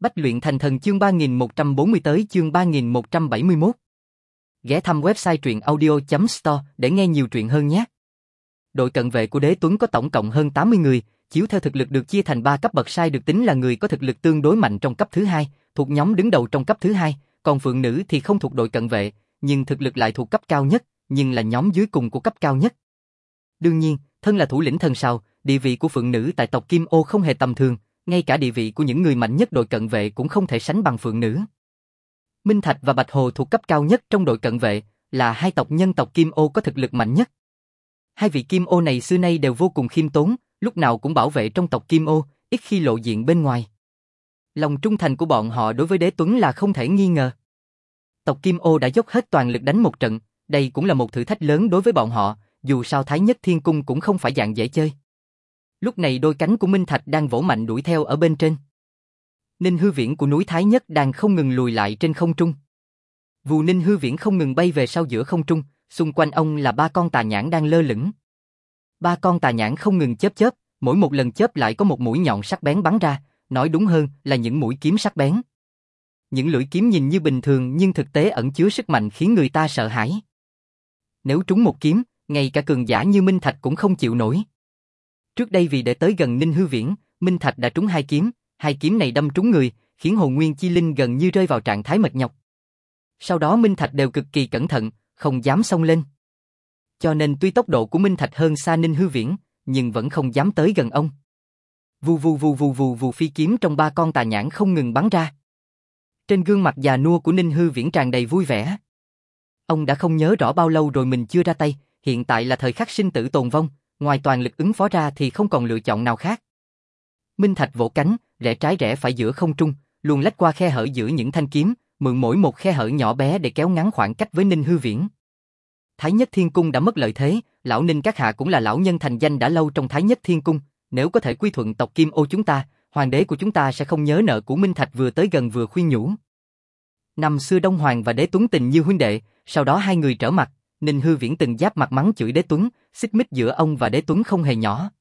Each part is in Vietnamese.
Bách luyện thành thần chương 3140 tới chương 3171. Ghé thăm website truyện audio.store để nghe nhiều truyện hơn nhé. Đội cận vệ của Đế Tuấn có tổng cộng hơn 80 người, chiếu theo thực lực được chia thành 3 cấp bậc sai được tính là người có thực lực tương đối mạnh trong cấp thứ 2, thuộc nhóm đứng đầu trong cấp thứ 2, còn phượng nữ thì không thuộc đội cận vệ, nhưng thực lực lại thuộc cấp cao nhất, nhưng là nhóm dưới cùng của cấp cao nhất. Đương nhiên, thân là thủ lĩnh thần sào, địa vị của phượng nữ tại tộc Kim Ô không hề tầm thường, ngay cả địa vị của những người mạnh nhất đội cận vệ cũng không thể sánh bằng phượng nữ. Minh Thạch và Bạch Hồ thuộc cấp cao nhất trong đội cận vệ, là hai tộc nhân tộc Kim Ô có thực lực mạnh nhất. Hai vị Kim Ô này xưa nay đều vô cùng khiêm tốn, lúc nào cũng bảo vệ trong tộc Kim Ô, ít khi lộ diện bên ngoài. Lòng trung thành của bọn họ đối với Đế Tuấn là không thể nghi ngờ. Tộc Kim Ô đã dốc hết toàn lực đánh một trận, đây cũng là một thử thách lớn đối với bọn họ, dù sao Thái Nhất Thiên Cung cũng không phải dạng dễ chơi. Lúc này đôi cánh của Minh Thạch đang vỗ mạnh đuổi theo ở bên trên. Ninh hư viễn của núi Thái Nhất đang không ngừng lùi lại trên không trung. Vù Ninh hư viễn không ngừng bay về sau giữa không trung, xung quanh ông là 3 con tà nhãn đang lơ lửng. 3 con tà nhãn không ngừng chớp chớp, mỗi một lần chớp lại có một mũi nhọn sắc bén bắn ra, nói đúng hơn là những mũi kiếm sắc bén. Những lưỡi kiếm nhìn như bình thường nhưng thực tế ẩn chứa sức mạnh khiến người ta sợ hãi. Nếu trúng một kiếm, ngay cả cường giả như Minh Thạch cũng không chịu nổi. Trước đây vì để tới gần Ninh hư viễn, Minh Thạch đã trúng 2 kiếm này đâm trúng người, khiến hồn nguyên chi linh gần như rơi vào trạng thái mệt nhọc. Sau đó Minh Thạch đều cực kỳ cẩn thận, không dám xông lên. Cho nên tuy tốc độ của Minh Thạch hơn xa Ninh hư viễn, nhưng vẫn không dám tới gần ông. Vù vù vù vù vù vù phi kiếm trong 3 con tà nhãn không ngừng bắn ra. Trên gương mặt già nua của Ninh hư viễn tràn đầy vui vẻ. Ông đã không nhớ rõ bao lâu rồi mình chưa ra tay, hiện tại là thời khắc sinh tử tồn vong, ngoài toàn lực ứng phó ra thì không còn lựa chọn nào khác. Minh Thạch vỗ cánh, rẽ trái rẽ phải giữa không trung, luôn lách qua khe hở giữa những thanh kiếm, mượn mỗi một khe hở nhỏ bé để kéo ngắn khoảng cách với Ninh hư viễn. Thái Nhất Thiên Cung đã mất lợi thế, lão Ninh các hạ cũng là lão nhân thành danh đã lâu trong Thái Nhất Thiên Cung, nếu có thể quy thuận tộc Kim Ô chúng ta, hoàng đế của chúng ta sẽ không nhớ nợ của Minh Thạch vừa tới gần vừa khuyên nhủ. Năm xưa Đông Hoàng và Đế Tuấn tình như huynh đệ, sau đó hai người trở mặt, Ninh hư viễn từng giáp mặt mắng chửi Đế Tuấn, xích mích giữa ông và Đế Tuấn không hề nhỏ.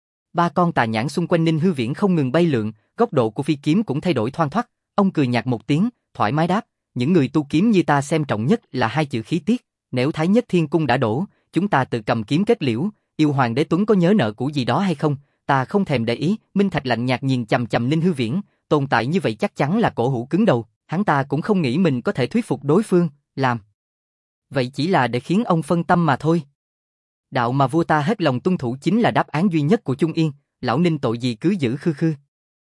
3 con tà nhãn xung quanh Ninh hư viễn không ngừng bay lượn, góc độ của phi kiếm cũng thay đổi thoăn thoắt, ông cười nhạt một tiếng, thoải mái đáp, những người tu kiếm như ta xem trọng nhất là 2 chữ khí tiết, nếu Thái Nhất Thiên Cung đã đổ, chúng ta tự cầm kiếm kết liễu, yêu hoàng Đế Tuấn có nhớ nợ cũ gì đó hay không, ta không thèm để ý. Minh Thạch lạnh nhạt nhìn chằm chằm Ninh hư viễn, tồn tại như vậy chắc chắn là cổ hủ cứng đầu, hắn ta cũng không nghĩ mình có thể thuyết phục đối phương, làm vậy chỉ là để khiến ông phân tâm mà thôi. Đạo mà vua ta hết lòng tuân thủ chính là đáp án duy nhất của Trung Yên, lão Ninh tội gì cứ giữ khư khư.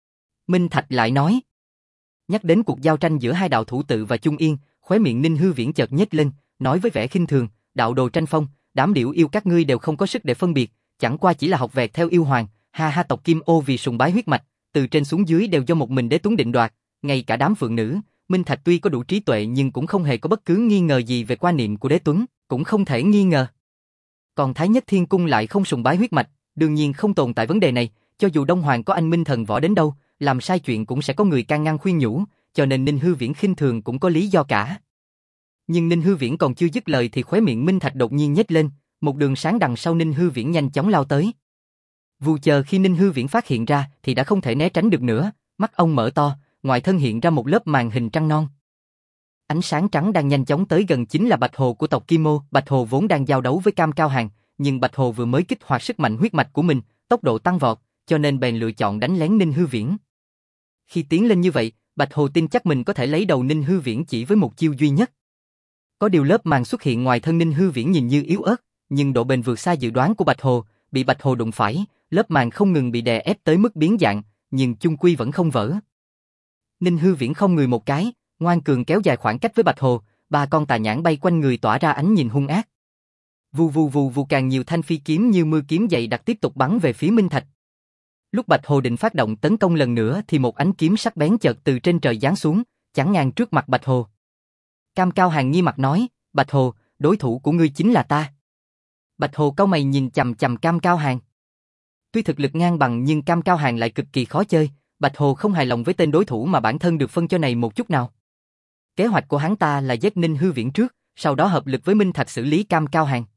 Minh Thạch lại nói. Nhắc đến cuộc giao tranh giữa hai đạo thủ tự và Trung Yên, khóe miệng Ninh hư viễn chợt nhếch lên, nói với vẻ khinh thường, đạo đồ tranh phong, đám điểu yêu các ngươi đều không có sức để phân biệt, chẳng qua chỉ là học vẹt theo yêu hoàng, ha ha. Tộc Kim Ô vì sùng bái huyết mạch, từ trên xuống dưới đều do một mình Đế Tuấn định đoạt, ngay cả đám phượng nữ, Minh Thạch tuy có đủ trí tuệ nhưng cũng không hề có bất cứ nghi ngờ gì về quan niệm của Đế Tuấn, cũng không thể nghi ngờ. Còn Thái Nhất Thiên Cung lại không sùng bái huyết mạch, đương nhiên không tồn tại vấn đề này, cho dù Đông Hoàng có anh minh thần võ đến đâu, làm sai chuyện cũng sẽ có người can ngăn khuyên nhủ, cho nên Ninh hư viễn khinh thường cũng có lý do cả. Nhưng Ninh hư viễn còn chưa dứt lời thì khóe miệng Minh Thạch đột nhiên nhếch lên, một đường sáng đằng sau Ninh hư viễn nhanh chóng lao tới. Vù chờ khi Ninh hư viễn phát hiện ra thì đã không thể né tránh được nữa, mắt ông mở to, ngoài thân hiện ra một lớp màn hình trăng non. Ánh sáng trắng đang nhanh chóng tới gần chính là Bạch Hồ của tộc Kim Ô. Bạch Hồ vốn đang giao đấu với Cam Cao Hàn, nhưng Bạch Hồ vừa mới kích hoạt sức mạnh huyết mạch của mình, tốc độ tăng vọt, cho nên bèn lựa chọn đánh lén Ninh hư viễn. Khi tiến lên như vậy, Bạch Hồ tin chắc mình có thể lấy đầu Ninh hư viễn chỉ với một chiêu duy nhất. Có điều lớp màn xuất hiện ngoài thân Ninh hư viễn nhìn như yếu ớt, nhưng độ bền vượt xa dự đoán của Bạch Hồ, bị Bạch Hồ đụng phải, lớp màn không ngừng bị đè ép tới mức biến dạng, nhưng chung quy vẫn không vỡ. Ninh hư viễn không người một cái, ngoan cường kéo dài khoảng cách với Bạch Hồ, 3 con tà nhãn bay quanh người tỏa ra ánh nhìn hung ác. Vù vù vù vù càng nhiều thanh phi kiếm như mưa kiếm dày đặc tiếp tục bắn về phía Minh Thạch. Lúc Bạch Hồ định phát động tấn công lần nữa thì một ánh kiếm sắc bén chợt từ trên trời giáng xuống, chắn ngang trước mặt Bạch Hồ. Cam Cao Hàn nghi mặt nói, Bạch Hồ, đối thủ của ngươi chính là ta. Bạch Hồ cau mày nhìn chằm chằm Cam Cao Hàn. Tuy thực lực ngang bằng nhưng Cam Cao Hàn lại cực kỳ khó chơi, Bạch Hồ không hài lòng với tên đối thủ mà bản thân được phân cho này một chút nào. Kế hoạch của hắn ta là giết Ninh hư viễn trước, sau đó hợp lực với Minh Thạch xử lý Cam Cao Hàn.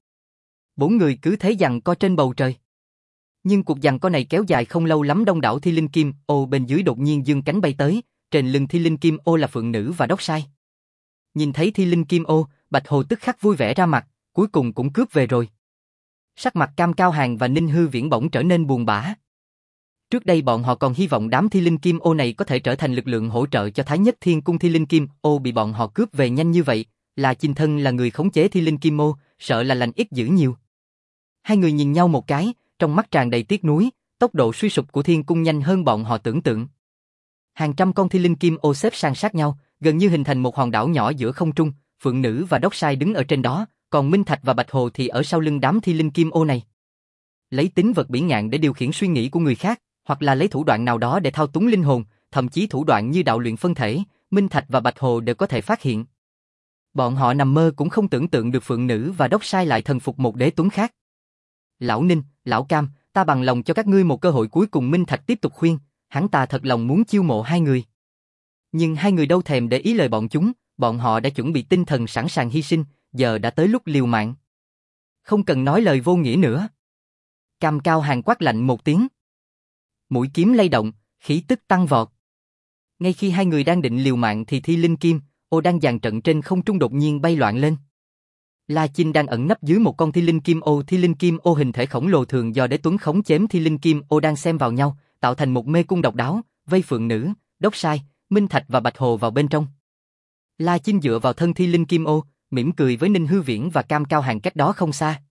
4 người cứ thế giằng co trên bầu trời. Nhưng cuộc giằng co này kéo dài không lâu lắm, đông đảo thi linh Kim Ô bên dưới đột nhiên giương cánh bay tới, trên lưng Thi Linh Kim Ô là Phượng Nữ và Đốc Sai. Nhìn thấy Thi Linh Kim Ô, Bạch Hồ tức khắc vui vẻ ra mặt, cuối cùng cũng cướp về rồi. Sắc mặt Cam Cao Hàng và Ninh Hư Viễn bỗng trở nên buồn bã. Trước đây bọn họ còn hy vọng đám Thi Linh Kim Ô này có thể trở thành lực lượng hỗ trợ cho Thái Nhất Thiên Cung. Thi Linh Kim Ô bị bọn họ cướp về nhanh như vậy, là Chinh thân là người khống chế Thi Linh Kim Ô, sợ là lành ít dữ nhiều. Hai người nhìn nhau một cái, trong mắt tràn đầy tiếc nuối, tốc độ suy sụp của Thiên Cung nhanh hơn bọn họ tưởng tượng. Hàng trăm con Thi Linh Kim Ô xếp san sát nhau, gần như hình thành một hòn đảo nhỏ giữa không trung, Phượng Nữ và Đốc Sai đứng ở trên đó, còn Minh Thạch và Bạch Hồ thì ở sau lưng đám Thi Linh Kim Ô này. Lấy tính vật bỉ ngạn để điều khiển suy nghĩ của người khác, hoặc là lấy thủ đoạn nào đó để thao túng linh hồn, thậm chí thủ đoạn như đạo luyện phân thể, Minh Thạch và Bạch Hồ đều có thể phát hiện. Bọn họ nằm mơ cũng không tưởng tượng được Phượng Nữ và Đốc Sai lại thần phục một đế tuấn khác. Lão Ninh, Lão Cam, ta bằng lòng cho các ngươi một cơ hội cuối cùng. Minh Thạch tiếp tục khuyên, hắn ta thật lòng muốn chiêu mộ hai người. Nhưng hai người đâu thèm để ý lời bọn chúng, bọn họ đã chuẩn bị tinh thần sẵn sàng hy sinh, giờ đã tới lúc liều mạng. Không cần nói lời vô nghĩa nữa. Cam Cao Hàng quát lạnh một tiếng. Mũi kiếm lay động, khí tức tăng vọt. Ngay khi hai người đang định liều mạng thì Thi Linh Kim Ô đang dàn trận trên không trung đột nhiên bay loạn lên. La Chinh đang ẩn nấp dưới một con Thi Linh Kim Ô. Thi Linh Kim Ô hình thể khổng lồ thường do đế tuấn khống chế. Thi Linh Kim Ô đang xen vào nhau, tạo thành một mê cung độc đáo, vây Phượng Nữ, Đốc Sai, Minh Thạch và Bạch Hồ vào bên trong. La Chinh dựa vào thân Thi Linh Kim Ô, mỉm cười với Ninh Hư Viễn và Cam Cao Hàng cách đó không xa.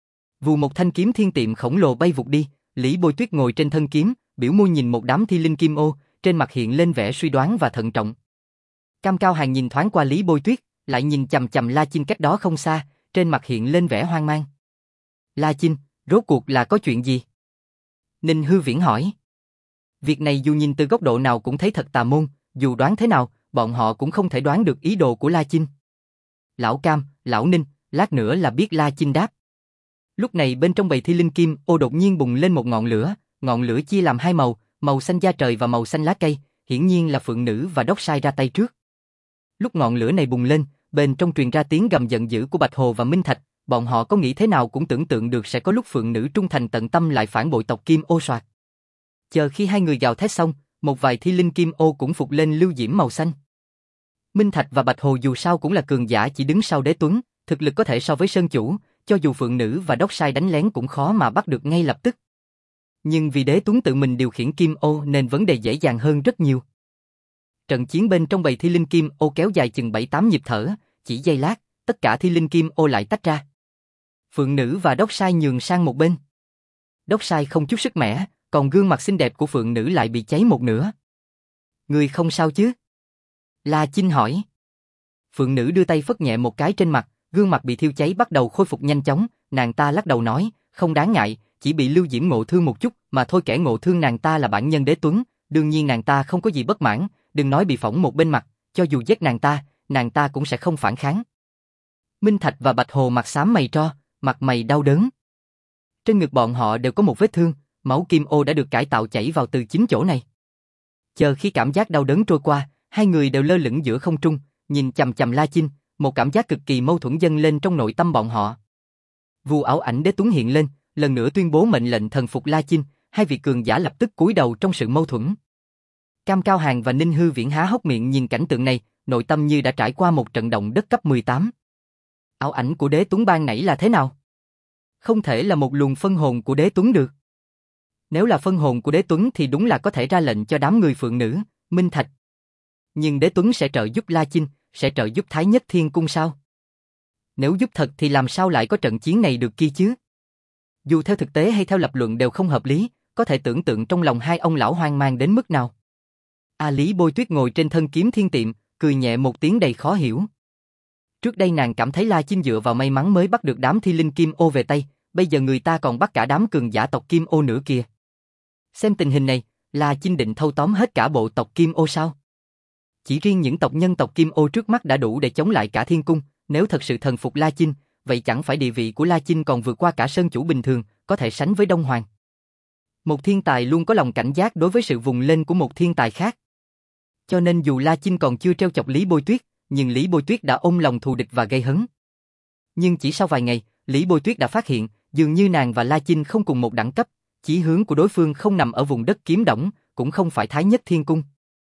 Vù một thanh kiếm thiên tiệm khổng lồ bay vụt đi, Lý Bôi Tuyết ngồi trên thân kiếm, biểu môi nhìn một đám Thi Linh Kim Ô, trên mặt hiện lên vẻ suy đoán và thận trọng. Cam Cao Hàng nhìn thoáng qua Lý Bôi Tuyết, lại nhìn chằm chằm La Chinh cách đó không xa, trên mặt hiện lên vẻ hoang mang. La Chinh, rốt cuộc là có chuyện gì? Ninh Hư Viễn hỏi. Việc này dù nhìn từ góc độ nào cũng thấy thật tà môn, dù đoán thế nào, bọn họ cũng không thể đoán được ý đồ của La Chinh. Lão Cam, Lão Ninh, lát nữa là biết. La Chinh đáp. Lúc này bên trong bầy Thi Linh Kim Ô đột nhiên bùng lên một ngọn lửa chia làm hai màu, màu xanh da trời và màu xanh lá cây, hiển nhiên là Phượng Nữ và Đốc Sai ra tay trước. Lúc ngọn lửa này bùng lên, bên trong truyền ra tiếng gầm giận dữ của Bạch Hồ và Minh Thạch, bọn họ có nghĩ thế nào cũng tưởng tượng được sẽ có lúc Phượng Nữ trung thành tận tâm lại phản bội tộc Kim Ô soạt. Chờ khi hai người gào thét xong, một vài Thi Linh Kim Ô cũng phục lên lưu diễm màu xanh. Minh Thạch và Bạch Hồ dù sao cũng là cường giả chỉ đứng sau đế tuấn, thực lực có thể so với Sơn Chủ, cho dù Phượng Nữ và Đốc Sai đánh lén cũng khó mà bắt được ngay lập tức. Nhưng vì đế tuấn tự mình điều khiển Kim Ô nên vấn đề dễ dàng hơn rất nhiều. Trận chiến bên trong bầy Thi Linh Kim Ô kéo dài chừng 7-8 nhịp thở, chỉ giây lát, tất cả Thi Linh Kim Ô lại tách ra. Phượng Nữ và Đốc Sai nhường sang một bên. Đốc Sai không chút sức mẻ, còn gương mặt xinh đẹp của Phượng Nữ lại bị cháy một nửa. Người không sao chứ? La Chinh hỏi. Phượng Nữ đưa tay phất nhẹ một cái trên mặt, gương mặt bị thiêu cháy bắt đầu khôi phục nhanh chóng, nàng ta lắc đầu nói, không đáng ngại, chỉ bị lưu diễm ngộ thương một chút mà thôi. Kẻ ngộ thương nàng ta là bản nhân đế tuấn, đương nhiên nàng ta không có gì bất mãn, đừng nói bị phỏng một bên mặt, cho dù giết nàng ta cũng sẽ không phản kháng. Minh Thạch và Bạch Hồ mặt xám mày tro, mặt mày đau đớn. Trên ngực bọn họ đều có một vết thương, máu Kim Ô đã được cải tạo chảy vào từ chính chỗ này. Chờ khi cảm giác đau đớn trôi qua, hai người đều lơ lửng giữa không trung, nhìn chằm chằm La Chinh, một cảm giác cực kỳ mâu thuẫn dâng lên trong nội tâm bọn họ. Vù ảo ảnh đế tuấn hiện lên, lần nữa tuyên bố mệnh lệnh thần phục La Chinh, hai vị cường giả lập tức cúi đầu trong sự mâu thuẫn. Cam Cao Hàng và Ninh Hư Viễn há hốc miệng nhìn cảnh tượng này, nội tâm như đã trải qua một trận động đất cấp 18. Ảo ảnh của đế tuấn ban nãy là thế nào? Không thể là một luồng phân hồn của đế tuấn được. Nếu là phân hồn của đế tuấn thì đúng là có thể ra lệnh cho đám người Phượng Nữ, Minh Thạch. Nhưng đế tuấn sẽ trợ giúp La Chinh, sẽ trợ giúp Thái Nhất Thiên Cung sao? Nếu giúp thật thì làm sao lại có trận chiến này được kia chứ? Dù theo thực tế hay theo lập luận đều không hợp lý, có thể tưởng tượng trong lòng hai ông lão hoang mang đến mức nào. Lý Bôi Tuyết ngồi trên thân kiếm thiên tiệm, cười nhẹ một tiếng đầy khó hiểu. Trước đây nàng cảm thấy La Chinh dựa vào may mắn mới bắt được đám Thi Linh Kim Ô về tay, bây giờ người ta còn bắt cả đám cường giả tộc Kim Ô nữa kìa. Xem tình hình này, La Chinh định thâu tóm hết cả bộ tộc Kim Ô sao? Chỉ riêng những tộc nhân tộc Kim Ô trước mắt đã đủ để chống lại cả thiên cung, nếu thật sự thần phục La Chinh, vậy chẳng phải địa vị của La Chinh còn vượt qua cả Sơn Chủ bình thường, có thể sánh với Đông Hoàng. Một thiên tài luôn có lòng cảnh giác đối với sự vùng lên của một thiên tài khác. Cho nên dù La Chinh còn chưa trêu chọc Lý Bôi Tuyết, nhưng Lý Bôi Tuyết đã ôm lòng thù địch và gây hấn. Nhưng chỉ sau vài ngày, Lý Bôi Tuyết đã phát hiện, dường như nàng và La Chinh không cùng một đẳng cấp, chí hướng của đối phương không nằm ở vùng đất Kiếm Đổng, cũng không phải Thái Nhất Thiên Cung.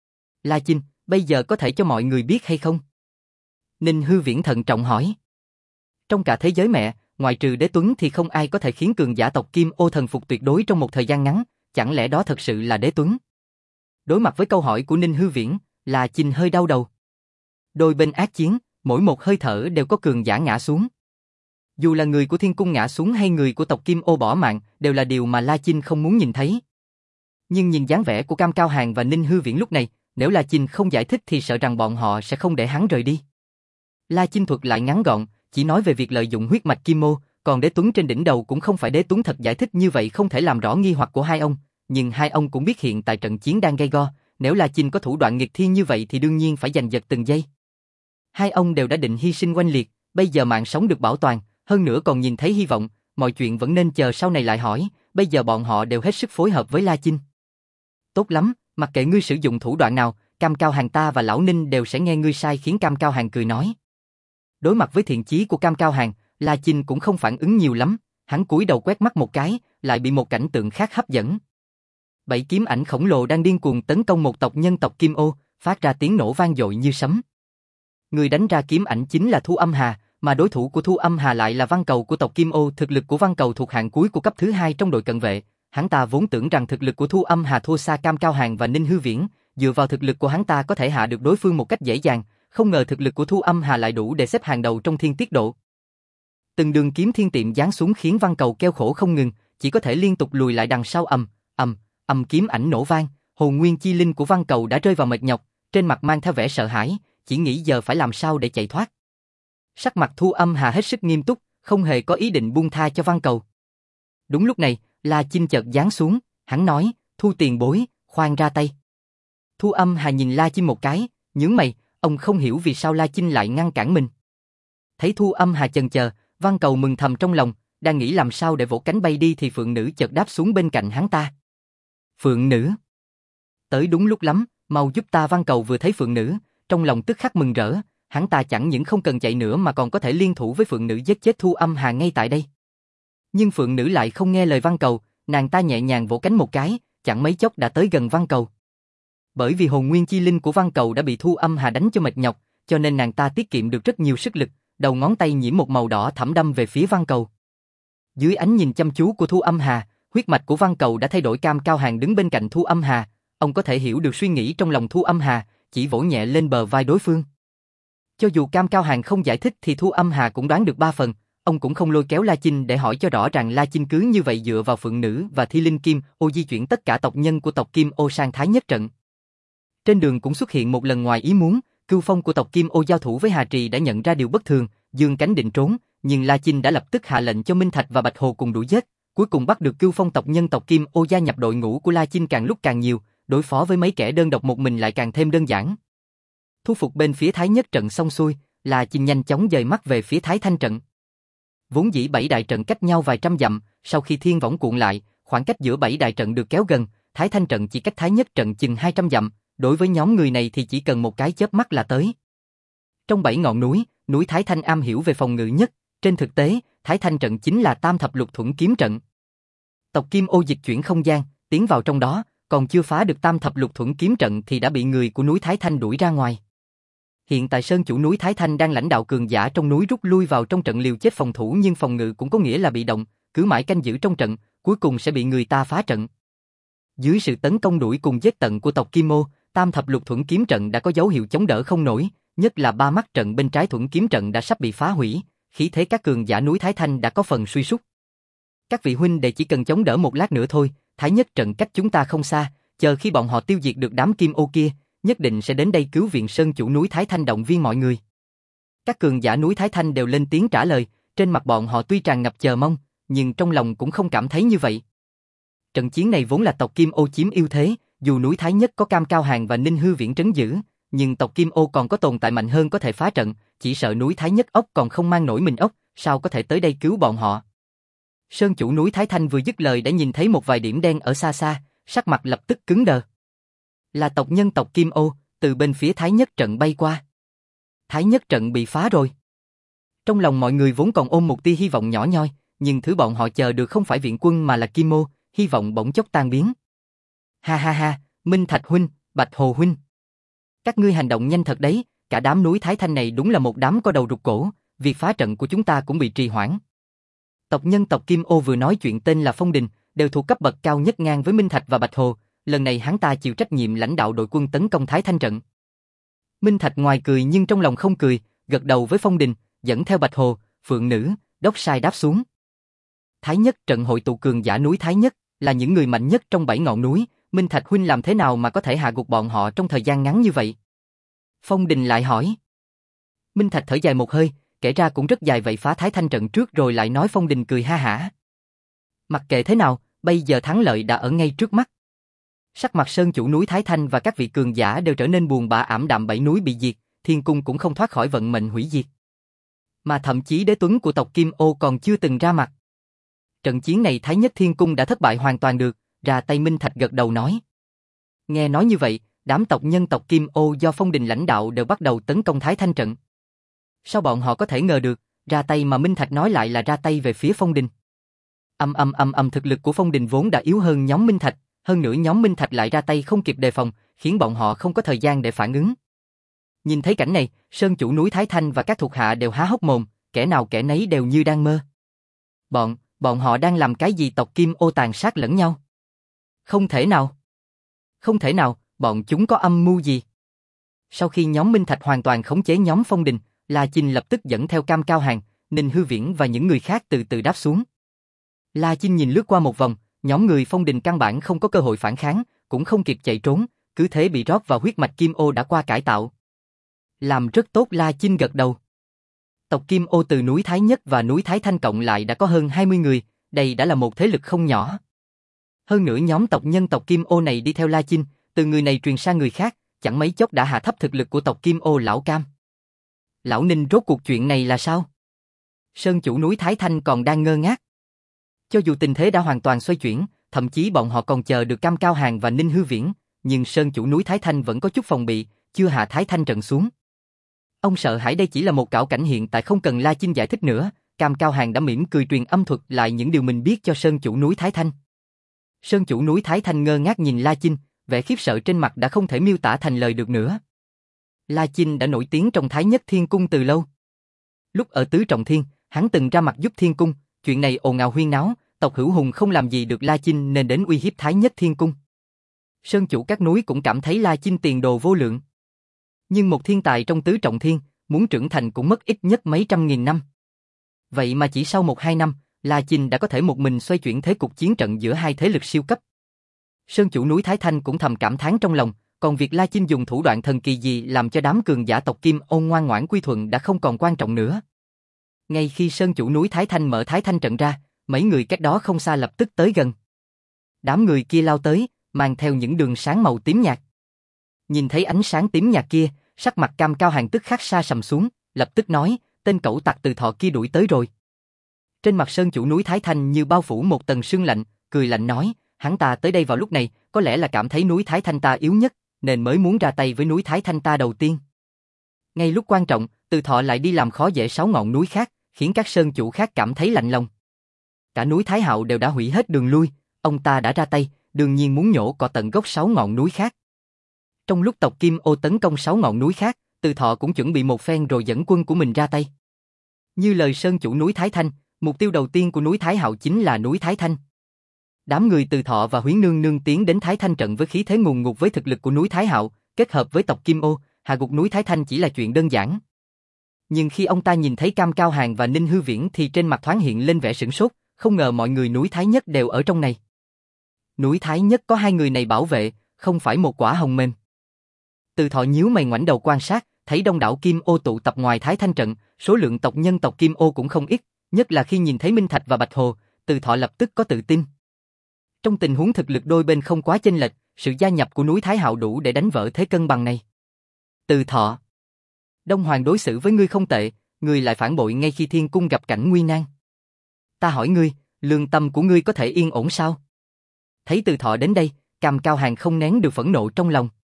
La Chinh, bây giờ có thể cho mọi người biết hay không? Ninh Hư Viễn thận trọng hỏi. Trong cả thế giới mẹ, ngoại trừ Đế Tuấn thì không ai có thể khiến cường giả tộc Kim Ô thần phục tuyệt đối trong một thời gian ngắn, chẳng lẽ đó thật sự là Đế Tuấn? Đối mặt với câu hỏi của Ninh Hư Viễn, La Chinh hơi đau đầu. Đôi bên ác chiến, mỗi một hơi thở đều có cường giả ngã xuống. Dù là người của Thiên Cung ngã xuống hay người của tộc Kim Ô bỏ mạng, đều là điều mà La Chinh không muốn nhìn thấy. Nhưng nhìn dáng vẻ của Cam Cao Hàn và Ninh Hư Viễn lúc này, nếu La Chinh không giải thích thì sợ rằng bọn họ sẽ không để hắn rời đi. La Chinh thuật lại ngắn gọn, chỉ nói về việc lợi dụng huyết mạch Kim Ô, còn Đế Tuấn trên đỉnh đầu cũng không phải Đế Tuấn thật, giải thích như vậy không thể làm rõ nghi hoặc của hai ông, nhưng hai ông cũng biết hiện tại trận chiến đang gay go, nếu La Chinh có thủ đoạn nghịch thiên như vậy thì đương nhiên phải giành giật từng giây. Hai ông đều đã định hy sinh oanh liệt, bây giờ mạng sống được bảo toàn, hơn nữa còn nhìn thấy hy vọng, mọi chuyện vẫn nên chờ sau này lại hỏi, bây giờ bọn họ đều hết sức phối hợp với La Chinh. Tốt lắm, mặc kệ ngươi sử dụng thủ đoạn nào, Cam Cao Hàn ta và Lão Ninh đều sẽ nghe ngươi sai, khiến Cam Cao Hàn cười nói. Đối mặt với thiện chí của Cam Cao Hàn, La Chinh cũng không phản ứng nhiều lắm, hắn cúi đầu quét mắt một cái, lại bị một cảnh tượng khác hấp dẫn. 7 kiếm ảnh khổng lồ đang điên cuồng tấn công một tộc nhân tộc Kim Ô, phát ra tiếng nổ vang dội như sấm. Người đánh ra kiếm ảnh chính là Thu Âm Hà, mà đối thủ của Thu Âm Hà lại là Văn Cầu của tộc Kim Ô. Thực lực của Văn Cầu thuộc hạng cuối của cấp thứ 2 trong đội cận vệ. Hắn ta vốn tưởng rằng thực lực của Thu Âm Hà thua xa Cam Cao Hàn và Ninh Hư Viễn, dựa vào thực lực của hắn ta có thể hạ được đối phương một cách dễ dàng, không ngờ thực lực của Thu Âm Hà lại đủ để xếp hàng đầu trong thiên tiết độ. Từng đường kiếm thiên tiệm giáng xuống khiến Văn Cầu kêu khổ không ngừng, chỉ có thể liên tục lùi lại đằng sau. Kiếm ảnh nổ vang, hồn nguyên chi linh của Văn Cầu đã rơi vào mệt nhọc, trên mặt mang theo vẻ sợ hãi, chỉ nghĩ giờ phải làm sao để chạy thoát. Sắc mặt Thu Âm Hà hết sức nghiêm túc, không hề có ý định buông tha cho Văn Cầu. Đúng lúc này, La Chinh chợt giáng xuống, hắn nói, Thu tiền bối, khoan ra tay. Thu Âm Hà nhìn La Chinh một cái, nhướng mày, ông không hiểu vì sao La Chinh lại ngăn cản mình. Thấy Thu Âm Hà chần chờ, Văn Cầu mừng thầm trong lòng, đang nghĩ làm sao để vỗ cánh bay đi thì Phượng Nữ chợt đáp xuống bên cạnh hắn ta. Phượng Nữ, tới đúng lúc lắm, mau giúp ta. Văn Cầu vừa thấy Phượng Nữ, trong lòng tức khắc mừng rỡ, hắn ta chẳng những không cần chạy nữa mà còn có thể liên thủ với Phượng Nữ giết chết Thu Âm Hà ngay tại đây. Nhưng Phượng Nữ lại không nghe lời Văn Cầu, nàng ta nhẹ nhàng vỗ cánh một cái, chẳng mấy chốc đã tới gần Văn Cầu. Bởi vì hồn nguyên chi linh của Văn Cầu đã bị Thu Âm Hà đánh cho mệt nhọc, cho nên nàng ta tiết kiệm được rất nhiều sức lực, đầu ngón tay nhiễm một màu đỏ thẫm đâm về phía Văn Cầu. Dưới ánh nhìn chăm chú của Thu Âm Hà, huyết mạch của Văn Cầu đã thay đổi. Cam Cao Hàn đứng bên cạnh Thu Âm Hà, ông có thể hiểu được suy nghĩ trong lòng Thu Âm Hà, chỉ vỗ nhẹ lên bờ vai đối phương. Cho dù Cam Cao Hàn không giải thích thì Thu Âm Hà cũng đoán được 3 phần, ông cũng không lôi kéo La Chinh để hỏi cho rõ ràng. La Chinh cứ như vậy dựa vào Phượng Nữ và Thi Linh Kim Ô di chuyển tất cả tộc nhân của tộc Kim Ô sang Thái Nhất trận. Trên đường cũng xuất hiện một lần ngoài ý muốn, Cưu Phong của tộc Kim Ô giao thủ với Hà Trì đã nhận ra điều bất thường, giương cánh định trốn, nhưng La Chinh đã lập tức hạ lệnh cho Minh Thạch và Bạch Hồ cùng đuổi giết, cuối cùng bắt được Cưu Phong. Tộc nhân tộc Kim Ô gia nhập đội ngũ của La Chinh càng lúc càng nhiều, đối phó với mấy kẻ đơn độc một mình lại càng thêm đơn giản. Thu phục bên phía Thái Nhất trận xong xuôi, La Chinh nhanh chóng dời mắt về phía Thái Thanh trận. Vốn dĩ 7 đại trận cách nhau vài trăm dặm, sau khi thiên võng cuộn lại, khoảng cách giữa 7 đại trận được kéo gần, Thái Thanh trận chỉ cách Thái Nhất trận chừng 200 dặm, đối với nhóm người này thì chỉ cần một cái chớp mắt là tới. Trong 7 ngọn núi, núi Thái Thanh am hiểu về phòng ngự nhất, trên thực tế, Thái Thanh trận chính là Tam Thập Lục Thuẫn kiếm trận. Tộc Kim Ô dịch chuyển không gian, tiến vào trong đó, còn chưa phá được Tam Thập Lục Thuẫn kiếm trận thì đã bị người của núi Thái Thanh đuổi ra ngoài. Hiện tại sơn chủ núi Thái Thanh đang lãnh đạo cường giả trong núi rút lui vào trong trận liều chết phòng thủ, nhưng phòng ngự cũng có nghĩa là bị động, cứ mãi canh giữ trong trận, cuối cùng sẽ bị người ta phá trận. Dưới sự tấn công đuổi cùng giết tận của tộc Kim Ô, Tam Thập Lục Thuẫn kiếm trận đã có dấu hiệu chống đỡ không nổi, nhất là 3 mắt trận bên trái Thuẫn kiếm trận đã sắp bị phá hủy, khí thế các cường giả núi Thái Thanh đã có phần suy sút. Các vị huynh đệ chỉ cần chống đỡ một lát nữa thôi, Thái Nhất trận cách chúng ta không xa, chờ khi bọn họ tiêu diệt được đám Kim Ô kia, nhất định sẽ đến đây cứu viện. Sơn chủ núi Thái Thanh động viên mọi người. Các cường giả núi Thái Thanh đều lên tiếng trả lời, trên mặt bọn họ tuy tràn ngập chờ mong, nhưng trong lòng cũng không cảm thấy như vậy. Trận chiến này vốn là tộc Kim Ô chiếm ưu thế, dù núi Thái Nhất có Cam Cao Hàn và Ninh Hư Viễn trấn giữ, nhưng tộc Kim Ô còn có tồn tại mạnh hơn có thể phá trận, chỉ sợ núi Thái Nhất ốc còn không mang nổi mình ốc, sao có thể tới đây cứu bọn họ. Sơn chủ núi Thái Thanh vừa dứt lời đã nhìn thấy một vài điểm đen ở xa xa, sắc mặt lập tức cứng đờ. Là tộc nhân tộc Kim Ô, từ bên phía Thái Nhất trận bay qua. Thái Nhất trận bị phá rồi. Trong lòng mọi người vốn còn ôm một tia hy vọng nhỏ nhoi, nhưng thứ bọn họ chờ được không phải viện quân mà là Kim Ô, hy vọng bỗng chốc tan biến. Ha ha ha, Minh Thạch huynh, Bạch Hồ huynh. Các ngươi hành động nhanh thật đấy, cả đám núi Thái Thanh này đúng là một đám co đầu rụt cổ, việc phá trận của chúng ta cũng bị trì hoãn. Tộc nhân tộc Kim Ô vừa nói chuyện tên là Phong Đình, đều thuộc cấp bậc cao nhất ngang với Minh Thạch và Bạch Hồ, lần này hắn ta chịu trách nhiệm lãnh đạo đội quân tấn công Thái Thanh trận. Minh Thạch ngoài cười nhưng trong lòng không cười, gật đầu với Phong Đình, dẫn theo Bạch Hồ, Phượng Nữ, Đốc Sai đáp xuống. Thái Nhất trận hội tụ cường giả núi Thái Nhất, là những người mạnh nhất trong 7 ngọn núi, Minh Thạch huynh làm thế nào mà có thể hạ gục bọn họ trong thời gian ngắn như vậy? Phong Đình lại hỏi. Minh Thạch thở dài một hơi, kể ra cũng rất dài vậy, phá Thái Thanh trận trước rồi lại nói. Phong Đình cười ha hả. Mặc kệ thế nào, bây giờ thắng lợi đã ở ngay trước mắt. Sắc mặt sơn chủ núi Thái Thanh và các vị cường giả đều trở nên buồn bã ảm đạm. 7 núi bị diệt, thiên cung cũng không thoát khỏi vận mệnh hủy diệt. Mà thậm chí đế tuấn của tộc Kim Ô còn chưa từng ra mặt. Trận chiến này Thái Nhất Thiên Cung đã thất bại hoàn toàn được, ra tay. Minh Thạch gật đầu nói. Nghe nói như vậy, đám tộc nhân tộc Kim Ô do Phong Đình lãnh đạo đều bắt đầu tấn công Thái Thanh trận. Sao bọn họ có thể ngờ được, ra tay mà Minh Thạch nói lại là ra tay về phía Phong Đình. Thực lực của Phong Đình vốn đã yếu hơn nhóm Minh Thạch, hơn nữa nhóm Minh Thạch lại ra tay không kịp đề phòng, khiến bọn họ không có thời gian để phản ứng. Nhìn thấy cảnh này, sơn chủ núi Thái Thanh và các thuộc hạ đều há hốc mồm, kẻ nào kẻ nấy đều như đang mơ. Bọn họ đang làm cái gì? Tộc Kim Ô tàn sát lẫn nhau? Không thể nào. Không thể nào, bọn chúng có âm mưu gì? Sau khi nhóm Minh Thạch hoàn toàn khống chế nhóm Phong Đình, La Chinh lập tức dẫn theo Cam Cao Hàng, Ninh Hư Viễn và những người khác từ từ đáp xuống. La Chinh nhìn lướt qua một vòng, nhóm người Phong Đình căn bản không có cơ hội phản kháng, cũng không kịp chạy trốn, cứ thế bị rót vào huyết mạch Kim Ô đã qua cải tạo. Làm rất tốt. La Chinh gật đầu. Tộc Kim Ô từ núi Thái Nhất và núi Thái Thanh cộng lại đã có hơn 20 người, đây đã là một thế lực không nhỏ. Hơn nữa nhóm tộc nhân tộc Kim Ô này đi theo La Chinh, từ người này truyền sang người khác, chẳng mấy chốc đã hạ thấp thực lực của tộc Kim Ô. Lão Cam, Lão Ninh, rốt cuộc chuyện này là sao? Sơn chủ núi Thái Thanh còn đang ngơ ngác. Cho dù tình thế đã hoàn toàn xoay chuyển, thậm chí bọn họ còn chờ được Cam Cao Hàng và Ninh Hư Viễn, nhưng sơn chủ núi Thái Thanh vẫn có chút phòng bị, chưa hạ Thái Thanh trận xuống. Ông sợ hãi đây chỉ là một ảo cảnh hiện tại, không cần La Chinh giải thích nữa, Cam Cao Hàng đã mỉm cười truyền âm thuật lại những điều mình biết cho sơn chủ núi Thái Thanh. Sơn chủ núi Thái Thanh ngơ ngác nhìn La Chinh, vẻ khiếp sợ trên mặt đã không thể miêu tả thành lời được nữa. La Chinh đã nổi tiếng trong Thái Nhất Thiên Cung từ lâu. Lúc ở Tứ Trọng Thiên, hắn từng ra mặt giúp Thiên Cung, chuyện này ồn ào huyên náo, tộc Hữu Hùng không làm gì được La Chinh nên đến uy hiếp Thái Nhất Thiên Cung. Sơn chủ các núi cũng cảm thấy La Chinh tiền đồ vô lượng. Nhưng một thiên tài trong Tứ Trọng Thiên, muốn trưởng thành cũng mất ít nhất mấy trăm nghìn năm. Vậy mà chỉ sau 1-2 năm, La Chinh đã có thể một mình xoay chuyển thế cục chiến trận giữa hai thế lực siêu cấp. Sơn chủ núi Thái Thanh cũng thầm cảm thán trong lòng, còn việc La Chinh dùng thủ đoạn thần kỳ gì làm cho đám cường giả tộc Kim Ô ngoan ngoãn quy thuận đã không còn quan trọng nữa. Ngay khi sơn chủ núi Thái Thanh mở Thái Thanh trận ra, mấy người cách đó không xa lập tức tới gần. Đám người kia lao tới, mang theo những đường sáng màu tím nhạt. Nhìn thấy ánh sáng tím nhạt kia, sắc mặt Cam Cao Hàng tức khắc sa sầm xuống, lập tức nói, tên cẩu tặc Từ Thọ kia đuổi tới rồi. Trên mặt sơn chủ núi Thái Thanh như bao phủ một tầng sương lạnh, cười lạnh nói, hắn ta tới đây vào lúc này, có lẽ là cảm thấy núi Thái Thanh ta yếu nhất, nên mới muốn ra tay với núi Thái Thanh ta đầu tiên. Ngay lúc quan trọng, Từ Thọ lại đi làm khó dễ 6 ngọn núi khác, khiến các sơn chủ khác cảm thấy lạnh lòng. Cả núi Thái Hạo đều đã hủy hết đường lui, ông ta đã ra tay, đương nhiên muốn nhổ cỏ tận gốc 6 ngọn núi khác. Trong lúc tộc Kim Ô tấn công 6 ngọn núi khác, Từ Thọ cũng chuẩn bị một phen rồi dẫn quân của mình ra tay. Như lời sơn chủ núi Thái Thanh, mục tiêu đầu tiên của núi Thái Hạo chính là núi Thái Thanh. Đám người Từ Thọ và Huyến Nương Nương tiến đến Thái Thanh trận với khí thế ngùn ngụt, với thực lực của núi Thái Hạo, kết hợp với tộc Kim Ô, hạ gục núi Thái Thanh chỉ là chuyện đơn giản. Nhưng khi ông ta nhìn thấy Cam Cao Hàng và Ninh Hư Viễn thì trên mặt thoáng hiện lên vẻ sửng sốt, không ngờ mọi người núi Thái Nhất đều ở trong này. Núi Thái Nhất có 2 người này bảo vệ, không phải một quả hồng mềm. Từ Thọ nhíu mày ngoảnh đầu quan sát, thấy đông đảo Kim Ô tụ tập ngoài Thái Thanh trận, số lượng tộc nhân tộc Kim Ô cũng không ít, nhất là khi nhìn thấy Minh Thạch và Bạch Hồ, Từ Thọ lập tức có tự tin. Trong tình huống thực lực đôi bên không quá chênh lệch, sự gia nhập của núi Thái Hạo đủ để đánh vỡ thế cân bằng này. Từ Thọ, Đông Hoàng đối xử với ngươi không tệ, ngươi lại phản bội ngay khi Thiên Cung gặp cảnh nguy nan. Ta hỏi ngươi, lương tâm của ngươi có thể yên ổn sao? Thấy Từ Thọ đến đây, Cam Cao Hàng không nén được phẫn nộ trong lòng.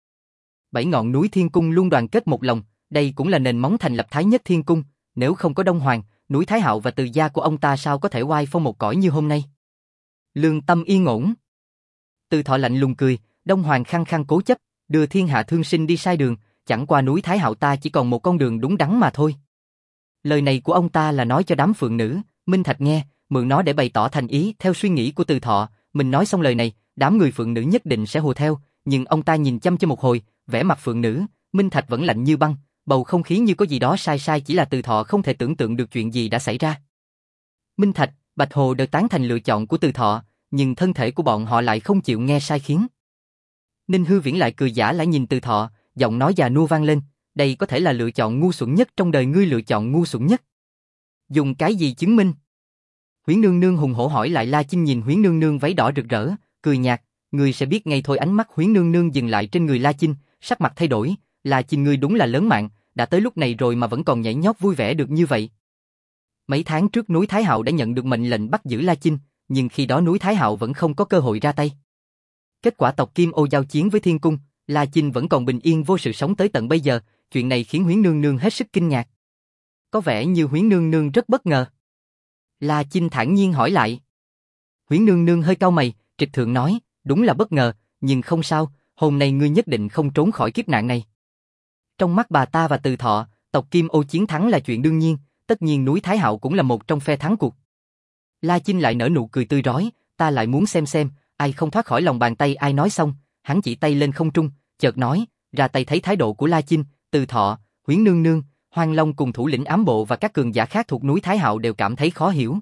7 ngọn núi Thiên Cung luôn đoàn kết một lòng, đây cũng là nền móng thành lập Thái Nhất Thiên Cung, nếu không có Đông Hoàng, núi Thái Hạo và Từ gia của ông ta sao có thể oai phong một cõi như hôm nay? Lương tâm yên ổn. Từ Thọ lạnh lùng cười, Đông Hoàng khăng khăng cố chấp, đưa thiên hạ thương sinh đi sai đường, chẳng qua núi Thái Hạo ta chỉ còn một con đường đúng đắn mà thôi. Lời này của ông ta là nói cho đám phượng nữ, Minh Thạch nghe, mượn nó để bày tỏ thành ý theo suy nghĩ của Từ Thọ, mình nói xong lời này, đám người phượng nữ nhất định sẽ hùa theo, nhưng ông ta nhìn chăm cho một hồi, vẻ mặt phượng nữ, Minh Thạch vẫn lạnh như băng, bầu không khí như có gì đó sai sai, chỉ là Từ Thọ không thể tưởng tượng được chuyện gì đã xảy ra. Minh Thạch, Bạch Hồ đều tán thành lựa chọn của Từ Thọ, nhưng thân thể của bọn họ lại không chịu nghe sai khiến. Ninh Hư Viễn lại cười giả lại nhìn Từ Thọ, giọng nói già nua vang lên, đây có thể là lựa chọn ngu xuẩn nhất trong đời ngươi, lựa chọn ngu xuẩn nhất. Dùng cái gì chứng minh? Huyễn Nương Nương hùng hổ hỏi lại. La Chinh nhìn Huyễn Nương Nương váy đỏ rực rỡ, cười nhạt, ngươi sẽ biết ngay thôi. Ánh mắt Huyễn Nương Nương dừng lại trên người La Chinh, sắc mặt thay đổi, La Chinh ngươi đúng là lớn mạng, đã tới lúc này rồi mà vẫn còn nhảy nhót vui vẻ được như vậy. Mấy tháng trước núi Thái Hạo đã nhận được mệnh lệnh bắt giữ La Chinh, nhưng khi đó núi Thái Hạo vẫn không có cơ hội ra tay. Kết quả tộc Kim Ô giao chiến với Thiên Cung, La Chinh vẫn còn bình yên vô sự sống tới tận bây giờ, chuyện này khiến Huyễn Nương Nương hết sức kinh ngạc. Có vẻ như Huyễn Nương Nương rất bất ngờ. La Chinh thản nhiên hỏi lại. Huyễn Nương Nương hơi cau mày, trịch thượng nói, đúng là bất ngờ, nhưng không sao, hôm nay ngươi nhất định không trốn khỏi kiếp nạn này. Trong mắt bà ta và Từ Thọ, tộc Kim Ô chiến thắng là chuyện đương nhiên, tất nhiên núi Thái Hạo cũng là một trong phe thắng cuộc. La Chinh lại nở nụ cười tươi rói, ta lại muốn xem, ai không thoát khỏi lòng bàn tay ai. Nói xong, hắn chỉ tay lên không trung, chợt nói, ra tay. Thấy thái độ của La Chinh, Từ Thọ, Huyễn Nương Nương, Hoang Long cùng thủ lĩnh ám bộ và các cường giả khác thuộc núi Thái Hạo đều cảm thấy khó hiểu.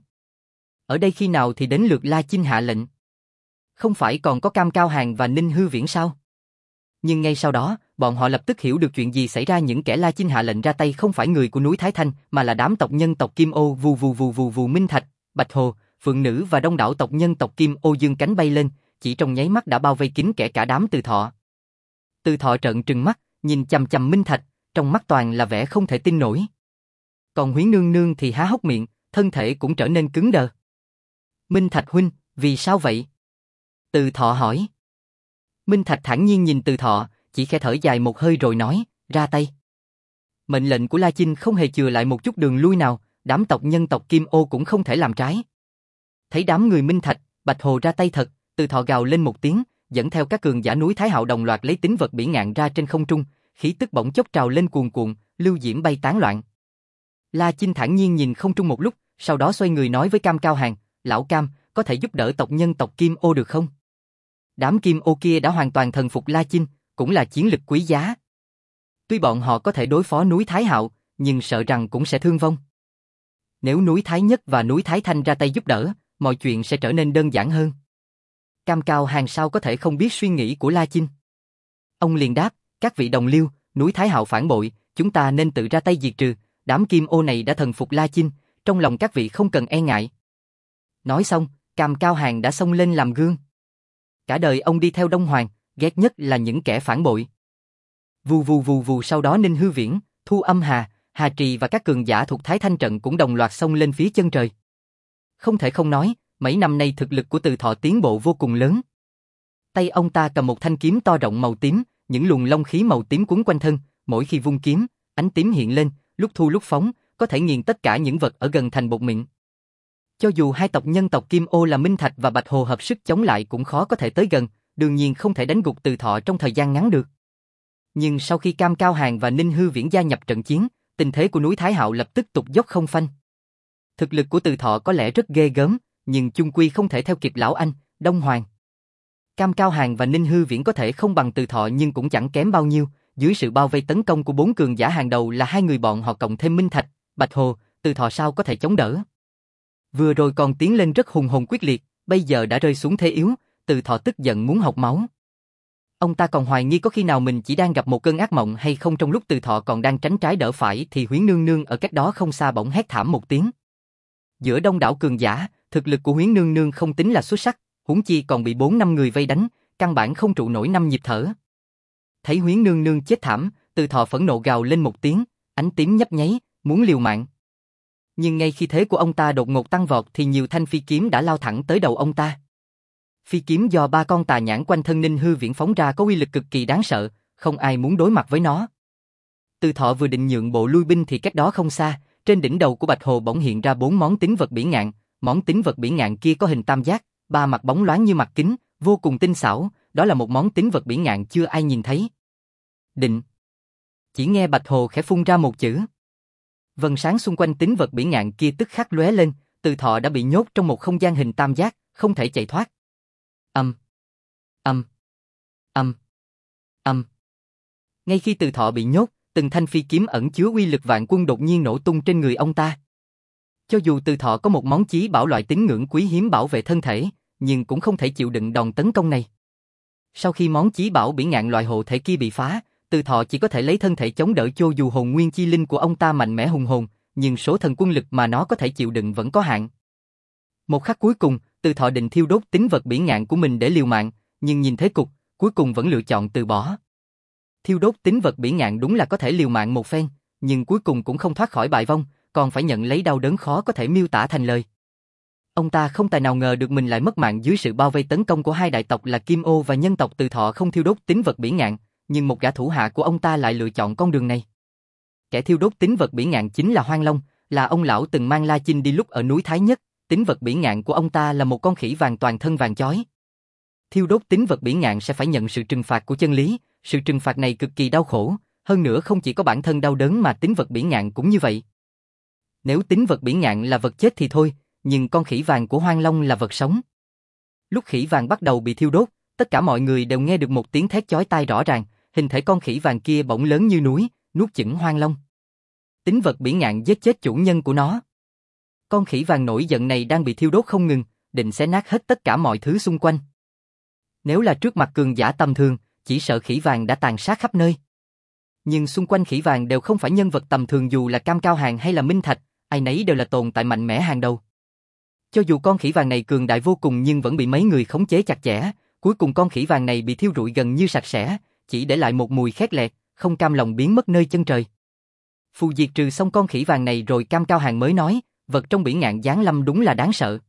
Ở đây khi nào thì đến lượt La Chinh hạ lệnh? Không phải còn có Cam Cao Hàn và Ninh Hư Viễn sao? Nhưng ngay sau đó, bọn họ lập tức hiểu được chuyện gì xảy ra. Những kẻ La Chinh hạ lệnh ra tay không phải người của núi Thái Thanh, mà là đám tộc nhân tộc Kim Ô. Vù vù vù vù vù, Minh Thạch, Bạch Hồ, Phượng Nữ và đông đảo tộc nhân tộc Kim Ô dương cánh bay lên, chỉ trong nháy mắt đã bao vây kín kẻ cả đám Từ Thọ. Từ Thọ trợn trừng mắt, nhìn chằm chằm Minh Thạch, trong mắt toàn là vẻ không thể tin nổi. Còn Huyễn Nương Nương thì há hốc miệng, thân thể cũng trở nên cứng đờ. Minh Thạch huynh, vì sao vậy? Từ Thọ hỏi. Minh Thạch thản nhiên nhìn Từ Thọ, chỉ khẽ thở dài một hơi rồi nói, ra tay. Mệnh lệnh của La Chinh không hề chừa lại một chút đường lui nào, đám tộc nhân tộc Kim Ô cũng không thể làm trái. Thấy đám người Minh Thạch, Bạch Hồ ra tay thật, Từ Thọ gào lên một tiếng, dẫn theo các cường giả núi Thái Hạo đồng loạt lấy tính vật bỉ ngạn ra trên không trung, khí tức bỗng chốc trào lên cuồn cuộn, lưu diễm bay tán loạn. La Chinh thản nhiên nhìn không trung một lúc, sau đó xoay người nói với Cam Cao Hàn, lão Cam, có thể giúp đỡ tộc nhân tộc Kim Ô được không? Đám Kim Ô kia đã hoàn toàn thần phục La Chinh, cũng là chiến lực quý giá. Tuy bọn họ có thể đối phó núi Thái Hạo, nhưng sợ rằng cũng sẽ thương vong. Nếu núi Thái Nhất và núi Thái Thanh ra tay giúp đỡ, mọi chuyện sẽ trở nên đơn giản hơn. Cam Cao Hàn sao có thể không biết suy nghĩ của La Chinh? Ông liền đáp, các vị đồng liêu, núi Thái Hạo phản bội, chúng ta nên tự ra tay diệt trừ, đám Kim Ô này đã thần phục La Chinh, trong lòng các vị không cần e ngại. Nói xong, Cam Cao Hàn đã xông lên làm gương. Cả đời ông đi theo Đông Hoàng, ghét nhất là những kẻ phản bội. Vù vù vù vù, sau đó Ninh Hư Viễn, Thu Âm Hà, Hà Trì và các cường giả thuộc Thái Thanh trận cũng đồng loạt xông lên phía chân trời. Không thể không nói, mấy năm nay thực lực của Từ Thọ tiến bộ vô cùng lớn. Tay ông ta cầm một thanh kiếm to rộng màu tím, những luồng long khí màu tím quấn quanh thân, mỗi khi vung kiếm, ánh tím hiện lên, lúc thu lúc phóng, có thể nghiền tất cả những vật ở gần thành bột mịn. Cho dù hai tộc nhân tộc Kim Ô là Minh Thạch và Bạch Hồ hợp sức chống lại cũng khó có thể tới gần, đương nhiên không thể đánh gục Từ Thọ trong thời gian ngắn được. Nhưng sau khi Cam Cao Hàn và Ninh Hư Viễn gia nhập trận chiến, tình thế của núi Thái Hạo lập tức tụt dốc không phanh. Thực lực của Từ Thọ có lẽ rất ghê gớm, nhưng chung quy không thể theo kịp lão anh, Đông Hoàng. Cam Cao Hàn và Ninh Hư Viễn có thể không bằng Từ Thọ nhưng cũng chẳng kém bao nhiêu, dưới sự bao vây tấn công của bốn cường giả hàng đầu là hai người bọn họ cộng thêm Minh Thạch, Bạch Hồ, Từ Thọ sao có thể chống đỡ. Vừa rồi còn tiến lên rất hùng hồn quyết liệt, bây giờ đã rơi xuống thế yếu, Từ Thọ tức giận muốn học máu. Ông ta còn hoài nghi có khi nào mình chỉ đang gặp một cơn ác mộng hay không. Trong lúc Từ Thọ còn đang tránh trái đỡ phải thì Huyễn Nương Nương ở cách đó không xa bỗng hét thảm một tiếng. Giữa đông đảo cường giả, thực lực của Huyễn Nương Nương không tính là xuất sắc, huống chi còn bị 4-5 người vây đánh, căn bản không trụ nổi 5 nhịp thở. Thấy Huyễn Nương Nương chết thảm, Từ Thọ phẫn nộ gào lên một tiếng, ánh tím nhấp nháy, muốn liều mạng. Nhưng ngay khi thế của ông ta đột ngột tăng vọt thì nhiều thanh phi kiếm đã lao thẳng tới đầu ông ta. Phi kiếm do 3 con tà nhãn quanh thân Ninh Hư Viễn phóng ra có uy lực cực kỳ đáng sợ, không ai muốn đối mặt với nó. Từ Thọ vừa định nhượng bộ lui binh thì cách đó không xa, trên đỉnh đầu của Bạch Hồ bỗng hiện ra 4 món tín vật bỉ ngạn, món tín vật bỉ ngạn kia có hình tam giác, 3 mặt bóng loáng như mặt kính, vô cùng tinh xảo, đó là một món tín vật bỉ ngạn chưa ai nhìn thấy. Định. Chỉ nghe Bạch Hồ khẽ phun ra một chữ. Vầng sáng xung quanh tính vật bỉ ngạn kia tức khắc lóe lên, Từ Thọ đã bị nhốt trong một không gian hình tam giác, không thể chạy thoát. Âm, âm, âm, âm. Ngay khi Từ Thọ bị nhốt, từng thanh phi kiếm ẩn chứa uy lực vạn quân đột nhiên nổ tung trên người ông ta. Cho dù Từ Thọ có một món chí bảo loại tín ngưỡng quý hiếm bảo vệ thân thể, nhưng cũng không thể chịu đựng đòn tấn công này. Sau khi món chí bảo bỉ ngạn loại hộ thể kia bị phá, Từ Thọ chỉ có thể lấy thân thể chống đỡ, cho dù hồn nguyên chi linh của ông ta mạnh mẽ hùng hồn, nhưng số thần quân lực mà nó có thể chịu đựng vẫn có hạn. Một khắc cuối cùng, Từ Thọ định thiêu đốt tính vật bỉ ngạn của mình để liều mạng, nhưng nhìn thế cục, cuối cùng vẫn lựa chọn từ bỏ. Thiêu đốt tính vật bỉ ngạn đúng là có thể liều mạng một phen, nhưng cuối cùng cũng không thoát khỏi bại vong, còn phải nhận lấy đau đớn khó có thể miêu tả thành lời. Ông ta không tài nào ngờ được mình lại mất mạng dưới sự bao vây tấn công của hai đại tộc là Kim Ô và nhân tộc Từ Thọ không thiêu đốt tính vật bỉ ngạn, nhưng một gã thủ hạ của ông ta lại lựa chọn con đường này. Kẻ thiêu đốt tính vật bỉ ngạn chính là Hoang Long, là ông lão từng mang La Chinh đi lúc ở núi Thái Nhất. Tính vật bỉ ngạn của ông ta là một con khỉ vàng toàn thân vàng chói. Thiêu đốt tính vật bỉ ngạn sẽ phải nhận sự trừng phạt của chân lý, sự trừng phạt này cực kỳ đau khổ, hơn nữa không chỉ có bản thân đau đớn mà tính vật bỉ ngạn cũng như vậy. Nếu tính vật bỉ ngạn là vật chết thì thôi, nhưng con khỉ vàng của Hoang Long là vật sống. Lúc khỉ vàng bắt đầu bị thiêu đốt, tất cả mọi người đều nghe được một tiếng thét chói tai rõ ràng, hình thể con khỉ vàng kia bỗng lớn như núi, nuốt chửng Hoang Long. Tính vật bỉ ngạn giết chết chủ nhân của nó. Con khỉ vàng nổi giận này đang bị thiêu đốt không ngừng, định xé nát hết tất cả mọi thứ xung quanh. Nếu là trước mặt cường giả tầm thường, chỉ sợ khỉ vàng đã tàn sát khắp nơi. Nhưng xung quanh khỉ vàng đều không phải nhân vật tầm thường, dù là Cam Cao Hàng hay là Minh Thạch, ai nấy đều là tồn tại mạnh mẽ hàng đầu. Cho dù con khỉ vàng này cường đại vô cùng nhưng vẫn bị mấy người khống chế chặt chẽ, cuối cùng con khỉ vàng này bị thiêu rụi gần như sạch sẽ, chỉ để lại một mùi khét lẹt, không cam lòng biến mất nơi chân trời. Phù diệt trừ xong con khỉ vàng này rồi Cam Cao Hàng mới nói, vật trong bỉ ngạn giáng lâm đúng là đáng sợ.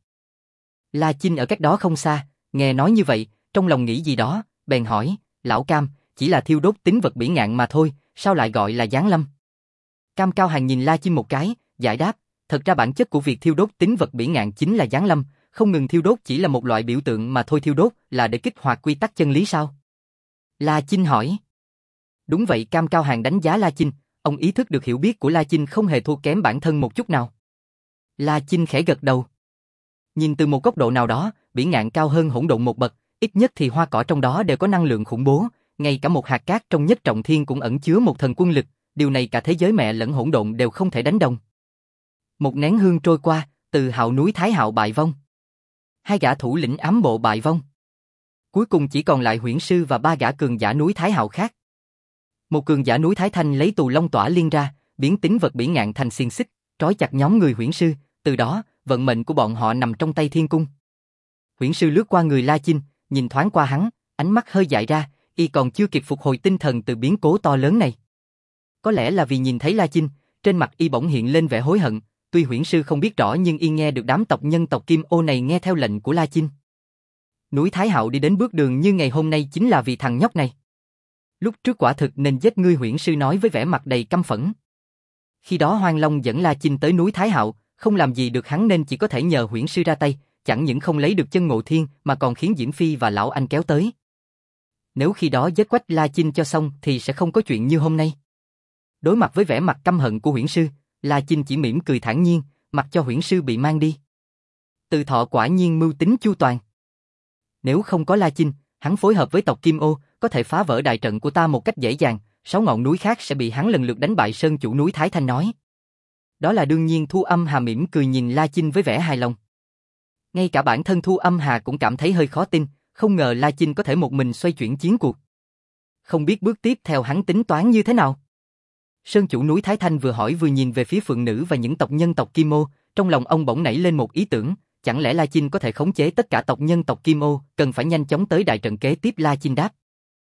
La Chinh ở cách đó không xa, nghe nói như vậy, trong lòng nghĩ gì đó, bèn hỏi, lão Cam, chỉ là thiêu đốt tính vật bỉ ngạn mà thôi, sao lại gọi là giáng lâm? Cam Cao Hàng nhìn La Chinh một cái, giải đáp, thật ra bản chất của việc thiêu đốt tính vật bỉ ngạn chính là giáng lâm, không ngừng thiêu đốt chỉ là một loại biểu tượng mà thôi. Thiêu đốt là để kích hoạt quy tắc chân lý sao? La Chinh hỏi. Đúng vậy. Cam Cao Hàng đánh giá La Chinh, ông ý thức được hiểu biết của La Chinh không hề thua kém bản thân một chút nào. La Chinh khẽ gật đầu. Nhìn từ một góc độ nào đó, bỉ ngạn cao hơn hỗn độn một bậc, ít nhất thì hoa cỏ trong đó đều có năng lượng khủng bố, ngay cả một hạt cát trong Nhất Trọng Thiên cũng ẩn chứa một thần quân lực, điều này cả thế giới mẹ lẫn hỗn độn đều không thể đánh đồng. Một nén hương trôi qua, Từ Hạo núi Thái Hạo bại vong. Hai gã thủ lĩnh ám bộ bại vong. Cuối cùng chỉ còn lại Huyễn Sư và ba gã cường giả núi Thái Hạo khác. Một cường giả núi Thái Thanh lấy tù long tỏa liên ra, biến tính vật bỉ ngạn thành xiềng xích, trói chặt nhóm người Huyễn Sư, từ đó, vận mệnh của bọn họ nằm trong tay thiên cung. Huyễn Sư lướt qua người La Chinh, nhìn thoáng qua hắn, ánh mắt hơi dại ra, y còn chưa kịp phục hồi tinh thần từ biến cố to lớn này. Có lẽ là vì nhìn thấy La Chinh, trên mặt y bỗng hiện lên vẻ hối hận, tuy Huyễn Sư không biết rõ nhưng y nghe được đám tộc nhân tộc Kim Ô này nghe theo lệnh của La Chinh. Núi Thái Hạo đi đến bước đường như ngày hôm nay chính là vì thằng nhóc này. Lúc trước quả thực nên giết ngươi, Huyễn Sư nói với vẻ mặt đầy căm phẫn. Khi đó Hoang Long dẫn La Chinh tới núi Thái Hạo, không làm gì được hắn nên chỉ có thể nhờ Huyễn Sư ra tay, chẳng những không lấy được chân Ngộ Thiên mà còn khiến Diễm Phi và Lão Anh kéo tới. Nếu khi đó giết quách La Chinh cho xong thì sẽ không có chuyện như hôm nay. Đối mặt với vẻ mặt căm hận của Huyễn Sư, La Chinh chỉ mỉm cười thản nhiên, mặc cho Huyễn Sư bị mang đi. Từ Thọ quả nhiên mưu tính chu toàn. Nếu không có La Chinh, hắn phối hợp với tộc Kim Ô, có thể phá vỡ đại trận của ta một cách dễ dàng, 6 ngọn núi khác sẽ bị hắn lần lượt đánh bại. Sơn chủ núi Thái Thanh nói. Đó là đương nhiên. Thu Âm Hà mỉm cười nhìn La Chinh với vẻ hài lòng. Ngay cả bản thân Thu Âm Hà cũng cảm thấy hơi khó tin, không ngờ La Chinh có thể một mình xoay chuyển chiến cuộc. Không biết bước tiếp theo hắn tính toán như thế nào. Sơn chủ núi Thái Thanh vừa hỏi vừa nhìn về phía Phượng Nữ và những tộc nhân tộc Kim Ô, trong lòng ông bỗng nảy lên một ý tưởng, chẳng lẽ La Chinh có thể khống chế tất cả tộc nhân tộc Kim Ô, cần phải nhanh chóng tới đại trận kế tiếp. La Chinh đáp.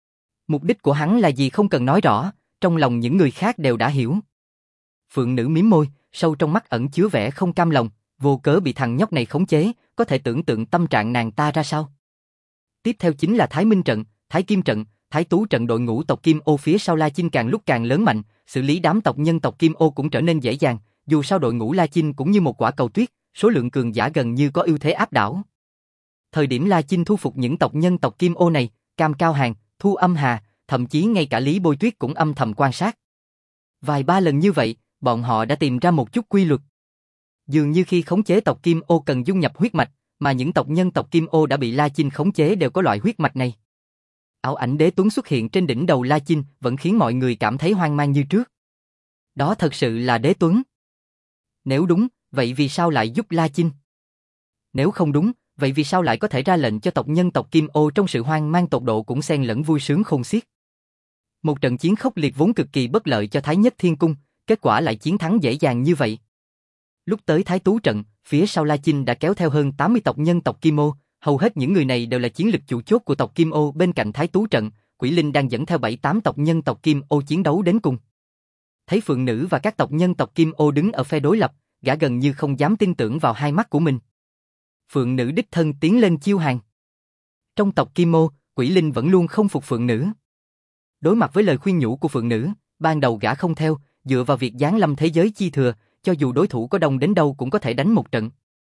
Mục đích của hắn là gì không cần nói rõ, trong lòng những người khác đều đã hiểu. Phượng Nữ mím môi, sâu trong mắt ẩn chứa vẻ không cam lòng, vô cớ bị thằng nhóc này khống chế, có thể tưởng tượng tâm trạng nàng ta ra sao. Tiếp theo chính là Thái Minh trận, Thái Kim trận, Thái Tú trận. Đội ngũ tộc Kim Ô phía sau La Chinh càng lúc càng lớn mạnh, xử lý đám tộc nhân tộc Kim Ô cũng trở nên dễ dàng, dù sao đội ngũ La Chinh cũng như một quả cầu tuyết, số lượng cường giả gần như có ưu thế áp đảo. Thời điểm La Chinh thu phục những tộc nhân tộc Kim Ô này, Cam Cao Hàng, Thu Âm Hà, thậm chí ngay cả Lý Bôi Tuyết cũng âm thầm quan sát. Vài ba lần như vậy, bọn họ đã tìm ra một chút quy luật. Dường như khi khống chế tộc Kim Ô cần dung nhập huyết mạch, mà những tộc nhân tộc Kim Ô đã bị La Chinh khống chế đều có loại huyết mạch này. Ảo ảnh đế tuấn xuất hiện trên đỉnh đầu La Chinh vẫn khiến mọi người cảm thấy hoang mang như trước. Đó thật sự là đế tuấn. Nếu đúng, vậy vì sao lại giúp La Chinh? Nếu không đúng, vậy vì sao lại có thể ra lệnh cho tộc nhân tộc Kim Ô trong sự hoang mang tột độ cũng xen lẫn vui sướng khôn xiết? Một trận chiến khốc liệt vốn cực kỳ bất lợi cho Thái Nhất Thiên Cung, kết quả lại chiến thắng dễ dàng như vậy. Lúc tới Thái Tú trận, phía sau La Chinh đã kéo theo hơn 80 tộc nhân tộc Kim Ô, hầu hết những người này đều là chiến lực chủ chốt của tộc Kim Ô. Bên cạnh Thái Tú trận, Quỷ Linh đang dẫn theo 7-8 tộc nhân tộc Kim Ô chiến đấu đến cùng. Thấy Phượng Nữ và các tộc nhân tộc Kim Ô đứng ở phe đối lập, gã gần như không dám tin tưởng vào hai mắt của mình. Phượng Nữ đích thân tiến lên chiêu hàng. Trong tộc Kim Ô, Quỷ Linh vẫn luôn không phục Phượng Nữ. Đối mặt với lời khuyên nhủ của Phượng Nữ, ban đầu gã không theo, dựa vào việc giáng lâm thế giới chi thừa, cho dù đối thủ có đông đến đâu cũng có thể đánh một trận.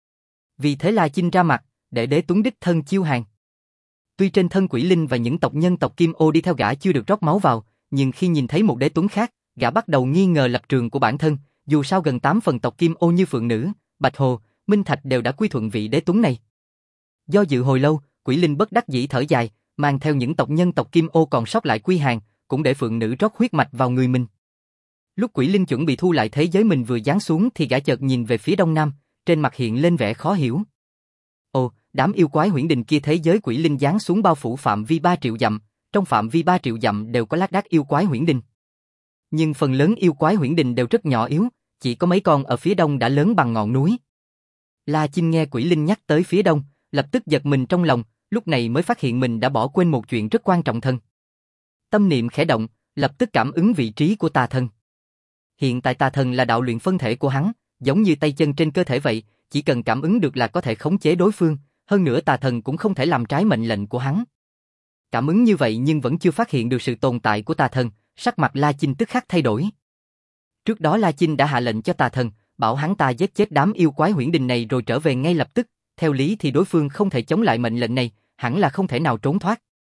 Vì thế La Chinh ra mặt, để đế tuấn đích thân chiêu hàng. Tuy trên thân Quỷ Linh và những tộc nhân tộc Kim Ô đi theo gã chưa được rót máu vào, nhưng khi nhìn thấy một đế tuấn khác, gã bắt đầu nghi ngờ lập trường của bản thân, dù sao gần 8 phần tộc Kim Ô như Phượng Nữ, Bạch Hồ, Minh Thạch đều đã quy thuận vị đế tuấn này. Do dự hồi lâu, Quỷ Linh bất đắc dĩ thở dài, mang theo những tộc nhân tộc Kim Ô còn sót lại quy hàng, cũng để Phượng Nữ rót huyết mạch vào người mình. Lúc Quỷ Linh chuẩn bị thu lại thế giới mình vừa giáng xuống thì gã chợt nhìn về phía đông nam, trên mặt hiện lên vẻ khó hiểu. Ồ, đám yêu quái huyễn đình kia thế giới Quỷ Linh giáng xuống bao phủ phạm vi 3 triệu dặm, trong phạm vi 3 triệu dặm đều có lác đác yêu quái huyễn đình. Nhưng phần lớn yêu quái huyễn đình đều rất nhỏ yếu, chỉ có mấy con ở phía đông đã lớn bằng ngọn núi. La Chinh nghe Quỷ Linh nhắc tới phía đông, lập tức giật mình trong lòng, lúc này mới phát hiện mình đã bỏ quên một chuyện rất quan trọng thân. Tâm niệm khẽ động, lập tức cảm ứng vị trí của tà thần. Hiện tại tà thần là đạo luyện phân thể của hắn, giống như tay chân trên cơ thể vậy, chỉ cần cảm ứng được là có thể khống chế đối phương, hơn nữa tà thần cũng không thể làm trái mệnh lệnh của hắn. Cảm ứng như vậy nhưng vẫn chưa phát hiện được sự tồn tại của tà thần, sắc mặt La Chinh tức khắc thay đổi. Trước đó La Chinh đã hạ lệnh cho tà thần, bảo hắn ta giết chết đám yêu quái huyễn đình này rồi trở về ngay lập tức, theo lý thì đối phương không thể chống lại mệnh lệnh này, hẳn là không thể nào trốn thoát.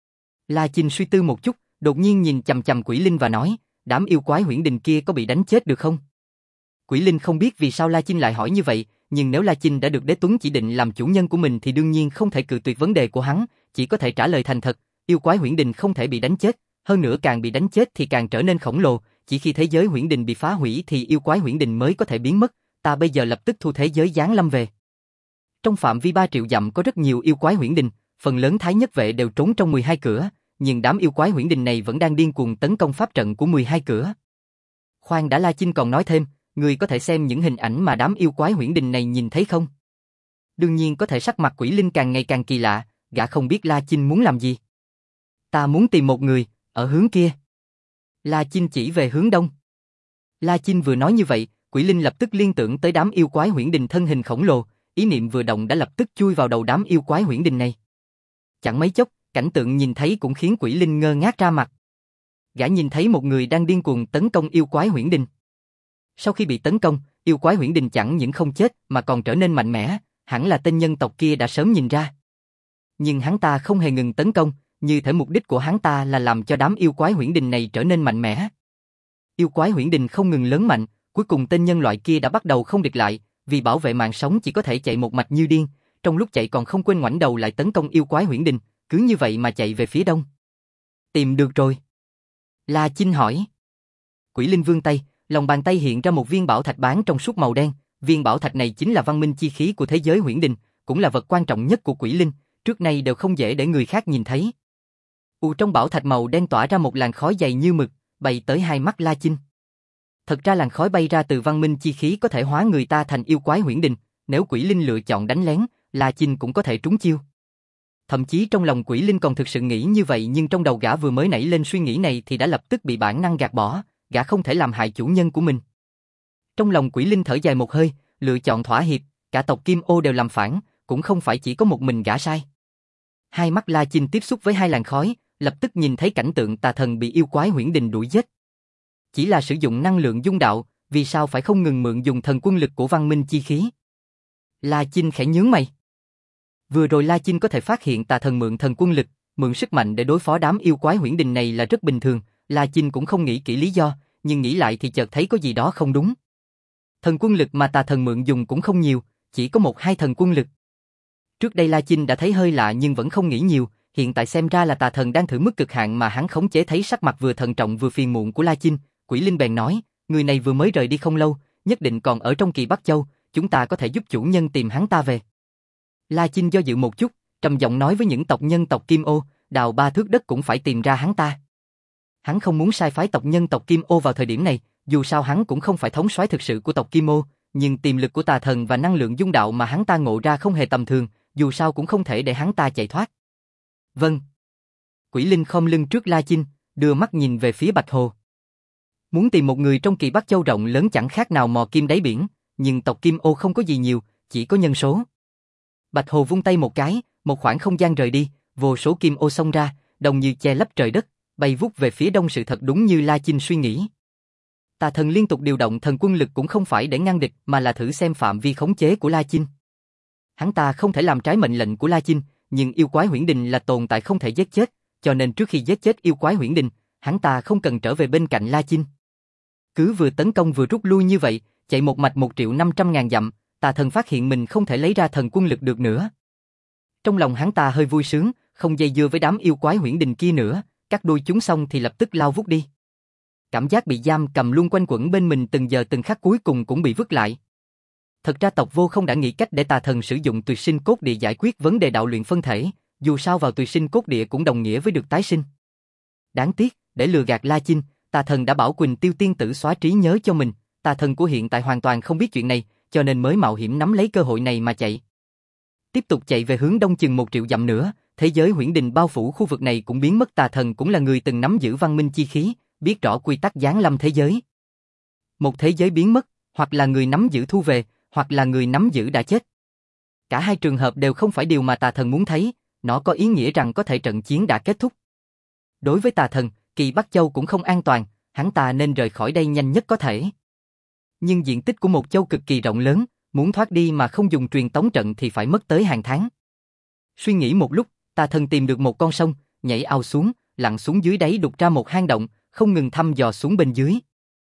La Chinh suy tư một chút, đột nhiên nhìn chằm chằm Quỷ Linh và nói, đám yêu quái huyễn đình kia có bị đánh chết được không? Quỷ Linh không biết vì sao La Chinh lại hỏi như vậy, nhưng nếu La Chinh đã được đế tuấn chỉ định làm chủ nhân của mình thì đương nhiên không thể cự tuyệt vấn đề của hắn, chỉ có thể trả lời thành thật, yêu quái huyễn đình không thể bị đánh chết, hơn nữa càng bị đánh chết thì càng trở nên khổng lồ, chỉ khi thế giới huyễn đình bị phá hủy thì yêu quái huyễn đình mới có thể biến mất, ta bây giờ lập tức thu thế giới giáng lâm về. Trong phạm vi 3 triệu dặm có rất nhiều yêu quái huyễn đình, phần lớn Thái Nhất vệ đều trốn trong 12 cửa, nhưng đám yêu quái huyễn đình này vẫn đang điên cuồng tấn công pháp trận của 12 cửa. Khoan đã, La Chinh còn nói thêm, người có thể xem những hình ảnh mà đám yêu quái huyễn đình này nhìn thấy không? Đương nhiên có thể. Sắc mặt Quỷ Linh càng ngày càng kỳ lạ, gã không biết La Chinh muốn làm gì. Ta muốn tìm một người, ở hướng kia. La Chinh chỉ về hướng đông. La Chinh vừa nói như vậy, Quỷ Linh lập tức liên tưởng tới đám yêu quái huyễn đình thân hình khổng lồ, ý niệm vừa động đã lập tức chui vào đầu đám yêu quái huyễn đình này. Chẳng mấy chốc, cảnh tượng nhìn thấy cũng khiến Quỷ Linh ngơ ngác ra mặt. Gã nhìn thấy một người đang điên cuồng tấn công yêu quái huyễn đình. Sau khi bị tấn công, yêu quái huyễn đình chẳng những không chết mà còn trở nên mạnh mẽ, hẳn là tên nhân tộc kia đã sớm nhìn ra. Nhưng hắn ta không hề ngừng tấn công, như thể mục đích của hắn ta là làm cho đám yêu quái huyễn đình này trở nên mạnh mẽ. Yêu quái huyễn đình không ngừng lớn mạnh, cuối cùng tên nhân loại kia đã bắt đầu không địch lại, vì bảo vệ mạng sống chỉ có thể chạy một mạch như điên, trong lúc chạy còn không quên ngoảnh đầu lại tấn công yêu quái huyễn đình, cứ như vậy mà chạy về phía đông. Tìm được rồi. La Chinh hỏi. Quỷ Linh vươn tay, lòng bàn tay hiện ra một viên bảo thạch bán trong suốt màu đen, viên bảo thạch này chính là văn minh chi khí của thế giới huyễn đình, cũng là vật quan trọng nhất của Quỷ Linh, trước nay đều không dễ để người khác nhìn thấy. Trong bảo thạch màu đen tỏa ra một làn khói dày như mực, bay tới hai mắt La Chinh. Thật ra làn khói bay ra từ văn minh chi khí có thể hóa người ta thành yêu quái huyễn đình, nếu Quỷ Linh lựa chọn đánh lén, La Chinh cũng có thể trúng chiêu. Thậm chí trong lòng Quỷ Linh còn thực sự nghĩ như vậy, nhưng trong đầu gã vừa mới nảy lên suy nghĩ này thì đã lập tức bị bản năng gạt bỏ, gã không thể làm hại chủ nhân của mình. Trong lòng Quỷ Linh thở dài một hơi, lựa chọn thỏa hiệp, cả tộc Kim Ô đều làm phản, cũng không phải chỉ có một mình gã sai. Hai mắt La Chinh tiếp xúc với hai làn khói, lập tức nhìn thấy cảnh tượng tà thần bị yêu quái huyễn đình đuổi giết. Chỉ là sử dụng năng lượng dung đạo, vì sao phải không ngừng mượn dùng thần quân lực của văn minh chi khí? La Chinh khẽ nhướng mày. Vừa rồi La Chinh có thể phát hiện tà thần mượn thần quân lực, mượn sức mạnh để đối phó đám yêu quái huyễn đình này là rất bình thường, La Chinh cũng không nghĩ kỹ lý do, nhưng nghĩ lại thì chợt thấy có gì đó không đúng. Thần quân lực mà tà thần mượn dùng cũng không nhiều, chỉ có 1-2 thần quân lực. Trước đây La Chinh đã thấy hơi lạ nhưng vẫn không nghĩ nhiều, hiện tại xem ra là tà thần đang thử mức cực hạn mà hắn khống chế. Thấy sắc mặt vừa thận trọng vừa phiền muộn của La Chinh, Quỷ Linh bèn nói, người này vừa mới rời đi không lâu, nhất định còn ở trong Kỳ Bắc Châu, chúng ta có thể giúp chủ nhân tìm hắn ta về. La Chinh do dự một chút, trầm giọng nói với những tộc nhân tộc Kim Ô, đào 3 thước đất cũng phải tìm ra hắn ta. Hắn không muốn sai phái tộc nhân tộc Kim Ô vào thời điểm này, dù sao hắn cũng không phải thống soái thực sự của tộc Kim Ô, nhưng tiềm lực của tà thần và năng lượng dung đạo mà hắn ta ngộ ra không hề tầm thường, dù sao cũng không thể để hắn ta chạy thoát. Vâng. Quỷ Linh khom lưng trước La Chinh, đưa mắt nhìn về phía Bạch Hồ. Muốn tìm một người trong Kỳ Bắc Châu rộng lớn chẳng khác nào mò kim đáy biển, nhưng tộc Kim Ô không có gì nhiều, chỉ có nhân số. Bạch Hồ vung tay một cái, một khoảng không gian rời đi, vô số Kim Ô xông ra, đồng như che lấp trời đất, bay vút về phía đông. Sự thật đúng như La Chinh suy nghĩ. Tà thần liên tục điều động thần quân lực cũng không phải để ngăn địch mà là thử xem phạm vi khống chế của La Chinh. Hắn ta không thể làm trái mệnh lệnh của La Chinh, nhưng yêu quái huyễn đình là tồn tại không thể giết chết, cho nên trước khi giết chết yêu quái huyễn đình, hắn ta không cần trở về bên cạnh La Chinh. Cứ vừa tấn công vừa rút lui như vậy, chạy một mạch 1.500.000 dặm, tà thần phát hiện mình không thể lấy ra thần quân lực được nữa. Trong lòng hắn ta hơi vui sướng, không dây dưa với đám yêu quái huyễn đình kia nữa, cắt đuôi chúng xong thì lập tức lao vút đi. Cảm giác bị giam cầm luôn quanh quẩn bên mình từng giờ từng khắc cuối cùng cũng bị vứt lại. Thật ra tộc Vô Không đã nghĩ cách để tà thần sử dụng tuyệt sinh cốt địa giải quyết vấn đề đạo luyện phân thể, dù sao vào tuyệt sinh cốt địa cũng đồng nghĩa với được tái sinh. Đáng tiếc, để lừa gạt La Chinh, tà thần đã bảo Quỳnh Tiêu tiên tử xóa trí nhớ cho mình, tà thần của hiện tại hoàn toàn không biết chuyện này, cho nên mới mạo hiểm nắm lấy cơ hội này mà chạy. Tiếp tục chạy về hướng đông chừng 1 triệu dặm nữa, thế giới huyễn đình bao phủ khu vực này cũng biến mất. Tà thần cũng là người từng nắm giữ văn minh chi khí, biết rõ quy tắc giáng lâm thế giới. Một thế giới biến mất, hoặc là người nắm giữ thu về, hoặc là người nắm giữ đã chết. Cả hai trường hợp đều không phải điều mà tà thần muốn thấy, nó có ý nghĩa rằng có thể trận chiến đã kết thúc. Đối với tà thần, Kỳ Bắc Châu cũng không an toàn, hắn ta nên rời khỏi đây nhanh nhất có thể. Nhưng diện tích của một châu cực kỳ rộng lớn, muốn thoát đi mà không dùng truyền tống trận thì phải mất tới hàng tháng. Suy nghĩ một lúc, tà thần tìm được một con sông, nhảy ao xuống, lặn xuống dưới đáy đục ra một hang động, không ngừng thăm dò xuống bên dưới.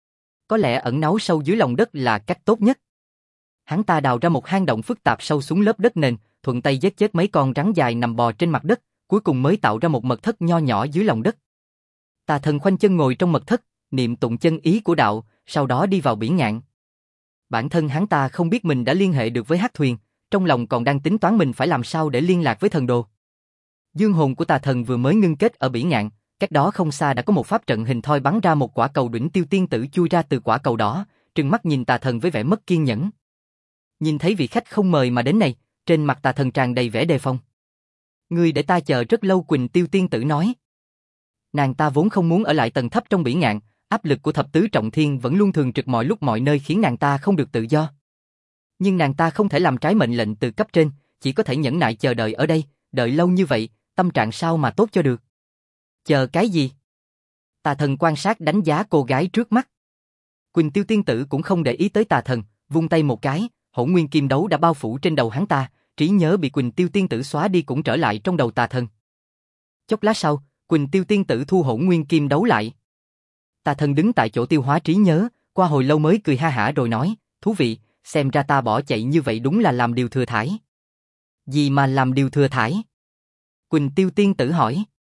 Có lẽ ẩn náu sâu dưới lòng đất là cách tốt nhất. Hắn ta đào ra một hang động phức tạp sâu xuống lớp đất nền, thuận tay giết chết mấy con rắn dài nằm bò trên mặt đất, cuối cùng mới tạo ra một mật thất nho nhỏ dưới lòng đất. Tà thần khoanh chân ngồi trong mật thất, niệm tụng chân ý của đạo, sau đó đi vào biển ngạn. Bản thân hắn ta không biết mình đã liên hệ được với Hắc Thuyền, trong lòng còn đang tính toán mình phải làm sao để liên lạc với thần đồ. Dương hồn của tà thần vừa mới ngưng kết ở biển ngạn, cách đó không xa đã có một pháp trận hình thoi bắn ra một quả cầu đỉnh tiêu tiên tử chui ra từ quả cầu đó, trừng mắt nhìn tà thần với vẻ mất kiên nhẫn. Nhìn thấy vị khách không mời mà đến này, trên mặt tà thần tràn đầy vẻ đề phòng. Ngươi để ta chờ rất lâu, Quỳnh Tiêu tiên tử nói. Nàng ta vốn không muốn ở lại tầng thấp trong biển ngạn, áp lực của thập tứ trọng thiên vẫn luôn thường trực mọi lúc mọi nơi khiến nàng ta không được tự do. Nhưng nàng ta không thể làm trái mệnh lệnh từ cấp trên, chỉ có thể nhẫn nại chờ đợi ở đây, đợi lâu như vậy, tâm trạng sao mà tốt cho được. Chờ cái gì? Tà thần quan sát đánh giá cô gái trước mắt. Quỳnh Tiêu tiên tử cũng không để ý tới tà thần, vung tay một cái, hỗn nguyên kim đấu đã bao phủ trên đầu hắn ta, trí nhớ bị Quỳnh Tiêu tiên tử xóa đi cũng trở lại trong đầu tà thần. Chốc lát sau, Quỳnh Tiêu tiên tử thu hỗn nguyên kim đấu lại. Tà thần đứng tại chỗ tiêu hóa trí nhớ, qua hồi lâu mới cười ha hả rồi nói, thú vị, xem ra ta bỏ chạy như vậy đúng là làm điều thừa thãi. Gì mà làm điều thừa thãi? Quỳnh Tiêu tiên tử hỏi.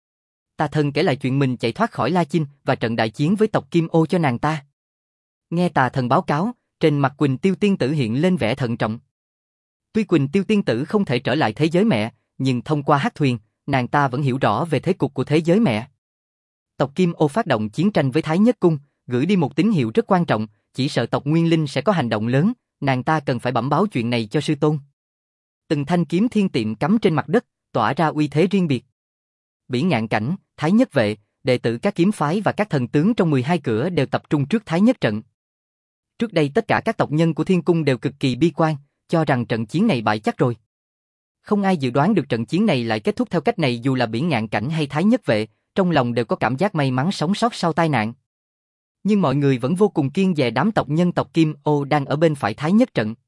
Tà thần kể lại chuyện mình chạy thoát khỏi La Chinh và trận đại chiến với tộc Kim Ô cho nàng ta. Nghe tà thần báo cáo, trên mặt Quỳnh Tiêu tiên tử hiện lên vẻ thận trọng. Tuy Quỳnh Tiêu tiên tử không thể trở lại thế giới mẹ, nhưng thông qua Hắc Thuyền, nàng ta vẫn hiểu rõ về thế cục của thế giới mẹ. Tộc Kim Ô phát động chiến tranh với Thái Nhất Cung, gửi đi một tín hiệu rất quan trọng, chỉ sợ tộc Nguyên Linh sẽ có hành động lớn, nàng ta cần phải bẩm báo chuyện này cho sư tôn. Từng thanh kiếm thiên tiệm cắm trên mặt đất, tỏa ra uy thế riêng biệt. Biển Ngạn Cảnh, Thái Nhất Vệ, đệ tử các kiếm phái và các thần tướng trong 12 cửa đều tập trung trước Thái Nhất trận. Trước đây tất cả các tộc nhân của Thiên Cung đều cực kỳ bi quan, cho rằng trận chiến này bại chắc rồi. Không ai dự đoán được trận chiến này lại kết thúc theo cách này, dù là Biển Ngạn Cảnh hay Thái Nhất Vệ, trong lòng đều có cảm giác may mắn sống sót sau tai nạn. Nhưng mọi người vẫn vô cùng kiêng dè đám tộc nhân tộc Kim Ô đang ở bên phải Thái Nhất trận.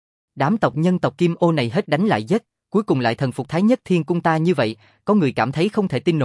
Đám tộc nhân tộc Kim Ô này hết đánh lại giết, cuối cùng lại thần phục Thái Nhất Thiên Cung ta như vậy, có người cảm thấy không thể tin nổi,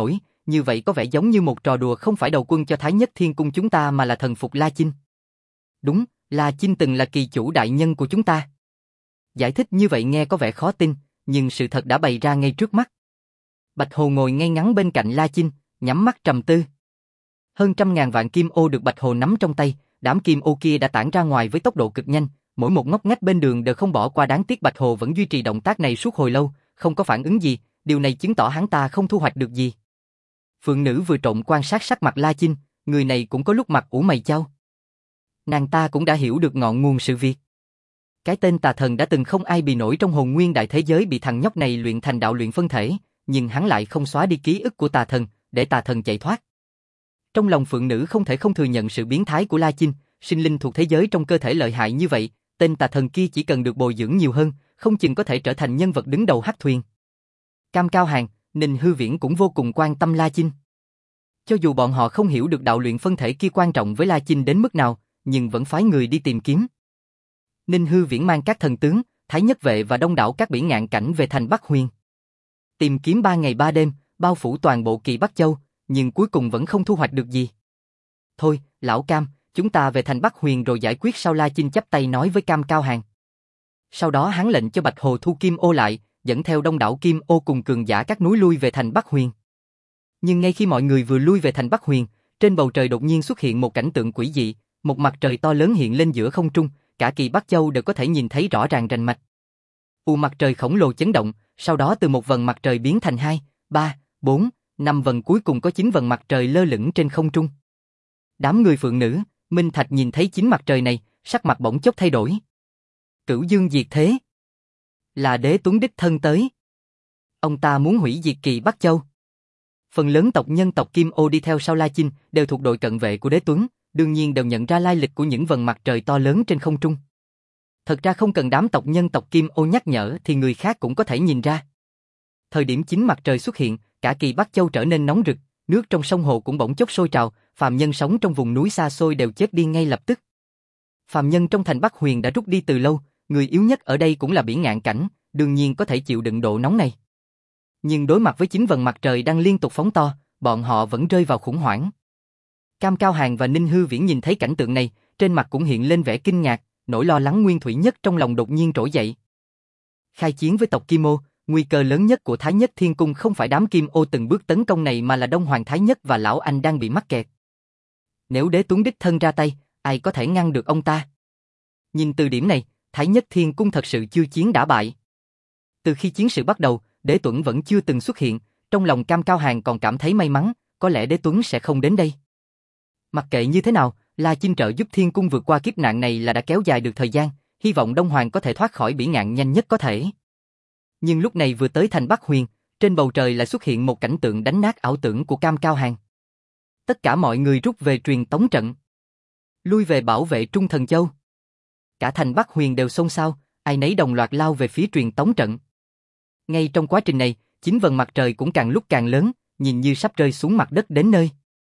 như vậy có vẻ giống như một trò đùa, không phải đầu quân cho Thái Nhất Thiên Cung chúng ta mà là thần phục La Chinh. Đúng, La Chinh từng là kỳ chủ đại nhân của chúng ta. Giải thích như vậy nghe có vẻ khó tin, nhưng sự thật đã bày ra ngay trước mắt. Bạch Hồ ngồi ngay ngắn bên cạnh La Chinh, nhắm mắt trầm tư. Hơn 100.000 vạn kim ô được Bạch Hồ nắm trong tay, đám kim ô kia đã tản ra ngoài với tốc độ cực nhanh, mỗi một ngóc ngách bên đường đều không bỏ qua, đáng tiếc Bạch Hồ vẫn duy trì động tác này suốt hồi lâu, không có phản ứng gì, điều này chứng tỏ hắn ta không thu hoạch được gì. Phượng nữ vừa trộm quan sát sắc mặt La Chinh, người này cũng có lúc mặt ủ mày chau. Nàng ta cũng đã hiểu được ngọn nguồn sự việc. Cái tên tà thần đã từng không ai bì nổi trong hồn nguyên đại thế giới bị thằng nhóc này luyện thành đạo luyện phân thể, nhưng hắn lại không xóa đi ký ức của tà thần, để tà thần chạy thoát. Trong lòng Phượng nữ không thể không thừa nhận sự biến thái của La Chinh, sinh linh thuộc thế giới trong cơ thể lợi hại như vậy, tên tà thần kia chỉ cần được bồi dưỡng nhiều hơn, không chừng có thể trở thành nhân vật đứng đầu hắc thuyền. Cam Cao Hàng, Ninh Hư Viễn cũng vô cùng quan tâm La Chinh. Cho dù bọn họ không hiểu được đạo luyện phân thể kia quan trọng với La Chinh đến mức nào, nhưng vẫn phái người đi tìm kiếm. Ninh Hư Viễn mang các thần tướng, Thái Nhất Vệ và đông đảo các bỉ ngạn cảnh về thành Bắc Huyền. Tìm kiếm 3 ngày 3 đêm, bao phủ toàn bộ Kỳ Bắc Châu, nhưng cuối cùng vẫn không thu hoạch được gì. Thôi, lão Cam, chúng ta về thành Bắc Huyền rồi giải quyết sau. La Chinh chắp tay nói với Cam Cao Hàng. Sau đó hắn lệnh cho Bạch Hồ thu kim ô lại, dẫn theo đông đảo kim ô cùng cường giả các núi lui về thành Bắc Huyền. Nhưng ngay khi mọi người vừa lui về thành Bắc Huyền, trên bầu trời đột nhiên xuất hiện một cảnh tượng quỷ dị, một mặt trời to lớn hiện lên giữa không trung, cả Kỳ Bắc Châu đều có thể nhìn thấy rõ ràng rành mạch. Mặt trời khổng lồ chấn động, sau đó từ một vầng mặt trời biến thành 2, 3, 4, 5 vầng, cuối cùng có 9 vầng mặt trời lơ lửng trên không trung. Đám người Phượng nữ, Minh Thạch nhìn thấy 9 mặt trời này, sắc mặt bỗng chốc thay đổi. Cửu Dương diệt thế. Là Đế Tuấn đích thân tới. Ông ta muốn hủy diệt Kỳ Bắc Châu. Phần lớn tộc nhân tộc Kim Ô đi theo sau La Chinh đều thuộc đội cận vệ của Đế Tuấn, đương nhiên đều nhận ra lai lịch của những vầng mặt trời to lớn trên không trung. Thật ra không cần đám tộc nhân tộc Kim Ô nhắc nhở thì người khác cũng có thể nhìn ra. Thời điểm 9 mặt trời xuất hiện, cả Kỳ Bắc Châu trở nên nóng rực, nước trong sông hồ cũng bỗng chốc sôi trào, phàm nhân sống trong vùng núi xa xôi đều chết đi ngay lập tức. Phàm nhân trong thành Bắc Huyền đã rút đi từ lâu, người yếu nhất ở đây cũng là bỉ ngạn cảnh, đương nhiên có thể chịu đựng độ nóng này. Nhưng đối mặt với 9 vầng mặt trời đang liên tục phóng to, bọn họ vẫn rơi vào khủng hoảng. Cam Cao Hàng và Ninh Hư Viễn nhìn thấy cảnh tượng này, trên mặt cũng hiện lên vẻ kinh ngạc, nỗi lo lắng nguyên thủy nhất trong lòng đột nhiên trỗi dậy. Khai chiến với tộc Kim Ô, nguy cơ lớn nhất của Thái Nhất Thiên Cung không phải đám Kim Ô từng bước tấn công này mà là Đông Hoàng Thái Nhất và Lão Anh đang bị mắc kẹt. Nếu Đế Tuấn đích thân ra tay, ai có thể ngăn được ông ta? Nhìn từ điểm này, Thái Nhất Thiên Cung thật sự chưa chiến đã bại. Từ khi chiến sự bắt đầu, Đế Tuấn vẫn chưa từng xuất hiện, trong lòng Cam Cao Hàng còn cảm thấy may mắn, có lẽ Đế Tuấn sẽ không đến đây. Mặc kệ như thế nào, La Chinh trợ giúp Thiên Cung vượt qua kiếp nạn này là đã kéo dài được thời gian, hy vọng Đông Hoàng có thể thoát khỏi bỉ ngạn nhanh nhất có thể. Nhưng lúc này vừa tới thành Bắc Huyền, trên bầu trời lại xuất hiện một cảnh tượng đánh nát ảo tưởng của Cam Cao Hàng. Tất cả mọi người rút về truyền tống trận, lui về bảo vệ Trung Thần Châu. Cả thành Bắc Huyền đều xôn xao, ai nấy đồng loạt lao về phía truyền tống trận. Ngay trong quá trình này, 9 vầng mặt trời cũng càng lúc càng lớn, nhìn như sắp rơi xuống mặt đất đến nơi.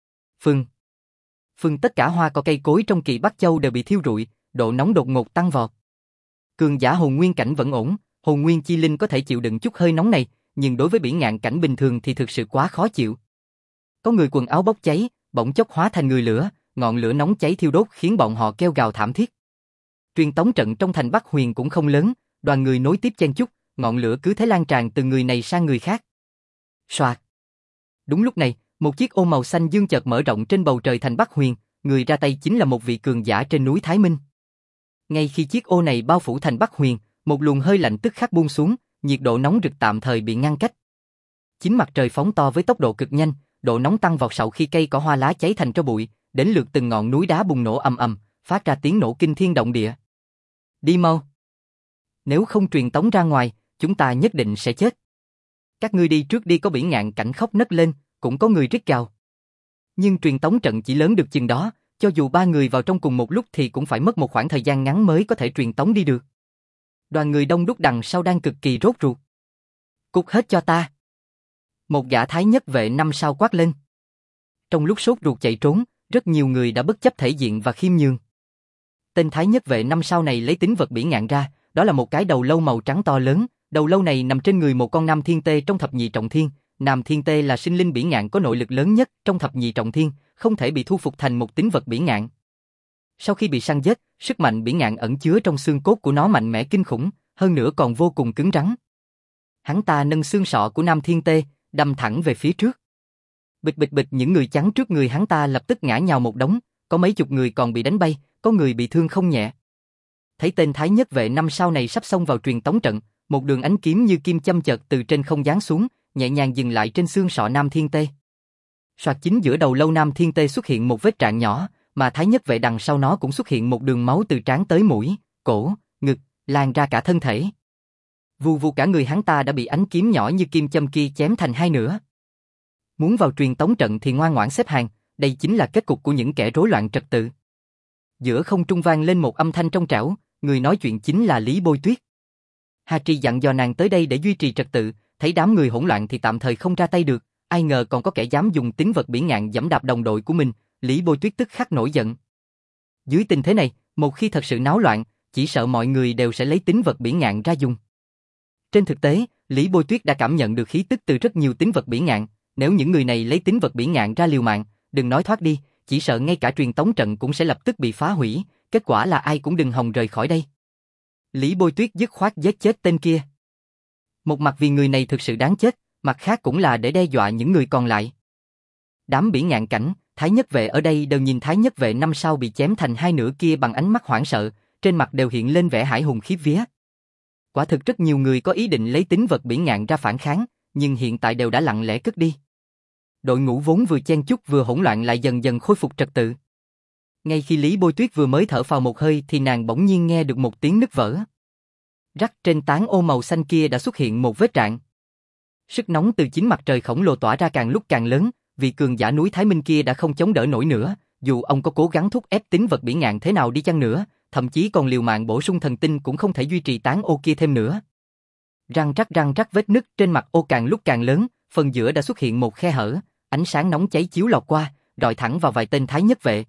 Tất cả hoa cỏ cây cối trong Kỳ Bắc Châu đều bị thiêu rụi, độ nóng đột ngột tăng vọt. Cường giả hồn nguyên cảnh vẫn ổn, hồn nguyên chi linh có thể chịu đựng chút hơi nóng này, nhưng đối với bỉ ngạn cảnh bình thường thì thực sự quá khó chịu. Có người quần áo bốc cháy, bỗng chốc hóa thành người lửa, ngọn lửa nóng cháy thiêu đốt khiến bọn họ kêu gào thảm thiết. Truyền tống trận trong thành Bắc Huyền cũng không lớn, đoàn người nối tiếp chen chúc, ngọn lửa cứ thế lan tràn từ người này sang người khác. Soạt. Đúng lúc này, một chiếc ô màu xanh dương chợt mở rộng trên bầu trời thành Bắc Huyền, người ra tay chính là một vị cường giả trên núi Thái Minh. Ngay khi chiếc ô này bao phủ thành Bắc Huyền, một luồng hơi lạnh tức khắc buông xuống, nhiệt độ nóng rực tạm thời bị ngăn cách. 9 mặt trời phóng to với tốc độ cực nhanh, độ nóng tăng vọt sau khi cây cỏ hoa lá cháy thành tro bụi, đến lượt từng ngọn núi đá bùng nổ ầm ầm, phát ra tiếng nổ kinh thiên động địa. Đi mau! Nếu không truyền tống ra ngoài, chúng ta nhất định sẽ chết. Các ngươi đi trước đi, có bỉ ngạn cảnh khóc nấc lên, cũng có người rít gào. Nhưng truyền tống trận chỉ lớn được chừng đó, cho dù 3 người vào trong cùng một lúc thì cũng phải mất một khoảng thời gian ngắn mới có thể truyền tống đi được. Đoàn người đông đúc đằng sau đang cực kỳ rốt ruột. Cút hết cho ta! Một gã Thái Nhất vệ 5 sao quát lên. Trong lúc sốt ruột chạy trốn, rất nhiều người đã bất chấp thể diện và khiêm nhường. Tên Thái Nhất vệ 5 sao này lấy tính vật bỉ ngạn ra, đó là một cái đầu lâu màu trắng to lớn, đầu lâu này nằm trên người một con nam thiên tê trong thập nhị trọng thiên, Nam Thiên Tê là sinh linh bỉ ngạn có nội lực lớn nhất trong thập nhị trọng thiên, không thể bị thu phục thành một tín vật bỉ ngạn. Sau khi bị săn giết, sức mạnh bỉ ngạn ẩn chứa trong xương cốt của nó mạnh mẽ kinh khủng, hơn nữa còn vô cùng cứng rắn. Hắn ta nâng xương sọ của Nam Thiên Tê, đâm thẳng về phía trước. Bịch bịch bịch, những người chắn trước người hắn ta lập tức ngã nhào một đống, có mấy chục người còn bị đánh bay, có người bị thương không nhẹ. Thấy tên Thái Nhất Vệ năm sau này sắp xông vào truyền tống trận, một đường ánh kiếm như kim châm chợt từ trên không giáng xuống, nhẹ nhàng dừng lại trên xương sọ Nam Thiên Tê. Soạt, chính giữa đầu lâu Nam Thiên Tê xuất hiện một vết rạn nhỏ, mà Thái Nhất Vệ đằng sau nó cũng xuất hiện một đường máu từ trán tới mũi, cổ, ngực, lan ra cả thân thể. Vù vù, cả người hắn ta đã bị ánh kiếm nhỏ như kim châm kia chém thành hai nửa. Muốn vào truyền tống trận thì ngoan ngoãn xếp hàng, đây chính là kết cục của những kẻ rối loạn trật tự. Giữa không trung vang lên một âm thanh trong trẻo, người nói chuyện chính là Lý Bôi Tuyết. Hà Trì dặn dò nàng tới đây để duy trì trật tự, thấy đám người hỗn loạn thì tạm thời không ra tay được, ai ngờ còn có kẻ dám dùng tín vật bỉ ngạn giẫm đạp đồng đội của mình, Lý Bôi Tuyết tức khắc nổi giận. Dưới tình thế này, một khi thật sự náo loạn, chỉ sợ mọi người đều sẽ lấy tín vật bỉ ngạn ra dùng. Trên thực tế, Lý Bôi Tuyết đã cảm nhận được khí tức từ rất nhiều tín vật bỉ ngạn, nếu những người này lấy tín vật bỉ ngạn ra liều mạng, đừng nói thoát đi, chỉ sợ ngay cả truyền tống trận cũng sẽ lập tức bị phá hủy, kết quả là ai cũng đừng hòng rời khỏi đây. Lý Bôi Tuyết dứt khoát giết chết tên kia. Một mặt vì người này thực sự đáng chết, mặt khác cũng là để đe dọa những người còn lại. Đám bỉ ngạn cảnh, Thái Nhất Vệ ở đây đều nhìn Thái Nhất Vệ năm sau bị chém thành hai nửa kia bằng ánh mắt hoảng sợ, trên mặt đều hiện lên vẻ hãi hùng khiếp vía. Quả thực rất nhiều người có ý định lấy tín vật bỉ ngạn ra phản kháng, nhưng hiện tại đều đã lặng lẽ cất đi. Đội ngũ vốn vừa chen chúc vừa hỗn loạn lại dần dần khôi phục trật tự. Ngay khi Lý Bôi Tuyết vừa mới thở phào một hơi thì nàng bỗng nhiên nghe được một tiếng nứt vỡ. Rắc, trên tán ô màu xanh kia đã xuất hiện một vết rạn. Sức nóng từ chính mặt trời khổng lồ tỏa ra càng lúc càng lớn, vì cường giả núi Thái Minh kia đã không chống đỡ nổi nữa, dù ông có cố gắng thúc ép tín vật bỉ ngạn thế nào đi chăng nữa, thậm chí còn liều mạng bổ sung thần tinh cũng không thể duy trì tán ô kia thêm nữa. Răng rắc, vết nứt trên mặt ô càng lúc càng lớn, phần giữa đã xuất hiện một khe hở, ánh sáng nóng cháy chiếu lọt qua, rọi thẳng vào vài tên Thái Nhất Vệ.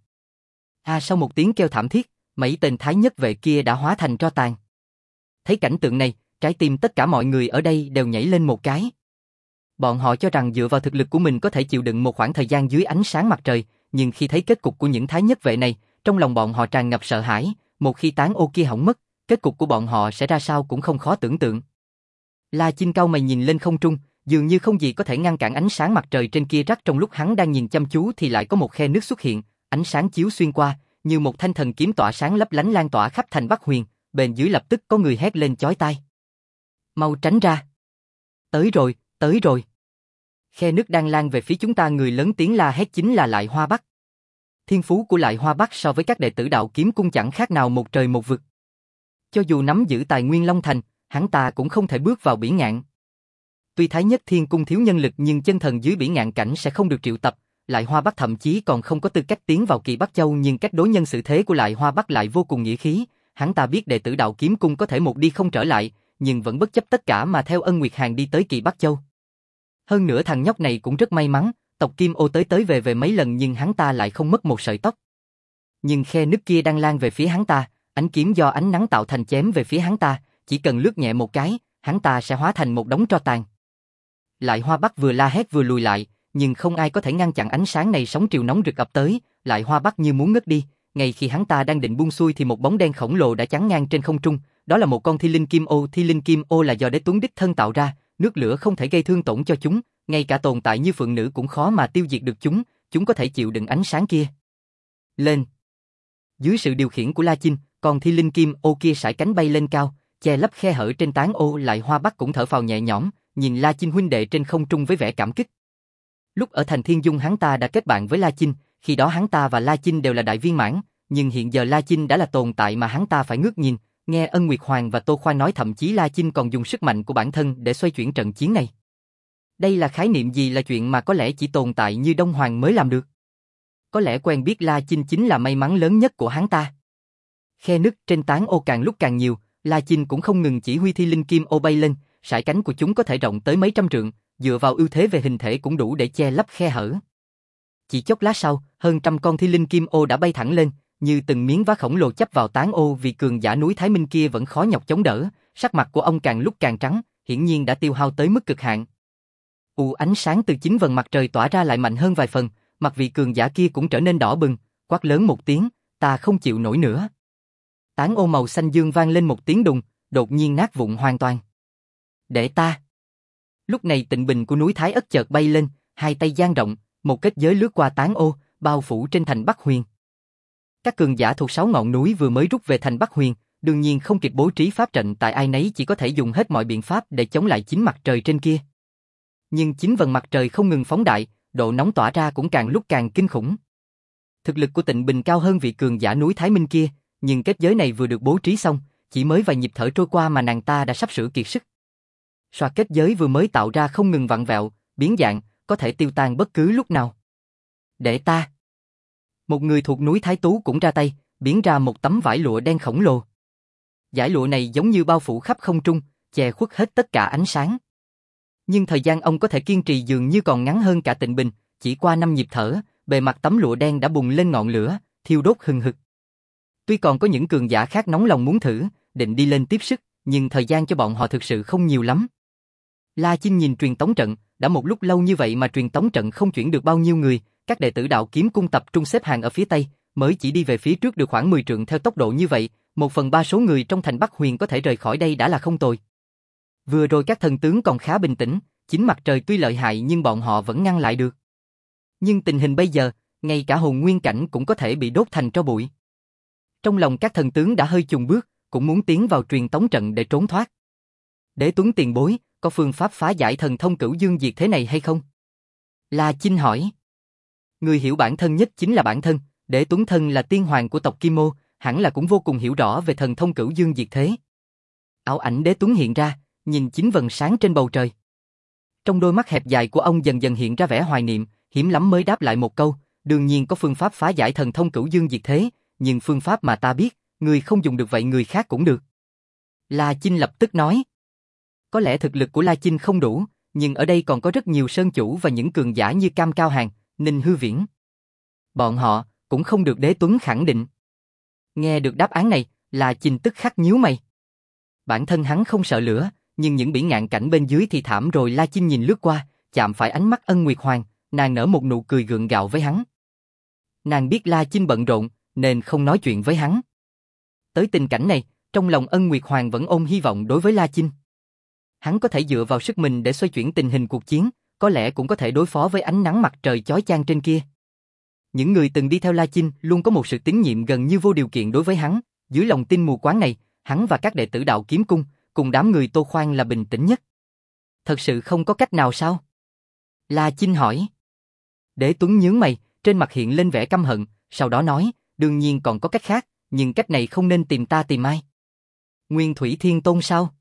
Sau một tiếng kêu thảm thiết, mấy tên Thái Nhất Vệ kia đã hóa thành tro tàn. Thấy cảnh tượng này, trái tim tất cả mọi người ở đây đều nhảy lên một cái. Bọn họ cho rằng dựa vào thực lực của mình có thể chịu đựng một khoảng thời gian dưới ánh sáng mặt trời, nhưng khi thấy kết cục của những Thái Nhất Vệ này, trong lòng bọn họ tràn ngập sợ hãi, một khi tán ô kia hỏng mất, kết cục của bọn họ sẽ ra sao cũng không khó tưởng tượng. La Chinh cau mày nhìn lên không trung, dường như không gì có thể ngăn cản ánh sáng mặt trời trên kia rắc, trong lúc hắn đang nhìn chăm chú thì lại có một khe nước xuất hiện, ánh sáng chiếu xuyên qua, như một thanh thần kiếm tỏa sáng lấp lánh lan tỏa khắp thành Bắc Huyền, bên dưới lập tức có người hét lên chói tai. Mau tránh ra! Tới rồi, tới rồi! Khe nước đang lan về phía chúng ta, người lớn tiếng la hét chính là Lại Hoa Bắc. Thiên phú của Lại Hoa Bắc so với các đệ tử Đạo Kiếm Cung chẳng khác nào một trời một vực. Cho dù nắm giữ tài nguyên Long Thành, hắn ta cũng không thể bước vào bỉ ngạn. Tuy Thái Nhất Thiên Cung thiếu nhân lực nhưng chân thần dưới bỉ ngạn cảnh sẽ không được triệu tập, Lại Hoa Bắc thậm chí còn không có tư cách tiến vào Kỳ Bắc Châu, nhưng cách đối nhân xử thế của Lại Hoa Bắc lại vô cùng nghĩa khí, hắn ta biết đệ tử Đạo Kiếm Cung có thể một đi không trở lại, nhưng vẫn bất chấp tất cả mà theo Ân Nguyệt Hàn đi tới Kỳ Bắc Châu. Hơn nữa thằng nhóc này cũng rất may mắn, tộc Kim Ô tới về mấy lần nhưng hắn ta lại không mất một sợi tóc. Nhưng khe nước kia đang lan về phía hắn ta, ánh kiếm do ánh nắng tạo thành chém về phía hắn ta, chỉ cần lướt nhẹ một cái, hắn ta sẽ hóa thành một đống tro tàn. Lại Hoa Bắc vừa la hét vừa lùi lại, nhưng không ai có thể ngăn chặn ánh sáng này, sóng triều nóng rực ập tới, Lại Hoa Bắc như muốn ngất đi. Ngay khi hắn ta đang định buông xuôi thì một bóng đen khổng lồ đã chắn ngang trên không trung, đó là một con thi linh kim ô. Thi linh kim ô là do Đế Tuấn đích thân tạo ra, nước lửa không thể gây thương tổn cho chúng, ngay cả tồn tại như phượng nữ cũng khó mà tiêu diệt được chúng có thể chịu đựng ánh sáng kia. Lên! Dưới sự điều khiển của La Chinh, con thi linh kim ô kia sải cánh bay lên cao, che lấp khe hở trên tán ô. Lại Hoa Bắc cũng thở phào nhẹ nhõm, nhìn La Chinh huynh đệ trên không trung với vẻ cảm kích. Lúc ở thành Thiên Dung hắn ta đã kết bạn với La Chinh, khi đó hắn ta và La Chinh đều là đại viên mãn, nhưng hiện giờ La Chinh đã là tồn tại mà hắn ta phải ngước nhìn. Nghe Ân Nguyệt Hoàng và Tô Khoa nói thậm chí La Chinh còn dùng sức mạnh của bản thân để xoay chuyển trận chiến này. Đây là khái niệm gì, là chuyện mà có lẽ chỉ tồn tại như Đông Hoàng mới làm được. Có lẽ quen biết La Chinh chính là may mắn lớn nhất của hắn ta. Khe nứt trên tán ô càng lúc càng nhiều, La Chinh cũng không ngừng chỉ huy thi linh kim ô bay lên, sải cánh của chúng có thể rộng tới mấy trăm trượng, dựa vào ưu thế về hình thể cũng đủ để che lấp khe hở. Chỉ chốc lát sau, hơn trăm con thi linh kim ô đã bay thẳng lên, như từng miếng vá khổng lồ chấp vào tán ô. Vì cường giả núi Thái Minh kia vẫn khó nhọc chống đỡ, sắc mặt của ông càng lúc càng trắng, hiển nhiên đã tiêu hao tới mức cực hạn. Ánh sáng từ chính vầng mặt trời tỏa ra lại mạnh hơn vài phần, mặt vị cường giả kia cũng trở nên đỏ bừng, quát lớn một tiếng, ta không chịu nổi nữa. Tán ô màu xanh dương vang lên một tiếng đùng, đột nhiên nát vụn hoàn toàn. Để ta. Lúc này tịnh bình của núi Thái Ất chợt bay lên, hai tay dang rộng, một kết giới lướt qua tán ô, bao phủ trên thành Bắc Huyền. Các cường giả thuộc 6 ngọn núi vừa mới rút về thành Bắc Huyền, đương nhiên không kịp bố trí pháp trận, tại ai nấy chỉ có thể dùng hết mọi biện pháp để chống lại chính mặt trời trên kia. Nhưng chính vầng mặt trời không ngừng phóng đại, độ nóng tỏa ra cũng càng lúc càng kinh khủng. Thực lực của Tịnh Bình cao hơn vị cường giả núi Thái Minh kia, nhưng kết giới này vừa được bố trí xong, chỉ mới vài nhịp thở trôi qua mà nàng ta đã sắp sửa kiệt sức. Xoa kết giới vừa mới tạo ra không ngừng vặn vẹo, biến dạng, có thể tiêu tan bất cứ lúc nào. Để ta. Một người thuộc núi Thái Tú cũng ra tay, biến ra một tấm vải lụa đen khổng lồ. Dải lụa này giống như bao phủ khắp không trung, che khuất hết tất cả ánh sáng. Nhưng thời gian ông có thể kiên trì dường như còn ngắn hơn cả Tịnh Bình, chỉ qua 5 nhịp thở, bề mặt tấm lụa đen đã bùng lên ngọn lửa, thiêu đốt hừng hực. Tuy còn có những cường giả khác nóng lòng muốn thử, định đi lên tiếp sức, nhưng thời gian cho bọn họ thực sự không nhiều lắm. La Chinh nhìn truyền tống trận, đã một lúc lâu như vậy mà truyền tống trận không chuyển được bao nhiêu người, các đệ tử Đạo Kiếm Cung tập trung xếp hàng ở phía Tây, mới chỉ đi về phía trước được khoảng 10 trượng theo tốc độ như vậy, 1/3 số người trong thành Bắc Huyền có thể rời khỏi đây đã là không tồi. Vừa rồi các thần tướng còn khá bình tĩnh, chính mặt trời tuy lợi hại nhưng bọn họ vẫn ngăn lại được. Nhưng tình hình bây giờ, ngay cả hồn nguyên cảnh cũng có thể bị đốt thành tro bụi. Trong lòng các thần tướng đã hơi chùng bước, cũng muốn tiến vào truyền tống trận để trốn thoát. Đế Tuấn tiền bối, có phương pháp phá giải thần thông Cửu Dương Diệt Thế này hay không? La Chinh hỏi. Người hiểu bản thân nhất chính là bản thân, Đế Tuấn thân là tiên hoàng của tộc Kim Ô, hẳn là cũng vô cùng hiểu rõ về thần thông Cửu Dương Diệt Thế. Ảo ảnh Đế Tuấn hiện ra, nhìn chính vầng sáng trên bầu trời. Trong đôi mắt hẹp dài của ông dần dần hiện ra vẻ hoài niệm, hiếm lắm mới đáp lại một câu, đương nhiên có phương pháp phá giải thần thông Cửu Dương Diệt Thế, nhưng phương pháp mà ta biết, người không dùng được vậy người khác cũng được. La Chinh lập tức nói. Có lẽ thực lực của La Chinh không đủ, nhưng ở đây còn có rất nhiều sơn chủ và những cường giả như Cam Cao Hàng, Ninh Hư Viễn. Bọn họ cũng không được Đế Tuấn khẳng định. Nghe được đáp án này, La Chinh tức khắc nhíu mày. Bản thân hắn không sợ lửa, nhưng những bỉ ngạn cảnh bên dưới thì thảm rồi. La Chinh nhìn lướt qua, chạm phải ánh mắt Ân Nguyệt Hoàng, nàng nở một nụ cười gượng gạo với hắn. Nàng biết La Chinh bận rộn, nên không nói chuyện với hắn. Tới tình cảnh này, trong lòng Ân Nguyệt Hoàng vẫn ôm hy vọng đối với La Chinh. Hắn có thể dựa vào sức mình để xoay chuyển tình hình cuộc chiến, có lẽ cũng có thể đối phó với ánh nắng mặt trời chói chang trên kia. Những người từng đi theo La Chinh luôn có một sự tín nhiệm gần như vô điều kiện đối với hắn, dưới lòng tin mù quáng này, hắn và các đệ tử Đạo Kiếm Cung, cùng đám người Tô Khoan là bình tĩnh nhất. Thật sự không có cách nào sao? La Chinh hỏi. Đế Tuấn nhướng mày, trên mặt hiện lên vẻ căm hận, sau đó nói, đương nhiên còn có cách khác, nhưng cách này không nên tìm ta tìm ai. Nguyên Thủy Thiên Tôn sao?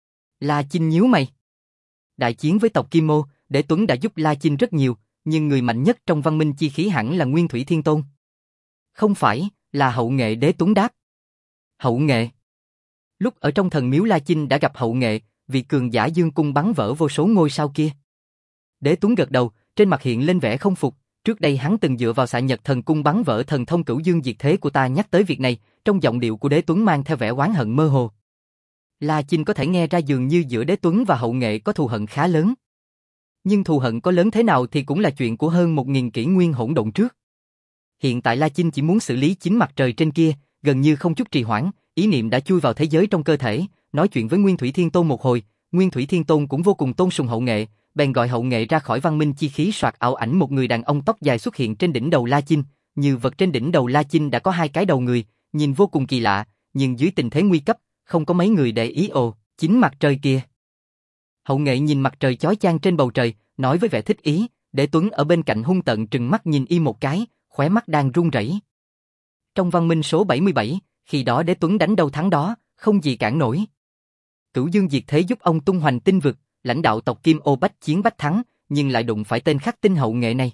La Chinh nhíu mày. Đại chiến với tộc Kim Ô, Đế Tuấn đã giúp La Chinh rất nhiều, nhưng người mạnh nhất trong văn minh chi khí hẳn là Nguyên Thủy Thiên Tôn. Không phải, là Hậu Nghệ. Đế Tuấn đáp. Hậu Nghệ. Lúc ở trong thần miếu La Chinh đã gặp Hậu Nghệ, vị cường giả dương cung bắn vỡ vô số ngôi sao kia. Đế Tuấn gật đầu, trên mặt hiện lên vẻ không phục, trước đây hắn từng dựa vào xạ nhật thần cung bắn vỡ thần thông Cửu Dương Diệt Thế của ta. Nhắc tới việc này, trong giọng điệu của Đế Tuấn mang theo vẻ oán hận mơ hồ. La Chinh có thể nghe ra dường như giữa Đế Tuấn và Hậu Nghệ có thù hận khá lớn. Nhưng thù hận có lớn thế nào thì cũng là chuyện của hơn 1000 kỷ nguyên hỗn độn trước. Hiện tại La Chinh chỉ muốn xử lý chính mặt trời trên kia, gần như không chút trì hoãn, ý niệm đã chui vào thế giới trong cơ thể, nói chuyện với Nguyên Thủy Thiên Tôn một hồi. Nguyên Thủy Thiên Tôn cũng vô cùng tôn sùng Hậu Nghệ, bèn gọi Hậu Nghệ ra khỏi văn minh chi khí. Soạt, ảo ảnh một người đàn ông tóc dài xuất hiện trên đỉnh đầu La Chinh, như vật trên đỉnh đầu La Chinh đã có 2 cái đầu người, nhìn vô cùng kỳ lạ, nhưng dưới tình thế nguy cấp, không có mấy người để ý. Ồ, chính mặt trời kìa. Hậu Nghệ nhìn mặt trời chói chang trên bầu trời, nói với vẻ thích ý. Đế Tuấn ở bên cạnh hung tợn trừng mắt nhìn y một cái, khóe mắt đang run rẩy. Trong văn minh số 77, khi đó Đế Tuấn đánh đâu thắng đó, không gì cản nổi. Cửu Dương Diệt Thế giúp ông tung hoành tinh vực, lãnh đạo tộc Kim Ô bách chiến bách thắng, nhưng lại đụng phải tên khắc tinh Hậu Nghệ này.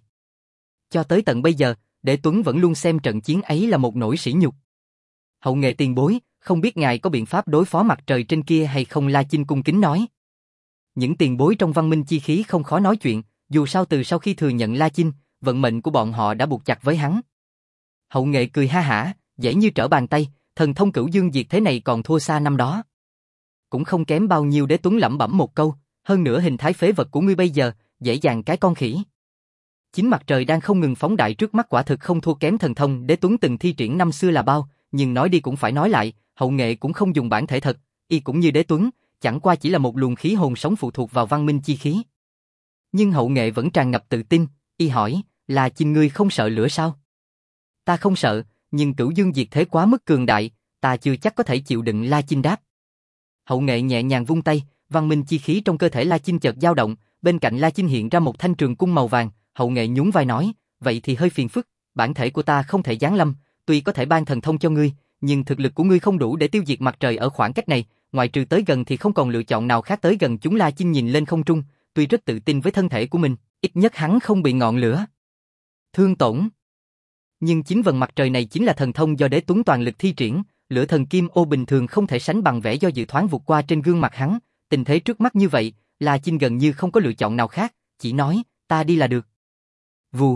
Cho tới tận bây giờ, Đế Tuấn vẫn luôn xem trận chiến ấy là một nỗi sỉ nhục. Hậu Nghệ tiền bối, không biết ngài có biện pháp đối phó mặt trời trên kia hay không? La Chinh cung kính nói. Những tiền bối trong văn minh chi khí không khó nói chuyện, dù sao từ sau khi thừa nhận La Chinh, vận mệnh của bọn họ đã buộc chặt với hắn. Hậu Nghệ cười ha hả, dễ như trở bàn tay, thần thông Cửu Dương Diệt Thế này còn thua xa năm đó. Cũng không kém bao nhiêu. Đế Tuấn lẩm bẩm một câu, hơn nữa hình thái phế vật của ngươi bây giờ, dễ dàng cái con khỉ. Chính mặt trời đang không ngừng phóng đại trước mắt quả thực không thua kém thần thông Đế Tuấn từng thi triển năm xưa là bao, nhưng nói đi cũng phải nói lại, Hậu Nghệ cũng không dùng bản thể thật, y cũng như Đế Tuấn, chẳng qua chỉ là một luồng khí hồn sống phụ thuộc vào văn minh chi khí. Nhưng Hậu Nghệ vẫn tràn ngập tự tin, y hỏi, là Chinh ngươi không sợ lửa sao? Ta không sợ, nhưng Cửu Dương diệt thế quá mức cường đại, ta chưa chắc có thể chịu đựng. La Chinh đáp. Hậu Nghệ nhẹ nhàng vung tay, văn minh chi khí trong cơ thể La Chinh chợt dao động, bên cạnh La Chinh hiện ra một thanh trường cung màu vàng. Hậu Nghệ nhún vai nói, vậy thì hơi phiền phức, bản thể của ta không thể giáng lâm, tuy có thể ban thần thông cho ngươi, nhưng thực lực của ngươi không đủ để tiêu diệt mặt trời ở khoảng cách này, ngoại trừ tới gần thì không còn lựa chọn nào khác tới gần chúng. La Chinh nhìn lên không trung, tuy rất tự tin với thân thể của mình, ít nhất hắn không bị ngọn lửa thương tổn. Nhưng chính vần mặt trời này chính là thần thông do Đế Tuấn toàn lực thi triển, lửa thần kim ô bình thường không thể sánh bằng vẻ do dự thoáng vụt qua trên gương mặt hắn, tình thế trước mắt như vậy, La Chinh gần như không có lựa chọn nào khác, chỉ nói, ta đi là được. Vù.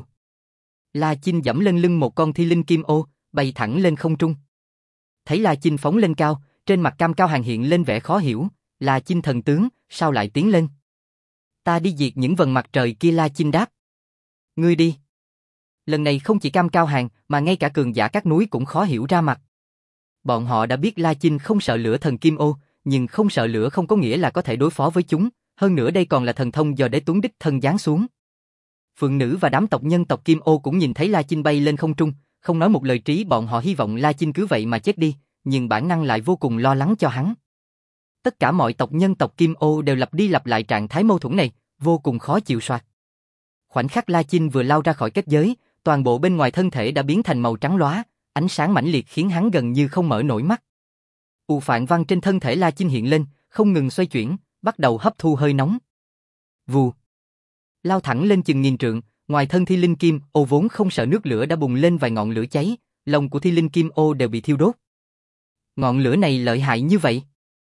La Chinh giẫm lên lưng một con thi linh kim ô, bay thẳng lên không trung. Thấy La Chinh phóng lên cao, trên mặt Cam Cao Hàng hiện lên vẻ khó hiểu, La Chinh thần tướng, sao lại tiến lên? Ta đi diệt những vần mặt trời kia. La Chinh đáp. Ngươi đi. Lần này không chỉ Cam Cao Hàng, mà ngay cả cường giả các núi cũng khó hiểu ra mặt. Bọn họ đã biết La Chinh không sợ lửa thần kim ô, nhưng không sợ lửa không có nghĩa là có thể đối phó với chúng, hơn nữa đây còn là thần thông do Đế Tuấn đích thân giáng xuống. Phượng nữ và đám tộc nhân tộc Kim Ô cũng nhìn thấy La Chinh bay lên không trung, không nói một lời trí bọn họ hy vọng La Chinh cứ vậy mà chết đi, nhưng bản năng lại vô cùng lo lắng cho hắn. Tất cả mọi tộc nhân tộc Kim Ô đều lặp đi lặp lại trạng thái mâu thuẫn này, vô cùng khó chịu soạt. Khoảnh khắc La Chinh vừa lao ra khỏi kết giới, toàn bộ bên ngoài thân thể đã biến thành màu trắng lóa, ánh sáng mãnh liệt khiến hắn gần như không mở nổi mắt. U phạn văn trên thân thể La Chinh hiện lên, không ngừng xoay chuyển, bắt đầu hấp thu hơi nóng. Vù. Lao thẳng lên chừng nghìn trượng, ngoài thân thi linh kim ô vốn không sợ nước lửa đã bùng lên vài ngọn lửa cháy, lông của thi linh kim ô đều bị thiêu đốt. Ngọn lửa này lợi hại như vậy?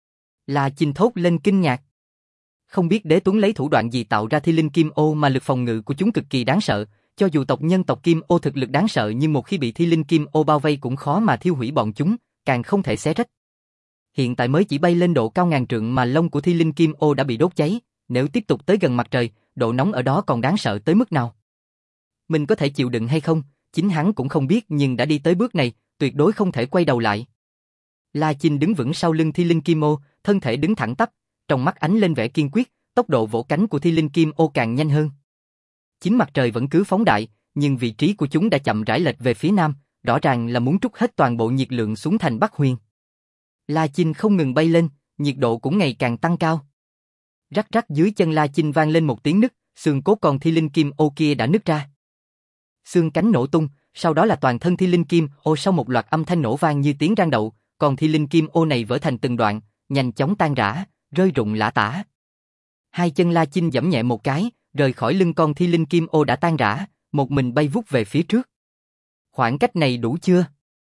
La Chinh thốt lên kinh ngạc. Không biết Đế Tuấn lấy thủ đoạn gì tạo ra thi linh kim ô mà lực phòng ngự của chúng cực kỳ đáng sợ, cho dù tộc nhân tộc Kim Ô thực lực đáng sợ nhưng một khi bị thi linh kim ô bao vây cũng khó mà thiêu hủy bọn chúng, càng không thể xé rách. Hiện tại mới chỉ bay lên độ cao ngàn trượng mà lông của thi linh kim ô đã bị đốt cháy, nếu tiếp tục tới gần mặt trời, độ nóng ở đó còn đáng sợ tới mức nào. Mình có thể chịu đựng hay không, chính hắn cũng không biết, nhưng đã đi tới bước này, tuyệt đối không thể quay đầu lại. La Chinh đứng vững sau lưng thi linh kim ô, thân thể đứng thẳng tắp, trong mắt ánh lên vẻ kiên quyết, tốc độ vỗ cánh của thi linh kim ô càng nhanh hơn. Chính mặt trời vẫn cứ phóng đại, nhưng vị trí của chúng đã chậm rãi lệch về phía nam, rõ ràng là muốn trút hết toàn bộ nhiệt lượng xuống thành Bắc Huyền. La Chinh không ngừng bay lên, nhiệt độ cũng ngày càng tăng cao. Rắc rắc dưới chân La Chinh vang lên một tiếng nứt, xương cốt con thi linh kim ô kia đã nứt ra. Xương cánh nổ tung, sau đó là toàn thân thi linh kim ô sau một loạt âm thanh nổ vang như tiếng rang đậu, còn thi linh kim ô này vỡ thành từng đoạn, nhanh chóng tan rã, rơi rụng lả tả. Hai chân La Chinh giẫm nhẹ một cái, rời khỏi lưng con thi linh kim ô đã tan rã, một mình bay vút về phía trước. Khoảng cách này đủ chưa?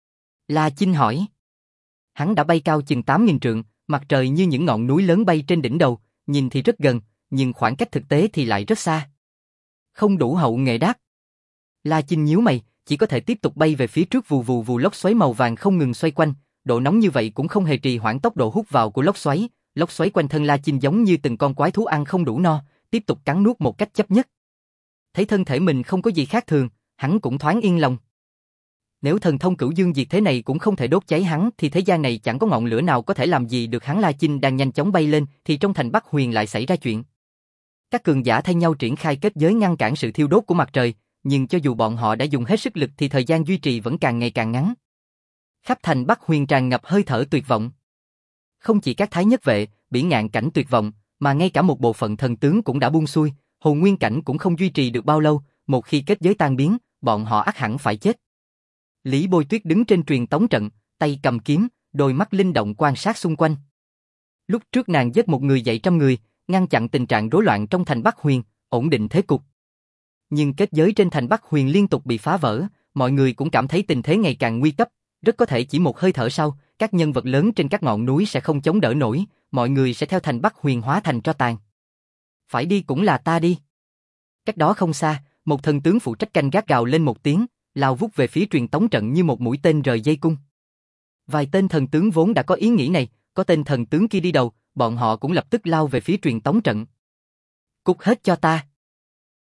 La Chinh hỏi. Hắn đã bay cao chừng 8.000 trượng, mặt trời như những ngọn núi lớn bay trên đỉnh đầu, nhìn thì rất gần, nhưng khoảng cách thực tế thì lại rất xa. Không đủ. Hậu Nghệ đáp. La Chinh nhíu mày, chỉ có thể tiếp tục bay về phía trước. Vù vù vù, lốc xoáy màu vàng không ngừng xoay quanh, độ nóng như vậy cũng không hề trì hoãn tốc độ hút vào của lốc xoáy quanh thân La Chinh giống như từng con quái thú ăn không đủ no, tiếp tục cắn nuốt một cách chấp nhất. Thấy thân thể mình không có gì khác thường, hắn cũng thoáng yên lòng. Nếu thần thông Cửu Dương diệt thế này cũng không thể đốt cháy hắn thì thế gian này chẳng có ngọn lửa nào có thể làm gì được hắn. La Chinh đang nhanh chóng bay lên thì trong thành Bắc Huyền lại xảy ra chuyện. Các cường giả thay nhau triển khai kết giới ngăn cản sự thiêu đốt của mặt trời, nhưng cho dù bọn họ đã dùng hết sức lực thì thời gian duy trì vẫn càng ngày càng ngắn. Khắp thành Bắc Huyền tràn ngập hơi thở tuyệt vọng. Không chỉ các thái nhất vệ, bỉ ngạn cảnh tuyệt vọng, mà ngay cả một bộ phận thần tướng cũng đã buông xuôi, hồn nguyên cảnh cũng không duy trì được bao lâu, một khi kết giới tan biến, bọn họ ắt hẳn phải chết. Lý Bôi Tuyết đứng trên truyền tống trận, tay cầm kiếm, đôi mắt linh động quan sát xung quanh. Lúc trước nàng giết một người dạy trăm người, ngăn chặn tình trạng rối loạn trong thành Bắc Huyền, ổn định thế cục. Nhưng kết giới trên thành Bắc Huyền liên tục bị phá vỡ, mọi người cũng cảm thấy tình thế ngày càng nguy cấp, rất có thể chỉ một hơi thở sau, các nhân vật lớn trên các ngọn núi sẽ không chống đỡ nổi, mọi người sẽ theo thành Bắc Huyền hóa thành tro tàn. Phải đi cũng là ta đi. Cách đó không xa, một thần tướng phụ trách canh gác gào lên một tiếng, lao vút về phía truyền tống trận như một mũi tên rời dây cung. Vài tên thần tướng vốn đã có ý nghĩ này, có tên thần tướng kia đi đầu, bọn họ cũng lập tức lao về phía truyền tống trận. Cút hết cho ta.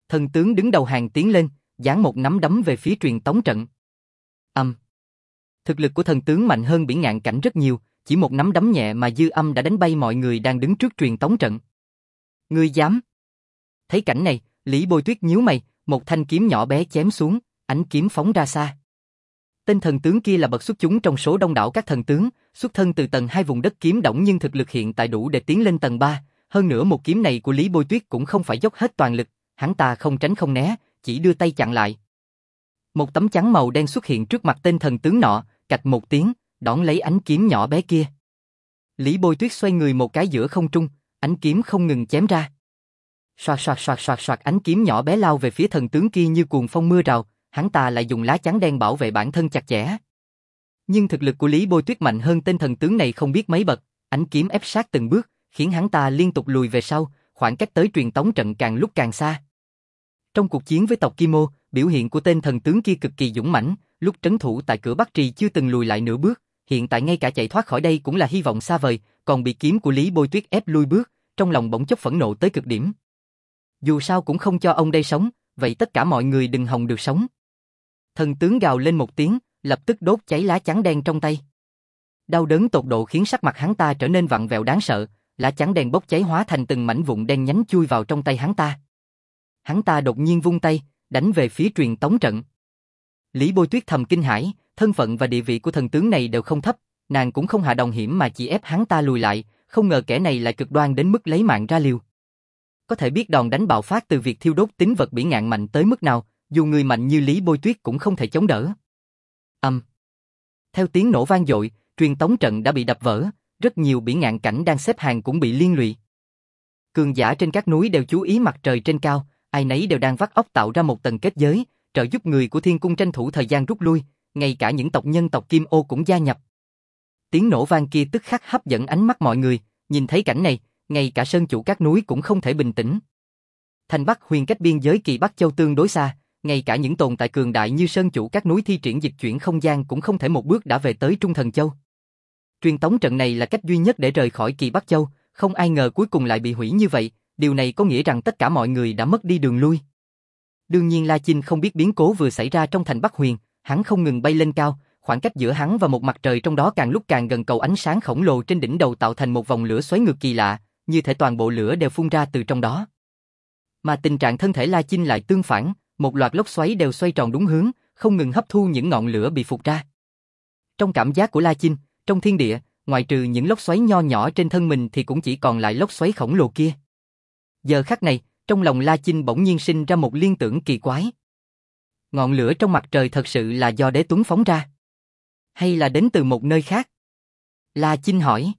Thần tướng đứng đầu hàng tiến lên, giáng một nắm đấm về phía truyền tống trận. Thực lực của thần tướng mạnh hơn Bỉ Ngạn Cảnh rất nhiều, chỉ một nắm đấm nhẹ mà dư âm đã đánh bay mọi người đang đứng trước truyền tống trận. Ngươi dám? Thấy cảnh này, Lý Bôi Tuyết nhíu mày, một thanh kiếm nhỏ bé chém xuống, ánh kiếm phóng ra xa. Tên thần tướng kia là bậc xuất chúng trong số đông đảo các thần tướng, xuất thân từ tầng 2 vùng đất kiếm đổng nhưng thực lực hiện tại đủ để tiến lên tầng 3, hơn nữa một kiếm này của Lý Bôi Tuyết cũng không phải dốc hết toàn lực, hắn ta không tránh không né, chỉ đưa tay chặn lại. Một tấm chắn màu đen xuất hiện trước mặt tên thần tướng nọ, cạch một tiếng, đón lấy ánh kiếm nhỏ bé kia. Lý Bôi Tuyết xoay người một cái giữa không trung, ánh kiếm không ngừng chém ra. Soạt soạt soạt soạt soạt, ánh kiếm nhỏ bé lao về phía thần tướng kia như cuồng phong mưa rào, hắn ta lại dùng lá chắn đen bảo vệ bản thân chặt chẽ. Nhưng thực lực của Lý Bôi Tuyết mạnh hơn tên thần tướng này không biết mấy bậc, ánh kiếm ép sát từng bước, khiến hắn ta liên tục lùi về sau, khoảng cách tới truyền tống trận càng lúc càng xa. Trong cuộc chiến với tộc Kim Ô, biểu hiện của tên thần tướng kia cực kỳ dũng mãnh, lúc trấn thủ tại cửa Bắc Trì chưa từng lùi lại nửa bước, hiện tại ngay cả chạy thoát khỏi đây cũng là hy vọng xa vời, còn bị kiếm của Lý Bôi Tuyết ép lui bước, trong lòng bỗng chốc phẫn nộ tới cực điểm. Dù sao cũng không cho ông đây sống, vậy tất cả mọi người đừng hòng được sống. Thần tướng gào lên một tiếng, lập tức đốt cháy lá chắn đen trong tay. Đau đớn tột độ khiến sắc mặt hắn ta trở nên vặn vẹo đáng sợ, lá chắn đen bốc cháy hóa thành từng mảnh vụn đen nhánh chui vào trong tay hắn ta. Hắn ta đột nhiên vung tay, đánh về phía truyền tống trận. Lý Bôi Tuyết thầm kinh hãi, thân phận và địa vị của thần tướng này đều không thấp, nàng cũng không hạ đồng hiểm mà chỉ ép hắn ta lùi lại, không ngờ kẻ này lại cực đoan đến mức lấy mạng ra liều. Có thể biết đòn đánh bạo phát từ việc thiêu đốt tính vật Bỉ Ngạn mạnh tới mức nào, dù người mạnh như Lý Bôi Tuyết cũng không thể chống đỡ. Theo tiếng nổ vang dội, truyền tống trận đã bị đập vỡ, rất nhiều Bỉ Ngạn Cảnh đang xếp hàng cũng bị liên lụy. Cường giả trên các núi đều chú ý mặt trời trên cao, ai nấy đều đang vắt óc tạo ra một tầng kết giới, trợ giúp người của Thiên Cung tranh thủ thời gian rút lui, ngay cả những tộc nhân tộc Kim Ô cũng gia nhập. Tiếng nổ vang kia tức khắc hấp dẫn ánh mắt mọi người, nhìn thấy cảnh này, ngay cả sơn chủ các núi cũng không thể bình tĩnh. Thành Bắc Huyền cách biên giới Kỳ Bắc Châu tương đối xa, ngay cả những tồn tại cường đại như sơn chủ các núi thi triển dịch chuyển không gian cũng không thể một bước đã về tới Trung Thần Châu. Truyền tống trận này là cách duy nhất để rời khỏi Kỳ Bắc Châu, không ai ngờ cuối cùng lại bị hủy như vậy, điều này có nghĩa rằng tất cả mọi người đã mất đi đường lui. Đương nhiên La Chinh không biết biến cố vừa xảy ra trong thành Bắc Huyền, hắn không ngừng bay lên cao, khoảng cách giữa hắn và một mặt trời trong đó càng lúc càng gần, cầu ánh sáng khổng lồ trên đỉnh đầu tạo thành một vòng lửa xoáy ngược kỳ lạ, như thể toàn bộ lửa đều phun ra từ trong đó. Mà tình trạng thân thể La Chinh lại tương phản, một loạt lốc xoáy đều xoay tròn đúng hướng, không ngừng hấp thu những ngọn lửa bị phụt ra. Trong cảm giác của La Chinh, trong thiên địa, ngoại trừ những lốc xoáy nho nhỏ trên thân mình thì cũng chỉ còn lại lốc xoáy khổng lồ kia. Giờ khắc này, trong lòng La Chinh bỗng nhiên sinh ra một liên tưởng kỳ quái. Ngọn lửa trong mặt trời thật sự là do Đế Tuấn phóng ra? Hay là đến từ một nơi khác? La Chinh hỏi.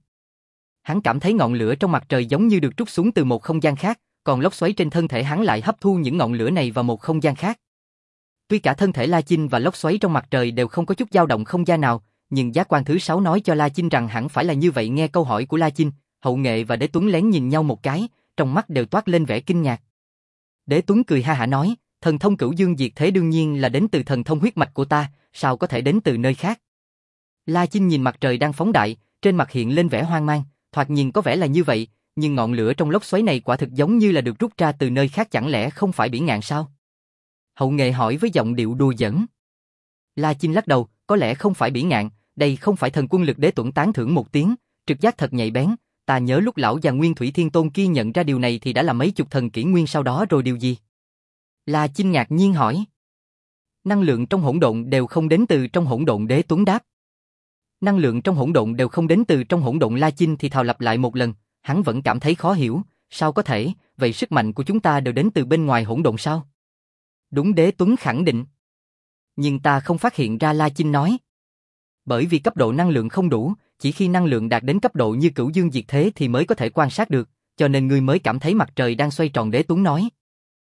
Hắn cảm thấy ngọn lửa trong mặt trời giống như được trút xuống từ một không gian khác, còn lốc xoáy trên thân thể hắn lại hấp thu những ngọn lửa này vào một không gian khác. Tuy cả thân thể La Chinh và lốc xoáy trong mặt trời đều không có chút dao động không gian nào, nhưng giác quan thứ 6 nói cho La Chinh rằng hẳn phải là như vậy. Nghe câu hỏi của La Chinh, Hậu Nghệ và Đế Tuấn lén nhìn nhau một cái, trong mắt đều toát lên vẻ kinh ngạc. Đế Tuấn cười ha hả nói, thần thông Cửu Dương Diệt Thế đương nhiên là đến từ thần thông huyết mạch của ta, sao có thể đến từ nơi khác? La Chinh nhìn mặt trời đang phóng đại, trên mặt hiện lên vẻ hoang mang, thoạt nhìn có vẻ là như vậy, nhưng ngọn lửa trong lốc xoáy này quả thực giống như là được rút ra từ nơi khác, chẳng lẽ không phải Bỉ Ngạn sao? Hậu Nghệ hỏi với giọng điệu đùa giỡn. La Chinh lắc đầu, có lẽ không phải Bỉ Ngạn, đây không phải thần quân lực. Đế Tuấn tán thưởng một tiếng, trực giác thật nhạy bén, ta nhớ lúc lão già Nguyên Thủy Thiên Tôn kia nhận ra điều này thì đã là mấy chục thần kỷ nguyên sau đó rồi. Điều gì? La Chinh ngạc nhiên hỏi. Năng lượng trong hỗn độn đều không đến từ trong hỗn độn. Đế Tuấn đáp. Năng lượng trong hỗn độn đều không đến từ trong hỗn độn. La Chinh thì thào lặp lại một lần, hắn vẫn cảm thấy khó hiểu, sao có thể, vậy sức mạnh của chúng ta đều đến từ bên ngoài hỗn độn sao? Đúng, Đế Tuấn khẳng định. Nhưng ta không phát hiện ra. La Chinh nói. Bởi vì cấp độ năng lượng không đủ, chỉ khi năng lượng đạt đến cấp độ như Cửu Dương Diệt Thế thì mới có thể quan sát được, cho nên ngươi mới cảm thấy mặt trời đang xoay tròn. Đế Tuấn nói.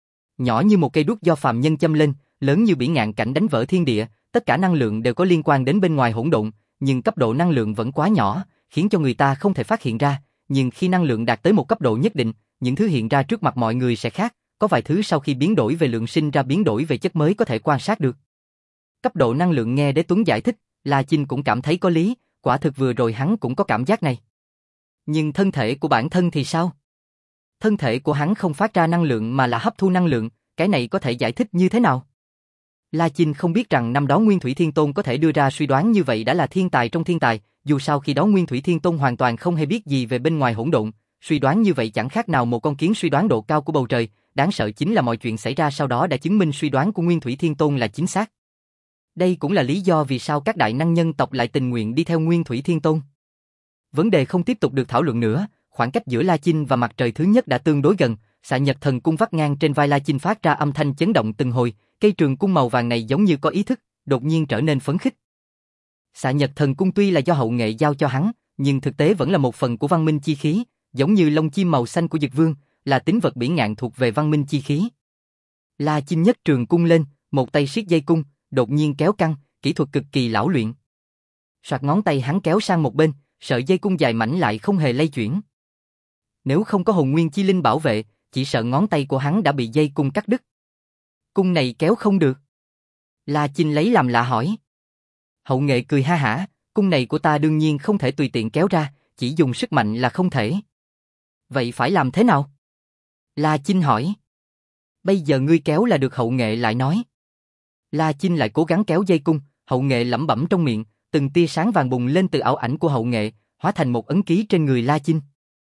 Nhỏ như một cây đuốc do phàm nhân châm lên, lớn như Bỉ Ngạn Cảnh đánh vỡ thiên địa, tất cả năng lượng đều có liên quan đến bên ngoài hỗn độn, nhưng cấp độ năng lượng vẫn quá nhỏ, khiến cho người ta không thể phát hiện ra, nhưng khi năng lượng đạt tới một cấp độ nhất định, những thứ hiện ra trước mặt mọi người sẽ khác, có vài thứ sau khi biến đổi về lượng sinh ra biến đổi về chất mới có thể quan sát được. Cấp độ năng lượng. Nghe Đế Tuấn giải thích, La Chinh cũng cảm thấy có lý, quả thực vừa rồi hắn cũng có cảm giác này. Nhưng thân thể của bản thân thì sao? Thân thể của hắn không phát ra năng lượng mà là hấp thu năng lượng, cái này có thể giải thích như thế nào? La Chinh không biết rằng năm đó Nguyên Thủy Thiên Tôn có thể đưa ra suy đoán như vậy đã là thiên tài trong thiên tài, dù sao khi đó Nguyên Thủy Thiên Tôn hoàn toàn không hề biết gì về bên ngoài hỗn độn, suy đoán như vậy chẳng khác nào một con kiến suy đoán độ cao của bầu trời, đáng sợ chính là mọi chuyện xảy ra sau đó đã chứng minh suy đoán của Nguyên Thủy Thiên Tôn là chính xác. Đây cũng là lý do vì sao các đại năng nhân tộc lại tình nguyện đi theo Nguyên Thủy Thiên Tôn. Vấn đề không tiếp tục được thảo luận nữa, khoảng cách giữa La Chinh và mặt trời thứ nhất đã tương đối gần, xạ nhật thần cung vắt ngang trên vai La Chinh phát ra âm thanh chấn động từng hồi, cây trường cung màu vàng này giống như có ý thức, đột nhiên trở nên phấn khích. Xạ nhật thần cung tuy là do hậu nghệ giao cho hắn, nhưng thực tế vẫn là một phần của văn minh chi khí, giống như lông chim màu xanh của Dực Vương, là tính vật bỉ ngạn thuộc về văn minh chi khí. La Chinh nhất trường cung lên, một tay siết dây cung, đột nhiên kéo căng, kỹ thuật cực kỳ lão luyện. Soạt ngón tay hắn kéo sang một bên, sợi dây cung dài mảnh lại không hề lay chuyển. Nếu không có hồn nguyên chi linh bảo vệ, chỉ sợ ngón tay của hắn đã bị dây cung cắt đứt. Cung này kéo không được. La Chinh lấy làm lạ hỏi. Hậu nghệ cười ha hả, cung này của ta đương nhiên không thể tùy tiện kéo ra, chỉ dùng sức mạnh là không thể. Vậy phải làm thế nào? La Chinh hỏi. Bây giờ ngươi kéo là được, hậu nghệ lại nói. La Chinh lại cố gắng kéo dây cung, hậu nghệ lẩm bẩm trong miệng, từng tia sáng vàng bùng lên từ ảo ảnh của hậu nghệ, hóa thành một ấn ký trên người La Chinh.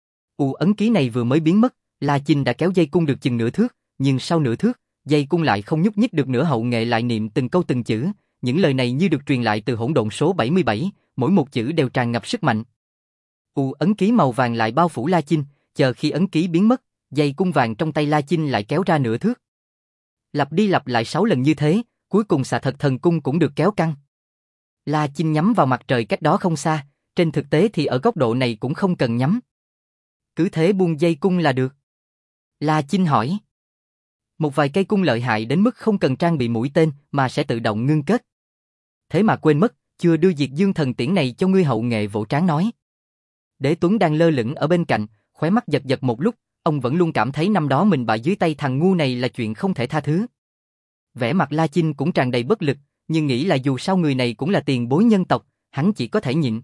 Ấn ký này vừa mới biến mất, La Chinh đã kéo dây cung được chừng nửa thước, nhưng sau nửa thước, dây cung lại không nhúc nhích được nữa. Hậu nghệ lại niệm từng câu từng chữ, những lời này như được truyền lại từ hỗn độn số 77, mỗi một chữ đều tràn ngập sức mạnh. Ấn ký màu vàng lại bao phủ La Chinh, chờ khi ấn ký biến mất, dây cung vàng trong tay La Chinh lại kéo ra nửa thước. Lặp đi lặp lại 6 lần như thế, cuối cùng xạ thật thần cung cũng được kéo căng. La Chinh nhắm vào mặt trời cách đó không xa, trên thực tế thì ở góc độ này cũng không cần nhắm. Cứ thế buông dây cung là được. La Chinh hỏi. Một vài cây cung lợi hại đến mức không cần trang bị mũi tên mà sẽ tự động ngưng kết. Thế mà quên mất, chưa đưa Diệt Dương thần tiễn này cho ngươi, hậu nghệ vỗ trán nói. Đế Tuấn đang lơ lửng ở bên cạnh, khóe mắt giật giật một lúc, ông vẫn luôn cảm thấy năm đó mình bại dưới tay thằng ngu này là chuyện không thể tha thứ. Vẻ mặt La Chinh cũng tràn đầy bất lực, nhưng nghĩ là dù sao người này cũng là tiền bối nhân tộc, hắn chỉ có thể nhịn.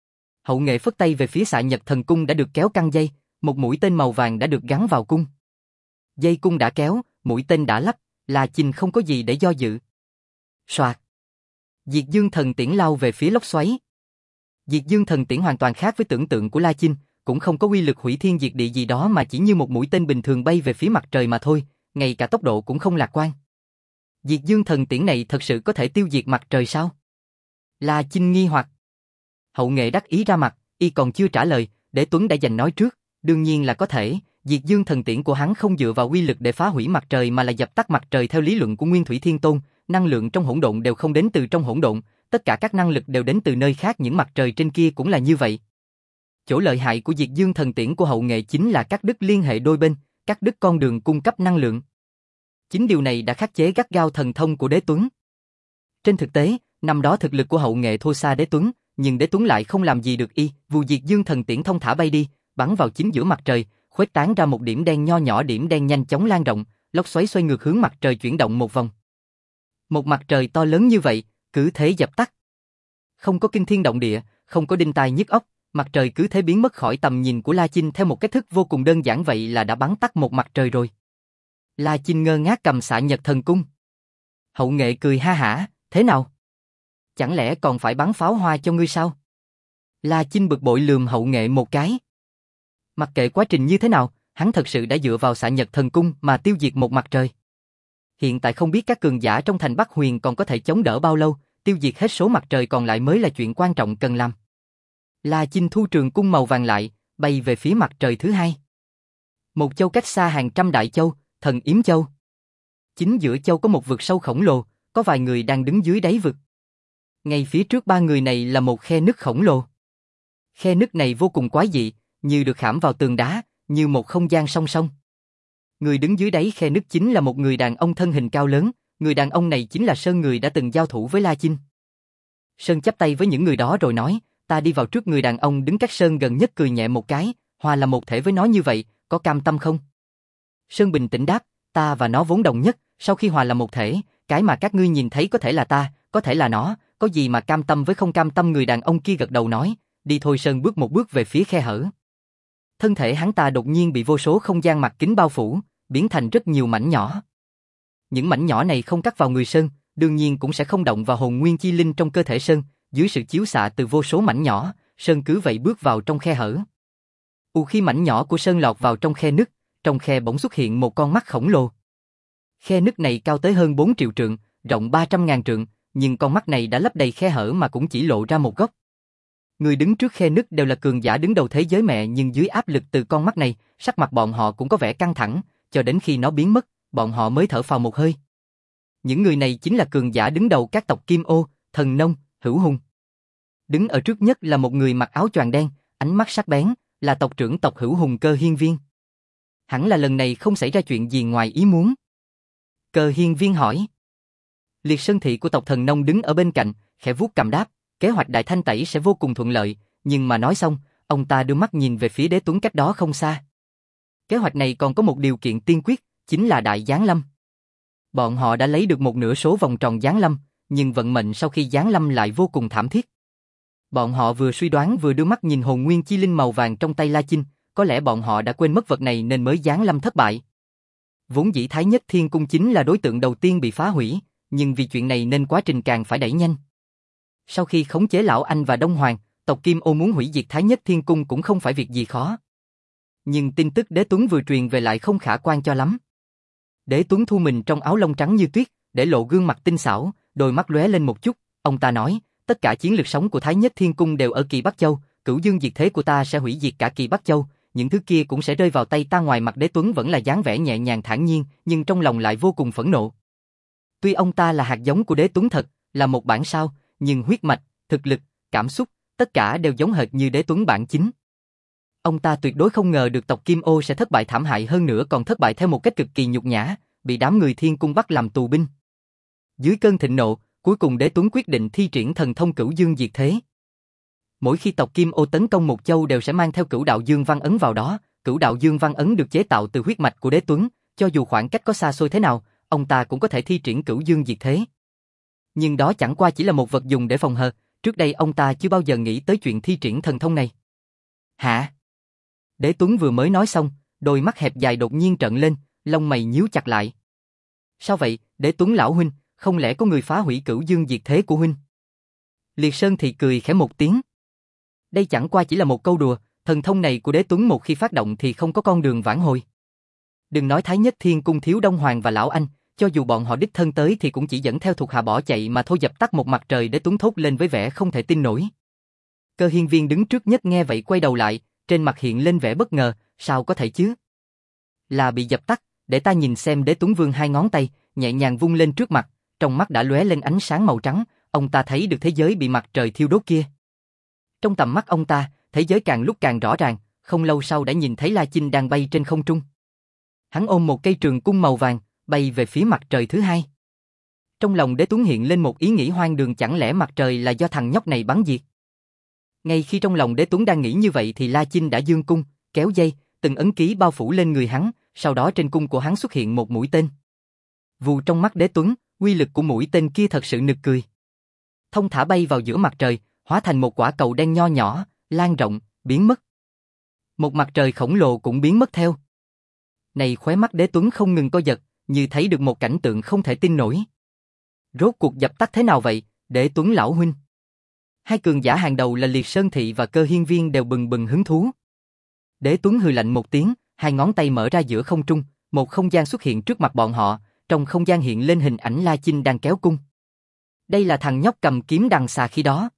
Hậu nghệ phất tay về phía xạ nhật thần cung đã được kéo căng dây, một mũi tên màu vàng đã được gắn vào cung. Dây cung đã kéo, mũi tên đã lắp, La Chinh không có gì để do dự. Soạt. Diệt Dương thần tiễn lao về phía lốc xoáy. Diệt Dương thần tiễn hoàn toàn khác với tưởng tượng của La Chinh, cũng không có uy lực hủy thiên diệt địa gì đó mà chỉ như một mũi tên bình thường bay về phía mặt trời mà thôi, ngay cả tốc độ cũng không lạc quan. Diệt Dương thần tiễn này thật sự có thể tiêu diệt mặt trời sao? La Chinh nghi hoặc. Hậu nghệ đắc ý ra mặt, y còn chưa trả lời, Đế Tuấn đã giành nói trước, đương nhiên là có thể. Diệt Dương thần tiễn của hắn không dựa vào uy lực để phá hủy mặt trời mà là dập tắt mặt trời theo lý luận của Nguyên Thủy Thiên Tôn, năng lượng trong hỗn độn đều không đến từ trong hỗn độn, tất cả các năng lực đều đến từ nơi khác, những mặt trời trên kia cũng là như vậy. Chỗ lợi hại của Diệt Dương thần tiễn của hậu nghệ chính là cắt đứt liên hệ đôi bên, cắt đứt con đường cung cấp năng lượng. Chính điều này đã khắc chế gắt gao thần thông của Đế Tuấn. Trên thực tế, năm đó thực lực của hậu nghệ thua xa Đế Tuấn, nhưng Đế Tuấn lại không làm gì được y, vù Diệt Dương thần tiễn thông thả bay đi, bắn vào chính giữa mặt trời, khuếch tán ra một điểm đen nho nhỏ, điểm đen nhanh chóng lan rộng, lốc xoáy xoay ngược hướng mặt trời chuyển động một vòng. Một mặt trời to lớn như vậy, cứ thế dập tắt. Không có kinh thiên động địa, không có đinh tai nhức óc, mặt trời cứ thế biến mất khỏi tầm nhìn của La Chinh theo một cách thức vô cùng đơn giản, vậy là đã bắn tắt một mặt trời rồi. La Chinh ngơ ngác cầm xạ nhật thần cung. Hậu nghệ cười ha hả, thế nào? Chẳng lẽ còn phải bắn pháo hoa cho ngươi sao? La Chinh bực bội lườm hậu nghệ một cái. Mặc kệ quá trình như thế nào, hắn thật sự đã dựa vào xạ nhật thần cung mà tiêu diệt một mặt trời. Hiện tại không biết các cường giả trong thành Bắc Huyền còn có thể chống đỡ bao lâu, tiêu diệt hết số mặt trời còn lại mới là chuyện quan trọng cần làm. La Chinh thu trường cung màu vàng lại, bay về phía mặt trời thứ hai. Một châu cách xa hàng trăm đại châu, Thần Yếm Châu. Chính giữa châu có một vực sâu khổng lồ, có vài người đang đứng dưới đáy vực. Ngay phía trước ba người này là một khe nứt khổng lồ. Khe nứt này vô cùng quái dị, như được khảm vào tường đá, như một không gian song song. Người đứng dưới đáy khe nứt chính là một người đàn ông thân hình cao lớn, người đàn ông này chính là Sơn, người đã từng giao thủ với La Chinh. Sơn chắp tay với những người đó rồi nói, ta đi vào trước. Người đàn ông đứng cách Sơn gần nhất cười nhẹ một cái, hòa là một thể với nó như vậy, có cam tâm không? Sơn bình tĩnh đáp, ta và nó vốn đồng nhất, sau khi hòa là một thể, cái mà các ngươi nhìn thấy có thể là ta, có thể là nó, có gì mà cam tâm với không cam tâm? Người đàn ông kia gật đầu nói, đi thôi. Sơn bước một bước về phía khe hở. Thân thể hắn ta đột nhiên bị vô số không gian mặt kính bao phủ, biến thành rất nhiều mảnh nhỏ. Những mảnh nhỏ này không cắt vào người Sơn, đương nhiên cũng sẽ không động vào hồn nguyên chi linh trong cơ thể Sơn, dưới sự chiếu xạ từ vô số mảnh nhỏ, Sơn cứ vậy bước vào trong khe hở. Khi mảnh nhỏ của Sơn lọt vào trong khe nứt, trong khe bỗng xuất hiện một con mắt khổng lồ. Khe nứt này cao tới hơn 4 triệu trượng, rộng 300.000 trượng, nhưng con mắt này đã lấp đầy khe hở mà cũng chỉ lộ ra một góc. Người đứng trước khe nứt đều là cường giả đứng đầu thế giới mẹ, nhưng dưới áp lực từ con mắt này, sắc mặt bọn họ cũng có vẻ căng thẳng, cho đến khi nó biến mất, bọn họ mới thở phào một hơi. Những người này chính là cường giả đứng đầu các tộc Kim Ô, Thần Nông, Hữu Hùng. Đứng ở trước nhất là một người mặc áo choàng đen, ánh mắt sắc bén, là tộc trưởng tộc Hữu Hùng Cơ Hiên Viên. Hẳn là lần này không xảy ra chuyện gì ngoài ý muốn. Cơ Hiên Viên hỏi. Liệt Sơn Thị của tộc Thần Nông đứng ở bên cạnh, khẽ vuốt cằm đáp, kế hoạch Đại Thanh Tẩy sẽ vô cùng thuận lợi, nhưng mà nói xong, ông ta đưa mắt nhìn về phía Đế Tuấn cách đó không xa. Kế hoạch này còn có một điều kiện tiên quyết, chính là Đại Giáng Lâm. Bọn họ đã lấy được một nửa số vòng tròn Giáng Lâm, nhưng vận mệnh sau khi Giáng Lâm lại vô cùng thảm thiết. Bọn họ vừa suy đoán vừa đưa mắt nhìn hồn nguyên chi linh màu vàng trong tay La Chinh, có lẽ bọn họ đã quên mất vật này nên mới Giáng Lâm thất bại. Vốn dĩ Thái Nhất Thiên Cung chính là đối tượng đầu tiên bị phá hủy, nhưng vì chuyện này nên quá trình càng phải đẩy nhanh. Sau khi khống chế Lão Anh và Đông Hoàng, tộc Kim Ô muốn hủy diệt Thái Nhất Thiên Cung cũng không phải việc gì khó. Nhưng tin tức Đế Tuấn vừa truyền về lại không khả quan cho lắm. Đế Tuấn thu mình trong áo lông trắng như tuyết, để lộ gương mặt tinh xảo, đôi mắt lóe lên một chút, ông ta nói, tất cả chiến lược sống của Thái Nhất Thiên Cung đều ở Kỳ Bắc Châu, Cửu Dương diệt thế của ta sẽ hủy diệt cả Kỳ Bắc Châu, những thứ kia cũng sẽ rơi vào tay ta. Ngoài mặt Đế Tuấn vẫn là dáng vẻ nhẹ nhàng thản nhiên, nhưng trong lòng lại vô cùng phẫn nộ. Tuy ông ta là hạt giống của Đế Tuấn thật, là một bản sao, nhưng huyết mạch, thực lực, cảm xúc, tất cả đều giống hệt như Đế Tuấn bản chính. Ông ta tuyệt đối không ngờ được tộc Kim Ô sẽ thất bại thảm hại hơn nữa, còn thất bại theo một cách cực kỳ nhục nhã, bị đám người Thiên Cung bắt làm tù binh. Dưới cơn thịnh nộ, cuối cùng Đế Tuấn quyết định thi triển thần thông Cửu Dương diệt thế. Mỗi khi tộc Kim Ô tấn công một châu đều sẽ mang theo Cửu Đạo Dương Văn Ấn vào đó, Cửu Đạo Dương Văn Ấn được chế tạo từ huyết mạch của Đế Tuấn, cho dù khoảng cách có xa xôi thế nào, ông ta cũng có thể thi triển Cửu Dương diệt thế. Nhưng đó chẳng qua chỉ là một vật dùng để phòng hờ, trước đây ông ta chưa bao giờ nghĩ tới chuyện thi triển thần thông này. Hả? Đế Tuấn vừa mới nói xong, đôi mắt hẹp dài đột nhiên trợn lên, lông mày nhíu chặt lại. Sao vậy, Đế Tuấn lão huynh, không lẽ có người phá hủy Cửu Dương diệt thế của huynh? Liệt Sơn thì cười khẽ một tiếng. Đây chẳng qua chỉ là một câu đùa, thần thông này của Đế Tuấn một khi phát động thì không có con đường vãn hồi. Đừng nói Thái Nhất Thiên Cung thiếu Đông Hoàng và Lão Anh, cho dù bọn họ đích thân tới thì cũng chỉ dẫn theo thuộc hạ bỏ chạy mà thôi. Dập tắt một mặt trời. Đế Tuấn thốt lên với vẻ không thể tin nổi. Cơ Hiên Viên đứng trước nhất nghe vậy quay đầu lại, trên mặt hiện lên vẻ bất ngờ, sao có thể chứ? Là bị dập tắt, để ta nhìn xem. Đế Tuấn vươn hai ngón tay, nhẹ nhàng vung lên trước mặt, trong mắt đã lóe lên ánh sáng màu trắng, ông ta thấy được thế giới bị mặt trời thiêu đốt kia. Trong tầm mắt ông ta, thế giới càng lúc càng rõ ràng, không lâu sau đã nhìn thấy La Chinh đang bay trên không trung. Hắn ôm một cây trường cung màu vàng, bay về phía mặt trời thứ hai. Trong lòng Đế Tuấn hiện lên một ý nghĩ hoang đường, chẳng lẽ mặt trời là do thằng nhóc này bắn diệt? Ngay khi trong lòng Đế Tuấn đang nghĩ như vậy thì La Chinh đã giương cung, kéo dây, từng ấn ký bao phủ lên người hắn, sau đó trên cung của hắn xuất hiện một mũi tên. Vù, trong mắt Đế Tuấn, uy lực của mũi tên kia thật sự nực cười. Thông thả bay vào giữa mặt trời, hóa thành một quả cầu đen nho nhỏ, lan rộng, biến mất. Một mặt trời khổng lồ cũng biến mất theo. Này, khóe mắt Đế Tuấn không ngừng co giật, như thấy được một cảnh tượng không thể tin nổi. Rốt cuộc dập tắt thế nào vậy, Đế Tuấn lão huynh? Hai cường giả hàng đầu là Liệt Sơn Thị và Cơ Hiên Viên đều bừng bừng hứng thú. Đế Tuấn hừ lạnh một tiếng, hai ngón tay mở ra giữa không trung, một không gian xuất hiện trước mặt bọn họ, trong không gian hiện lên hình ảnh La Chinh đang kéo cung. Đây là thằng nhóc cầm kiếm đằng xà khi đó.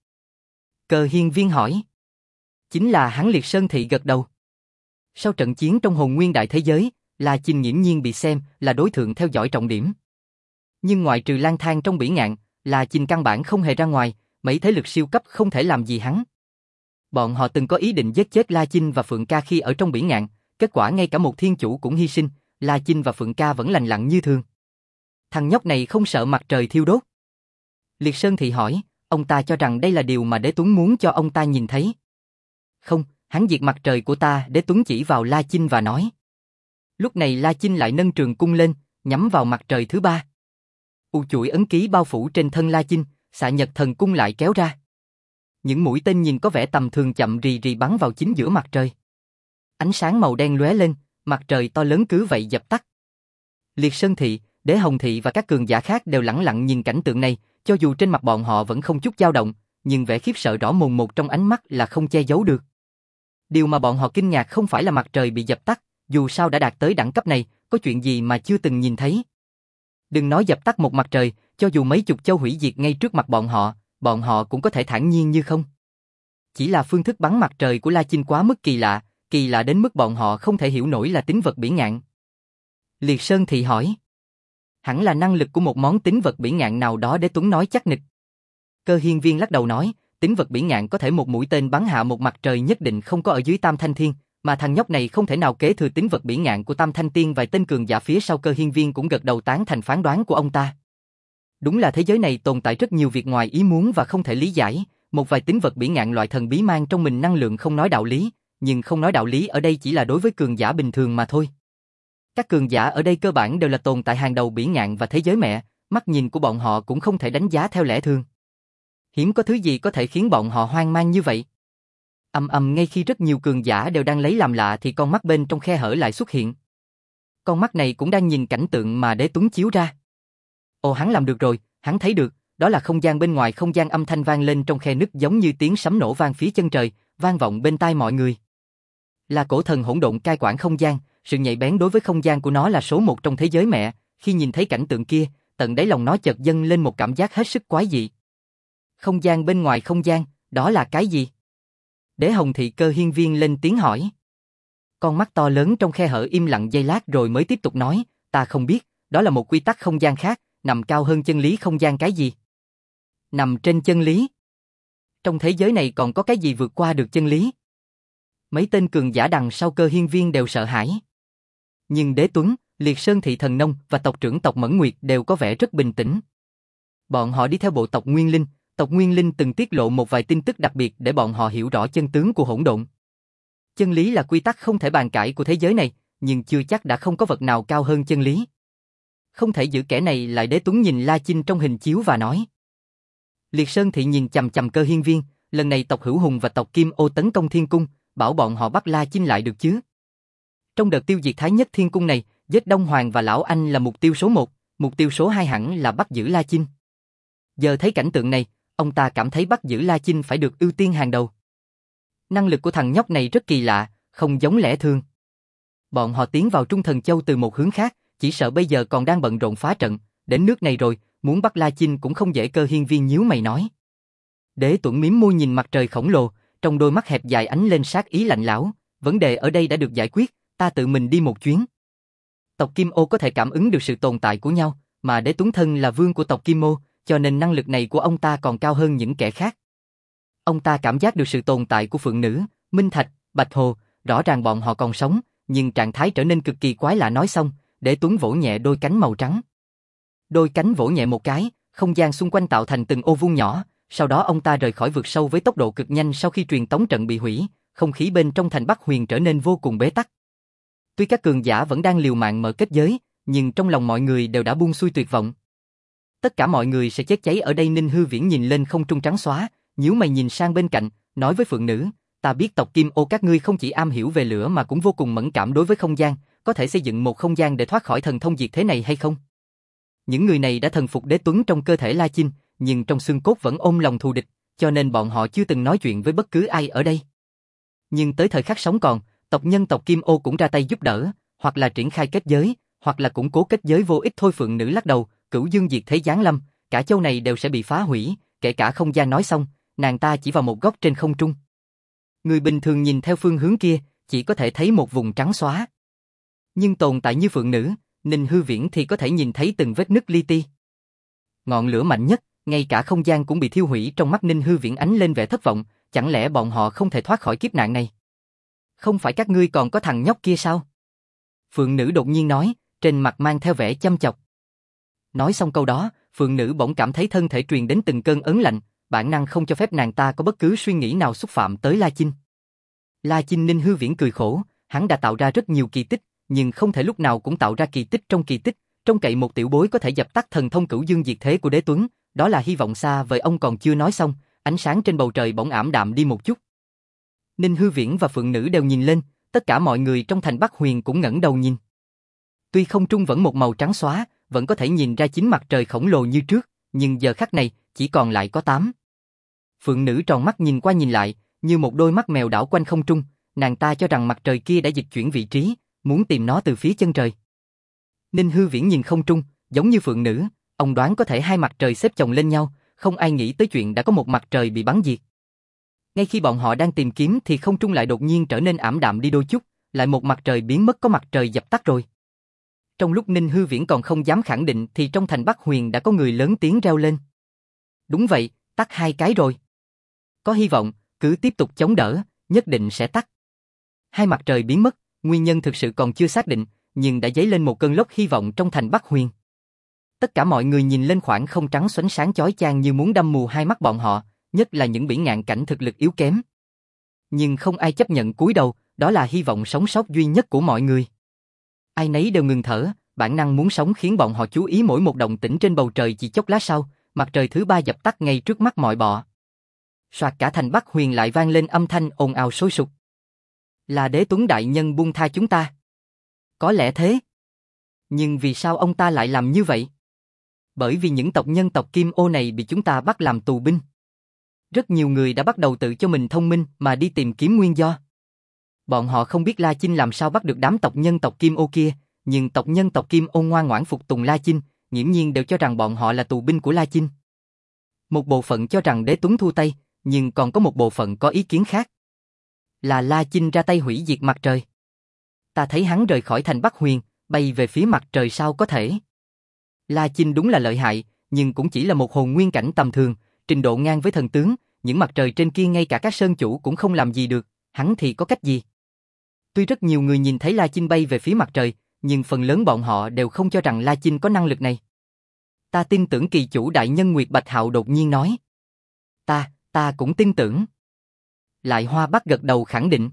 Cơ Hiên Viên hỏi. Chính là hắn. Liệt Sơn Thị gật đầu. Sau trận chiến trong hồn nguyên đại thế giới, La Chinh nghiễm nhiên bị xem là đối tượng theo dõi trọng điểm. Nhưng ngoại trừ lang thang trong bỉ ngạn, La Chinh căn bản không hề ra ngoài, mấy thế lực siêu cấp không thể làm gì hắn. Bọn họ từng có ý định giết chết La Chinh và Phượng Ca khi ở trong bỉ ngạn, kết quả ngay cả một thiên chủ cũng hy sinh, La Chinh và Phượng Ca vẫn lành lặn như thường. Thằng nhóc này không sợ mặt trời thiêu đốt? Liệt Sơn Thị hỏi, ông ta cho rằng đây là điều mà Đế Tuấn muốn cho ông ta nhìn thấy. Không, hắn diệt mặt trời của ta. Đế Tuấn chỉ vào La Chinh và nói. Lúc này La Chinh lại nâng trường cung lên, nhắm vào mặt trời thứ ba. Chuỗi ấn ký bao phủ trên thân La Chinh, xạ nhật thần cung lại kéo ra. Những mũi tên nhìn có vẻ tầm thường chậm rì rì bắn vào chính giữa mặt trời. Ánh sáng màu đen lóe lên, mặt trời to lớn cứ vậy dập tắt. Liệt Sơn Thị, Đế Hồng Thị và các cường giả khác đều lẳng lặng nhìn cảnh tượng này, cho dù trên mặt bọn họ vẫn không chút dao động, nhưng vẻ khiếp sợ rõ mồn một trong ánh mắt là không che giấu được. Điều mà bọn họ kinh ngạc không phải là mặt trời bị dập tắt, dù sao đã đạt tới đẳng cấp này, có chuyện gì mà chưa từng nhìn thấy. Đừng nói dập tắt một mặt trời, cho dù mấy chục châu hủy diệt ngay trước mặt bọn họ cũng có thể thản nhiên như không. Chỉ là phương thức bắn mặt trời của La Chinh quá mức kỳ lạ đến mức bọn họ không thể hiểu nổi là tính vật bỉ ngạn. Liệt Sơn Thị hỏi. Hẳn là năng lực của một món tính vật bỉ ngạn nào đó, Đế Tuấn nói chắc nịch. Cơ Hiên Viên lắc đầu nói, tính vật bỉ ngạn có thể một mũi tên bắn hạ một mặt trời nhất định không có ở dưới Tam Thanh Thiên, mà thằng nhóc này không thể nào kế thừa tính vật bỉ ngạn của Tam Thanh Tiên. Vài tên cường giả phía sau Cơ Hiên Viên cũng gật đầu tán thành phán đoán của ông ta. Đúng là thế giới này tồn tại rất nhiều việc ngoài ý muốn và không thể lý giải, một vài tính vật bỉ ngạn loại thần bí mang trong mình năng lượng không nói đạo lý, nhưng không nói đạo lý ở đây chỉ là đối với cường giả bình thường mà thôi. Các cường giả ở đây cơ bản đều là tồn tại hàng đầu bỉ ngạn và thế giới mẹ, mắt nhìn của bọn họ cũng không thể đánh giá theo lẽ thường. Hiếm có thứ gì có thể khiến bọn họ hoang mang như vậy. Ngay khi rất nhiều cường giả đều đang lấy làm lạ thì con mắt bên trong khe hở lại xuất hiện. Con mắt này cũng đang nhìn cảnh tượng mà Đế Tuấn chiếu ra. Ồ, hắn làm được rồi, hắn thấy được, đó là không gian bên ngoài không gian, âm thanh vang lên trong khe nứt giống như tiếng sấm nổ vang phía chân trời, vang vọng bên tai mọi người. Là cổ thần hỗn độn cai quản không gian, sự nhạy bén đối với không gian của nó là số một trong thế giới mẹ, khi nhìn thấy cảnh tượng kia, tận đáy lòng nó chợt dâng lên một cảm giác hết sức quái dị. Không gian bên ngoài không gian, đó là cái gì? Đế Hồng Thị Cơ Hiên Viên lên tiếng hỏi. Con mắt to lớn trong khe hở im lặng giây lát rồi mới tiếp tục nói, ta không biết, đó là một quy tắc không gian khác, nằm cao hơn chân lý không gian. Cái gì? Nằm trên chân lý? Trong thế giới này còn có cái gì vượt qua được chân lý? Mấy tên cường giả đằng sau Cơ Hiên Viên đều sợ hãi. Nhưng Đế Tuấn, Liệt Sơn Thị Thần Nông và tộc trưởng tộc Mẫn Nguyệt đều có vẻ rất bình tĩnh. Bọn họ đi theo bộ tộc Nguyên Linh, tộc Nguyên Linh từng tiết lộ một vài tin tức đặc biệt để bọn họ hiểu rõ chân tướng của hỗn độn. Chân lý là quy tắc không thể bàn cãi của thế giới này, nhưng chưa chắc đã không có vật nào cao hơn chân lý. Không thể giữ kẻ này lại. Đế Tuấn nhìn La Chinh trong hình chiếu và nói. Liệt Sơn Thị nhìn chằm chằm Cơ Hiên Viên, lần này tộc Hữu Hùng và tộc Kim Ô tấn công Thiên Cung, bảo bọn họ bắt La Chinh lại được chứ? Trong đợt tiêu diệt Thái Nhất Thiên Cung này, giết Đông Hoàng và Lão Anh là mục tiêu số 1, mục tiêu số 2 hẳn là bắt giữ La Chinh. Giờ thấy cảnh tượng này, ông ta cảm thấy bắt giữ La Chinh phải được ưu tiên hàng đầu. Năng lực của thằng nhóc này rất kỳ lạ, không giống lẽ thường. Bọn họ tiến vào Trung Thần Châu từ một hướng khác, chỉ sợ bây giờ còn đang bận rộn phá trận, đến nước này rồi, muốn bắt La Chinh cũng không dễ. Cơ Hiên Viên nhíu mày nói. Đế Tuấn mím môi nhìn mặt trời khổng lồ, trong đôi mắt hẹp dài ánh lên sát ý lạnh lẽo. Vấn đề ở đây đã được giải quyết, ta tự mình đi một chuyến. Tộc Kim Ô có thể cảm ứng được sự tồn tại của nhau, mà Đế Tuấn thân là vương của tộc Kim Ô, cho nên năng lực này của ông ta còn cao hơn những kẻ khác. Ông ta cảm giác được sự tồn tại của Phượng Nữ, Minh Thạch, Bạch Hồ, rõ ràng bọn họ còn sống, nhưng trạng thái trở nên cực kỳ quái lạ. Nói xong, Đế Tuấn vỗ nhẹ đôi cánh màu trắng. Đôi cánh vỗ nhẹ một cái, không gian xung quanh tạo thành từng ô vuông nhỏ, sau đó ông ta rời khỏi vực sâu với tốc độ cực nhanh. Sau khi truyền tống trận bị hủy, không khí bên trong thành Bắc Huyền trở nên vô cùng bế tắc. Tuy các cường giả vẫn đang liều mạng mở kết giới, nhưng trong lòng mọi người đều đã buông xuôi tuyệt vọng. Tất cả mọi người sẽ chết cháy ở đây. Ninh Hư Viễn nhìn lên không trung trắng xóa, nhíu mày nhìn sang bên cạnh, nói với Phượng Nữ, ta biết tộc Kim Ô các ngươi không chỉ am hiểu về lửa mà cũng vô cùng mẫn cảm đối với không gian, có thể xây dựng một không gian để thoát khỏi thần thông diệt thế này hay không? Những người này đã thần phục Đế Tuấn trong cơ thể La Chinh, nhưng trong xương cốt vẫn ôm lòng thù địch, cho nên bọn họ chưa từng nói chuyện với bất cứ ai ở đây. Nhưng tới thời khắc sống còn, tộc nhân tộc Kim Ô cũng ra tay giúp đỡ, hoặc là triển khai kết giới, hoặc là củng cố kết giới vô ích thôi. Phượng Nữ lắc đầu, Cửu Dương diệt thế giáng lâm, cả châu này đều sẽ bị phá hủy, kể cả không gian. Nói xong, nàng ta chỉ vào một góc trên không trung. Người bình thường nhìn theo phương hướng kia, chỉ có thể thấy một vùng trắng xóa. Nhưng tồn tại như Phượng Nữ, Ninh Hư Viễn thì có thể nhìn thấy từng vết nứt li ti. Ngọn lửa mạnh nhất, ngay cả không gian cũng bị thiêu hủy. Trong mắt Ninh Hư Viễn ánh lên vẻ thất vọng, chẳng lẽ bọn họ không thể thoát khỏi kiếp nạn này? Không phải các ngươi còn có thằng nhóc kia sao? Phượng Nữ đột nhiên nói, trên mặt mang theo vẻ chăm chọc. Nói xong câu đó, Phượng Nữ bỗng cảm thấy thân thể truyền đến từng cơn ớn lạnh, bản năng không cho phép nàng ta có bất cứ suy nghĩ nào xúc phạm tới La Chinh. La Chinh. Ninh Hư Viễn cười khổ, hắn đã tạo ra rất nhiều kỳ tích, nhưng không thể lúc nào cũng tạo ra kỳ tích trong kỳ tích, trông cậy một tiểu bối có thể dập tắt thần thông Cửu Dương diệt thế của Đế Tuấn, đó là hy vọng xa vời. Ông còn chưa nói xong, ánh sáng trên bầu trời bỗng ảm đạm đi một chút. Ninh Hư Viễn và Phượng Nữ đều nhìn lên, tất cả mọi người trong thành Bắc Huyền cũng ngẩng đầu nhìn. Tuy không trung vẫn một màu trắng xóa, vẫn có thể nhìn ra 9 mặt trời khổng lồ như trước, nhưng giờ khắc này, chỉ còn lại có 8. Phượng nữ tròn mắt nhìn qua nhìn lại, như một đôi mắt mèo đảo quanh không trung, nàng ta cho rằng mặt trời kia đã dịch chuyển vị trí, muốn tìm nó từ phía chân trời. Ninh Hư Viễn nhìn không trung, giống như phượng nữ, ông đoán có thể hai mặt trời xếp chồng lên nhau, không ai nghĩ tới chuyện đã có một mặt trời bị bắn diệt. Ngay khi bọn họ đang tìm kiếm thì không trung lại đột nhiên trở nên ảm đạm đi đôi chút, lại một mặt trời biến mất, có mặt trời dập tắt rồi. Trong lúc Ninh Hư Viễn còn không dám khẳng định thì trong thành Bắc Huyền đã có người lớn tiếng reo lên. Đúng vậy, tắt 2 cái rồi. Có hy vọng, cứ tiếp tục chống đỡ, nhất định sẽ tắt. 2 mặt trời biến mất, nguyên nhân thực sự còn chưa xác định, nhưng đã dấy lên một cơn lốc hy vọng trong thành Bắc Huyền. Tất cả mọi người nhìn lên khoảng không trắng xoánh sáng chói chang như muốn đâm mù hai mắt bọn họ, nhất là những bỉ ngạn cảnh thực lực yếu kém. Nhưng không ai chấp nhận cúi đầu, đó là hy vọng sống sót duy nhất của mọi người. Ai nấy đều ngừng thở, bản năng muốn sống khiến bọn họ chú ý mỗi một động tĩnh trên bầu trời. Chỉ chốc lát sau, mặt trời thứ 3 dập tắt ngay trước mắt mọi bọ. Soạt, cả thành Bắc Huyền lại vang lên âm thanh ồn ào sôi sục. Là Đế Tuấn đại nhân buông tha chúng ta. Có lẽ thế. Nhưng vì sao ông ta lại làm như vậy? Bởi vì những tộc nhân tộc Kim Ô này bị chúng ta bắt làm tù binh. Rất nhiều người đã bắt đầu tự cho mình thông minh mà đi tìm kiếm nguyên do. Bọn họ không biết La Chinh làm sao bắt được đám tộc nhân tộc Kim Ô kia, nhưng tộc nhân tộc Kim Ô ngoan ngoãn phục tùng La Chinh, nghiễm nhiên đều cho rằng bọn họ là tù binh của La Chinh. Một bộ phận cho rằng Đế Tuấn thu tay, nhưng còn có một bộ phận có ý kiến khác. Là La Chinh ra tay hủy diệt mặt trời. Ta thấy hắn rời khỏi thành Bắc Huyền, bay về phía mặt trời, sao có thể? La Chinh đúng là lợi hại, nhưng cũng chỉ là một hồn nguyên cảnh tầm thường, trình độ ngang với thần tướng, những mặt trời trên kia ngay cả các sơn chủ cũng không làm gì được, hắn thì có cách gì? Tuy rất nhiều người nhìn thấy La Chinh bay về phía mặt trời, nhưng phần lớn bọn họ đều không cho rằng La Chinh có năng lực này. Ta tin tưởng kỳ chủ đại nhân. Nguyệt Bạch Hạo đột nhiên nói. Ta cũng tin tưởng. Lại Hoa Bắc gật đầu khẳng định.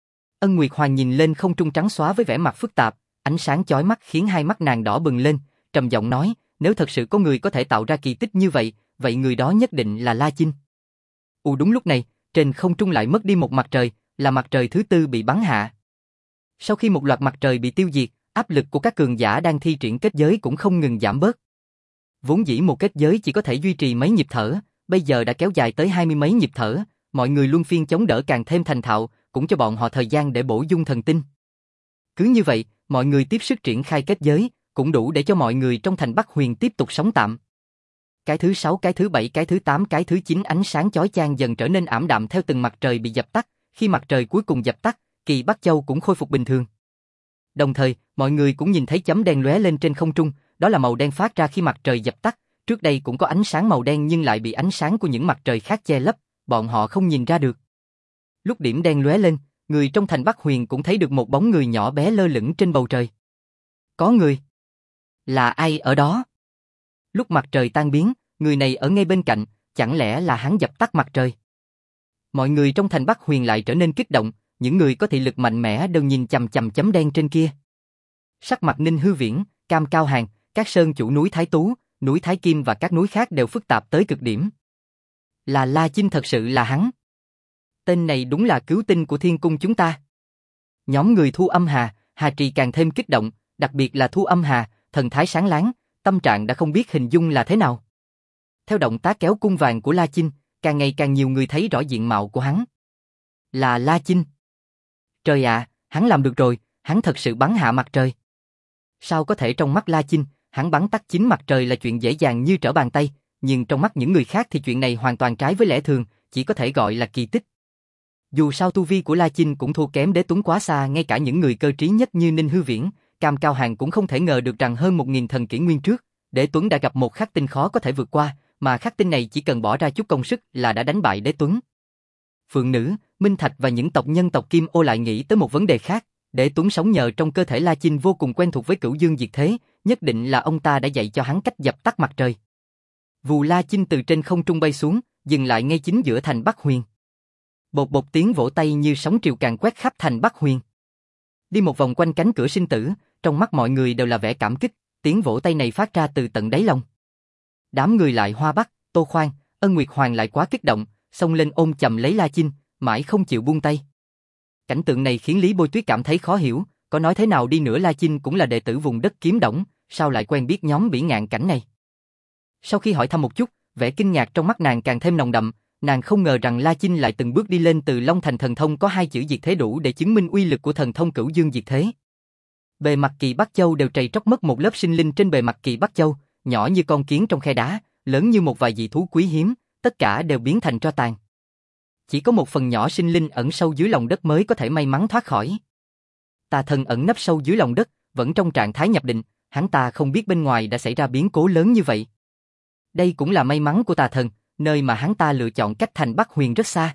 Ân Nguyệt Hoàng nhìn lên không trung trắng xóa với vẻ mặt phức tạp, ánh sáng chói mắt khiến hai mắt nàng đỏ bừng lên, trầm giọng nói, nếu thật sự có người có thể tạo ra kỳ tích như vậy, vậy người đó nhất định là La Chinh. Đúng lúc này, trên không trung lại mất đi một mặt trời, là mặt trời thứ 4 bị bắn hạ. Sau khi một loạt mặt trời bị tiêu diệt, áp lực của các cường giả đang thi triển kết giới cũng không ngừng giảm bớt. Vốn dĩ một kết giới chỉ có thể duy trì mấy nhịp thở, bây giờ đã kéo dài tới 20 mấy nhịp thở, mọi người luân phiên chống đỡ càng thêm thành thạo, cũng cho bọn họ thời gian để bổ dung thần tinh. Cứ như vậy, mọi người tiếp sức triển khai kết giới, cũng đủ để cho mọi người trong thành Bắc Huyền tiếp tục sống tạm. Cái thứ 6, cái thứ 7, cái thứ 8, cái thứ 9 ánh sáng chói chang dần trở nên ảm đạm theo từng mặt trời bị dập tắt, khi mặt trời cuối cùng dập tắt, Kỳ Bắc Châu cũng khôi phục bình thường. Đồng thời, mọi người cũng nhìn thấy chấm đen lóe lên trên không trung, đó là màu đen phát ra khi mặt trời dập tắt, trước đây cũng có ánh sáng màu đen nhưng lại bị ánh sáng của những mặt trời khác che lấp, bọn họ không nhìn ra được. Lúc điểm đen lóe lên, người trong thành Bắc Huyền cũng thấy được một bóng người nhỏ bé lơ lửng trên bầu trời. Có người. Là ai ở đó? Lúc mặt trời tan biến, người này ở ngay bên cạnh, chẳng lẽ là hắn dập tắt mặt trời? Mọi người trong thành Bắc Huyền lại trở nên kích động, những người có thị lực mạnh mẽ đều nhìn chằm chằm chấm đen trên kia. Sắc mặt Ninh Hư Viễn, Cam Cao Hàng, các sơn chủ núi Thái Tú, núi Thái Kim và các núi khác đều phức tạp tới cực điểm. Là La Chinh, thật sự là hắn. Tên này đúng là cứu tinh của thiên cung chúng ta. Nhóm người Thu Âm Hà, Hà Trì càng thêm kích động, đặc biệt là Thu Âm Hà, thần thái sáng láng, tâm trạng đã không biết hình dung là thế nào. Theo động tác kéo cung vàng của La Chinh, càng ngày càng nhiều người thấy rõ diện mạo của hắn. Là La Chinh. Trời ạ, hắn làm được rồi, hắn thật sự bắn hạ mặt trời. Sao có thể? Trong mắt La Chinh, hắn bắn tắt 9 mặt trời là chuyện dễ dàng như trở bàn tay, nhưng trong mắt những người khác thì chuyện này hoàn toàn trái với lẽ thường, chỉ có thể gọi là kỳ tích. Dù sao tu vi của La Chinh cũng thua kém Đế Tuấn quá xa, ngay cả những người cơ trí nhất như Ninh Hư Viễn, Cam Cao Hàng cũng không thể ngờ được rằng hơn 1000 thần kỷ nguyên trước, Đế Tuấn đã gặp một khắc tinh khó có thể vượt qua, mà khắc tinh này chỉ cần bỏ ra chút công sức là đã đánh bại Đế Tuấn. Phượng Nữ, Minh Thạch và những tộc nhân tộc Kim Ô lại nghĩ tới một vấn đề khác, Đế Tuấn sống nhờ trong cơ thể La Chinh vô cùng quen thuộc với Cửu Dương Diệt Thế, nhất định là ông ta đã dạy cho hắn cách dập tắt mặt trời. Vù La Chinh từ trên không trung bay xuống, dừng lại ngay chính giữa thành Bắc Huyền. Bột bột tiếng vỗ tay như sóng triều càng quét khắp thành Bắc Huyền. Đi một vòng quanh cánh cửa sinh tử, trong mắt mọi người đều là vẻ cảm kích, tiếng vỗ tay này phát ra từ tận đáy lòng. Đám người Lại Hoa Bắc, Tô Khoan, Ân Nguyệt Hoàng lại quá kích động, xông lên ôm chầm lấy La Chinh, mãi không chịu buông tay. Cảnh tượng này khiến Lý Bôi Tuyết cảm thấy khó hiểu, có nói thế nào đi nữa La Chinh cũng là đệ tử vùng đất Kiếm Đổng, sao lại quen biết nhóm Bỉ Ngạn Cảnh này? Sau khi hỏi thăm một chút, vẻ kinh ngạc trong mắt nàng càng thêm nồng đậm, nàng không ngờ rằng La Chinh lại từng bước đi lên từ Long Thành thần thông có 2 chữ diệt thế đủ để chứng minh uy lực của thần thông Cửu Dương diệt thế. Bề mặt Kỳ Bắc Châu đều trầy tróc mất một lớp sinh linh trên bề mặt Kỳ Bắc Châu, nhỏ như con kiến trong khe đá, lớn như một vài dị thú quý hiếm, tất cả đều biến thành tro tàn. Chỉ có một phần nhỏ sinh linh ẩn sâu dưới lòng đất mới có thể may mắn thoát khỏi. Tà thần ẩn nấp sâu dưới lòng đất, vẫn trong trạng thái nhập định, hắn ta không biết bên ngoài đã xảy ra biến cố lớn như vậy. Đây cũng là may mắn của tà thần, nơi mà hắn ta lựa chọn cách thành Bắc Huyền rất xa.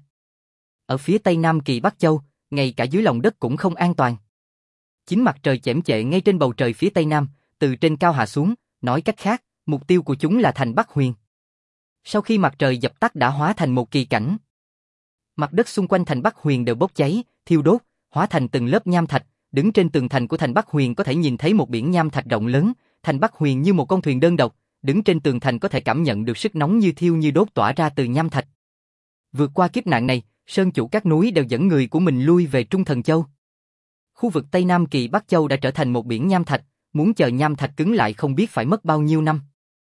Ở phía tây nam Kỳ Bắc Châu, ngay cả dưới lòng đất cũng không an toàn. Chính mặt trời chễm chệ ngay trên bầu trời phía tây nam, từ trên cao hạ xuống, nói cách khác, mục tiêu của chúng là thành Bắc Huyền. Sau khi mặt trời dập tắt đã hóa thành một kỳ cảnh. Mặt đất xung quanh thành Bắc Huyền đều bốc cháy, thiêu đốt, hóa thành từng lớp nham thạch, đứng trên tường thành của thành Bắc Huyền có thể nhìn thấy một biển nham thạch rộng lớn, thành Bắc Huyền như một con thuyền đơn độc, đứng trên tường thành có thể cảm nhận được sức nóng như thiêu như đốt tỏa ra từ nham thạch. Vượt qua kiếp nạn này, sơn chủ các núi đều dẫn người của mình lui về Trung Thần Châu. Khu vực Tây Nam Kỳ Bắc Châu đã trở thành một biển nham thạch, muốn chờ nham thạch cứng lại không biết phải mất bao nhiêu năm.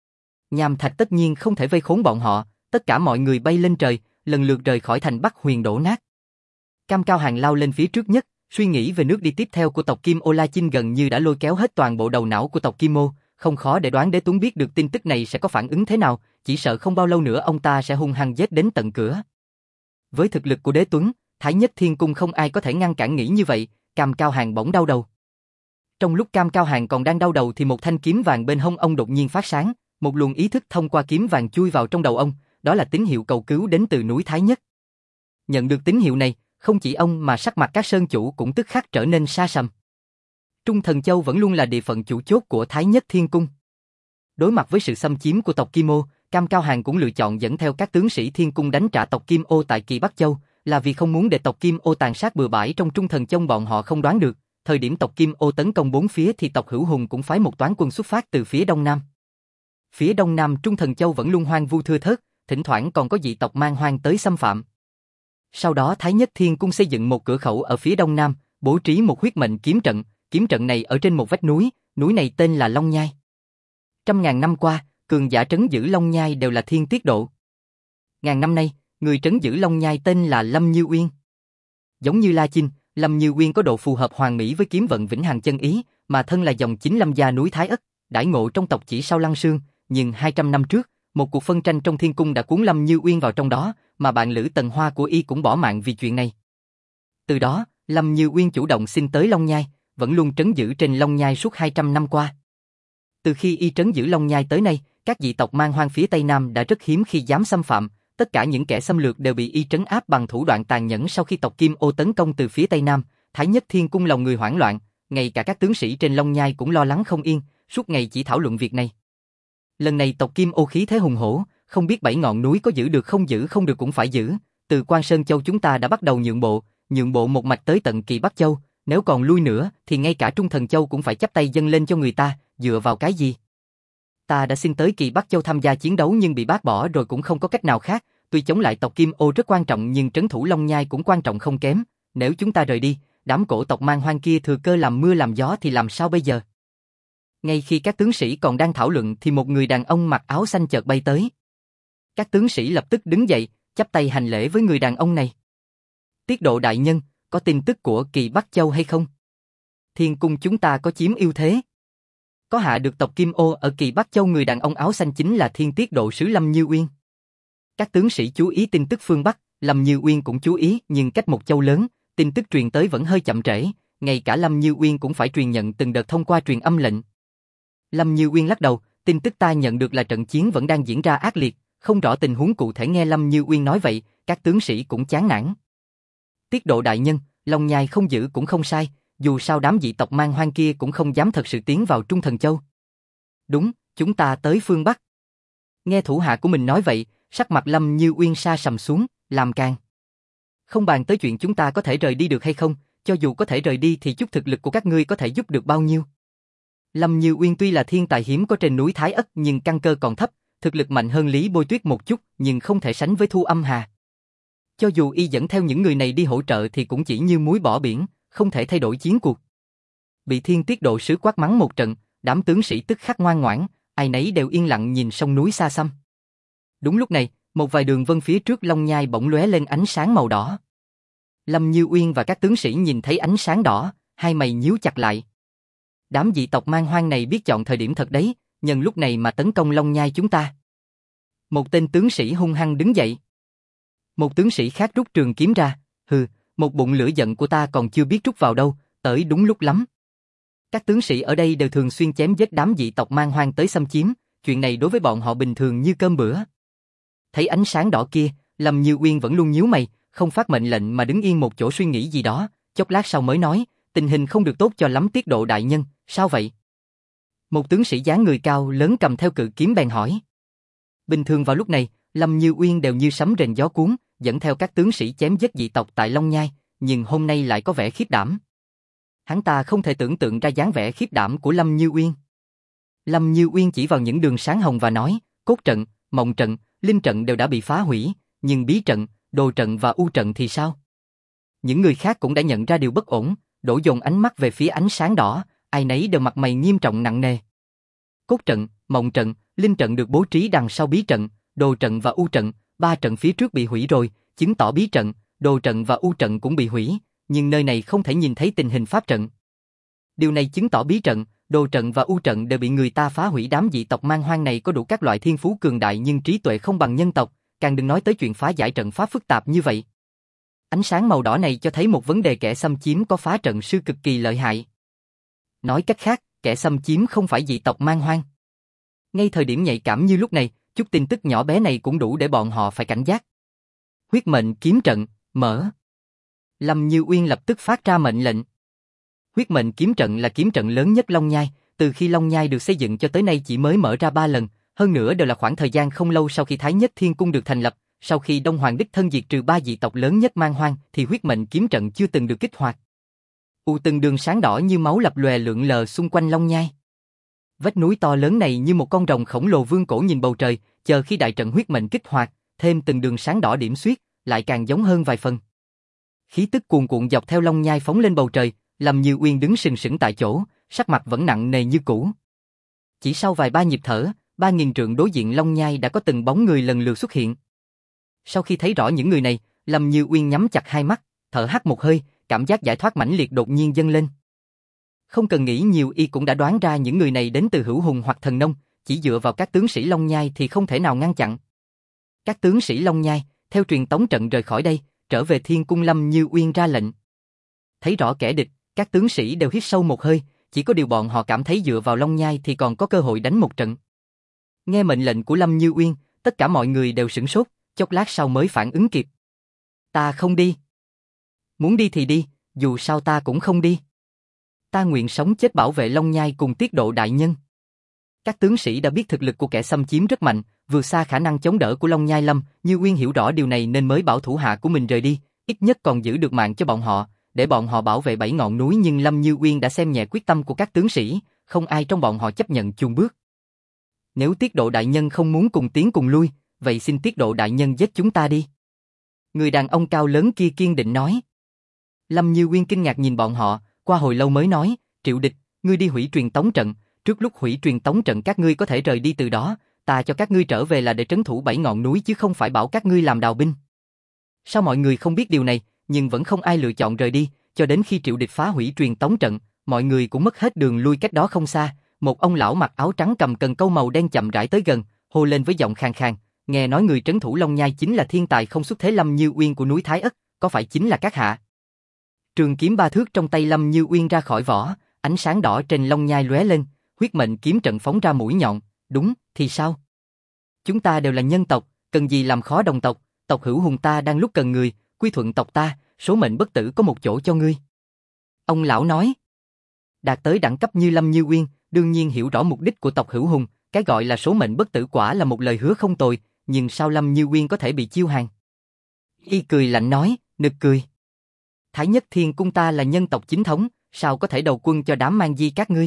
Nham thạch tất nhiên không thể vây khốn bọn họ, tất cả mọi người bay lên trời, lần lượt rời khỏi thành Bắc Huyền đổ nát. Cam Cao Hàng lao lên phía trước nhất, suy nghĩ về nước đi tiếp theo của tộc Kim Ô. La Chinh gần như đã lôi kéo hết toàn bộ đầu não của tộc Kim Ô, không khó để đoán Đế Tuấn biết được tin tức này sẽ có phản ứng thế nào, chỉ sợ không bao lâu nữa ông ta sẽ hung hăng giết đến tận cửa. Với thực lực của Đế Tuấn, Thái Nhất Thiên Cung không ai có thể ngăn cản nghĩ như vậy, Cam Cao Hàng bỗng đau đầu. Trong lúc Cam Cao Hàng còn đang đau đầu thì một thanh kiếm vàng bên hông ông đột nhiên phát sáng, một luồng ý thức thông qua kiếm vàng chui vào trong đầu ông, đó là tín hiệu cầu cứu đến từ núi Thái Nhất. Nhận được tín hiệu này, không chỉ ông mà sắc mặt các sơn chủ cũng tức khắc trở nên sa sầm. Trung Thần Châu vẫn luôn là địa phận chủ chốt của Thái Nhất Thiên Cung. Đối mặt với sự xâm chiếm của tộc Kim Ô, Cam Cao Hàng cũng lựa chọn dẫn theo các tướng sĩ Thiên Cung đánh trả tộc Kim Ô tại Kỳ Bắc Châu, là vì không muốn để tộc Kim Ô tàn sát bừa bãi trong Trung Thần Châu. Bọn họ không đoán được, thời điểm tộc Kim Ô tấn công bốn phía thì tộc Hữu Hùng cũng phái một toán quân xuất phát từ phía đông nam. Phía đông nam Trung Thần Châu vẫn luôn hoang vu thưa thớt, thỉnh thoảng còn có dị tộc man hoang tới xâm phạm. Sau đó Thái Nhất Thiên Cung xây dựng một cửa khẩu ở phía đông nam, bố trí một huyết mệnh kiếm trận này ở trên một vách núi, núi này tên là Long Nhai. Trăm ngàn năm qua, cường giả trấn giữ Long Nhai đều là Thiên Tiết Độ. Ngàn năm nay, người trấn giữ Long Nhai tên là Lâm Như Uyên. Giống như La Chinh, Lâm Như Uyên có độ phù hợp hoàn mỹ với kiếm vận vĩnh hằng chân ý, mà thân là dòng chính Lâm gia núi Thái Ất, đãi ngộ trong tộc chỉ sau Lăng Sương, nhưng 200 năm trước, một cuộc phân tranh trong Thiên Cung đã cuốn Lâm Như Uyên vào trong đó, mà bạn lữ Tần Hoa của y cũng bỏ mạng vì chuyện này. Từ đó, Lâm Như Uyên chủ động xin tới Long Nhai, vẫn luôn trấn giữ trên Long Nhai suốt 200 năm qua. Từ khi y trấn giữ Long Nhai tới nay, các dị tộc man hoang phía Tây Nam đã rất hiếm khi dám xâm phạm, tất cả những kẻ xâm lược đều bị y trấn áp bằng thủ đoạn tàn nhẫn. Sau khi tộc Kim Ô tấn công từ phía Tây Nam, Thái Nhất Thiên Cung lòng người hoảng loạn, ngay cả các tướng sĩ trên Long Nhai cũng lo lắng không yên, suốt ngày chỉ thảo luận việc này. Lần này tộc Kim Ô khí thế hùng hổ, không biết 7 ngọn núi có giữ được không, giữ không được cũng phải giữ. Từ Quan Sơn Châu chúng ta đã bắt đầu nhượng bộ một mạch tới tận Kỳ Bắc Châu, nếu còn lui nữa thì ngay cả Trung Thần Châu cũng phải chắp tay dâng lên cho người ta, dựa vào cái gì? Ta đã xin tới Kỳ Bắc Châu tham gia chiến đấu nhưng bị bác bỏ rồi cũng không có cách nào khác, tuy chống lại tộc Kim Ô rất quan trọng nhưng trấn thủ Long Nhai cũng quan trọng không kém, nếu chúng ta rời đi, đám cổ tộc man hoang kia thừa cơ làm mưa làm gió thì làm sao bây giờ? Ngay khi các tướng sĩ còn đang thảo luận thì một người đàn ông mặc áo xanh chợt bay tới. Các tướng sĩ lập tức đứng dậy, chắp tay hành lễ với người đàn ông này. Tiết Độ đại nhân, có tin tức của Kỳ Bắc Châu hay không? Thiên Cung chúng ta có chiếm ưu thế. Có hạ được tộc Kim Ô ở Kỳ Bắc Châu. Người đàn ông áo xanh chính là Thiên Tiết Độ sứ Lâm Như Uyên. Các tướng sĩ chú ý tin tức phương Bắc, Lâm Như Uyên cũng chú ý, nhưng cách một châu lớn, tin tức truyền tới vẫn hơi chậm trễ, ngay cả Lâm Như Uyên cũng phải truyền nhận từng đợt thông qua truyền âm lệnh. Lâm Như Uyên lắc đầu, tin tức ta nhận được là trận chiến vẫn đang diễn ra ác liệt, không rõ tình huống cụ thể. Nghe Lâm Như Uyên nói vậy, các tướng sĩ cũng chán nản. Tiết Độ đại nhân, Long Nhai không giữ cũng không sai, dù sao đám dị tộc man hoang kia cũng không dám thật sự tiến vào Trung Thần Châu. Đúng, chúng ta tới phương Bắc. Nghe thủ hạ của mình nói vậy, sắc mặt Lâm Như Uyên sa sầm xuống, làm càng. Không bàn tới chuyện chúng ta có thể rời đi được hay không, cho dù có thể rời đi thì chút thực lực của các ngươi có thể giúp được bao nhiêu. Lâm Như Uyên tuy là thiên tài hiếm có trên núi Thái Ất nhưng căn cơ còn thấp, thực lực mạnh hơn Lý Bôi Tuyết một chút nhưng không thể sánh với Thu Âm Hà. Cho dù y dẫn theo những người này đi hỗ trợ thì cũng chỉ như muối bỏ biển, không thể thay đổi chiến cuộc. Bị Thiên Tiết Độ Sứ quát mắng một trận, đám tướng sĩ tức khắc ngoan ngoãn, ai nấy đều yên lặng nhìn sông núi xa xăm. Đúng lúc này, một vài đường vân phía trước Long Nhai bỗng lóe lên ánh sáng màu đỏ. Lâm Như Uyên và các tướng sĩ nhìn thấy ánh sáng đỏ, hai mày nhíu chặt lại. Đám dị tộc man hoang này biết chọn thời điểm thật đấy, nhân lúc này mà tấn công Long Nhai chúng ta. Một tên tướng sĩ hung hăng đứng dậy. Một tướng sĩ khác rút trường kiếm ra, hừ, một bụng lửa giận của ta còn chưa biết trút vào đâu, tới đúng lúc lắm. Các tướng sĩ ở đây đều thường xuyên chém giết đám dị tộc man hoang tới xâm chiếm, chuyện này đối với bọn họ bình thường như cơm bữa. Thấy ánh sáng đỏ kia, Lâm Như Uyên vẫn luôn nhíu mày, không phát mệnh lệnh mà đứng yên một chỗ suy nghĩ gì đó, chốc lát sau mới nói, tình hình không được tốt cho lắm Tiết Độ đại nhân, sao vậy? Một tướng sĩ dáng người cao lớn cầm theo cự kiếm bèn hỏi. Bình thường vào lúc này, Lâm Như Uyên đều như sấm rền gió cuốn, dẫn theo các tướng sĩ chém giết dị tộc tại Long Nhai, nhưng hôm nay lại có vẻ khiếp đảm. Hắn ta không thể tưởng tượng ra dáng vẻ khiếp đảm của Lâm Như Uyên. Lâm Như Uyên chỉ vào những đường sáng hồng và nói, cốt trận, mộng trận, linh trận đều đã bị phá hủy, nhưng bí trận, đồ trận và u trận thì sao? Những người khác cũng đã nhận ra điều bất ổn, đổ dồn ánh mắt về phía ánh sáng đỏ, ai nấy đều mặt mày nghiêm trọng nặng nề. Cốt trận, mộng trận, linh trận được bố trí đằng sau bí trận, đồ trận và u trận, ba trận phía trước bị hủy rồi, chứng tỏ bí trận, đồ trận và u trận cũng bị hủy, nhưng nơi này không thể nhìn thấy tình hình pháp trận. Điều này chứng tỏ bí trận, đồ trận và u trận đều bị người ta phá hủy. Đám dị tộc man hoang này có đủ các loại thiên phú cường đại nhưng trí tuệ không bằng nhân tộc, càng đừng nói tới chuyện phá giải trận pháp phức tạp như vậy. Ánh sáng màu đỏ này cho thấy một vấn đề, kẻ xâm chiếm có phá trận sư cực kỳ lợi hại. Nói cách khác, kẻ xâm chiếm không phải dị tộc man hoang. Ngay thời điểm nhạy cảm như lúc này, chút tin tức nhỏ bé này cũng đủ để bọn họ phải cảnh giác. Huyết mệnh kiếm trận, mở. Lâm Như Uyên lập tức phát ra mệnh lệnh. Huyết mệnh kiếm trận là kiếm trận lớn nhất Long Nhai, từ khi Long Nhai được xây dựng cho tới nay chỉ mới mở ra 3 lần, hơn nữa đều là khoảng thời gian không lâu sau khi Thái Nhất Thiên Cung được thành lập, sau khi Đông Hoàng đích thân diệt trừ 3 dị tộc lớn nhất man hoang thì huyết mệnh kiếm trận chưa từng được kích hoạt. Từng đường sáng đỏ như máu lập lòe lượn lờ xung quanh Long Nhai. Vách núi to lớn này như một con rồng khổng lồ vương cổ nhìn bầu trời, chờ khi đại trận huyết mệnh kích hoạt, thêm từng đường sáng đỏ điểm xuyết, lại càng giống hơn vài phần. Khí tức cuồn cuộn dọc theo Long Nhai phóng lên bầu trời, Lâm Như Uyên đứng sừng sững tại chỗ, sắc mặt vẫn nặng nề như cũ. Chỉ sau vài ba nhịp thở, 3000 trượng đối diện Long Nhai đã có từng bóng người lần lượt xuất hiện. Sau khi thấy rõ những người này, Lâm Như Uyên nhắm chặt hai mắt, thở hắt một hơi, cảm giác giải thoát mãnh liệt đột nhiên dâng lên. Không cần nghĩ nhiều y cũng đã đoán ra những người này đến từ Hữu Hùng hoặc Thần Nông, chỉ dựa vào các tướng sĩ Long Nhai thì không thể nào ngăn chặn. Các tướng sĩ Long Nhai, theo truyền tống trận rời khỏi đây, trở về Thiên Cung. Lâm Như Uyên ra lệnh. Thấy rõ kẻ địch, các tướng sĩ đều hít sâu một hơi, chỉ có điều bọn họ cảm thấy dựa vào Long Nhai thì còn có cơ hội đánh một trận. Nghe mệnh lệnh của Lâm Như Uyên, tất cả mọi người đều sửng sốt, chốc lát sau mới phản ứng kịp. Ta không đi. Muốn đi thì đi, dù sao ta cũng không đi. Ta nguyện sống chết bảo vệ Long Nhai cùng Tiết Độ đại nhân. Các tướng sĩ đã biết thực lực của kẻ xâm chiếm rất mạnh, vượt xa khả năng chống đỡ của Long Nhai. Lâm Như Uyên hiểu rõ điều này nên mới bảo thủ hạ của mình rời đi, ít nhất còn giữ được mạng cho bọn họ, để bọn họ bảo vệ 7 ngọn núi. Nhưng Lâm Như Uyên đã xem nhẹ quyết tâm của các tướng sĩ, không ai trong bọn họ chấp nhận chùn bước. Nếu Tiết Độ đại nhân không muốn cùng tiến cùng lui, vậy xin Tiết Độ đại nhân giết chúng ta đi. Người đàn ông cao lớn kia kiên định nói. Lâm Như Uyên kinh ngạc nhìn bọn họ, qua hồi lâu mới nói, Triệu Địch, ngươi đi hủy truyền tống trận, trước lúc hủy truyền tống trận các ngươi có thể rời đi từ đó, ta cho các ngươi trở về là để trấn thủ 7 ngọn núi chứ không phải bảo các ngươi làm đào binh. Sao mọi người không biết điều này, nhưng vẫn không ai lựa chọn rời đi, cho đến khi Triệu Địch phá hủy truyền tống trận, mọi người cũng mất hết đường lui. Cách đó không xa, một ông lão mặc áo trắng cầm cần câu màu đen chậm rãi tới gần, hô lên với giọng khàn khàn, nghe nói người trấn thủ Long Nhai chính là thiên tài không xuất thế Lâm Như Uyên của núi Thái Ất, có phải chính là các hạ? Trường kiếm 3 thước trong tay Lâm Như Uyên ra khỏi vỏ, ánh sáng đỏ trên Long Nhai lóe lên, huyết mệnh kiếm trận phóng ra mũi nhọn. Đúng, thì sao? Chúng ta đều là nhân tộc, cần gì làm khó đồng tộc, tộc Hữu Hùng ta đang lúc cần người, quy thuận tộc ta, số mệnh bất tử có một chỗ cho ngươi. Ông lão nói. Đạt tới đẳng cấp như Lâm Như Uyên, đương nhiên hiểu rõ mục đích của tộc Hữu Hùng, cái gọi là số mệnh bất tử quả là một lời hứa không tồi, nhưng sao Lâm Như Uyên có thể bị chiêu hàng? Y cười lạnh nói, nực cười. Thái Nhất Thiên Cung ta là nhân tộc chính thống, sao có thể đầu quân cho đám man di các ngươi?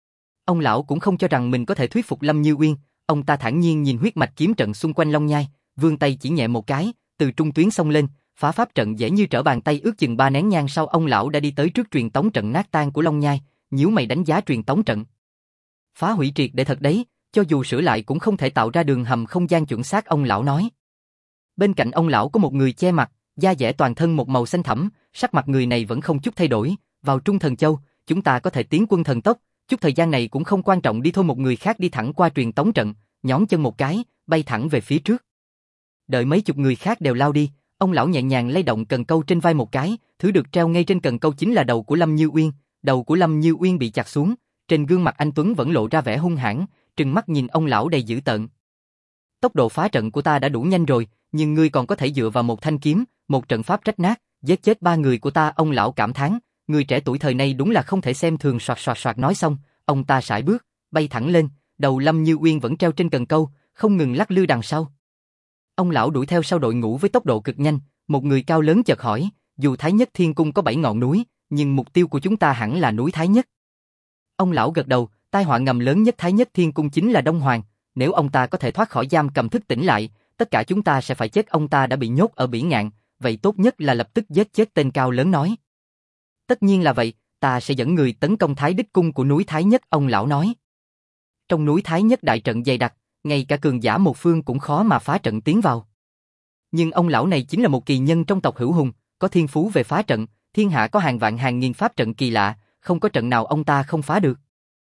Ông lão cũng không cho rằng mình có thể thuyết phục Lâm Như Uyên, ông ta thản nhiên nhìn huyết mạch kiếm trận xung quanh Long Nhai, vươn tay chỉ nhẹ một cái, từ trung tuyến xông lên, phá pháp trận dễ như trở bàn tay. Ước chừng 3 nén nhang sau ông lão đã đi tới trước truyền tống trận nát tan của Long Nhai, nhíu mày đánh giá truyền tống trận. Phá hủy triệt để thật đấy, cho dù sửa lại cũng không thể tạo ra đường hầm không gian chuẩn xác, ông lão nói. Bên cạnh ông lão có một người che mặt, da dẻ toàn thân một màu xanh thẳm, sắc mặt người này vẫn không chút thay đổi. Vào Trung Thần Châu, chúng ta có thể tiến quân thần tốc, chút thời gian này cũng không quan trọng đi thôi. Một người khác đi thẳng qua truyền tống trận, nhón chân một cái, bay thẳng về phía trước. Đợi mấy chục người khác đều lao đi, ông lão nhẹ nhàng lay động cần câu trên vai một cái, thứ được treo ngay trên cần câu chính là đầu của Lâm Như Uyên. Đầu của Lâm Như Uyên bị chặt xuống, trên gương mặt anh tuấn vẫn lộ ra vẻ hung hãn, trừng mắt nhìn ông lão đầy dữ tợn. Tốc độ phá trận của ta đã đủ nhanh rồi, nhưng ngươi còn có thể dựa vào một thanh kiếm, một trận pháp rách nát, giết chết 3 người của ta. Ông lão cảm thán, người trẻ tuổi thời nay đúng là không thể xem thường. Soạt soạt soạt. Nói xong, ông ta sải bước, bay thẳng lên, đầu Lâm Như Uyên vẫn treo trên cần câu, không ngừng lắc lư đằng sau. Ông lão đuổi theo sau đội ngũ với tốc độ cực nhanh, một người cao lớn chợt hỏi, dù Thái Nhất Thiên Cung có 7 ngọn núi, nhưng mục tiêu của chúng ta hẳn là núi Thái Nhất. Ông lão gật đầu, tai họa ngầm lớn nhất Thái Nhất Thiên Cung chính là Đông Hoàng, nếu ông ta có thể thoát khỏi giam cầm thức tỉnh lại, tất cả chúng ta sẽ phải chết. Ông ta đã bị nhốt ở Bỉ Ngạn, vậy tốt nhất là lập tức giết chết tên cao lớn nói. Tất nhiên là vậy, ta sẽ dẫn người tấn công Thái Đích Cung của núi Thái Nhất, ông lão nói. Trong núi Thái Nhất đại trận dày đặc, ngay cả cường giả một phương cũng khó mà phá trận tiến vào. Nhưng ông lão này chính là một kỳ nhân trong tộc Hữu Hùng, có thiên phú về phá trận, thiên hạ có hàng vạn hàng nghìn pháp trận kỳ lạ, không có trận nào ông ta không phá được.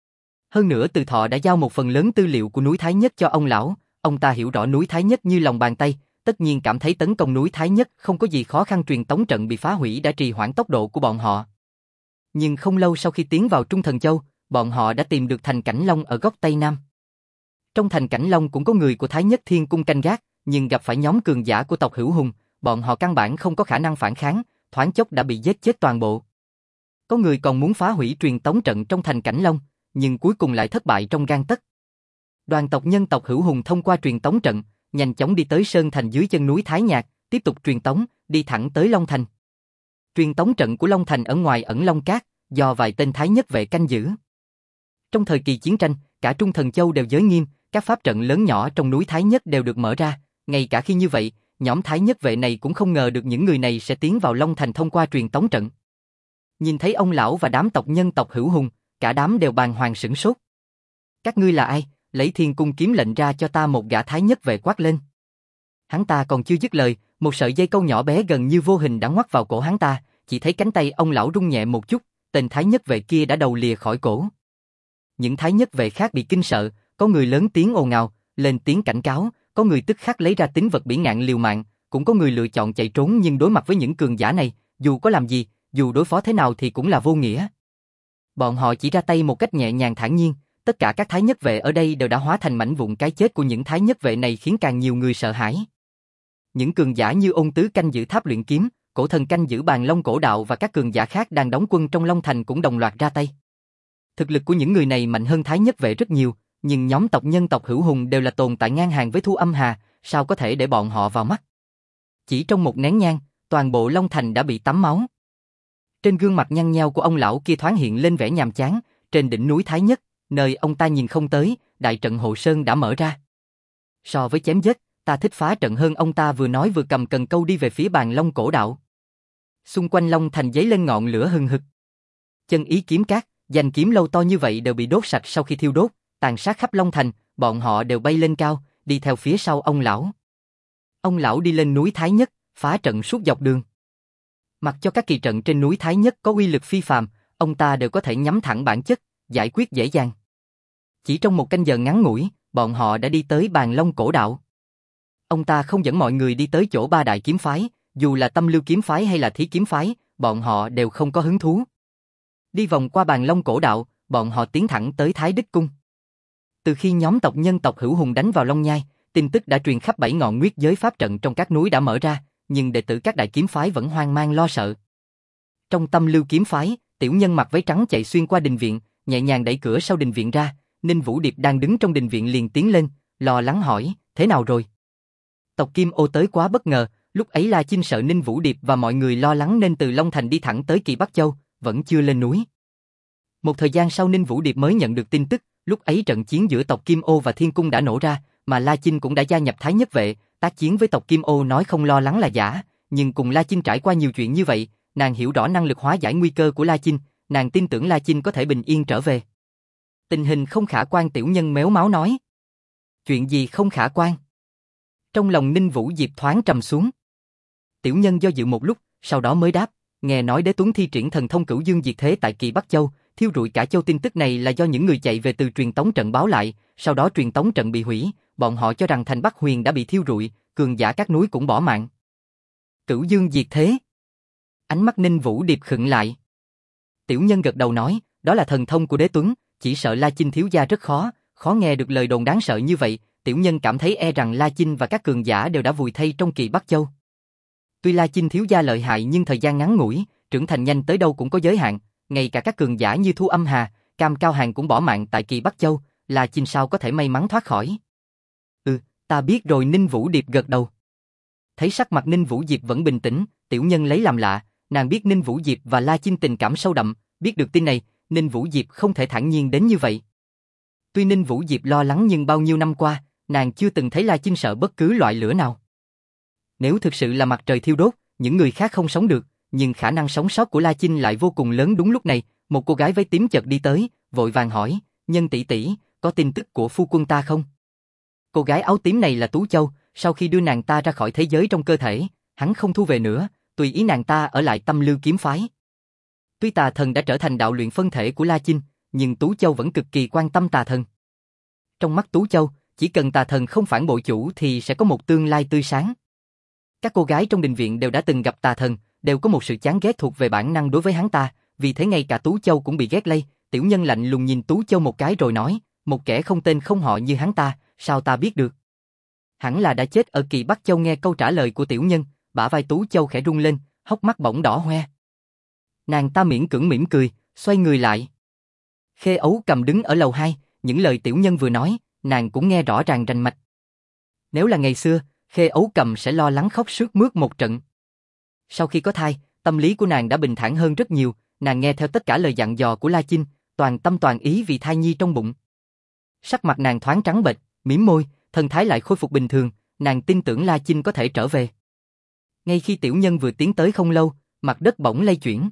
Hơn nữa Từ Thọ đã giao một phần lớn tư liệu của núi Thái Nhất cho ông lão, ông ta hiểu rõ núi Thái Nhất như lòng bàn tay, tất nhiên cảm thấy tấn công núi Thái Nhất không có gì khó khăn. Truyền tống trận bị phá hủy đã trì hoãn tốc độ của bọn họ. Nhưng không lâu sau khi tiến vào Trung Thần Châu, bọn họ đã tìm được thành Cảnh Long ở góc Tây Nam. Trong thành Cảnh Long cũng có người của Thái Nhất Thiên Cung canh gác, nhưng gặp phải nhóm cường giả của tộc Hữu Hùng, bọn họ căn bản không có khả năng phản kháng, thoáng chốc đã bị giết chết toàn bộ. Có người còn muốn phá hủy truyền tống trận trong thành Cảnh Long, nhưng cuối cùng lại thất bại trong gang tấc. Đoàn tộc nhân tộc Hữu Hùng thông qua truyền tống trận, nhanh chóng đi tới sơn thành dưới chân núi Thái Nhạc, tiếp tục truyền tống, đi thẳng tới Long Thành. Truyền tống trận của Long Thành ở ngoài ẩn Long Cát, do vài tên Thái Nhất vệ canh giữ. Trong thời kỳ chiến tranh, cả Trung Thần Châu đều giới nghiêm, các pháp trận lớn nhỏ trong núi Thái Nhất đều được mở ra, ngay cả khi như vậy, nhóm Thái Nhất vệ này cũng không ngờ được những người này sẽ tiến vào Long Thành thông qua truyền tống trận. Nhìn thấy ông lão và đám tộc nhân tộc Hữu Hùng, cả đám đều bàng hoàng sửng sốt. Các ngươi là ai? Lấy Thiên Cung kiếm lệnh ra cho ta. Một gã Thái Nhất vệ quát lên. Hắn ta còn chưa dứt lời, một sợi dây câu nhỏ bé gần như vô hình đã ngoắt vào cổ hắn ta, chỉ thấy cánh tay ông lão rung nhẹ một chút, tên Thái Nhất vệ kia đã đầu lìa khỏi cổ. Những Thái Nhất vệ khác bị kinh sợ, có người lớn tiếng ồn ào, lên tiếng cảnh cáo, có người tức khắc lấy ra tín vật Bỉ Ngạn liều mạng, cũng có người lựa chọn chạy trốn. Nhưng đối mặt với những cường giả này, dù có làm gì, dù đối phó thế nào thì cũng là vô nghĩa. Bọn họ chỉ ra tay một cách nhẹ nhàng thản nhiên, tất cả các Thái Nhất vệ ở đây đều đã hóa thành mảnh vụn. Cái chết của những Thái Nhất vệ này khiến càng nhiều người sợ hãi. Những cường giả như Ôn Tứ canh giữ tháp luyện kiếm, Cổ Thần canh giữ Bàn Long cổ đạo và các cường giả khác đang đóng quân trong Long Thành cũng đồng loạt ra tay. Thực lực của những người này mạnh hơn Thái Nhất vệ rất nhiều, nhưng nhóm tộc nhân tộc Hữu Hùng đều là tồn tại ngang hàng với Thu Âm Hà, sao có thể để bọn họ vào mắt. Chỉ trong một nén nhang, toàn bộ Long Thành đã bị tắm máu. Trên gương mặt nhăn nheo của ông lão kia thoáng hiện lên vẻ nhàm chán, trên đỉnh núi Thái Nhất, nơi ông ta nhìn không tới, đại trận Hộ Sơn đã mở ra. So với chém giết, ta thích phá trận hơn. Ông ta vừa nói vừa cầm cần câu đi về phía Bàn Long cổ đạo. Xung quanh Long Thành giấy lên ngọn lửa hừng hực. Chân ý kiếm cát, danh kiếm lâu to như vậy đều bị đốt sạch sau khi thiêu đốt, tàn sát khắp Long Thành, bọn họ đều bay lên cao, đi theo phía sau ông lão. Ông lão đi lên núi Thái Nhất, phá trận suốt dọc đường. Mặc cho các kỳ trận trên núi Thái Nhất có uy lực phi phàm, ông ta đều có thể nhắm thẳng bản chất, giải quyết dễ dàng. Chỉ trong một canh giờ ngắn ngủi, bọn họ đã đi tới Bàn Long cổ đạo. Ông ta không dẫn mọi người đi tới chỗ ba đại kiếm phái, dù là Tâm Lưu kiếm phái hay là Thí kiếm phái, bọn họ đều không có hứng thú. Đi vòng qua Bàn Long cổ đạo, bọn họ tiến thẳng tới Thái Đích Cung. Từ khi nhóm tộc nhân tộc Hữu Hùng đánh vào Long Nhai, tin tức đã truyền khắp 7 ngọn nguyết giới, pháp trận trong các núi đã mở ra, nhưng đệ tử các đại kiếm phái vẫn hoang mang lo sợ. Trong Tâm Lưu kiếm phái, tiểu nhân mặc váy trắng chạy xuyên qua đình viện, nhẹ nhàng đẩy cửa sau đình viện ra, Ninh Vũ Điệp đang đứng trong đình viện liền tiến lên, lo lắng hỏi, thế nào rồi? Tộc Kim Ô tới quá bất ngờ, lúc ấy La Chinh sợ Ninh Vũ Điệp và mọi người lo lắng nên từ Long Thành đi thẳng tới Kỳ Bắc Châu, vẫn chưa lên núi. Một thời gian sau Ninh Vũ Điệp mới nhận được tin tức, lúc ấy trận chiến giữa tộc Kim Ô và Thiên Cung đã nổ ra, mà La Chinh cũng đã gia nhập Thái Nhất vệ, tác chiến với tộc Kim Ô. Nói không lo lắng là giả, nhưng cùng La Chinh trải qua nhiều chuyện như vậy, nàng hiểu rõ năng lực hóa giải nguy cơ của La Chinh, nàng tin tưởng La Chinh có thể bình yên trở về. Tình hình không khả quan, tiểu nhân méo máu nói. Chuyện gì không khả quan? Trong lòng Ninh Vũ Diệp thoáng trầm xuống. Tiểu nhân do dự một lúc, sau đó mới đáp, nghe nói Đế Tuấn thi triển thần thông Cửu Dương Diệt Thế tại Kỳ Bắc Châu, thiêu rụi cả châu. Tin tức này là do những người chạy về từ truyền tống trận báo lại, sau đó truyền tống trận bị hủy, bọn họ cho rằng thành Bắc Huyền đã bị thiêu rụi, cường giả các núi cũng bỏ mạng. Cửu Dương Diệt Thế. Ánh mắt Ninh Vũ Điệp khựng lại. Tiểu nhân gật đầu nói, đó là thần thông của Đế Tuấn, chỉ sợ La Chinh thiếu gia rất khó nghe được lời đồn đáng sợ như vậy. Tiểu nhân cảm thấy e rằng La Chinh và các cường giả đều đã vùi thay trong Kỳ Bắc Châu. Tuy La Chinh thiếu gia lợi hại nhưng thời gian ngắn ngủi, trưởng thành nhanh tới đâu cũng có giới hạn, ngay cả các cường giả như Thu Âm Hà, Cam Cao Hàng cũng bỏ mạng tại Kỳ Bắc Châu, La Chinh sao có thể may mắn thoát khỏi. Ta biết rồi. Ninh Vũ Điệp gật đầu. Thấy sắc mặt Ninh Vũ Diệp vẫn bình tĩnh, tiểu nhân lấy làm lạ, nàng biết Ninh Vũ Diệp và La Chinh tình cảm sâu đậm, biết được tin này, Ninh Vũ Diệp không thể thản nhiên đến như vậy. Tuy Ninh Vũ Diệp lo lắng nhưng bao nhiêu năm qua, nàng chưa từng thấy La Chinh sợ bất cứ loại lửa nào. Nếu thực sự là mặt trời thiêu đốt, những người khác không sống được, nhưng khả năng sống sót của La Chinh lại vô cùng lớn. Đúng lúc này, một cô gái váy tím chợt đi tới, vội vàng hỏi, Nhân tỷ tỷ, có tin tức của phu quân ta không? Cô gái áo tím này là Tú Châu, sau khi đưa nàng ta ra khỏi thế giới trong cơ thể, hắn không thu về nữa, tùy ý nàng ta ở lại Tâm Lưu kiếm phái. Tuy tà thần đã trở thành đạo luyện phân thể của La Chinh, nhưng Tú Châu vẫn cực kỳ quan tâm tà thần. Trong mắt Tú Châu, chỉ cần tà thần không phản bội chủ thì sẽ có một tương lai tươi sáng. Các cô gái trong đình viện đều đã từng gặp tà thần, đều có một sự chán ghét thuộc về bản năng đối với hắn ta, vì thế ngay cả Tú Châu cũng bị ghét lây. Tiểu nhân lạnh lùng nhìn Tú Châu một cái rồi nói, một kẻ không tên không họ như hắn ta, sao ta biết được? Hẳn là đã chết ở Kỳ Bắc Châu. Nghe câu trả lời của tiểu nhân, bả vai Tú Châu khẽ rung lên, hốc mắt bỗng đỏ hoe. Nàng ta miễn cưỡng mỉm cười, xoay người lại. Khê Ấu Cầm đứng ở lầu 2, những lời tiểu nhân vừa nói, nàng cũng nghe rõ ràng rành mạch. Nếu là ngày xưa, Khê Ấu Cầm sẽ lo lắng khóc sướt mướt một trận. Sau khi có thai, tâm lý của nàng đã bình thản hơn rất nhiều, nàng nghe theo tất cả lời dặn dò của La Chinh, toàn tâm toàn ý vì thai nhi trong bụng. Sắc mặt nàng thoáng trắng bệch, mím môi, thần thái lại khôi phục bình thường, nàng tin tưởng La Chinh có thể trở về. Ngay khi tiểu nhân vừa tiến tới không lâu, mặt đất bỗng lay chuyển.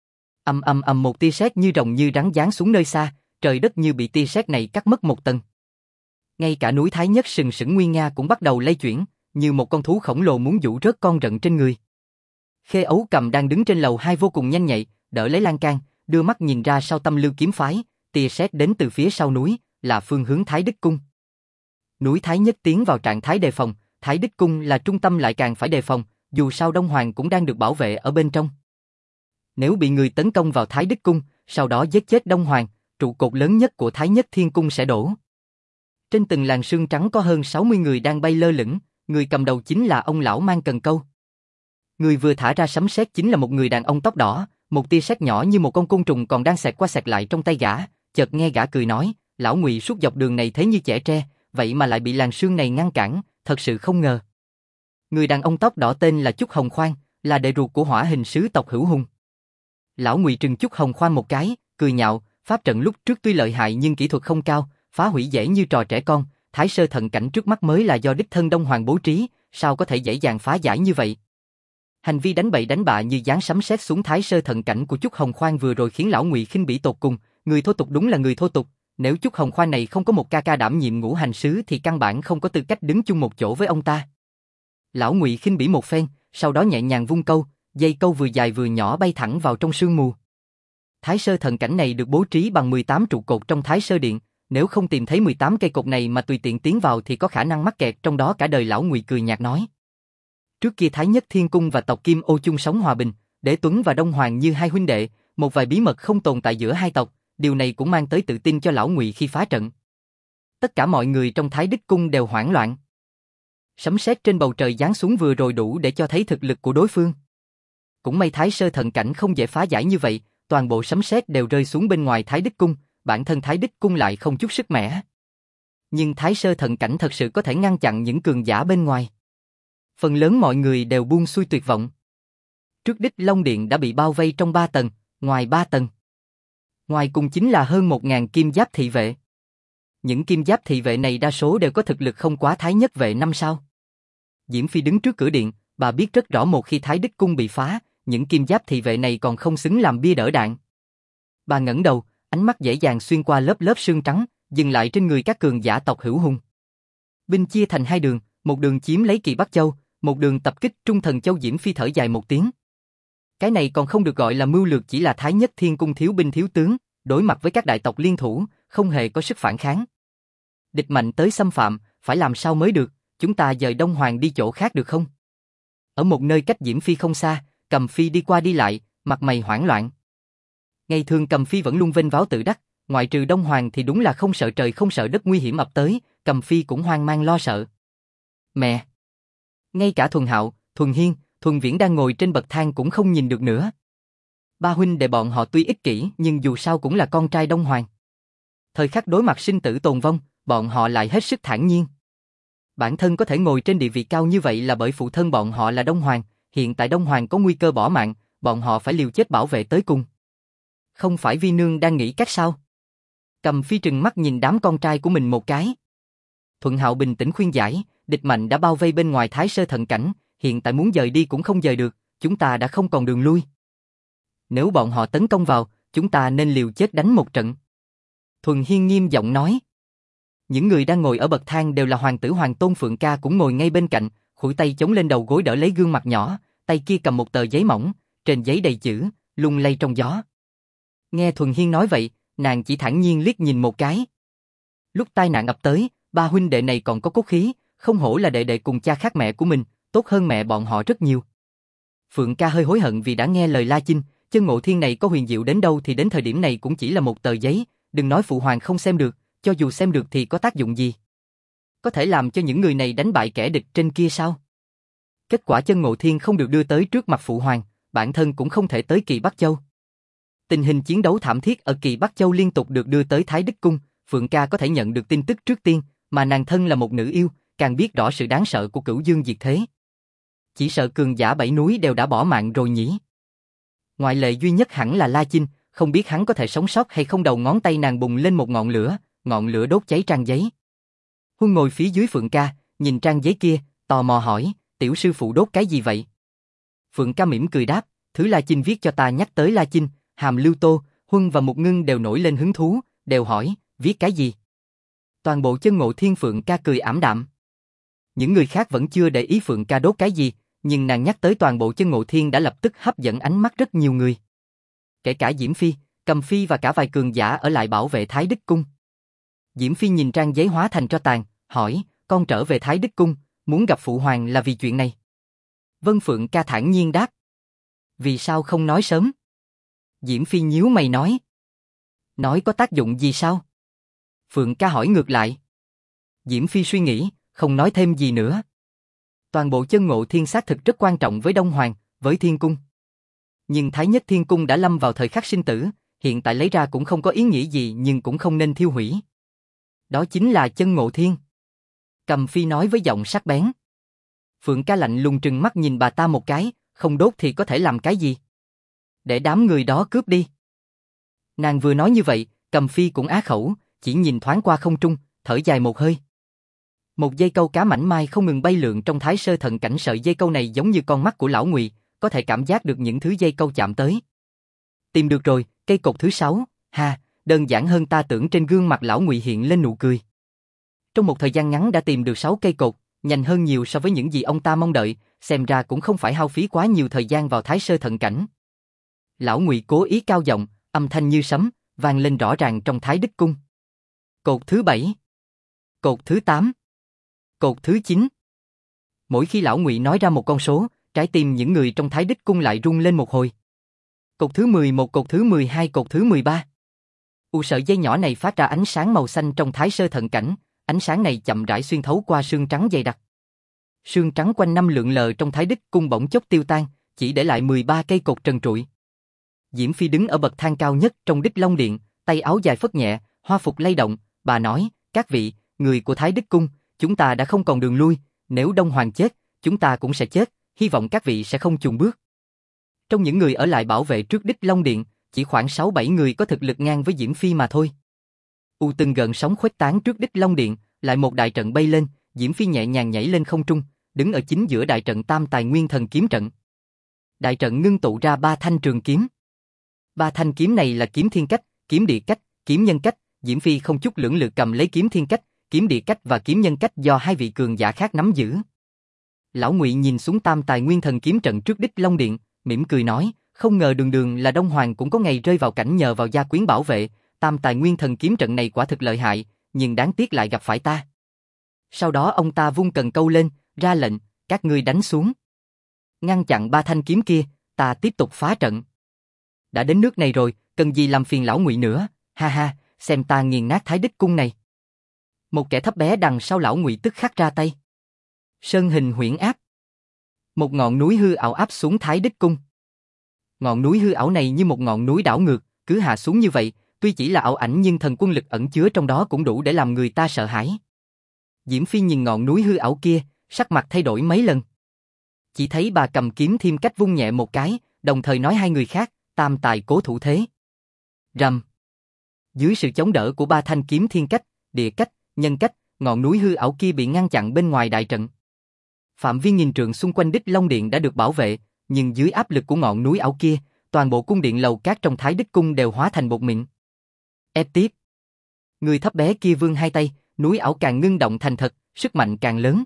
Ầm ầm ầm, một tia sét như rồng như rắn giáng xuống nơi xa, trời đất như bị tia sét này cắt mất một tầng. Ngay cả núi Thái Nhất sừng sững nguy nga cũng bắt đầu lay chuyển, như một con thú khổng lồ muốn dụ rớt con rận trên người. Khê Ấu Cầm đang đứng trên lầu 2 vô cùng nhanh nhạy, đỡ lấy lan can, đưa mắt nhìn ra sau Tâm Lưu kiếm phái, tia sét đến từ phía sau núi, là phương hướng Thái Đức Cung. Núi Thái Nhất tiến vào trạng thái đề phòng, Thái Đức Cung là trung tâm lại càng phải đề phòng, dù sao Đông Hoàng cũng đang được bảo vệ ở bên trong. Nếu bị người tấn công vào Thái Đức Cung, sau đó giết chết Đông Hoàng, trụ cột lớn nhất của Thái Nhất Thiên Cung sẽ đổ. Trên từng làn sương trắng có hơn 60 người đang bay lơ lửng, người cầm đầu chính là ông lão mang cần câu. Người vừa thả ra sấm sét chính là một người đàn ông tóc đỏ, một tia sét nhỏ như một con côn trùng còn đang xẹt qua xẹt lại trong tay gã, chợt nghe gã cười nói, lão Ngụy suốt dọc đường này thế như trẻ tre, vậy mà lại bị làn sương này ngăn cản, thật sự không ngờ. Người đàn ông tóc đỏ tên là Chúc Hồng Khoan, là đệ ruột của Hỏa Hình sứ tộc Hữu Hùng. Lão Ngụy trừng Chúc Hồng Khoan một cái, cười nhạo, pháp trận lúc trước tuy lợi hại nhưng kỹ thuật không cao, phá hủy dễ như trò trẻ con, Thái Sơ Thần Cảnh trước mắt mới là do đích thân Đông Hoàng bố trí, sao có thể dễ dàng phá giải như vậy? Hành vi đánh bậy đánh bạ như giáng sấm sét xuống Thái Sơ Thần Cảnh của Chúc Hồng Khoan vừa rồi khiến lão Ngụy khinh bỉ tột cùng, người thô tục đúng là người thô tục, nếu Chúc Hồng Khoan này không có một ca ca đảm nhiệm Ngũ Hành sứ thì căn bản không có tư cách đứng chung một chỗ với ông ta. Lão Ngụy khinh bỉ một phen, sau đó nhẹ nhàng vung câu, dây câu vừa dài vừa nhỏ bay thẳng vào trong sương mù. Thái Sơ Thần Cảnh này được bố trí bằng 18 trụ cột trong Thái Sơ Điện, nếu không tìm thấy 18 cây cột này mà tùy tiện tiến vào thì có khả năng mắc kẹt trong đó cả đời. Lão Ngụy cười nhạt nói. Trước kia Thái Nhất Thiên Cung và tộc Kim Ô chung sống hòa bình, Đế Tuấn và Đông Hoàng như hai huynh đệ, một vài bí mật không tồn tại giữa hai tộc, điều này cũng mang tới tự tin cho lão Ngụy khi phá trận. Tất cả mọi người trong Thái Đức Cung đều hoảng loạn. Sấm sét trên bầu trời giáng xuống vừa rồi đủ để cho thấy thực lực của đối phương. Cũng may Thái Sơ Thần Cảnh không dễ phá giải như vậy, toàn bộ sấm sét đều rơi xuống bên ngoài Thái Đức Cung, bản thân Thái Đức Cung lại không chút sức mẻ. Nhưng Thái Sơ Thần Cảnh thật sự có thể ngăn chặn những cường giả bên ngoài. Phần lớn mọi người đều buông xuôi tuyệt vọng. Trước Đích Long Điện đã bị bao vây trong 3 tầng, ngoài 3 tầng. Ngoài cùng chính là hơn 1000 kim giáp thị vệ. Những kim giáp thị vệ này đa số đều có thực lực không quá Thái Nhất vệ 5 sao. Diễm Phi đứng trước cửa điện, bà biết rất rõ một khi Thái Đức Cung bị phá, những kim giáp thị vệ này còn không xứng làm bia đỡ đạn. Bà ngẩng đầu, ánh mắt dễ dàng xuyên qua lớp lớp sương trắng, dừng lại trên người các cường giả tộc Hữu Hùng. Binh chia thành hai đường, một đường chiếm lấy Kỳ Bắc Châu, một đường tập kích Trung Thần Châu. Diễm Phi thở dài một tiếng. Cái này còn không được gọi là mưu lược, chỉ là Thái Nhất Thiên Cung thiếu binh thiếu tướng, đối mặt với các đại tộc liên thủ, không hề có sức phản kháng. Địch mạnh tới xâm phạm, phải làm sao mới được, chúng ta dời Đông Hoàng đi chỗ khác được không? Ở một nơi cách Diễm Phi không xa, Cầm Phi đi qua đi lại, mặt mày hoảng loạn. Ngày thường Cầm Phi vẫn luôn vênh váo tự đắc, ngoại trừ Đông Hoàng thì đúng là không sợ trời không sợ đất, nguy hiểm ập tới, Cầm Phi cũng hoang mang lo sợ. Mẹ! Ngay cả Thuần Hạo, Thuần Hiên, Thuần Viễn đang ngồi trên bậc thang cũng không nhìn được nữa. Ba huynh đệ bọn họ tuy ích kỷ nhưng dù sao cũng là con trai Đông Hoàng. Thời khắc đối mặt sinh tử tồn vong, bọn họ lại hết sức thản nhiên. Bản thân có thể ngồi trên địa vị cao như vậy là bởi phụ thân bọn họ là Đông Hoàng, hiện tại Đông Hoàng có nguy cơ bỏ mạng, bọn họ phải liều chết bảo vệ tới cùng. Không phải Vi Nương đang nghĩ cách sao? Cầm Phi trừng mắt nhìn đám con trai của mình một cái. Thuận Hạo bình tĩnh khuyên giải, địch mạnh đã bao vây bên ngoài Thái Sơ Thần Cảnh, hiện tại muốn dời đi cũng không dời được, chúng ta đã không còn đường lui. Nếu bọn họ tấn công vào, chúng ta nên liều chết đánh một trận. Thuần Hiên nghiêm giọng nói. Những người đang ngồi ở bậc thang đều là hoàng tử Hoàng Tôn. Phượng Ca cũng ngồi ngay bên cạnh, khuỷu tay chống lên đầu gối đỡ lấy gương mặt nhỏ, tay kia cầm một tờ giấy mỏng, trên giấy đầy chữ, lung lay trong gió. Nghe Thuần Hiên nói vậy, nàng chỉ thản nhiên liếc nhìn một cái. Lúc tai nạn ập tới, ba huynh đệ này còn có cốt khí, không hổ là đệ đệ cùng cha khác mẹ của mình, tốt hơn mẹ bọn họ rất nhiều. Phượng Ca hơi hối hận vì đã nghe lời La Chinh, Chân Ngộ Thiên này có huyền diệu đến đâu thì đến thời điểm này cũng chỉ là một tờ giấy, đừng nói phụ hoàng không xem được, cho dù xem được thì có tác dụng gì? Có thể làm cho những người này đánh bại kẻ địch trên kia sao? Kết quả Chân Ngộ Thiên không được đưa tới trước mặt phụ hoàng, bản thân cũng không thể tới Kỳ Bắc Châu. Tình hình chiến đấu thảm thiết ở Kỳ Bắc Châu liên tục được đưa tới Thái Đức Cung, Phượng Ca có thể nhận được tin tức trước tiên, mà nàng thân là một nữ yêu, càng biết rõ sự đáng sợ của Cửu Dương diệt thế. Chỉ sợ cường giả bảy núi đều đã bỏ mạng rồi nhỉ? Ngoại lệ duy nhất hẳn là La Chinh, không biết hắn có thể sống sót hay không. Đầu ngón tay nàng bùng lên một ngọn lửa đốt cháy trang giấy. Huân ngồi phía dưới Phượng Ca, nhìn trang giấy kia, tò mò hỏi, tiểu sư phụ đốt cái gì vậy? Phượng Ca mỉm cười đáp, thứ La Chinh viết cho ta. Nhắc tới La Chinh, Hàm Lưu Tô, Huân và Mục Ngưng đều nổi lên hứng thú, đều hỏi, viết cái gì? Toàn bộ Chân Ngộ Thiên. Phượng Ca cười ảm đạm. Những người khác vẫn chưa để ý Phượng Ca đốt cái gì, nhưng nàng nhắc tới toàn bộ Chân Ngộ Thiên đã lập tức hấp dẫn ánh mắt rất nhiều người. Kể cả Diễm Phi, Cầm Phi và cả vài cường giả ở lại bảo vệ Thái Đức Cung. Diễm Phi nhìn trang giấy hóa thành tro tàn, hỏi, con trở về Thái Đức Cung, muốn gặp phụ hoàng là vì chuyện này? Vân. Phượng Ca thản nhiên đáp. Vì sao không nói sớm? Diễm Phi nhíu mày nói. Nói có tác dụng gì sao? Phượng Ca hỏi ngược lại. Diễm Phi suy nghĩ, không nói thêm gì nữa. Toàn bộ Chân Ngộ Thiên xác thực rất quan trọng với Đông Hoàng, với Thiên Cung. Nhưng Thái Nhất Thiên Cung đã lâm vào thời khắc sinh tử, hiện tại lấy ra cũng không có ý nghĩa gì, nhưng cũng không nên thiêu hủy. Đó chính là Chân Ngộ Thiên. Cầm Phi nói với giọng sắc bén. Phượng Ca lạnh lùng trừng mắt nhìn bà ta một cái, không đốt thì có thể làm cái gì? Để đám người đó cướp đi. Nàng vừa nói như vậy, Cầm Phi cũng á khẩu, chỉ nhìn thoáng qua không trung, thở dài một hơi. Một dây câu cá mảnh mai không ngừng bay lượn trong Thái Sơ Thần Cảnh. Sợi dây câu này giống như con mắt của lão Ngụy, có thể cảm giác được những thứ dây câu chạm tới. Tìm được rồi, cây cột thứ 6, ha, đơn giản hơn ta tưởng. Trên gương mặt lão Ngụy hiện lên nụ cười. Trong một thời gian ngắn đã tìm được 6 cây cột, nhanh hơn nhiều so với những gì ông ta mong đợi, xem ra cũng không phải hao phí quá nhiều thời gian vào Thái Sơ Thần Cảnh. Lão Ngụy cố ý cao giọng, âm thanh như sấm, vang lên rõ ràng trong Thái Đức Cung. Cột thứ 7, cột thứ 8, cột thứ 9. Mỗi khi lão Ngụy nói ra một con số, trái tim những người trong Thái Đức Cung lại rung lên một hồi. Cột thứ 11, cột thứ 12, cột thứ 13. Sợi dây nhỏ này phát ra ánh sáng màu xanh trong Thái Sơ Thần Cảnh, ánh sáng này chậm rãi xuyên thấu qua sương trắng dày đặc. Sương trắng quanh năm lượn lờ trong Thái Đức Cung bỗng chốc tiêu tan, chỉ để lại 13 cây cột trần trụi. Diễm Phi đứng ở bậc thang cao nhất trong Đích Long Điện, tay áo dài phất nhẹ, hoa phục lay động, bà nói, các vị, người của Thái Đức Cung, chúng ta đã không còn đường lui, nếu Đông Hoàng chết, chúng ta cũng sẽ chết, hy vọng các vị sẽ không chùn bước. Trong những người ở lại bảo vệ trước Đích Long Điện, chỉ khoảng 6-7 người có thực lực ngang với Diễm Phi mà thôi. Từng gợn sóng khuếch tán trước Đích Long Điện, lại một đại trận bay lên, Diễm Phi nhẹ nhàng nhảy lên không trung, đứng ở chính giữa đại trận Tam Tài Nguyên Thần Kiếm trận. Đại trận ngưng tụ ra 3 thanh trường kiếm. Ba thanh kiếm này là kiếm thiên cách, kiếm địa cách, kiếm nhân cách, Diễm Phi không chút lưỡng lự cầm lấy kiếm thiên cách, kiếm địa cách và kiếm nhân cách do hai vị cường giả khác nắm giữ. Lão Ngụy nhìn xuống tam tài nguyên thần kiếm trận trước Đích Long Điện, mỉm cười nói, không ngờ đường đường là Đông Hoàng cũng có ngày rơi vào cảnh nhờ vào gia quyến bảo vệ, tam tài nguyên thần kiếm trận này quả thực lợi hại, nhưng đáng tiếc lại gặp phải ta. Sau đó ông ta vung cần câu lên, ra lệnh, các ngươi đánh xuống. Ngăn chặn ba thanh kiếm kia, ta tiếp tục phá trận. Đã đến nước này rồi, cần gì làm phiền lão Ngụy nữa, ha ha, xem ta nghiền nát Thái Đích Cung này. Một kẻ thấp bé đằng sau lão Ngụy tức khắc ra tay. Sơn hình huyễn áp. Một ngọn núi hư ảo áp xuống Thái Đích Cung. Ngọn núi hư ảo này như một ngọn núi đảo ngược, cứ hạ xuống như vậy, tuy chỉ là ảo ảnh nhưng thần quân lực ẩn chứa trong đó cũng đủ để làm người ta sợ hãi. Diễm Phi nhìn ngọn núi hư ảo kia, sắc mặt thay đổi mấy lần. Chỉ thấy bà cầm kiếm thêm cách vung nhẹ một cái, đồng thời nói hai người khác, tam tài cố thủ thế. Rầm. Dưới sự chống đỡ của ba thanh kiếm thiên cách, địa cách, nhân cách, ngọn núi hư ảo kia bị ngăn chặn bên ngoài đại trận. Phạm vi nghìn trượng xung quanh Đích Long Điện đã được bảo vệ, nhưng dưới áp lực của ngọn núi ảo kia, toàn bộ cung điện lầu cát trong Thái Đích Cung đều hóa thành bột mịn. Ép tiếp. Người thấp bé kia vươn hai tay, núi ảo càng ngưng động thành thật, sức mạnh càng lớn.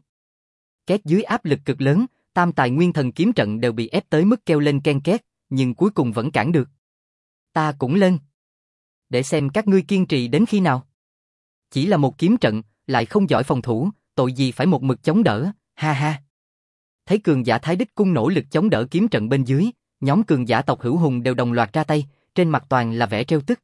Két dưới áp lực cực lớn, tam tài nguyên thần kiếm trận đều bị ép tới mức kêu lên ken két, nhưng cuối cùng vẫn cản được. Ta cũng lên. Để xem các ngươi kiên trì đến khi nào. Chỉ là một kiếm trận, lại không giỏi phòng thủ, tội gì phải một mực chống đỡ, ha ha. Thấy cường giả Thái Đích Cung nỗ lực chống đỡ kiếm trận bên dưới, nhóm cường giả tộc Hữu Hùng đều đồng loạt ra tay, trên mặt toàn là vẻ trêu tức.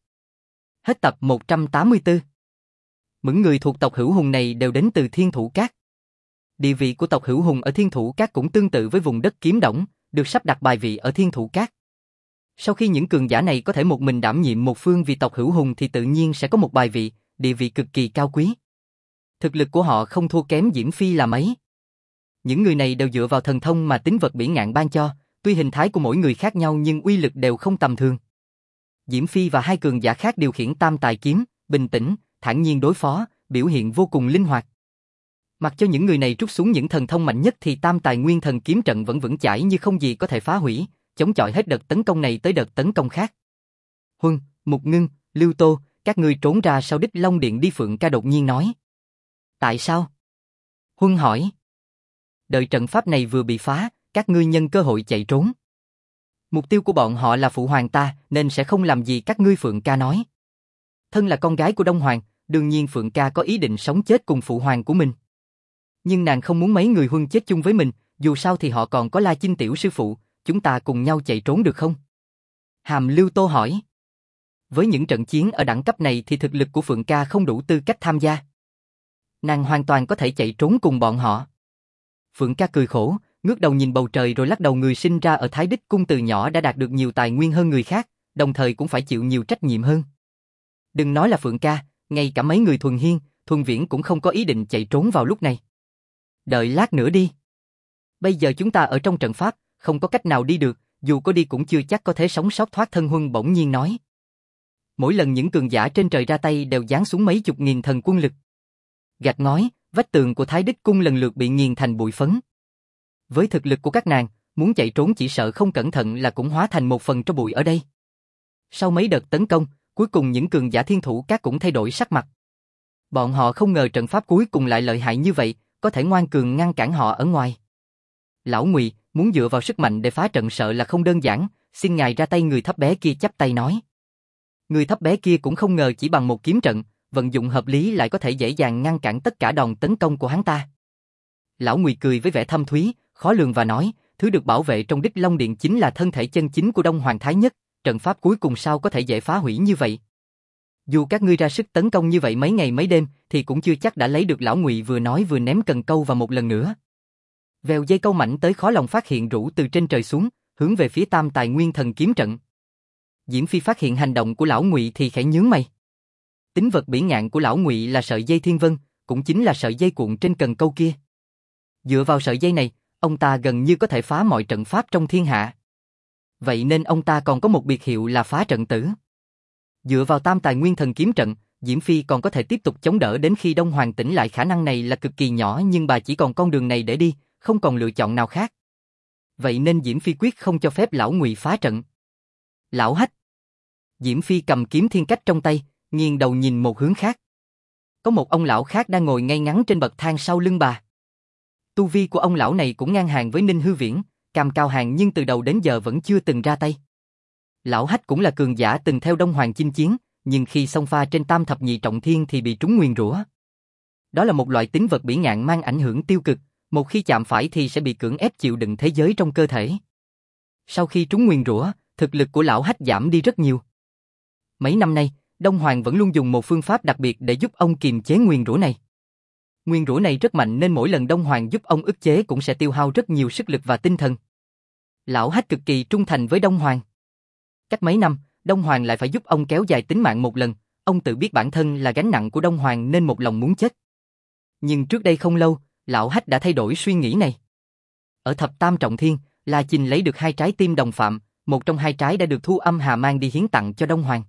Hết tập 184. Những người thuộc tộc Hữu Hùng này đều đến từ Thiên Thủ Các. Địa vị của tộc Hữu Hùng ở Thiên Thủ Các cũng tương tự với vùng đất Kiếm Đổng, được sắp đặt bài vị ở Thiên Thủ Các. Sau khi những cường giả này có thể một mình đảm nhiệm một phương vì tộc Hữu Hùng thì tự nhiên sẽ có một bài vị, địa vị cực kỳ cao quý. Thực lực của họ không thua kém Diễm Phi là mấy. Những người này đều dựa vào thần thông mà Tính Vật Bỉ Ngạn ban cho, tuy hình thái của mỗi người khác nhau nhưng uy lực đều không tầm thường. Diễm Phi và hai cường giả khác điều khiển tam tài kiếm, bình tĩnh, thản nhiên đối phó, biểu hiện vô cùng linh hoạt. Mặc cho những người này trút xuống những thần thông mạnh nhất thì tam tài nguyên thần kiếm trận vẫn vững chãi như không gì có thể phá hủy, chống chọi hết đợt tấn công này tới đợt tấn công khác. Huân, Mục Ngưng, Lưu Tô, các ngươi trốn ra sau Đích Long Điện đi. Phượng Ca đột nhiên nói. Tại sao? Huân hỏi. Đợi trận pháp này vừa bị phá, các ngươi nhân cơ hội chạy trốn. Mục tiêu của bọn họ là phụ hoàng ta, nên sẽ không làm gì các ngươi. Phượng Ca nói. Thân là con gái của Đông Hoàng, đương nhiên Phượng Ca có ý định sống chết cùng phụ hoàng của mình. Nhưng nàng không muốn mấy người Huân chết chung với mình, dù sao thì họ còn có La Chinh tiểu sư phụ, chúng ta cùng nhau chạy trốn được không? Hàm Lưu Tô hỏi. Với những trận chiến ở đẳng cấp này thì thực lực của Phượng Ca không đủ tư cách tham gia. Nàng hoàn toàn có thể chạy trốn cùng bọn họ. Phượng Ca cười khổ, ngước đầu nhìn bầu trời rồi lắc đầu. Người sinh ra ở Thái Đích Cung từ nhỏ đã đạt được nhiều tài nguyên hơn người khác, đồng thời cũng phải chịu nhiều trách nhiệm hơn. Đừng nói là Phượng Ca, ngay cả mấy người Thuần Hiên, Thuần Viễn cũng không có ý định chạy trốn vào lúc này. Đợi lát nữa đi. Bây giờ chúng ta ở trong trận pháp, không có cách nào đi được, dù có đi cũng chưa chắc có thể sống sót thoát thân. Huân bỗng nhiên nói. Mỗi lần những cường giả trên trời ra tay đều giáng xuống mấy chục nghìn thần quân lực. Gạch ngói, vách tường của Thái Đích Cung lần lượt bị nghiền thành bụi phấn. Với thực lực của các nàng, muốn chạy trốn chỉ sợ không cẩn thận là cũng hóa thành một phần tro bụi ở đây. Sau mấy đợt tấn công, cuối cùng những cường giả Thiên Thủ Các cũng thay đổi sắc mặt. Bọn họ không ngờ trận pháp cuối cùng lại lợi hại như vậy, có thể ngoan cường ngăn cản họ ở ngoài. Lão Ngụy, muốn dựa vào sức mạnh để phá trận sợ là không đơn giản, xin ngài ra tay. Người thấp bé kia chắp tay nói. Người thấp bé kia cũng không ngờ chỉ bằng một kiếm trận, vận dụng hợp lý lại có thể dễ dàng ngăn cản tất cả đòn tấn công của hắn ta. Lão Ngụy cười với vẻ thâm thúy, khó lường và nói, thứ được bảo vệ trong Đích Long Điện chính là thân thể chân chính của Đông Hoàng Thái Nhất, trận pháp cuối cùng sao có thể dễ phá hủy như vậy. Dù các ngươi ra sức tấn công như vậy mấy ngày mấy đêm thì cũng chưa chắc đã lấy được. Lão Ngụy vừa nói vừa ném cần câu vào một lần nữa. Vèo, dây câu mảnh tới khó lòng phát hiện rủ từ trên trời xuống, hướng về phía tam tài nguyên thần kiếm trận. Diễm Phi phát hiện hành động của Lão Ngụy thì khẽ nhướng mày. Tính Vật Bỉ Ngạn của Lão Ngụy là sợi dây thiên vân, cũng chính là sợi dây cuộn trên cần câu kia. Dựa vào sợi dây này, ông ta gần như có thể phá mọi trận pháp trong thiên hạ. Vậy nên ông ta còn có một biệt hiệu là phá trận tử. Dựa vào tam tài nguyên thần kiếm trận, Diễm Phi còn có thể tiếp tục chống đỡ đến khi Đông Hoàng tỉnh lại. Khả năng này là cực kỳ nhỏ nhưng bà chỉ còn con đường này để đi, không còn lựa chọn nào khác. Vậy nên Diễm Phi quyết không cho phép Lão Ngụy phá trận. Lão Hách. Diễm Phi cầm kiếm thiên cách trong tay, nghiêng đầu nhìn một hướng khác. Có một ông lão khác đang ngồi ngay ngắn trên bậc thang sau lưng bà. Tu vi của ông lão này cũng ngang hàng với Ninh Hư Viễn, cam cao hàng nhưng từ đầu đến giờ vẫn chưa từng ra tay. Lão Hách cũng là cường giả từng theo Đông Hoàng chinh chiến, nhưng khi xông pha trên Tam Thập Nhị Trọng Thiên thì bị trúng nguyền rủa. Đó là một loại tính vật bỉ ngạn mang ảnh hưởng tiêu cực, một khi chạm phải thì sẽ bị cưỡng ép chịu đựng thế giới trong cơ thể. Sau khi trúng nguyền rủa, thực lực của lão Hách giảm đi rất nhiều. Mấy năm nay, Đông Hoàng vẫn luôn dùng một phương pháp đặc biệt để giúp ông kiềm chế nguyền rủa này. Nguyền rủa này rất mạnh nên mỗi lần Đông Hoàng giúp ông ức chế cũng sẽ tiêu hao rất nhiều sức lực và tinh thần. Lão Hách cực kỳ trung thành với Đông Hoàng. Cách mấy năm, Đông Hoàng lại phải giúp ông kéo dài tính mạng một lần, ông tự biết bản thân là gánh nặng của Đông Hoàng nên một lòng muốn chết. Nhưng trước đây không lâu, lão Hách đã thay đổi suy nghĩ này. Ở Thập Tam Trọng Thiên, La Chinh lấy được 2 trái tim đồng phạm, một trong 2 trái đã được Thu Âm Hà mang đi hiến tặng cho Đông Hoàng.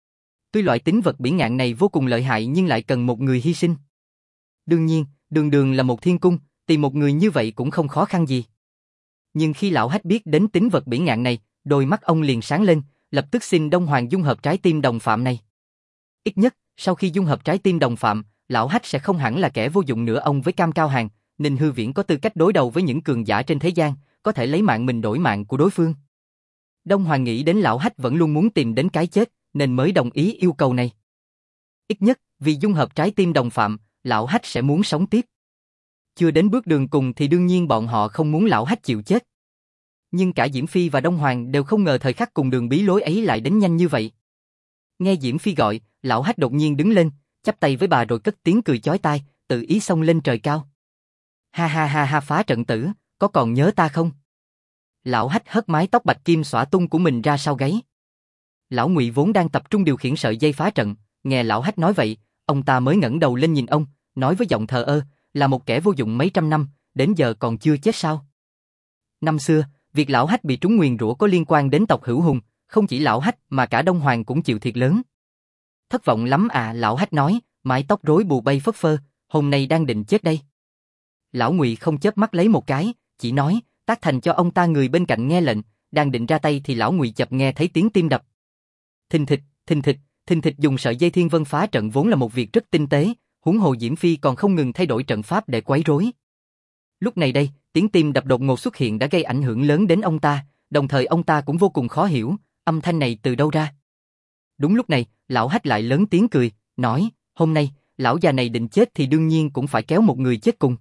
Tuy loại tính vật bỉ ngạn này vô cùng lợi hại nhưng lại cần một người hy sinh. Đương nhiên, Đường Đường là một thiên cung, tìm một người như vậy cũng không khó khăn gì. Nhưng khi lão Hách biết đến tính vật bỉ ngạn này, đôi mắt ông liền sáng lên, lập tức xin Đông Hoàng dung hợp trái tim đồng phạm này. Ít nhất, sau khi dung hợp trái tim đồng phạm, lão Hách sẽ không hẳn là kẻ vô dụng nữa. Ông với cam cao hàng, Ninh Hư Viễn có tư cách đối đầu với những cường giả trên thế gian, có thể lấy mạng mình đổi mạng của đối phương. Đông Hoàng nghĩ đến lão Hách vẫn luôn muốn tìm đến cái chết, nên mới đồng ý yêu cầu này. Ít nhất, vì dung hợp trái tim đồng phạm, lão Hách sẽ muốn sống tiếp. Chưa đến bước đường cùng thì đương nhiên bọn họ không muốn lão Hách chịu chết. Nhưng cả Diễm Phi và Đông Hoàng đều không ngờ thời khắc cùng đường bí lối ấy lại đến nhanh như vậy. Nghe Diễm Phi gọi, lão Hách đột nhiên đứng lên, chắp tay với bà rồi cất tiếng cười chói tai, tự ý xông lên trời cao. Ha ha ha ha, phá trận tử, có còn nhớ ta không? Lão Hách hất mái tóc bạch kim xõa tung của mình ra sau gáy. Lão Ngụy vốn đang tập trung điều khiển sợi dây phá trận, nghe lão Hách nói vậy, ông ta mới ngẩng đầu lên nhìn ông, nói với giọng thờ ơ, là một kẻ vô dụng mấy trăm năm, đến giờ còn chưa chết sao? Năm xưa, việc lão Hách bị trúng nguyền rủa có liên quan đến tộc Hữu Hùng, không chỉ lão Hách mà cả Đông Hoàng cũng chịu thiệt lớn. Thất vọng lắm à, lão Hách nói, mái tóc rối bù bay phất phơ, hôm nay đang định chết đây. Lão Ngụy không chớp mắt lấy một cái, chỉ nói, tác thành cho ông ta. Người bên cạnh nghe lệnh, đang định ra tay thì lão Ngụy chợt nghe thấy tiếng tim đập. Thình thịch, thình thịch, thình thịch. Dùng sợi dây thiên vân phá trận vốn là một việc rất tinh tế, huống hồ Diễm Phi còn không ngừng thay đổi trận pháp để quấy rối. Lúc này đây, tiếng tim đập đột ngột xuất hiện đã gây ảnh hưởng lớn đến ông ta, đồng thời ông ta cũng vô cùng khó hiểu, âm thanh này từ đâu ra. Đúng lúc này, lão Hách lại lớn tiếng cười, nói, hôm nay, lão già này định chết thì đương nhiên cũng phải kéo một người chết cùng.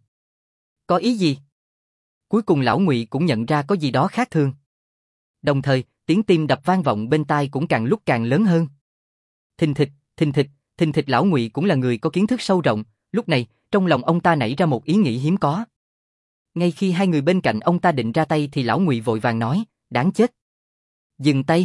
Có ý gì? Cuối cùng lão Ngụy cũng nhận ra có gì đó khác thường. Đồng thời, tiếng tim đập vang vọng bên tai cũng càng lúc càng lớn hơn. Thình thịch, thình thịch, thình thịch. Lão Ngụy cũng là người có kiến thức sâu rộng, lúc này, trong lòng ông ta nảy ra một ý nghĩ hiếm có. Ngay khi hai người bên cạnh ông ta định ra tay thì lão Ngụy vội vàng nói, đáng chết. Dừng tay.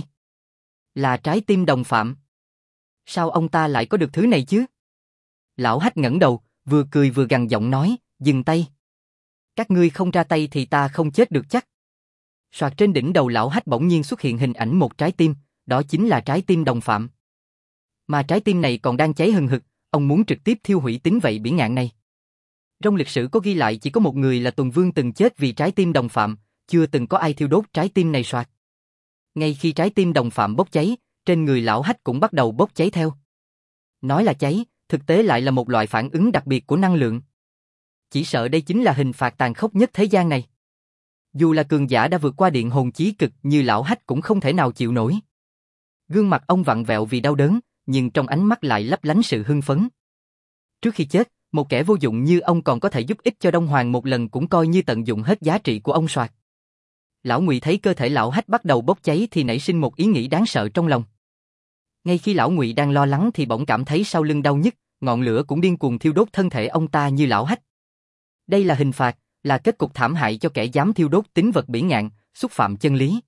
Là trái tim đồng phạm. Sao ông ta lại có được thứ này chứ? Lão Hách ngẩng đầu, vừa cười vừa gằn giọng nói, dừng tay. Các ngươi không ra tay thì ta không chết được chắc. Soạt, trên đỉnh đầu lão Hách bỗng nhiên xuất hiện hình ảnh một trái tim, đó chính là trái tim đồng phạm. Mà trái tim này còn đang cháy hừng hực, ông muốn trực tiếp thiêu hủy tính vậy bỉ ngạn này. Trong lịch sử có ghi lại chỉ có một người là Tuần Vương từng chết vì trái tim đồng phạm, chưa từng có ai thiêu đốt trái tim này. Soạt. Ngay khi trái tim đồng phạm bốc cháy, trên người lão Hách cũng bắt đầu bốc cháy theo. Nói là cháy, thực tế lại là một loại phản ứng đặc biệt của năng lượng. Chỉ sợ đây chính là hình phạt tàn khốc nhất thế gian này. Dù là cường giả đã vượt qua điện hồn chí cực như lão Hách cũng không thể nào chịu nổi. Gương mặt ông vặn vẹo vì đau đớn, nhưng trong ánh mắt lại lấp lánh sự hưng phấn. Trước khi chết, một kẻ vô dụng như ông còn có thể giúp ích cho Đông Hoàng một lần cũng coi như tận dụng hết giá trị của ông. Soạt. Lão Ngụy thấy cơ thể lão Hách bắt đầu bốc cháy thì nảy sinh một ý nghĩ đáng sợ trong lòng. Ngay khi lão Ngụy đang lo lắng thì bỗng cảm thấy sau lưng đau nhức, ngọn lửa cũng điên cuồng thiêu đốt thân thể ông ta như lão Hách. Đây là hình phạt, là kết cục thảm hại cho kẻ dám thiêu đốt tính vật bỉ ngạn, xúc phạm chân lý.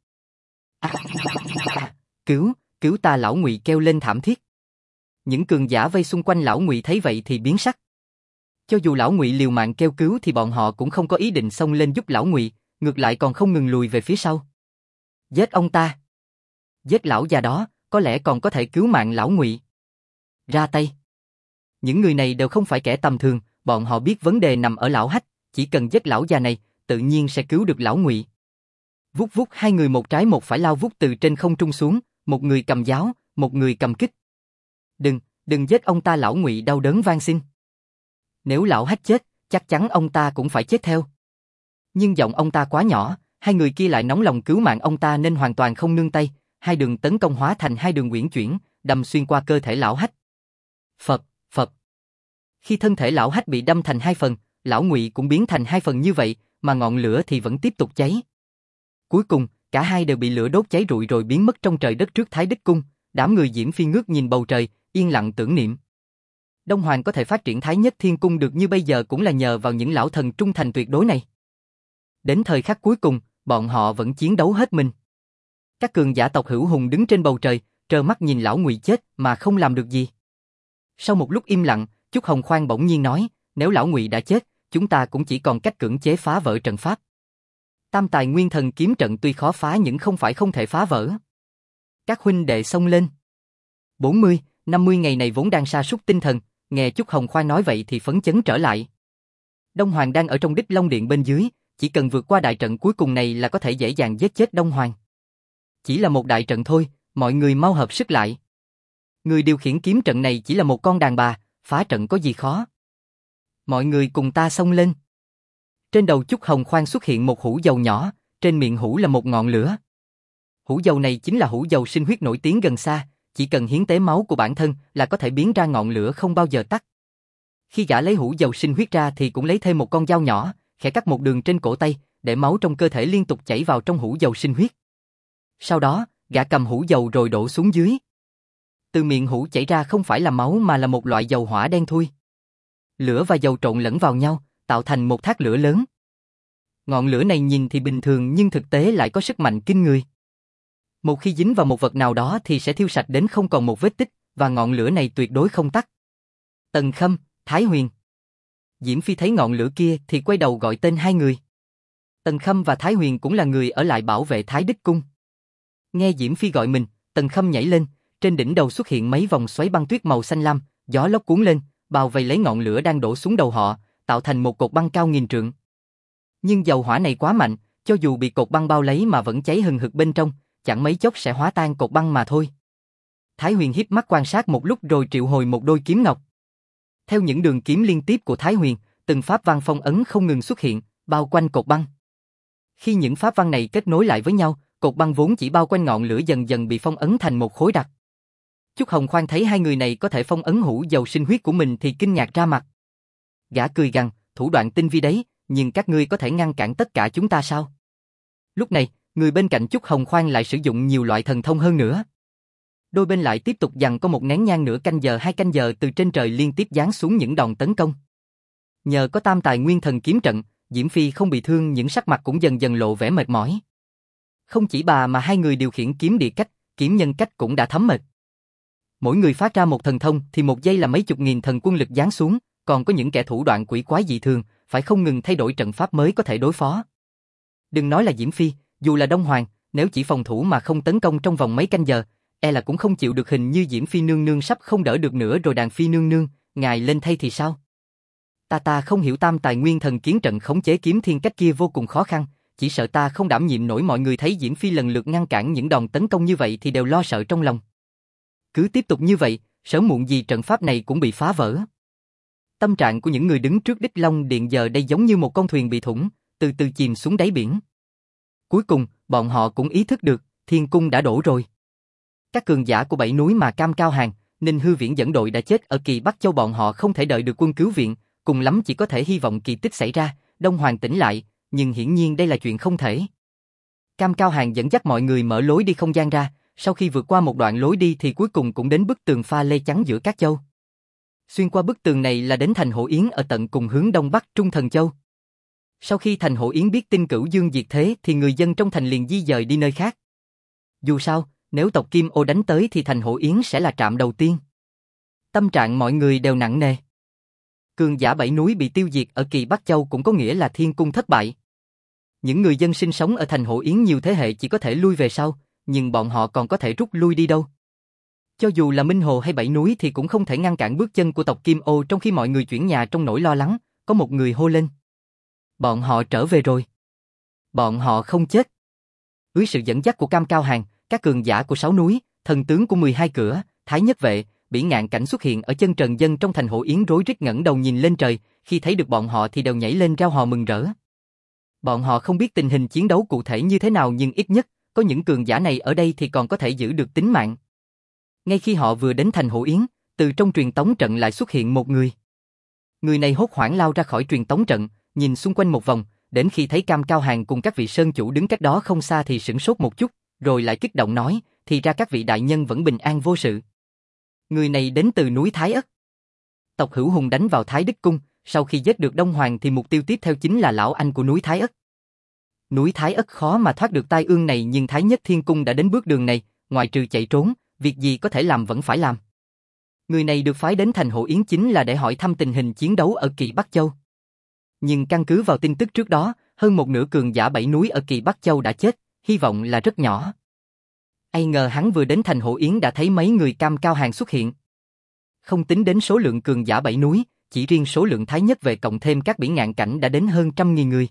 Cứu ta! Lão Ngụy kêu lên thảm thiết. Những cường giả vây xung quanh lão Ngụy thấy vậy thì biến sắc. Cho dù lão Ngụy liều mạng kêu cứu thì bọn họ cũng không có ý định xông lên giúp lão Ngụy, ngược lại còn không ngừng lùi về phía sau. Giết ông ta! Giết lão già đó, có lẽ còn có thể cứu mạng lão Ngụy. Ra tay! Những người này đều không phải kẻ tầm thường, bọn họ biết vấn đề nằm ở lão Hách, chỉ cần giết lão già này, tự nhiên sẽ cứu được lão Ngụy. Vút vút, hai người một trái một phải lao vút từ trên không trung xuống, một người cầm giáo, một người cầm kích. Đừng giết ông ta, lão Ngụy đau đớn van xin. Nếu lão Hách chết, chắc chắn ông ta cũng phải chết theo. Nhưng giọng ông ta quá nhỏ, hai người kia lại nóng lòng cứu mạng ông ta nên hoàn toàn không nương tay, hai đường tấn công hóa thành hai đường uyển chuyển, đâm xuyên qua cơ thể lão Hách. Phập, phập. Khi thân thể lão Hách bị đâm thành hai phần, lão Ngụy cũng biến thành hai phần như vậy, mà ngọn lửa thì vẫn tiếp tục cháy. Cuối cùng, cả hai đều bị lửa đốt cháy rụi rồi biến mất trong trời đất trước Thái Đích Cung. Đám người Diễm Phi ngước nhìn bầu trời, yên lặng tưởng niệm. Đông Hoàng có thể phát triển Thái Nhất Thiên Cung được như bây giờ cũng là nhờ vào những lão thần trung thành tuyệt đối này. Đến thời khắc cuối cùng, bọn họ vẫn chiến đấu hết mình. Các cường giả tộc Hữu Hùng đứng trên bầu trời, trơ mắt nhìn lão Ngụy chết mà không làm được gì. Sau một lúc im lặng, Chúc Hồng Khoan bỗng nhiên nói, nếu lão Ngụy đã chết, chúng ta cũng chỉ còn cách cưỡng chế phá vỡ trận pháp. Tam Tài Nguyên Thần kiếm trận tuy khó phá nhưng không phải không thể phá vỡ. Các huynh đệ xông lên. 40, 50 ngày này vốn đang sa sút tinh thần, nghe Chúc Hồng Khoan nói vậy thì phấn chấn trở lại. Đông Hoàng đang ở trong Đích Long Điện bên dưới, chỉ cần vượt qua đại trận cuối cùng này là có thể dễ dàng giết chết Đông Hoàng. Chỉ là một đại trận thôi, mọi người mau hợp sức lại. Người điều khiển kiếm trận này chỉ là một con đàn bà, phá trận có gì khó. Mọi người cùng ta xông lên. Trên đầu Chúc Hồng Khoan xuất hiện một hũ dầu nhỏ, trên miệng hũ là một ngọn lửa. Hũ dầu này chính là hũ dầu sinh huyết nổi tiếng gần xa, chỉ cần hiến tế máu của bản thân là có thể biến ra ngọn lửa không bao giờ tắt. Khi gã lấy hũ dầu sinh huyết ra thì cũng lấy thêm một con dao nhỏ, khẽ cắt một đường trên cổ tay, để máu trong cơ thể liên tục chảy vào trong hũ dầu sinh huyết. Sau đó, gã cầm hũ dầu rồi đổ xuống dưới. Từ miệng hũ chảy ra không phải là máu mà là một loại dầu hỏa đen thui. Lửa và dầu trộn lẫn vào nhau, tạo thành một thác lửa lớn. Ngọn lửa này nhìn thì bình thường nhưng thực tế lại có sức mạnh kinh người. Một khi dính vào một vật nào đó thì sẽ thiêu sạch đến không còn một vết tích, và ngọn lửa này tuyệt đối không tắt. Tần Khâm, Thái Huyền. Diễm Phi thấy ngọn lửa kia thì quay đầu gọi tên hai người. Tần Khâm và Thái Huyền cũng là người ở lại bảo vệ Thái Đích Cung. Nghe Diễm Phi gọi mình, Tần Khâm nhảy lên, trên đỉnh đầu xuất hiện mấy vòng xoáy băng tuyết màu xanh lam, gió lốc cuốn lên, bao vây lấy ngọn lửa đang đổ xuống đầu họ, tạo thành một cột băng cao nghìn trượng. Nhưng dầu hỏa này quá mạnh, cho dù bị cột băng bao lấy mà vẫn cháy hừng hực bên trong, chẳng mấy chốc sẽ hóa tan cột băng mà thôi. Thái Huyền híp mắt quan sát một lúc rồi triệu hồi một đôi kiếm ngọc. Theo những đường kiếm liên tiếp của Thái Huyền, từng pháp văn phong ấn không ngừng xuất hiện, bao quanh cột băng. Khi những pháp văn này kết nối lại với nhau, cột băng vốn chỉ bao quanh ngọn lửa dần dần bị phong ấn thành một khối đặc. Chúc Hồng Khoan thấy hai người này có thể phong ấn hũ dầu sinh huyết của mình thì kinh ngạc ra mặt. Gã cười gằn, thủ đoạn tinh vi đấy, nhưng các ngươi có thể ngăn cản tất cả chúng ta sao? Lúc này, người bên cạnh Chúc Hồng Khoan lại sử dụng nhiều loại thần thông hơn nữa. Đôi bên lại tiếp tục giằng có một nén nhang nửa canh giờ 2 canh giờ từ trên trời liên tiếp giáng xuống những đòn tấn công. Nhờ có Tam Tài Nguyên Thần kiếm trận, Diễm Phi không bị thương nhưng sắc mặt cũng dần dần lộ vẻ mệt mỏi. Không chỉ bà mà hai người điều khiển kiếm địa cách, kiếm nhân cách cũng đã thấm mệt. Mỗi người phát ra một thần thông thì một giây là mấy chục nghìn thần quân lực giáng xuống, còn có những kẻ thủ đoạn quỷ quái dị thường, phải không ngừng thay đổi trận pháp mới có thể đối phó. Đừng nói là Diễm Phi, dù là Đông Hoàng, nếu chỉ phòng thủ mà không tấn công trong vòng mấy canh giờ, là cũng không chịu được. Hình như Diễm Phi nương nương sắp không đỡ được nữa rồi. Đàn Phi nương nương, ngài lên thay thì sao? Ta không hiểu Tam Tài Nguyên Thần kiếm trận khống chế kiếm thiên cách kia vô cùng khó khăn, chỉ sợ ta không đảm nhiệm nổi. Mọi người thấy Diễm Phi lần lượt ngăn cản những đòn tấn công như vậy thì đều lo sợ trong lòng. Cứ tiếp tục như vậy, sớm muộn gì trận pháp này cũng bị phá vỡ. Tâm trạng của những người đứng trước Đích Long Điện giờ đây giống như một con thuyền bị thủng, từ từ chìm xuống đáy biển. Cuối cùng, bọn họ cũng ý thức được, thiên cung đã đổ rồi. Các cường giả của Bảy Núi mà Cam Cao Hàng, Ninh Hư Viễn dẫn đội đã chết ở Kỳ Bắc Châu. Bọn họ không thể đợi được quân cứu viện, cùng lắm chỉ có thể hy vọng kỳ tích xảy ra, Đông Hoàng tỉnh lại, nhưng hiển nhiên đây là chuyện không thể. Cam Cao Hàng dẫn dắt mọi người mở lối đi không gian ra, sau khi vượt qua một đoạn lối đi thì cuối cùng cũng đến bức tường pha lê chắn giữa các châu. Xuyên qua bức tường này là đến thành Hổ Yến ở tận cùng hướng đông bắc Trung Thần Châu. Sau khi thành Hổ Yến biết tin Cửu Dương diệt thế thì người dân trong thành liền di dời đi nơi khác. Dù sao, nếu tộc Kim Ô đánh tới thì thành Hổ Yến sẽ là trạm đầu tiên. Tâm trạng mọi người đều nặng nề. Cường giả Bảy Núi bị tiêu diệt ở Kỳ Bắc Châu cũng có nghĩa là thiên cung thất bại. Những người dân sinh sống ở thành Hổ Yến nhiều thế hệ chỉ có thể lui về sau, nhưng bọn họ còn có thể rút lui đi đâu? Cho dù là Minh Hồ hay Bảy Núi thì cũng không thể ngăn cản bước chân của tộc Kim Ô. Trong khi mọi người chuyển nhà trong nỗi lo lắng, có một người hô lên. Bọn họ trở về rồi. Bọn họ không chết. Dưới sự dẫn dắt của Cam Cao Hàng, các cường giả của Sáu Núi, thần tướng của 12 cửa, Thái Nhất Vệ, Bỉ Ngạn Cảnh xuất hiện ở chân trần dân trong thành Hổ Yến rối rít ngẩng đầu nhìn lên trời, khi thấy được bọn họ thì đều nhảy lên reo hò mừng rỡ. Bọn họ không biết tình hình chiến đấu cụ thể như thế nào nhưng ít nhất, có những cường giả này ở đây thì còn có thể giữ được tính mạng. Ngay khi họ vừa đến thành Hổ Yến, từ trong truyền tống trận lại xuất hiện một người. Người này hốt hoảng lao ra khỏi truyền tống trận, nhìn xung quanh một vòng, đến khi thấy Cam Cao Hàng cùng các vị sơn chủ đứng cách đó không xa thì sửng sốt một chút, rồi lại kích động nói, thì ra các vị đại nhân vẫn bình an vô sự. Người này đến từ núi Thái Ất. Tộc Hữu Hùng đánh vào Thái Đức Cung, sau khi giết được Đông Hoàng thì mục tiêu tiếp theo chính là lão anh của núi Thái Ất. Núi Thái Ất khó mà thoát được tai ương này nhưng Thái Nhất Thiên Cung đã đến bước đường này, ngoại trừ chạy trốn, việc gì có thể làm vẫn phải làm. Người này được phái đến thành Hổ Yến chính là để hỏi thăm tình hình chiến đấu ở Kỳ Bắc Châu. Nhưng căn cứ vào tin tức trước đó, hơn một nửa cường giả 7 núi ở Kỳ Bắc Châu đã chết, hy vọng là rất nhỏ. Ai ngờ hắn vừa đến thành Hổ Yến đã thấy mấy người Cam Cao Hàng xuất hiện. Không tính đến số lượng cường giả 7 núi, chỉ riêng số lượng Thái Nhất Vệ cộng thêm các Bỉ Ngạn Cảnh đã đến hơn 100.000 người.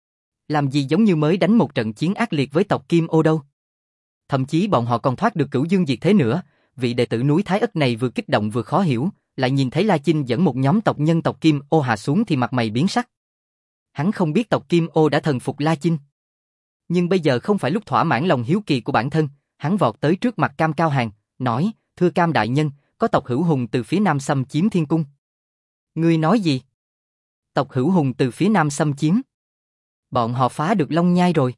Làm gì giống như mới đánh một trận chiến ác liệt với tộc Kim Ô đâu. Thậm chí bọn họ còn thoát được Cửu Dương Diệt Thế nữa, vị đệ tử núi Thái Ất này vừa kích động vừa khó hiểu, lại nhìn thấy La Chinh dẫn một nhóm tộc nhân tộc Kim Ô hạ xuống thì mặt mày biến sắc. Hắn không biết tộc Kim Ô đã thần phục La Chinh. Nhưng bây giờ không phải lúc thỏa mãn lòng hiếu kỳ của bản thân, hắn vọt tới trước mặt Cam Cao Hàng, nói, thưa Cam đại nhân, có tộc Hữu Hùng từ phía nam xâm chiếm Thiên Cung. Ngươi nói gì? Tộc Hữu Hùng từ phía nam xâm chiếm? Bọn họ phá được Long Nhai rồi.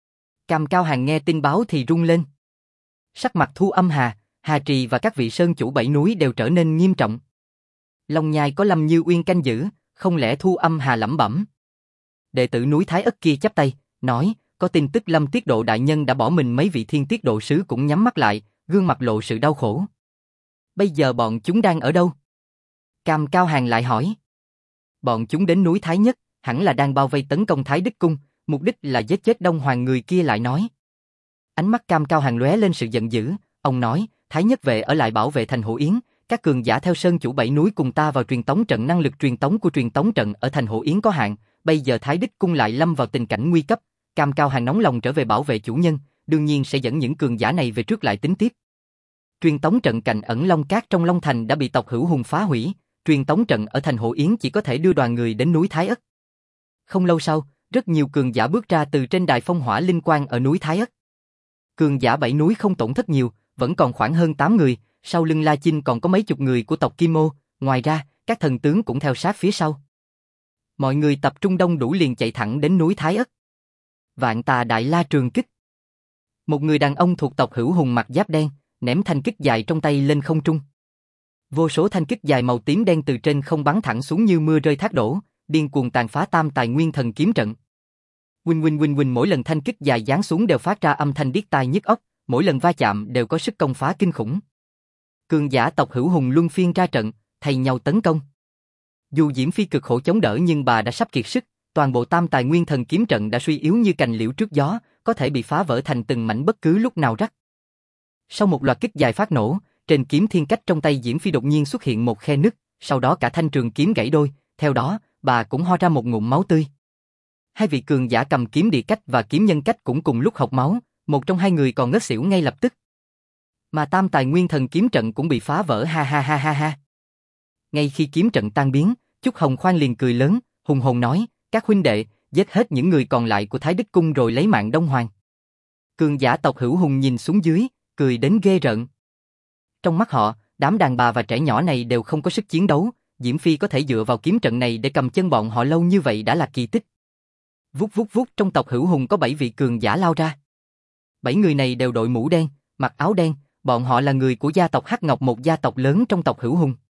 Cam Cao Hàng nghe tin báo thì run lên. Sắc mặt Thu Âm Hà, Hà Trì và các vị sơn chủ 7 núi đều trở nên nghiêm trọng. Long Nhai có Lâm Như Uyên canh giữ, không lẽ Thu Âm Hà lẩm bẩm. Đệ tử núi Thái Ất kia chắp tay, nói, có tin tức Lâm Tiết Độ đại nhân đã bỏ mình, mấy vị Thiên Tiết Độ sứ cũng nhắm mắt lại, gương mặt lộ sự đau khổ. Bây giờ bọn chúng đang ở đâu? Cam Cao Hàng lại hỏi. Bọn chúng đến núi Thái Nhất, hẳn là đang bao vây tấn công Thái Đức Cung, mục đích là giết chết Đông Hoàng. Người kia lại nói. Ánh mắt Cam Cao Hàng lóe lên sự giận dữ, ông nói, Thái Nhất Vệ ở lại bảo vệ thành Hổ Yến, các cường giả theo sơn chủ 7 núi cùng ta vào truyền tống trận. Năng lực truyền tống của truyền tống trận ở thành Hổ Yến có hạn, bây giờ Thái Đức Cung lại lâm vào tình cảnh nguy cấp. Cam Cao Hàng nóng lòng trở về bảo vệ chủ nhân, đương nhiên sẽ dẫn những cường giả này về trước lại tính tiếp. Truyền tống trận cạnh ẩn Long Cát trong Long Thành đã bị tộc Hữu Hùng phá hủy, truyền tống trận ở thành Hổ Yến chỉ có thể đưa đoàn người đến núi Thái Ất. Không lâu sau, rất nhiều cường giả bước ra từ trên đài phong hỏa linh quang ở núi Thái Ất. Cường giả 7 núi không tổn thất nhiều, vẫn còn khoảng hơn 8 người, sau lưng La Chinh còn có mấy chục người của tộc Kim Ô, ngoài ra, các thần tướng cũng theo sát phía sau. Mọi người tập trung đông đủ liền chạy thẳng đến núi Thái Ất. Vạn Tà Đại La Trường Kích. Một người đàn ông thuộc tộc Hữu Hùng mặc giáp đen, ném thanh kích dài trong tay lên không trung. Vô số thanh kích dài màu tím đen từ trên không bắn thẳng xuống như mưa rơi thác đổ, điên cuồng tàn phá Tam Tài Nguyên Thần kiếm trận. Quỳnh quỳnh quỳnh quỳnh, mỗi lần thanh kích dài giáng xuống đều phát ra âm thanh điếc tai nhức óc, mỗi lần va chạm đều có sức công phá kinh khủng. Cường giả tộc Hữu Hùng luân phiên ra trận, thay nhau tấn công. Dù Diễm Phi cực khổ chống đỡ nhưng bà đã sắp kiệt sức, toàn bộ Tam Tài Nguyên Thần kiếm trận đã suy yếu như cành liễu trước gió, có thể bị phá vỡ thành từng mảnh bất cứ lúc nào rắc. Sau một loạt kích dài phát nổ, trên kiếm thiên cách trong tay Diễm Phi đột nhiên xuất hiện một khe nứt, sau đó cả thanh trường kiếm gãy đôi, theo đó, bà cũng ho ra một ngụm máu tươi. Hai vị cường giả cầm kiếm địa cách và kiếm nhân cách cũng cùng lúc hộc máu, một trong hai người còn ngất xỉu ngay lập tức. Mà Tam Tài Nguyên Thần kiếm trận cũng bị phá vỡ, ha ha ha ha ha. Ngay khi kiếm trận tan biến, Chúc Hồng Khoan liền cười lớn, hùng hồn nói, các huynh đệ, giết hết những người còn lại của Thái Đức Cung rồi lấy mạng Đông Hoàng. Cường giả tộc Hữu Hùng nhìn xuống dưới, cười đến ghê rợn. Trong mắt họ, đám đàn bà và trẻ nhỏ này đều không có sức chiến đấu, Diễm Phi có thể dựa vào kiếm trận này để cầm chân bọn họ lâu như vậy đã là kỳ tích. Vút vút vút, trong tộc Hữu Hùng có 7 vị cường giả lao ra. 7 người này đều đội mũ đen, mặc áo đen, bọn họ là người của gia tộc Hắc Ngọc, một gia tộc lớn trong tộc Hữu Hùng.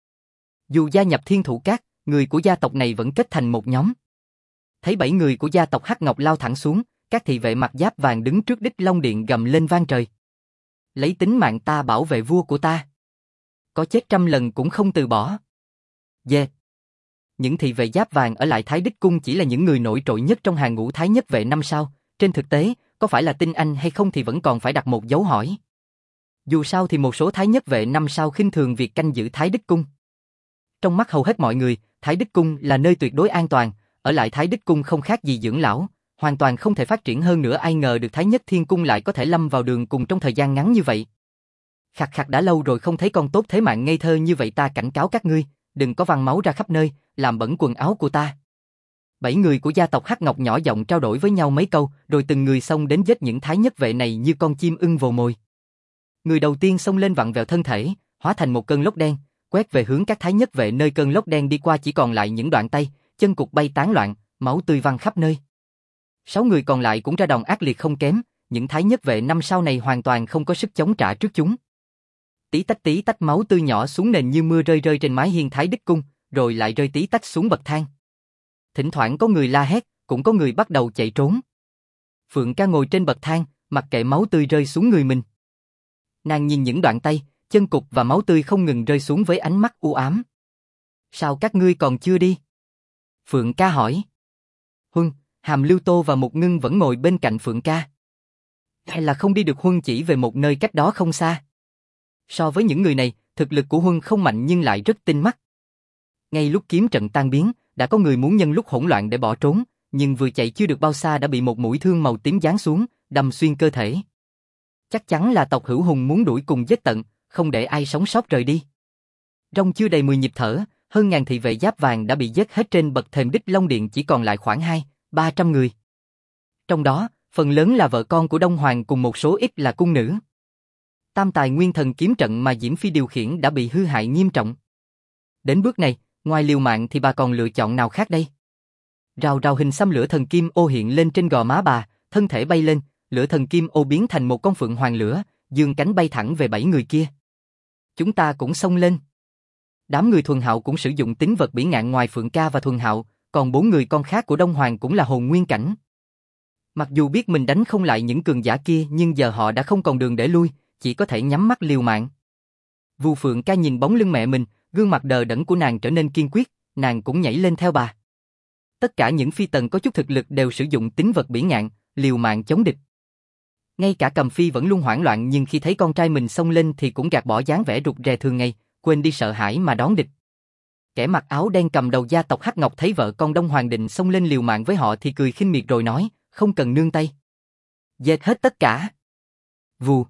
Dù gia nhập Thiên Thủ Các, người của gia tộc này vẫn kết thành một nhóm. Thấy 7 người của gia tộc Hắc Ngọc lao thẳng xuống, các thị vệ mặc giáp vàng đứng trước Đích Long Điện gầm lên vang trời. Lấy tính mạng ta bảo vệ vua của ta. Có chết 100 lần cũng không từ bỏ. Yeah. Những thị vệ giáp vàng ở lại Thái Đức Cung chỉ là những người nổi trội nhất trong hàng ngũ Thái Nhất Vệ 5 sao, trên thực tế, có phải là tinh anh hay không thì vẫn còn phải đặt một dấu hỏi. Dù sao thì một số Thái Nhất Vệ 5 sao khinh thường việc canh giữ Thái Đức Cung. Trong mắt hầu hết mọi người, Thái Đức Cung là nơi tuyệt đối an toàn, ở lại Thái Đức Cung không khác gì dưỡng lão, hoàn toàn không thể phát triển hơn nữa. Ai ngờ được Thái Nhất Thiên Cung lại có thể lâm vào đường cùng trong thời gian ngắn như vậy. Khặt khặt đã lâu rồi không thấy con tốt thế mạng ngây thơ như vậy, ta cảnh cáo các ngươi, đừng có văng máu ra khắp nơi, làm bẩn quần áo của ta. 7 người của gia tộc Hắc Ngọc nhỏ giọng trao đổi với nhau mấy câu, rồi từng người xông đến giết những thái nhất vệ này như con chim ưng vồ mồi. Người đầu tiên xông lên vặn vẹo thân thể, hóa thành một cơn lốc đen, quét về hướng các thái nhất vệ, nơi cơn lốc đen đi qua chỉ còn lại những đoạn tay, chân cụt bay tán loạn, máu tươi văng khắp nơi. 6 người còn lại cũng ra đòn ác liệt không kém, những thái nhất vệ năm sau này hoàn toàn không có sức chống trả trước chúng. Tí tách máu tươi nhỏ xuống nền như mưa rơi rơi trên mái hiên Thái Đức Cung, rồi lại rơi tí tách xuống bậc thang. Thỉnh thoảng có người la hét, cũng có người bắt đầu chạy trốn. Phượng Ca ngồi trên bậc thang, mặc kệ máu tươi rơi xuống người mình. Nàng nhìn những đoạn tay, chân cụt và máu tươi không ngừng rơi xuống với ánh mắt u ám. Sao các ngươi còn chưa đi? Phượng Ca hỏi. Huân, Hàm Lưu Tô và Mục Ngưng vẫn ngồi bên cạnh Phượng Ca. Hay là không đi được? Huân chỉ về một nơi cách đó không xa. So với những người này, thực lực của Huân không mạnh nhưng lại rất tinh mắt. Ngay lúc kiếm trận tan biến, đã có người muốn nhân lúc hỗn loạn để bỏ trốn, nhưng vừa chạy chưa được bao xa đã bị một mũi thương màu tím giáng xuống, đâm xuyên cơ thể. Chắc chắn là tộc Hữu Hùng muốn đuổi cùng giết tận, không để ai sống sót rời đi. Trong chưa đầy 10 nhịp thở, hơn ngàn thị vệ giáp vàng đã bị giết hết, trên bậc thềm Đích Long Điện chỉ còn lại khoảng 200-300 người. Trong đó, phần lớn là vợ con của Đông Hoàng cùng một số ít là cung nữ. Tam tài nguyên thần kiếm trận mà Diễm Phi điều khiển đã bị hư hại nghiêm trọng. Đến bước này, ngoài liều mạng thì bà còn lựa chọn nào khác đây? Rào rào hình xăm lửa thần kim ô hiện lên trên gò má bà, thân thể bay lên, lửa thần kim ô biến thành một con phượng hoàng lửa, dương cánh bay thẳng về 7 người kia. Chúng ta cũng xông lên. Đám người Thuần Hạo cũng sử dụng tính vật bỉ ngạn, ngoài Phượng Ca và Thuần Hạo, còn 4 người con khác của Đông Hoàng cũng là hồn nguyên cảnh. Mặc dù biết mình đánh không lại những cường giả kia nhưng giờ họ đã không còn đường để lui, chỉ có thể nhắm mắt liều mạng. Vu Phượng Ca nhìn bóng lưng mẹ mình, gương mặt đờ đẫn của nàng trở nên kiên quyết, nàng cũng nhảy lên theo bà. Tất cả những phi tần có chút thực lực đều sử dụng tính vật bỉ ngạn, liều mạng chống địch. Ngay cả Cầm Phi vẫn luôn hoảng loạn nhưng khi thấy con trai mình xông lên thì cũng gạt bỏ dáng vẻ rụt rè thường ngày, quên đi sợ hãi mà đón địch. Kẻ mặc áo đen cầm đầu gia tộc Hắc Ngọc thấy vợ con Đông Hoàng định xông lên liều mạng với họ thì cười khinh miệt rồi nói, không cần nương tay. Giết hết tất cả. Vù.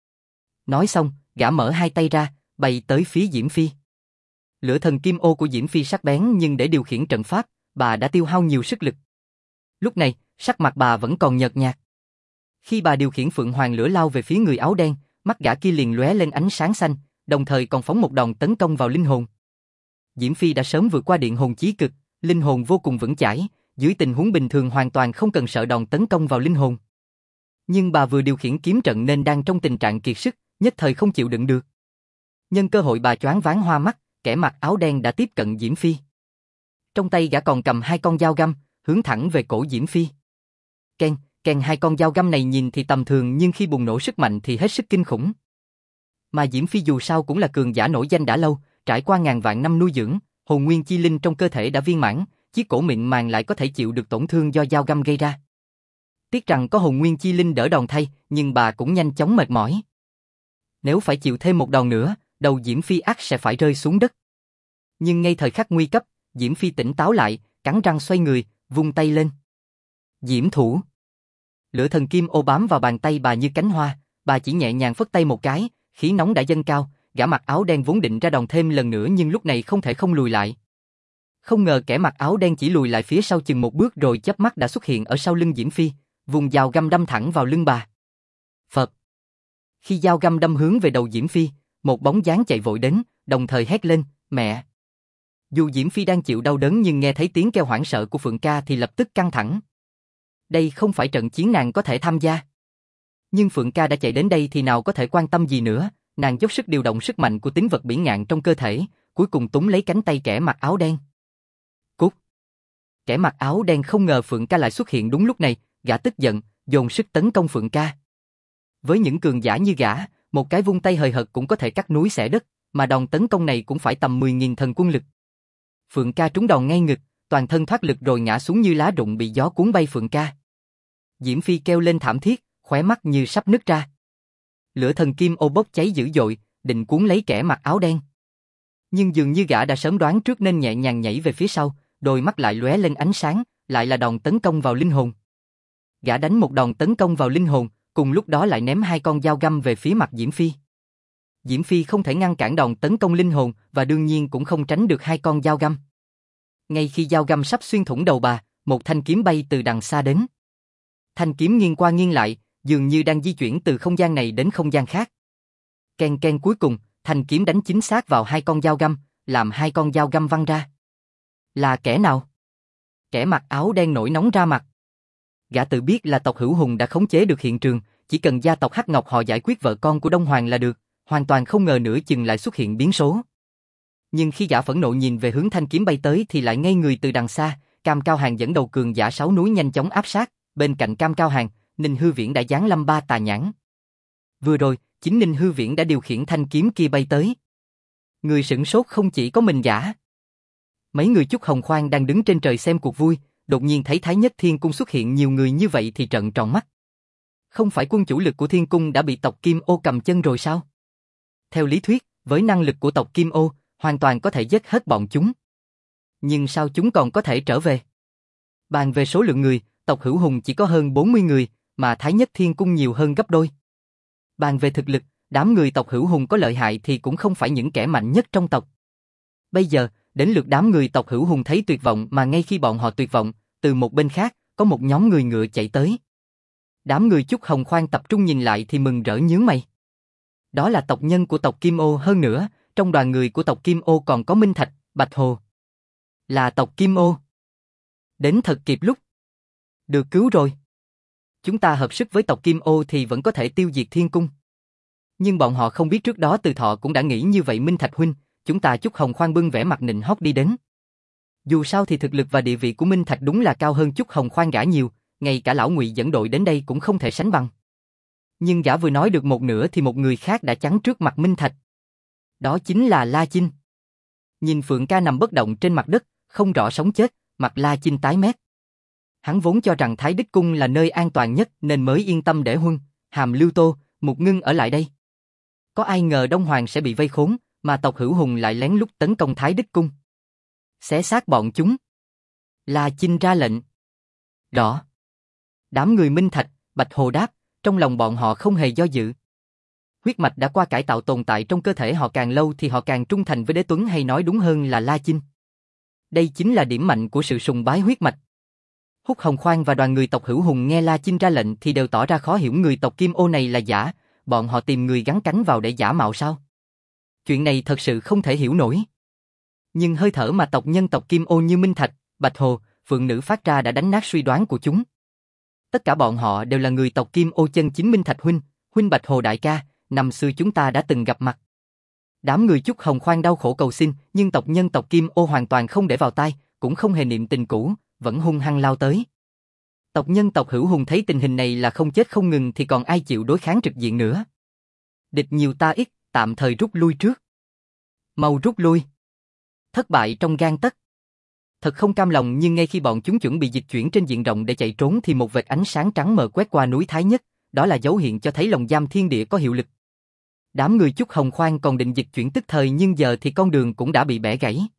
Nói xong, gã mở hai tay ra, bay tới phía Diễm Phi. Lửa thần kim ô của Diễm Phi sắc bén nhưng để điều khiển trận pháp, bà đã tiêu hao nhiều sức lực. Lúc này, sắc mặt bà vẫn còn nhợt nhạt. Khi bà điều khiển Phượng Hoàng lửa lao về phía người áo đen, mắt gã kia liền lóe lên ánh sáng xanh, đồng thời còn phóng một đòn tấn công vào linh hồn. Diễm Phi đã sớm vượt qua điện hồn chí cực, linh hồn vô cùng vững chãi, dưới tình huống bình thường hoàn toàn không cần sợ đòn tấn công vào linh hồn. Nhưng bà vừa điều khiển kiếm trận nên đang trong tình trạng kiệt sức, nhất thời không chịu đựng được. Nhân cơ hội bà choáng váng hoa mắt, kẻ mặc áo đen đã tiếp cận Diễm Phi. Trong tay gã còn cầm 2 con dao găm, hướng thẳng về cổ Diễm Phi. Keng, 2 con dao găm này nhìn thì tầm thường nhưng khi bùng nổ sức mạnh thì hết sức kinh khủng. Mà Diễm Phi dù sao cũng là cường giả nổi danh đã lâu, trải qua ngàn vạn năm nuôi dưỡng, hồn nguyên chi linh trong cơ thể đã viên mãn, chiếc cổ mịn màng lại có thể chịu được tổn thương do dao găm gây ra. Tiếc rằng có hồn nguyên chi linh đỡ đòn thay, nhưng bà cũng nhanh chóng mệt mỏi. Nếu phải chịu thêm một đòn nữa, đầu Diễm Phi ắt sẽ phải rơi xuống đất. Nhưng ngay thời khắc nguy cấp, Diễm Phi tỉnh táo lại, cắn răng xoay người, vung tay lên. Diễm thủ. Lửa thần kim ô bám vào bàn tay bà như cánh hoa, bà chỉ nhẹ nhàng phất tay một cái, khí nóng đã dâng cao, gã mặc áo đen vốn định ra đòn thêm lần nữa nhưng lúc này không thể không lùi lại. Không ngờ kẻ mặc áo đen chỉ lùi lại phía sau chừng một bước rồi chớp mắt đã xuất hiện ở sau lưng Diễm Phi, vùng dao găm đâm thẳng vào lưng bà. Phật. Khi dao găm đâm hướng về đầu Diễm Phi, một bóng dáng chạy vội đến, đồng thời hét lên, mẹ. Dù Diễm Phi đang chịu đau đớn nhưng nghe thấy tiếng kêu hoảng sợ của Phượng Ca thì lập tức căng thẳng. Đây không phải trận chiến nàng có thể tham gia. Nhưng Phượng Ca đã chạy đến đây thì nào có thể quan tâm gì nữa, nàng dốc sức điều động sức mạnh của tính vật bỉ ngạn trong cơ thể, cuối cùng túm lấy cánh tay kẻ mặc áo đen. Cút! Kẻ mặc áo đen không ngờ Phượng Ca lại xuất hiện đúng lúc này, gã tức giận, dồn sức tấn công Phượng Ca. Với những cường giả như gã, một cái vung tay hời hợt cũng có thể cắt núi xẻ đất, mà đòn tấn công này cũng phải tầm 10.000 thần quân lực. Phượng Ca trúng đòn ngay ngực, toàn thân thoát lực rồi ngã xuống như lá rụng bị gió cuốn bay. Phượng Ca. Diễm Phi kêu lên thảm thiết, khóe mắt như sắp nứt ra. Lửa thần kim ô bốc cháy dữ dội, định cuốn lấy kẻ mặc áo đen. Nhưng dường như gã đã sớm đoán trước nên nhẹ nhàng nhảy về phía sau, đôi mắt lại lóe lên ánh sáng, lại là đòn tấn công vào linh hồn. Gã đánh một đòn tấn công vào linh hồn, cùng lúc đó lại ném 2 con dao găm về phía mặt Diễm Phi. Diễm Phi không thể ngăn cản đòn tấn công linh hồn và đương nhiên cũng không tránh được hai con dao găm. Ngay khi dao găm sắp xuyên thủng đầu bà, một thanh kiếm bay từ đằng xa đến. Thanh kiếm nghiêng qua nghiêng lại, dường như đang di chuyển từ không gian này đến không gian khác. Ken ken, cuối cùng, thanh kiếm đánh chính xác vào hai con dao găm, làm hai con dao găm văng ra. Là kẻ nào? Kẻ mặc áo đen nổi nóng ra mặt. Gã tự biết là tộc Hữu Hùng đã khống chế được hiện trường, chỉ cần gia tộc Hắc Ngọc họ giải quyết vợ con của Đông Hoàng là được, hoàn toàn không ngờ nửa chừng lại xuất hiện biến số. Nhưng khi gã phẫn nộ nhìn về hướng thanh kiếm bay tới thì lại ngây người từ đằng xa. Cam Cao Hàng dẫn đầu cường giả 6 núi nhanh chóng áp sát, bên cạnh Cam Cao Hàng, Ninh Hư Viễn đã giáng lâm ba tà nhãn. Vừa rồi, chính Ninh Hư Viễn đã điều khiển thanh kiếm kia bay tới. Người sửng sốt không chỉ có mình gã. Mấy người Chúc Hồng Khoan đang đứng trên trời xem cuộc vui, đột nhiên thấy Thái Nhất Thiên Cung xuất hiện nhiều người như vậy thì trợn tròn mắt. Không phải quân chủ lực của Thiên Cung đã bị tộc Kim Ô cầm chân rồi sao? Theo lý thuyết, với năng lực của tộc Kim Ô, hoàn toàn có thể giết hết bọn chúng. Nhưng sao chúng còn có thể trở về? Bàn về số lượng người, tộc Hữu Hùng chỉ có hơn 40 người, mà Thái Nhất Thiên Cung nhiều hơn gấp đôi. Bàn về thực lực, đám người tộc Hữu Hùng có lợi hại thì cũng không phải những kẻ mạnh nhất trong tộc. Bây giờ, đến lượt đám người tộc Hữu Hùng thấy tuyệt vọng, mà ngay khi bọn họ tuyệt vọng, từ một bên khác, có một nhóm người ngựa chạy tới. Đám người Chúc Hồng Khoan tập trung nhìn lại thì mừng rỡ nhướng mày. Đó là tộc nhân của tộc Kim Ô, hơn nữa, trong đoàn người của tộc Kim Ô còn có Minh Thạch, Bạch Hồ. Là tộc Kim Ô. Đến thật kịp lúc. Được cứu rồi. Chúng ta hợp sức với tộc Kim Ô thì vẫn có thể tiêu diệt Thiên Cung. Nhưng bọn họ không biết trước đó Từ Thọ cũng đã nghĩ như vậy. Minh Thạch huynh, chúng ta Chúc Hồng Khoan bưng vẻ mặt nịnh hót đi đến. Dù sao thì thực lực và địa vị của Minh Thạch đúng là cao hơn Chúc Hồng Khoan gã nhiều, ngay cả lão Ngụy dẫn đội đến đây cũng không thể sánh bằng. Nhưng gã vừa nói được một nửa thì một người khác đã chắn trước mặt Minh Thạch. Đó chính là La Chinh. Nhìn Phượng Ca nằm bất động trên mặt đất, không rõ sống chết, mặt La Chinh tái mét. Hắn vốn cho rằng Thái Đích Cung là nơi an toàn nhất nên mới yên tâm để Huân, Hàm Lưu Tô, Mục Ngưng ở lại đây. Có ai ngờ Đông Hoàng sẽ bị vây khốn, mà tộc Hữu Hùng lại lén lút tấn công Thái Đích Cung. Xé xác bọn chúng. La Chinh ra lệnh. Rõ. Đám người Minh Thạch, Bạch Hồ đáp, trong lòng bọn họ không hề do dự. Huyết mạch đã qua cải tạo tồn tại trong cơ thể họ càng lâu thì họ càng trung thành với Đế Tuấn, hay nói đúng hơn là La Chinh. Đây chính là điểm mạnh của sự sùng bái huyết mạch. Húc Hồng Khoan và đoàn người tộc Hữu Hùng nghe La Chinh ra lệnh thì đều tỏ ra khó hiểu, người tộc Kim Ô này là giả, bọn họ tìm người gắn cánh vào để giả mạo sao? Chuyện này thật sự không thể hiểu nổi. Nhưng hơi thở mà tộc nhân tộc Kim Ô như Minh Thạch, Bạch Hồ, Phượng Nữ phát ra đã đánh nát suy đoán của chúng. Tất cả bọn họ đều là người tộc Kim Ô chân chính. Minh Thạch huynh, huynh Bạch Hồ đại ca, năm xưa chúng ta đã từng gặp mặt. Đám người Chúc Hồng Khoan đau khổ cầu xin, nhưng tộc nhân tộc Kim Ô hoàn toàn không để vào tai, cũng không hề niệm tình cũ, vẫn hung hăng lao tới. Tộc nhân tộc Hữu Hùng thấy tình hình này là không chết không ngừng thì còn ai chịu đối kháng trực diện nữa. Địch nhiều ta ít, tạm thời rút lui trước. Mau rút lui. Thất bại trong gang tấc. Thật không cam lòng, nhưng ngay khi bọn chúng chuẩn bị dịch chuyển trên diện rộng để chạy trốn thì một vệt ánh sáng trắng mờ quét qua núi Thái Nhất, đó là dấu hiệu cho thấy lồng giam thiên địa có hiệu lực. Đám người Chúc Hồng Khoan còn định dịch chuyển tức thời, nhưng giờ thì con đường cũng đã bị bẻ gãy.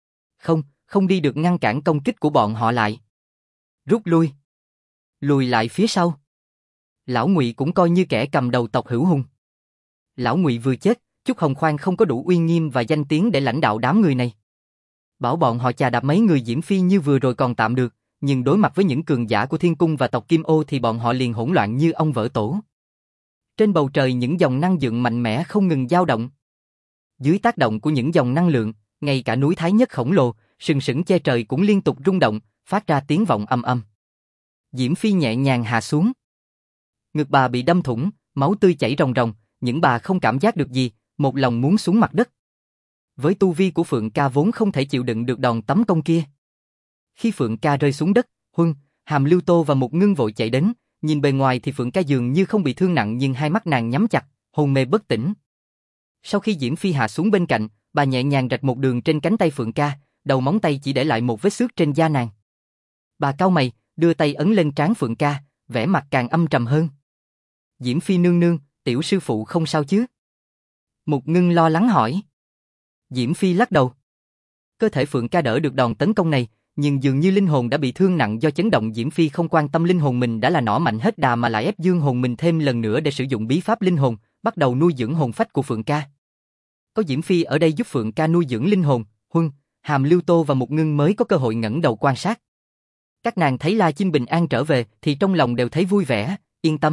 Không đi được, ngăn cản công kích của bọn họ lại. Rút lui. Lùi lại phía sau. Lão Ngụy cũng coi như kẻ cầm đầu tộc Hữu Hùng. Lão Ngụy vừa chết, Chúc Hồng Khoan không có đủ uy nghiêm và danh tiếng để lãnh đạo đám người này. Bảo bọn họ chà đạp mấy người Diễm Phi như vừa rồi còn tạm được, nhưng đối mặt với những cường giả của Thiên Cung và tộc Kim Ô thì bọn họ liền hỗn loạn như ong vỡ tổ. Trên bầu trời những dòng năng lượng mạnh mẽ không ngừng dao động. Dưới tác động của những dòng năng lượng, ngay cả núi Thái Nhất khổng lồ, sừng sững che trời cũng liên tục rung động, phát ra tiếng vọng âm âm. Diễm Phi nhẹ nhàng hạ xuống. Ngực bà bị đâm thủng, máu tươi chảy ròng ròng, những bà không cảm giác được gì, một lòng muốn xuống mặt đất. Với tu vi của Phượng Ca vốn không thể chịu đựng được đòn tấn công kia. Khi Phượng Ca rơi xuống đất, Huân, Hàm Lưu Tô và Mục Ngưng vội chạy đến, nhìn bề ngoài thì Phượng Ca dường như không bị thương nặng nhưng hai mắt nàng nhắm chặt, hôn mê bất tỉnh. Sau khi Diễm Phi hạ xuống bên cạnh, bà nhẹ nhàng rạch một đường trên cánh tay Phượng Ca, đầu móng tay chỉ để lại một vết xước trên da nàng. Bà cau mày, đưa tay ấn lên trán Phượng Ca, vẻ mặt càng âm trầm hơn. Diễm Phi nương nương, tiểu sư phụ không sao chứ? Mục Ngưng lo lắng hỏi. Diễm Phi lắc đầu. Cơ thể Phượng Ca đỡ được đòn tấn công này, nhưng dường như linh hồn đã bị thương nặng do chấn động. Diễm Phi không quan tâm linh hồn mình đã là nỏ mạnh hết đà mà lại ép dương hồn mình thêm lần nữa để sử dụng bí pháp linh hồn, bắt đầu nuôi dưỡng hồn phách của Phượng Ca. Có Diễm Phi ở đây giúp Phượng Ca nuôi dưỡng linh hồn, Huân, Hàm Lưu Tô và Mục Ngưng mới có cơ hội ngẩng đầu quan sát. Các nàng thấy La Chinh bình an trở về thì trong lòng đều thấy vui vẻ, yên tâm.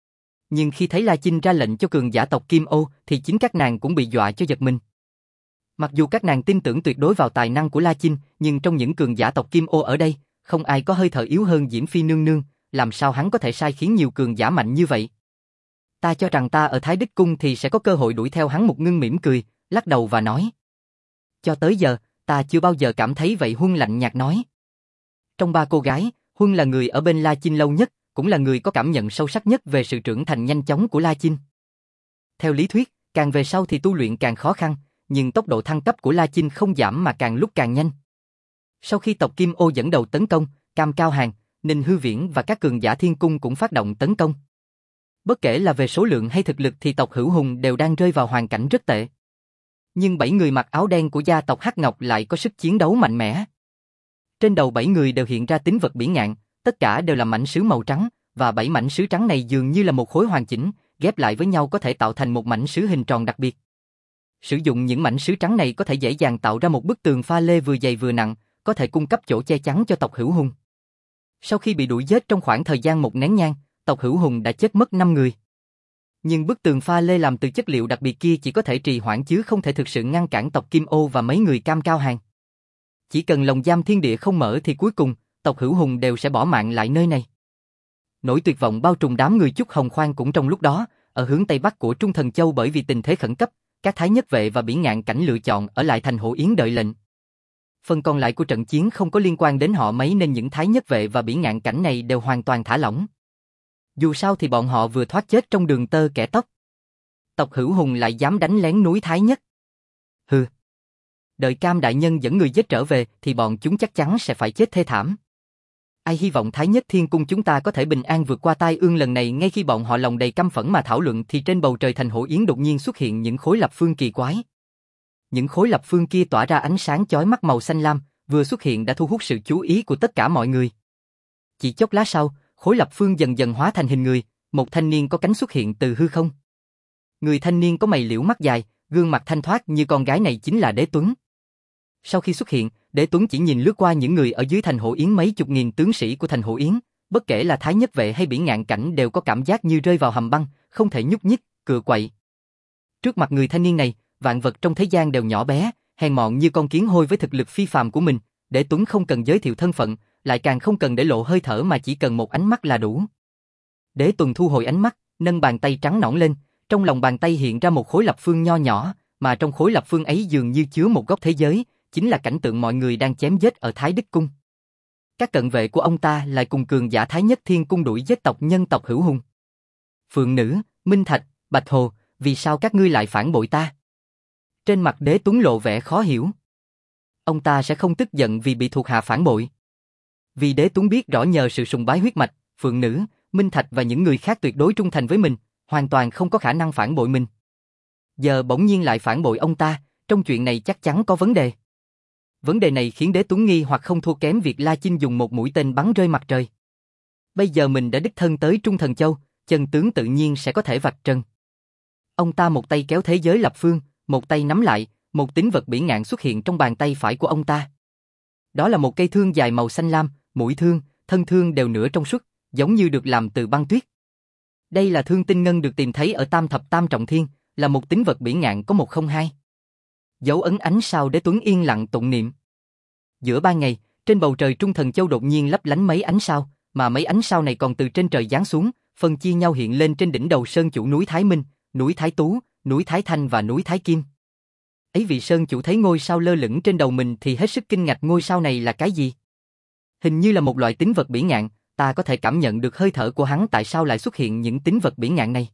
Nhưng khi thấy La Chinh ra lệnh cho cường giả tộc Kim Ô thì chính các nàng cũng bị dọa cho giật mình. Mặc dù các nàng tin tưởng tuyệt đối vào tài năng của La Chinh, nhưng trong những cường giả tộc Kim Ô ở đây, không ai có hơi thở yếu hơn Diễm Phi nương nương, làm sao hắn có thể sai khiến nhiều cường giả mạnh như vậy? Ta cho rằng ta ở Thái Đích Cung thì sẽ có cơ hội đuổi theo hắn. Mục Ngưng mỉm cười, lắc đầu và nói. Cho tới giờ, ta chưa bao giờ cảm thấy vậy. Huân lạnh nhạt nói. Trong ba cô gái, Huân là người ở bên La Chinh lâu nhất, cũng là người có cảm nhận sâu sắc nhất về sự trưởng thành nhanh chóng của La Chinh. Theo lý thuyết, càng về sau thì tu luyện càng khó khăn, nhưng tốc độ thăng cấp của La Chinh không giảm mà càng lúc càng nhanh. Sau khi tộc Kim Ô dẫn đầu tấn công, Cam Cao Hàng, Ninh Hư Viễn và các cường giả Thiên Cung cũng phát động tấn công. Bất kể là về số lượng hay thực lực thì tộc Hữu Hùng đều đang rơi vào hoàn cảnh rất tệ. Nhưng 7 người mặc áo đen của gia tộc Hắc Ngọc lại có sức chiến đấu mạnh mẽ. Trên đầu 7 người đều hiện ra tín vật bỉ ngạn, tất cả đều là mảnh sứ màu trắng, và 7 mảnh sứ trắng này dường như là một khối hoàn chỉnh, ghép lại với nhau có thể tạo thành một mảnh sứ hình tròn đặc biệt. Sử dụng những mảnh sứ trắng này có thể dễ dàng tạo ra một bức tường pha lê vừa dày vừa nặng, có thể cung cấp chỗ che chắn cho tộc Hữu Hùng. Sau khi bị đuổi giết trong khoảng thời gian một nén nhang, tộc Hữu Hùng đã chết mất 5 người. Nhưng bức tường pha lê làm từ chất liệu đặc biệt kia chỉ có thể trì hoãn chứ không thể thực sự ngăn cản tộc Kim Ô và mấy người Cam Cao Hàng. Chỉ cần lồng giam thiên địa không mở thì cuối cùng, tộc Hữu Hùng đều sẽ bỏ mạng lại nơi này. Nỗi tuyệt vọng bao trùm đám người Chúc Hồng Khoan cũng trong lúc đó, ở hướng tây bắc của Trung Thần Châu bởi vì tình thế khẩn cấp, các Thái Nhất Vệ và Bỉ Ngạn Cảnh lựa chọn ở lại thành Hổ Yến đợi lệnh. Phần còn lại của trận chiến không có liên quan đến họ mấy nên những Thái Nhất Vệ và Bỉ Ngạn Cảnh này đều hoàn toàn thả lỏng. Dù sao thì bọn họ vừa thoát chết trong đường tơ kẻ tóc. Tộc Hữu Hùng lại dám đánh lén núi Thái Nhất. Hừ. Đợi Cam đại nhân dẫn người giết trở về thì bọn chúng chắc chắn sẽ phải chết thê thảm. Ai hy vọng Thái Nhất Thiên Cung chúng ta có thể bình an vượt qua tai ương lần này. Ngay khi bọn họ lòng đầy căm phẫn mà thảo luận thì trên bầu trời thành Hổ Yến đột nhiên xuất hiện những khối lập phương kỳ quái. Những khối lập phương kia tỏa ra ánh sáng chói mắt màu xanh lam, vừa xuất hiện đã thu hút sự chú ý của tất cả mọi người. Chỉ chốc lát sau, khối lập phương dần dần hóa thành hình người, một thanh niên có cánh xuất hiện từ hư không. Người thanh niên có mày liễu mắt dài, gương mặt thanh thoát như con gái này chính là Đế Tuấn. Sau khi xuất hiện, Đế Tuấn chỉ nhìn lướt qua những người ở dưới thành Hổ Yến mấy chục nghìn tướng sĩ của thành Hổ Yến, bất kể là Thái Nhất Vệ hay Bỉ Ngạn Cảnh đều có cảm giác như rơi vào hầm băng, không thể nhúc nhích, cựa quậy. Trước mặt người thanh niên này, vạn vật trong thế gian đều nhỏ bé, hèn mọn như con kiến hôi với thực lực phi phàm của mình. Đế Tuấn không cần giới thiệu thân phận, lại càng không cần để lộ hơi thở mà chỉ cần một ánh mắt là đủ. Đế Tuấn thu hồi ánh mắt, nâng bàn tay trắng nõn lên, trong lòng bàn tay hiện ra một khối lập phương nho nhỏ, mà trong khối lập phương ấy dường như chứa một góc thế giới, chính là cảnh tượng mọi người đang chém giết ở Thái Đích Cung. Các cận vệ của ông ta lại cùng cường giả Thái Nhất Thiên Cung đuổi giết tộc nhân tộc Hữu Hùng. Phượng Nữ, Minh Thạch, Bạch Hồ, vì sao các ngươi lại phản bội ta? Trên mặt Đế Tuấn lộ vẻ khó hiểu. Ông ta sẽ không tức giận vì bị thuộc hạ phản bội. Vì Đế Tuấn biết rõ nhờ sự sùng bái huyết mạch, Phượng Nữ, Minh Thạch và những người khác tuyệt đối trung thành với mình, hoàn toàn không có khả năng phản bội mình. Giờ bỗng nhiên lại phản bội ông ta, trong chuyện này chắc chắn có vấn đề. Vấn đề này khiến Đế Tuấn nghi hoặc không thua kém việc La Chinh dùng một mũi tên bắn rơi mặt trời. Bây giờ mình đã đích thân tới Trung Thần Châu, chân tướng tự nhiên sẽ có thể vạch trần. Ông ta một tay kéo thế giới lập phương, một tay nắm lại, một tín vật bỉ ngạn xuất hiện trong bàn tay phải của ông ta. Đó là một cây thương dài màu xanh lam, mũi thương, thân thương đều nửa trong suốt, giống như được làm từ băng tuyết. Đây là thương tinh ngân được tìm thấy ở Tam Thập Tam Trọng Thiên, là một tín vật bỉ ngạn có 102. Dấu ấn ánh sao. Đế Tuấn yên lặng tụng niệm. Giữa ban ngày, trên bầu trời Trung Thần Châu đột nhiên lấp lánh mấy ánh sao, mà mấy ánh sao này còn từ trên trời giáng xuống, phân chia nhau hiện lên trên đỉnh đầu sơn chủ núi Thái Minh, núi Thái Tú, núi Thái Thanh và núi Thái Kim. Ấy vị sơn chủ thấy ngôi sao lơ lửng trên đầu mình thì hết sức kinh ngạc. Ngôi sao này là cái gì? Hình như là một loại tín vật bỉ ngạn, ta có thể cảm nhận được hơi thở của hắn. Tại sao lại xuất hiện những tín vật bỉ ngạn này?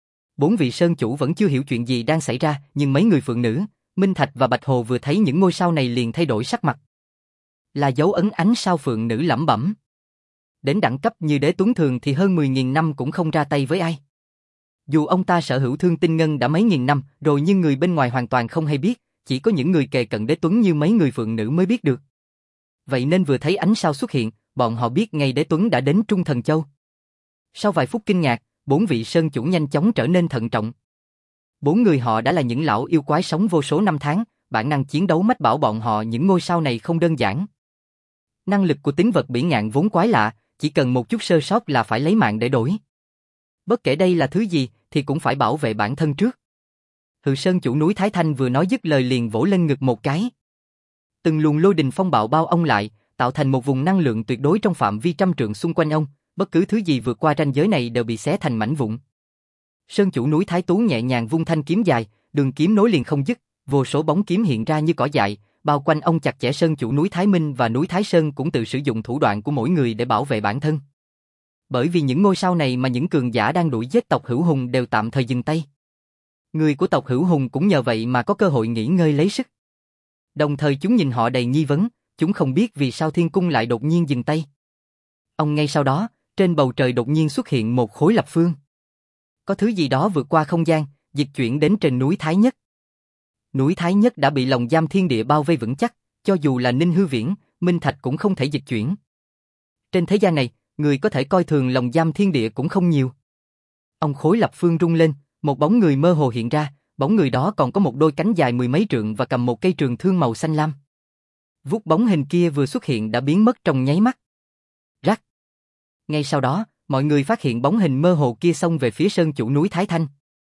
4 vị sơn chủ vẫn chưa hiểu chuyện gì đang xảy ra, nhưng mấy người Phượng Nữ, Minh Thạch và Bạch Hồ vừa thấy những ngôi sao này liền thay đổi sắc mặt. Là dấu ấn ánh sao. Phượng Nữ lẩm bẩm. Đến đẳng cấp như Đế Tuấn thường thì hơn 10.000 năm cũng không ra tay với ai. Dù ông ta sở hữu thương tinh ngân đã mấy nghìn năm rồi nhưng người bên ngoài hoàn toàn không hay biết, chỉ có những người kề cận Đế Tuấn như mấy người Phượng Nữ mới biết được. Vậy nên vừa thấy ánh sao xuất hiện, bọn họ biết ngay Đế Tuấn đã đến Trung Thần Châu. Sau vài phút kinh ngạc, 4 vị sơn chủ nhanh chóng trở nên thận trọng. Bốn người họ đã là những lão yêu quái sống vô số năm tháng, bản năng chiến đấu mách bảo bọn họ những ngôi sao này không đơn giản. Năng lực của tính vật bỉ ngạn vốn quái lạ, chỉ cần một chút sơ sót là phải lấy mạng để đổi. Bất kể đây là thứ gì, thì cũng phải bảo vệ bản thân trước. Hự Sơn chủ núi Thái Thanh vừa nói dứt lời liền vỗ lên ngực một cái. Từng luồng lôi đình phong bạo bao ông lại, tạo thành một vùng năng lượng tuyệt đối trong phạm vi trăm trượng xung quanh ông, bất cứ thứ gì vượt qua ranh giới này đều bị xé thành mảnh vụn. Sơn chủ núi Thái Tú nhẹ nhàng vung thanh kiếm dài, đường kiếm nối liền không dứt, vô số bóng kiếm hiện ra như cỏ dại, bao quanh ông chặt chẽ. Sơn chủ núi Thái Minh và núi Thái Sơn cũng tự sử dụng thủ đoạn của mỗi người để bảo vệ bản thân. Bởi vì những ngôi sao này mà những cường giả đang đuổi giết tộc Hữu Hùng đều tạm thời dừng tay. Người của tộc Hữu Hùng cũng nhờ vậy mà có cơ hội nghỉ ngơi lấy sức. Đồng thời chúng nhìn họ đầy nghi vấn, chúng không biết vì sao thiên cung lại đột nhiên dừng tay. Ngay sau đó, trên bầu trời đột nhiên xuất hiện một khối lập phương. Có thứ gì đó vượt qua không gian, dịch chuyển đến trên núi Thái Nhất. Núi Thái Nhất đã bị lồng giam thiên địa bao vây vững chắc, cho dù là Ninh Hư Viễn, Minh Thạch cũng không thể dịch chuyển. Trên thế gian này, người có thể coi thường lồng giam thiên địa cũng không nhiều. Khối lập phương rung lên, một bóng người mơ hồ hiện ra, bóng người đó còn có một đôi cánh dài mười mấy trượng và cầm một cây trường thương màu xanh lam. Vút bóng hình kia vừa xuất hiện đã biến mất trong nháy mắt. Rắc. Ngay sau đó, mọi người phát hiện bóng hình mơ hồ kia xông về phía sơn chủ núi Thái Thanh.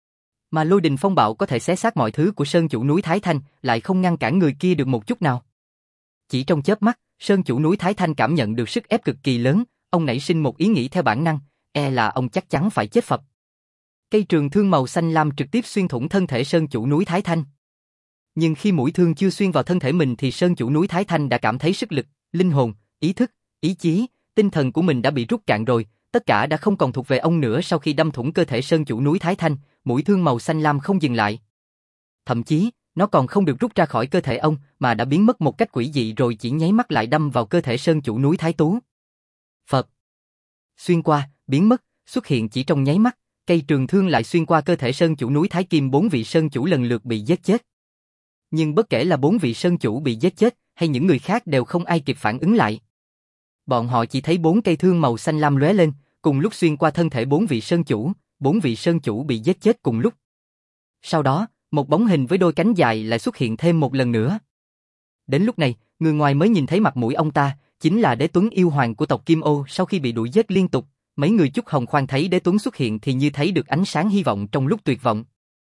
Mà lôi đình phong bạo có thể xé xác mọi thứ của sơn chủ núi Thái Thanh, lại không ngăn cản người kia được một chút nào. Chỉ trong chớp mắt, sơn chủ núi Thái Thanh cảm nhận được sức ép cực kỳ lớn, ông nảy sinh một ý nghĩ theo bản năng, là ông chắc chắn phải chết phập. Cây trường thương màu xanh lam trực tiếp xuyên thủng thân thể sơn chủ núi Thái Thanh. Nhưng khi mũi thương chưa xuyên vào thân thể mình thì sơn chủ núi Thái Thanh đã cảm thấy sức lực, linh hồn, ý thức, ý chí, tinh thần của mình đã bị rút cạn rồi, tất cả đã không còn thuộc về ông nữa. Sau khi đâm thủng cơ thể sơn chủ núi Thái Thanh, mũi thương màu xanh lam không dừng lại. Thậm chí, nó còn không được rút ra khỏi cơ thể ông, mà đã biến mất một cách quỷ dị rồi chỉ nháy mắt lại đâm vào cơ thể sơn chủ núi Thái Tú. Phật. Xuyên qua, biến mất, xuất hiện chỉ trong nháy mắt, cây trường thương lại xuyên qua cơ thể sơn chủ núi Thái Kim. 4 vị sơn chủ lần lượt bị giết chết. Nhưng bất kể là 4 vị sơn chủ bị giết chết, hay những người khác đều không ai kịp phản ứng lại. Bọn họ chỉ thấy 4 cây thương màu xanh lam lóe lên, cùng lúc xuyên qua thân thể 4 vị sơn chủ, 4 vị sơn chủ bị giết chết cùng lúc. Sau đó, một bóng hình với đôi cánh dài lại xuất hiện thêm một lần nữa. Đến lúc này, người ngoài mới nhìn thấy mặt mũi ông ta, chính là Đế Tuấn yêu hoàng của tộc Kim Ô. Sau khi bị đuổi giết liên tục, mấy người Chúc Hồng Khoan thấy Đế Tuấn xuất hiện thì như thấy được ánh sáng hy vọng trong lúc tuyệt vọng.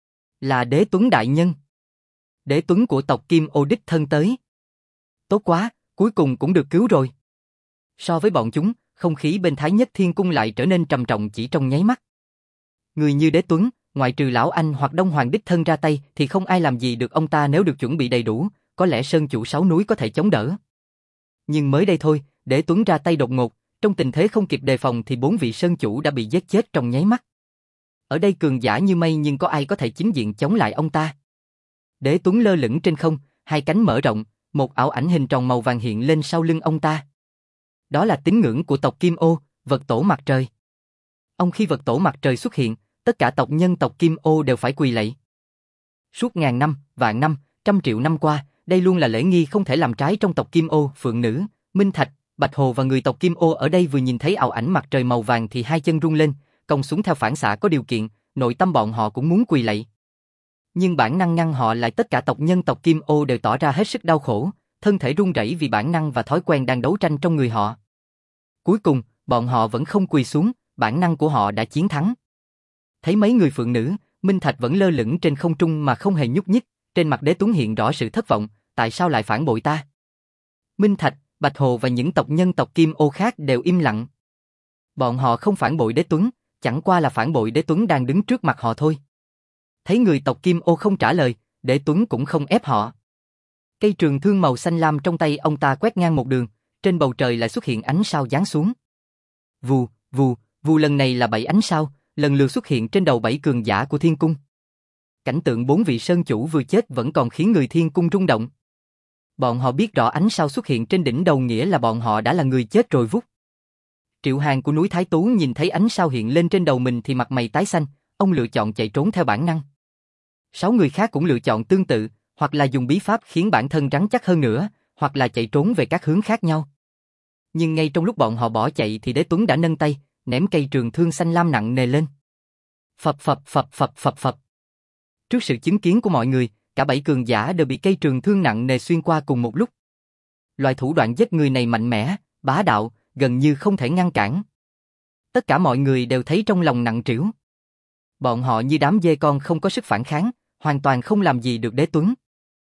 Là Đế Tuấn đại nhân. Đế Tuấn của tộc Kim Ô đích thân tới. Tốt quá, cuối cùng cũng được cứu rồi. So với bọn chúng, không khí bên Thái Nhất Thiên Cung lại trở nên trầm trọng chỉ trong nháy mắt. Người như Đế Tuấn, ngoại trừ lão anh hoặc Đông Hoàng đích thân ra tay thì không ai làm gì được ông ta. Nếu được chuẩn bị đầy đủ, có lẽ sơn chủ 6 núi có thể chống đỡ. Nhưng mới đây thôi, Đế Tuấn ra tay đột ngột, trong tình thế không kịp đề phòng thì 4 vị sơn chủ đã bị giết chết trong nháy mắt. Ở đây cường giả như mây nhưng có ai có thể chính diện chống lại ông ta? Đế Tuấn lơ lửng trên không, hai cánh mở rộng, một ảo ảnh hình tròn màu vàng hiện lên sau lưng ông ta. Đó là tín ngưỡng của tộc Kim Ô, vật tổ mặt trời. Khi vật tổ mặt trời xuất hiện, tất cả tộc nhân tộc Kim Ô đều phải quỳ lạy. Suốt ngàn năm, vạn năm, trăm triệu năm qua, đây luôn là lễ nghi không thể làm trái trong tộc Kim Ô. Phượng Nữ, Minh Thạch, Bạch Hồ và người tộc Kim Ô ở đây vừa nhìn thấy ảo ảnh mặt trời màu vàng thì hai chân rung lên, cong xuống theo phản xạ có điều kiện, nội tâm bọn họ cũng muốn quỳ lạy. Nhưng bản năng ngăn họ lại. Tất cả tộc nhân tộc Kim Ô đều tỏ ra hết sức đau khổ, thân thể run rẩy vì bản năng và thói quen đang đấu tranh trong người họ. Cuối cùng, bọn họ vẫn không quỳ xuống, bản năng của họ đã chiến thắng. Thấy mấy người Phượng Nữ, Minh Thạch vẫn lơ lửng trên không trung mà không hề nhúc nhích, trên mặt Đế Tuấn hiện rõ sự thất vọng, tại sao lại phản bội ta? Minh Thạch, Bạch Hồ và những tộc nhân tộc Kim Ô khác đều im lặng. Bọn họ không phản bội Đế Tuấn, chẳng qua là phản bội Đế Tuấn đang đứng trước mặt họ thôi. Thấy người tộc Kim Ô không trả lời, Đế Tuấn cũng không ép họ. Cây trường thương màu xanh lam trong tay ông ta quét ngang một đường, trên bầu trời lại xuất hiện ánh sao giáng xuống. Vù, vù, vù, lần này là 7 ánh sao, lần lượt xuất hiện trên đầu 7 cường giả của Thiên Cung. Cảnh tượng 4 vị sơn chủ vừa chết vẫn còn khiến người Thiên Cung rung động. Bọn họ biết rõ ánh sao xuất hiện trên đỉnh đầu nghĩa là bọn họ đã là người chết rồi vút. Triệu Hàn của núi Thái Tú nhìn thấy ánh sao hiện lên trên đầu mình thì mặt mày tái xanh, ông lựa chọn chạy trốn theo bản năng. 6 người khác cũng lựa chọn tương tự, hoặc là dùng bí pháp khiến bản thân rắn chắc hơn nữa, hoặc là chạy trốn về các hướng khác nhau. Nhưng ngay trong lúc bọn họ bỏ chạy thì Đế Tuấn đã nâng tay, ném cây trường thương xanh lam nặng nề lên. Phập phập phập phập phập phập. Trước sự chứng kiến của mọi người, cả 7 cường giả đều bị cây trường thương nặng nề xuyên qua cùng một lúc. Loại thủ đoạn giết người này mạnh mẽ, bá đạo, gần như không thể ngăn cản. Tất cả mọi người đều thấy trong lòng nặng trĩu. Bọn họ như đám dê con không có sức phản kháng, hoàn toàn không làm gì được Đế Tuấn.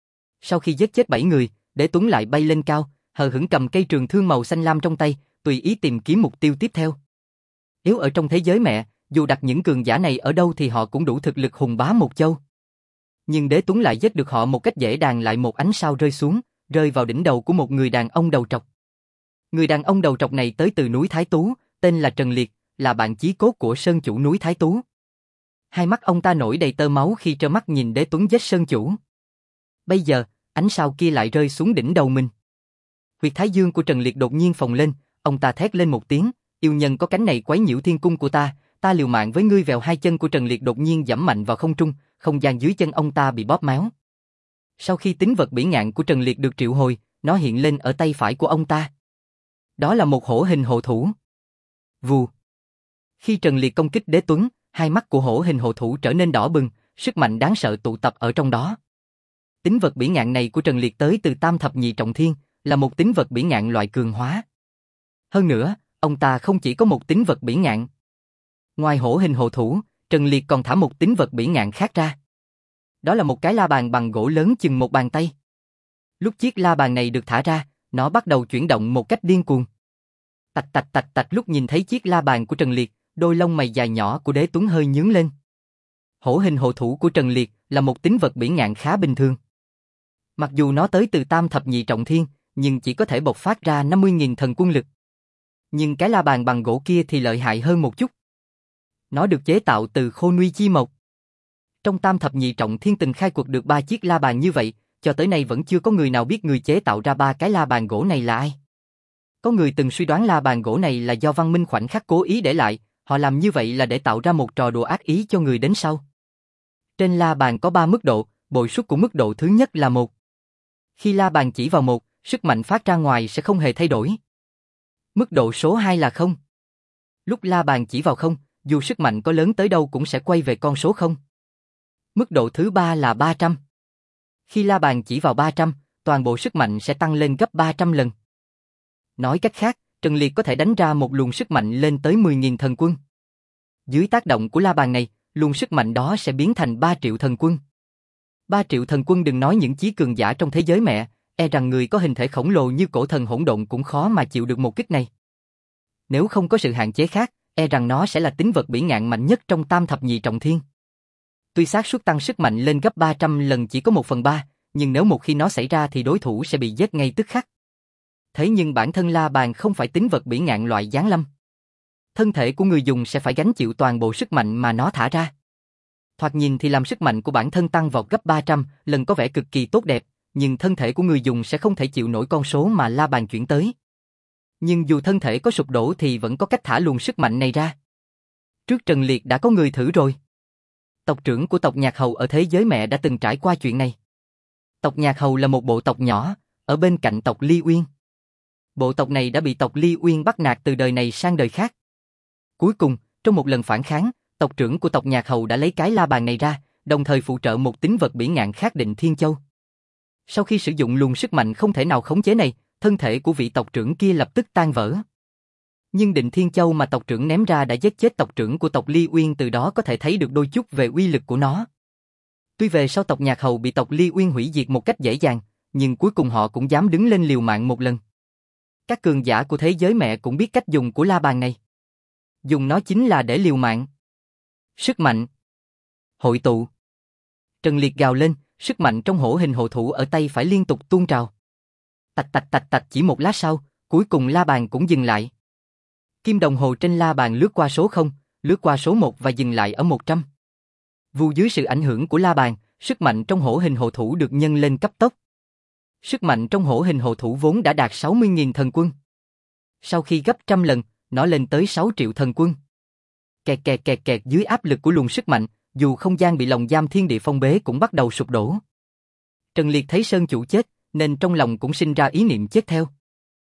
Sau khi giết chết 7 người, Đế Tuấn lại bay lên cao, hờ hững cầm cây trường thương màu xanh lam trong tay, tùy ý tìm kiếm mục tiêu tiếp theo. Nếu ở trong thế giới mẹ, dù đặt những cường giả này ở đâu thì họ cũng đủ thực lực hùng bá một châu. Nhưng Đế Tuấn lại giết được họ một cách dễ dàng, lại một ánh sao rơi xuống, rơi vào đỉnh đầu của một người đàn ông đầu trọc. Người đàn ông đầu trọc này tới từ núi Thái Tú, tên là Trần Liệt, là bạn chí cốt của Sơn Chủ núi Thái Tú. Hai mắt ông ta nổi đầy tơ máu khi trơ mắt nhìn Đế Tuấn giết Sơn Chủ. Bây giờ, ánh sao kia lại rơi xuống đỉnh đầu mình. Huyệt thái dương của Trần Liệt đột nhiên phồng lên, ông ta thét lên một tiếng, yêu nhân có cánh này quấy nhiễu thiên cung của ta liều mạng với ngươi. Vèo, hai chân của Trần Liệt đột nhiên giẫm mạnh vào không trung, không gian dưới chân ông ta bị bóp méo. Sau khi tính vật bỉ ngạn của Trần Liệt được triệu hồi, nó hiện lên ở tay phải của ông ta. Đó là một hổ hình hộ thủ. Vù. Khi Trần Liệt công kích Đế Tuấn, hai mắt của hổ hình hộ thủ trở nên đỏ bừng, sức mạnh đáng sợ tụ tập ở trong đó. Tính vật bỉ ngạn này của Trần Liệt tới từ Tam Thập Nhị Trọng Thiên, là một tính vật bỉ ngạn loại cường hóa. Hơn nữa, ông ta không chỉ có một tính vật bỉ ngạn. Ngoài hổ hình hộ thủ, Trần Liệt còn thả một tính vật bỉ ngạn khác ra. Đó là một cái la bàn bằng gỗ lớn chừng một bàn tay. Lúc chiếc la bàn này được thả ra, nó bắt đầu chuyển động một cách điên cuồng. Tạch tạch tạch tạch. Lúc nhìn thấy chiếc la bàn của Trần Liệt, đôi lông mày dài nhỏ của Đế Tuấn hơi nhướng lên. Hổ hình hộ thủ của Trần Liệt là một tính vật bỉ ngạn khá bình thường. Mặc dù nó tới từ Tam Thập Nhị Trọng Thiên, nhưng chỉ có thể bộc phát ra 50.000 thần quân lực. Nhưng cái la bàn bằng gỗ kia thì lợi hại hơn một chút. Nó được chế tạo từ khô nuôi chi mộc. Trong Tam Thập Nhị Trọng Thiên từng khai quật được 3 chiếc la bàn như vậy, cho tới nay vẫn chưa có người nào biết người chế tạo ra 3 cái la bàn gỗ này là ai. Có người từng suy đoán la bàn gỗ này là do Văn Minh khoảnh khắc cố ý để lại, họ làm như vậy là để tạo ra một trò đùa ác ý cho người đến sau. Trên la bàn có 3 mức độ, bội suất của mức độ thứ nhất là 1. Khi la bàn chỉ vào 1, sức mạnh phát ra ngoài sẽ không hề thay đổi. Mức độ số 2 là 0. Lúc la bàn chỉ vào 0, dù sức mạnh có lớn tới đâu cũng sẽ quay về con số 0. Mức độ thứ 3 là 300. Khi la bàn chỉ vào 300, toàn bộ sức mạnh sẽ tăng lên gấp 300 lần. Nói cách khác, Trần Liệt có thể đánh ra một luồng sức mạnh lên tới 10.000 thần quân. Dưới tác động của la bàn này, luồng sức mạnh đó sẽ biến thành 3 triệu thần quân. 3 triệu thần quân, đừng nói những chí cường giả trong thế giới mẹ, e rằng người có hình thể khổng lồ như cổ thần hỗn độn cũng khó mà chịu được một kích này. Nếu không có sự hạn chế khác, e rằng nó sẽ là tính vật bỉ ngạn mạnh nhất trong Tam Thập Nhị Trọng Thiên. Tuy xác suất tăng sức mạnh lên gấp 300 lần chỉ có 1/3, nhưng nếu một khi nó xảy ra thì đối thủ sẽ bị giết ngay tức khắc. Thế nhưng bản thân la bàn không phải tính vật bỉ ngạn loại giáng lâm. Thân thể của người dùng sẽ phải gánh chịu toàn bộ sức mạnh mà nó thả ra. Thoạt nhìn thì làm sức mạnh của bản thân tăng vọt gấp 300 lần có vẻ cực kỳ tốt đẹp, nhưng thân thể của người dùng sẽ không thể chịu nổi con số mà la bàn chuyển tới. Nhưng dù thân thể có sụp đổ thì vẫn có cách thả luồng sức mạnh này ra. Trước Trần Liệt đã có người thử rồi. Tộc trưởng của tộc Nhạc Hầu ở thế giới mẹ đã từng trải qua chuyện này. Tộc Nhạc Hầu là một bộ tộc nhỏ, ở bên cạnh tộc Ly Uyên. Bộ tộc này đã bị tộc Ly Uyên bắt nạt từ đời này sang đời khác. Cuối cùng, trong một lần phản kháng, tộc trưởng của tộc Nhạc Hầu đã lấy cái la bàn này ra, đồng thời phụ trợ một tính vật bỉ ngạn khác Định Thiên Châu. Sau khi sử dụng luồng sức mạnh không thể nào khống chế này, thân thể của vị tộc trưởng kia lập tức tan vỡ. Nhưng Định Thiên Châu mà tộc trưởng ném ra đã giết chết tộc trưởng của tộc Ly Uyên, từ đó có thể thấy được đôi chút về uy lực của nó. Tuy về sau tộc Nhạc Hầu bị tộc Ly Uyên hủy diệt một cách dễ dàng, nhưng cuối cùng họ cũng dám đứng lên liều mạng một lần. Các cường giả của thế giới mẹ cũng biết cách dùng của la bàn này. Dùng nó chính là để liều mạng. Sức mạnh hội tụ. Trần Liệt gào lên, sức mạnh trong hổ hình hộ thủ ở tay phải liên tục tuôn trào. Tạch tạch tạch tạch. Chỉ một lát sau, cuối cùng la bàn cũng dừng lại. Kim đồng hồ trên la bàn lướt qua số 0, lướt qua số 1 và dừng lại ở 100. Vù, dưới sự ảnh hưởng của la bàn, sức mạnh trong hổ hình hộ thủ được nhân lên cấp tốc. Sức mạnh trong hổ hình hộ thủ vốn đã đạt 60.000 thần quân. Sau khi gấp trăm lần, nó lên tới 6 triệu thần quân. Kẹt kẹt kẹt kẹt. Dưới áp lực của luồng sức mạnh, dù không gian bị lồng giam thiên địa phong bế cũng bắt đầu sụp đổ. Trần Liệt thấy Sơn Chủ chết, nên trong lòng cũng sinh ra ý niệm chết theo.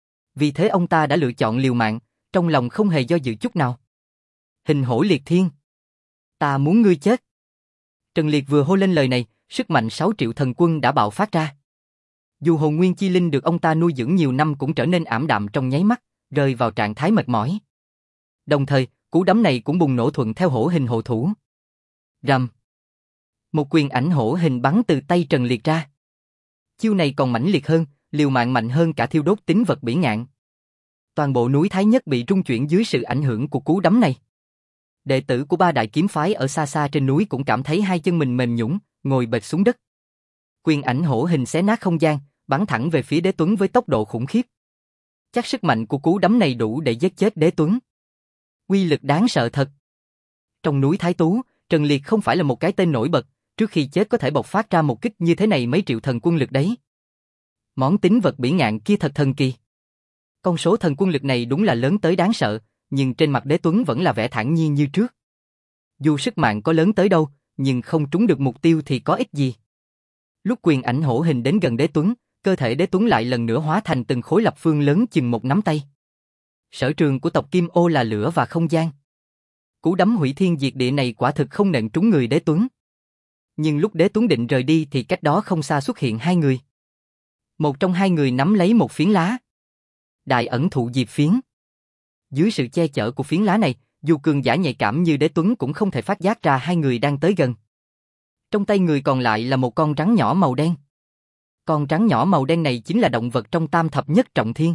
Vì thế ông ta đã lựa chọn liều mạng, trong lòng không hề do dự chút nào. Hình hổ liệt thiên. Ta muốn ngươi chết. Trần Liệt vừa hô lên lời này, sức mạnh 6 triệu thần quân đã bạo phát ra. Dù hồn nguyên chi linh được ông ta nuôi dưỡng nhiều năm cũng trở nên ảm đạm trong nháy mắt, rơi vào trạng thái mệt mỏi. Đồng thời, cú đấm này cũng bùng nổ thuận theo hổ hình hộ thủ. Rầm. Một quyền ảnh hổ hình bắn từ tay Trần Liệt ra. Chiêu này còn mãnh liệt hơn, liều mạng mạnh hơn cả thiêu đốt tính vật bỉ ngạn. Toàn bộ núi Thái Nhất bị rung chuyển dưới sự ảnh hưởng của cú đấm này. Đệ tử của ba đại kiếm phái ở xa xa trên núi cũng cảm thấy hai chân mình mềm nhũn, ngồi bệt xuống đất. Quyền ảnh hổ hình xé nát không gian, bắn thẳng về phía Đế Tuấn với tốc độ khủng khiếp. Chắc sức mạnh của cú đấm này đủ để giết chết Đế Tuấn. Uy lực đáng sợ thật. Trong núi Thái Tú, Trần Liệt không phải là một cái tên nổi bật, trước khi chết có thể bộc phát ra một kích như thế này mấy triệu thần quân lực đấy. Món tính vật bỉ ngạn kia thật thần kỳ. Con số thần quân lực này đúng là lớn tới đáng sợ, nhưng trên mặt Đế Tuấn vẫn là vẻ thản nhiên như trước. Dù sức mạnh có lớn tới đâu, nhưng không trúng được mục tiêu thì có ích gì. Lúc quyền ảnh hổ hình đến gần Đế Tuấn, cơ thể Đế Tuấn lại lần nữa hóa thành từng khối lập phương lớn chừng một nắm tay. Sở trường của tộc Kim Ô là lửa và không gian. Cú đấm hủy thiên diệt địa này quả thực không nện trúng người Đế Tuấn. Nhưng lúc Đế Tuấn định rời đi thì cách đó không xa xuất hiện hai người. Một trong hai người nắm lấy một phiến lá. Đại ẩn thụ diệp phiến. Dưới sự che chở của phiến lá này, dù cường giả nhạy cảm như Đế Tuấn cũng không thể phát giác ra hai người đang tới gần. Trong tay người còn lại là một con rắn nhỏ màu đen. Con rắn nhỏ màu đen này chính là động vật trong tam thập nhất trọng thiên.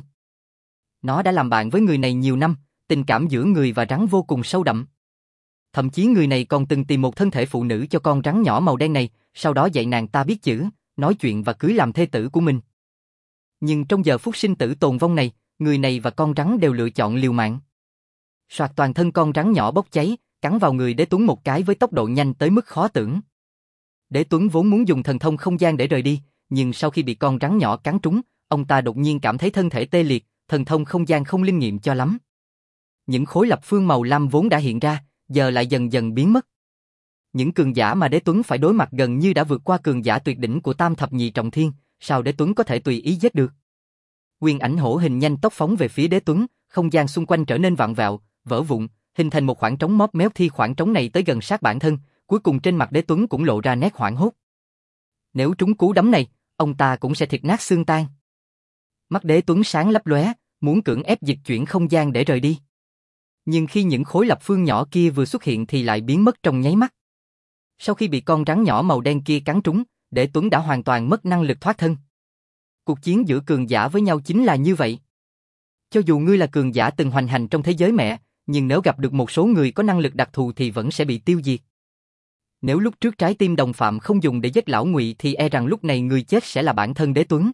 Nó đã làm bạn với người này nhiều năm, tình cảm giữa người và rắn vô cùng sâu đậm. Thậm chí người này còn từng tìm một thân thể phụ nữ cho con rắn nhỏ màu đen này, sau đó dạy nàng ta biết chữ, nói chuyện và cưới làm thê tử của mình. Nhưng trong giờ phút sinh tử tồn vong này, người này và con rắn đều lựa chọn liều mạng. Soạt, toàn thân con rắn nhỏ bốc cháy, cắn vào người Đế Tuấn một cái với tốc độ nhanh tới mức khó tưởng. Đế Tuấn vốn muốn dùng thần thông không gian để rời đi, nhưng sau khi bị con rắn nhỏ cắn trúng, ông ta đột nhiên cảm thấy thân thể tê liệt, thần thông không gian không linh nghiệm cho lắm. Những khối lập phương màu lam vốn đã hiện ra, giờ lại dần dần biến mất. Những cường giả mà Đế Tuấn phải đối mặt gần như đã vượt qua cường giả tuyệt đỉnh của tam thập nhị trọng thiên, sao Đế Tuấn có thể tùy ý giết được? Quyền ảnh hổ hình nhanh tốc phóng về phía Đế Tuấn, không gian xung quanh trở nên vặn vẹo, vỡ vụn, hình thành một khoảng trống móp méo. Khi khoảng trống này tới gần sát bản thân, cuối cùng trên mặt Đế Tuấn cũng lộ ra nét hoảng hốt. Nếu trúng cú đấm này, ông ta cũng sẽ thịt nát xương tan. Mắt Đế Tuấn sáng lấp lóe, muốn cưỡng ép dịch chuyển không gian để rời đi. Nhưng khi những khối lập phương nhỏ kia vừa xuất hiện thì lại biến mất trong nháy mắt. Sau khi bị con rắn nhỏ màu đen kia cắn trúng, Đế Tuấn đã hoàn toàn mất năng lực thoát thân. Cuộc chiến giữa cường giả với nhau chính là như vậy. Cho dù ngươi là cường giả từng hoành hành trong thế giới mẹ, nhưng nếu gặp được một số người có năng lực đặc thù thì vẫn sẽ bị tiêu diệt. Nếu lúc trước trái tim đồng phạm không dùng để giết lão Ngụy thì e rằng lúc này người chết sẽ là bản thân Đế Tuấn.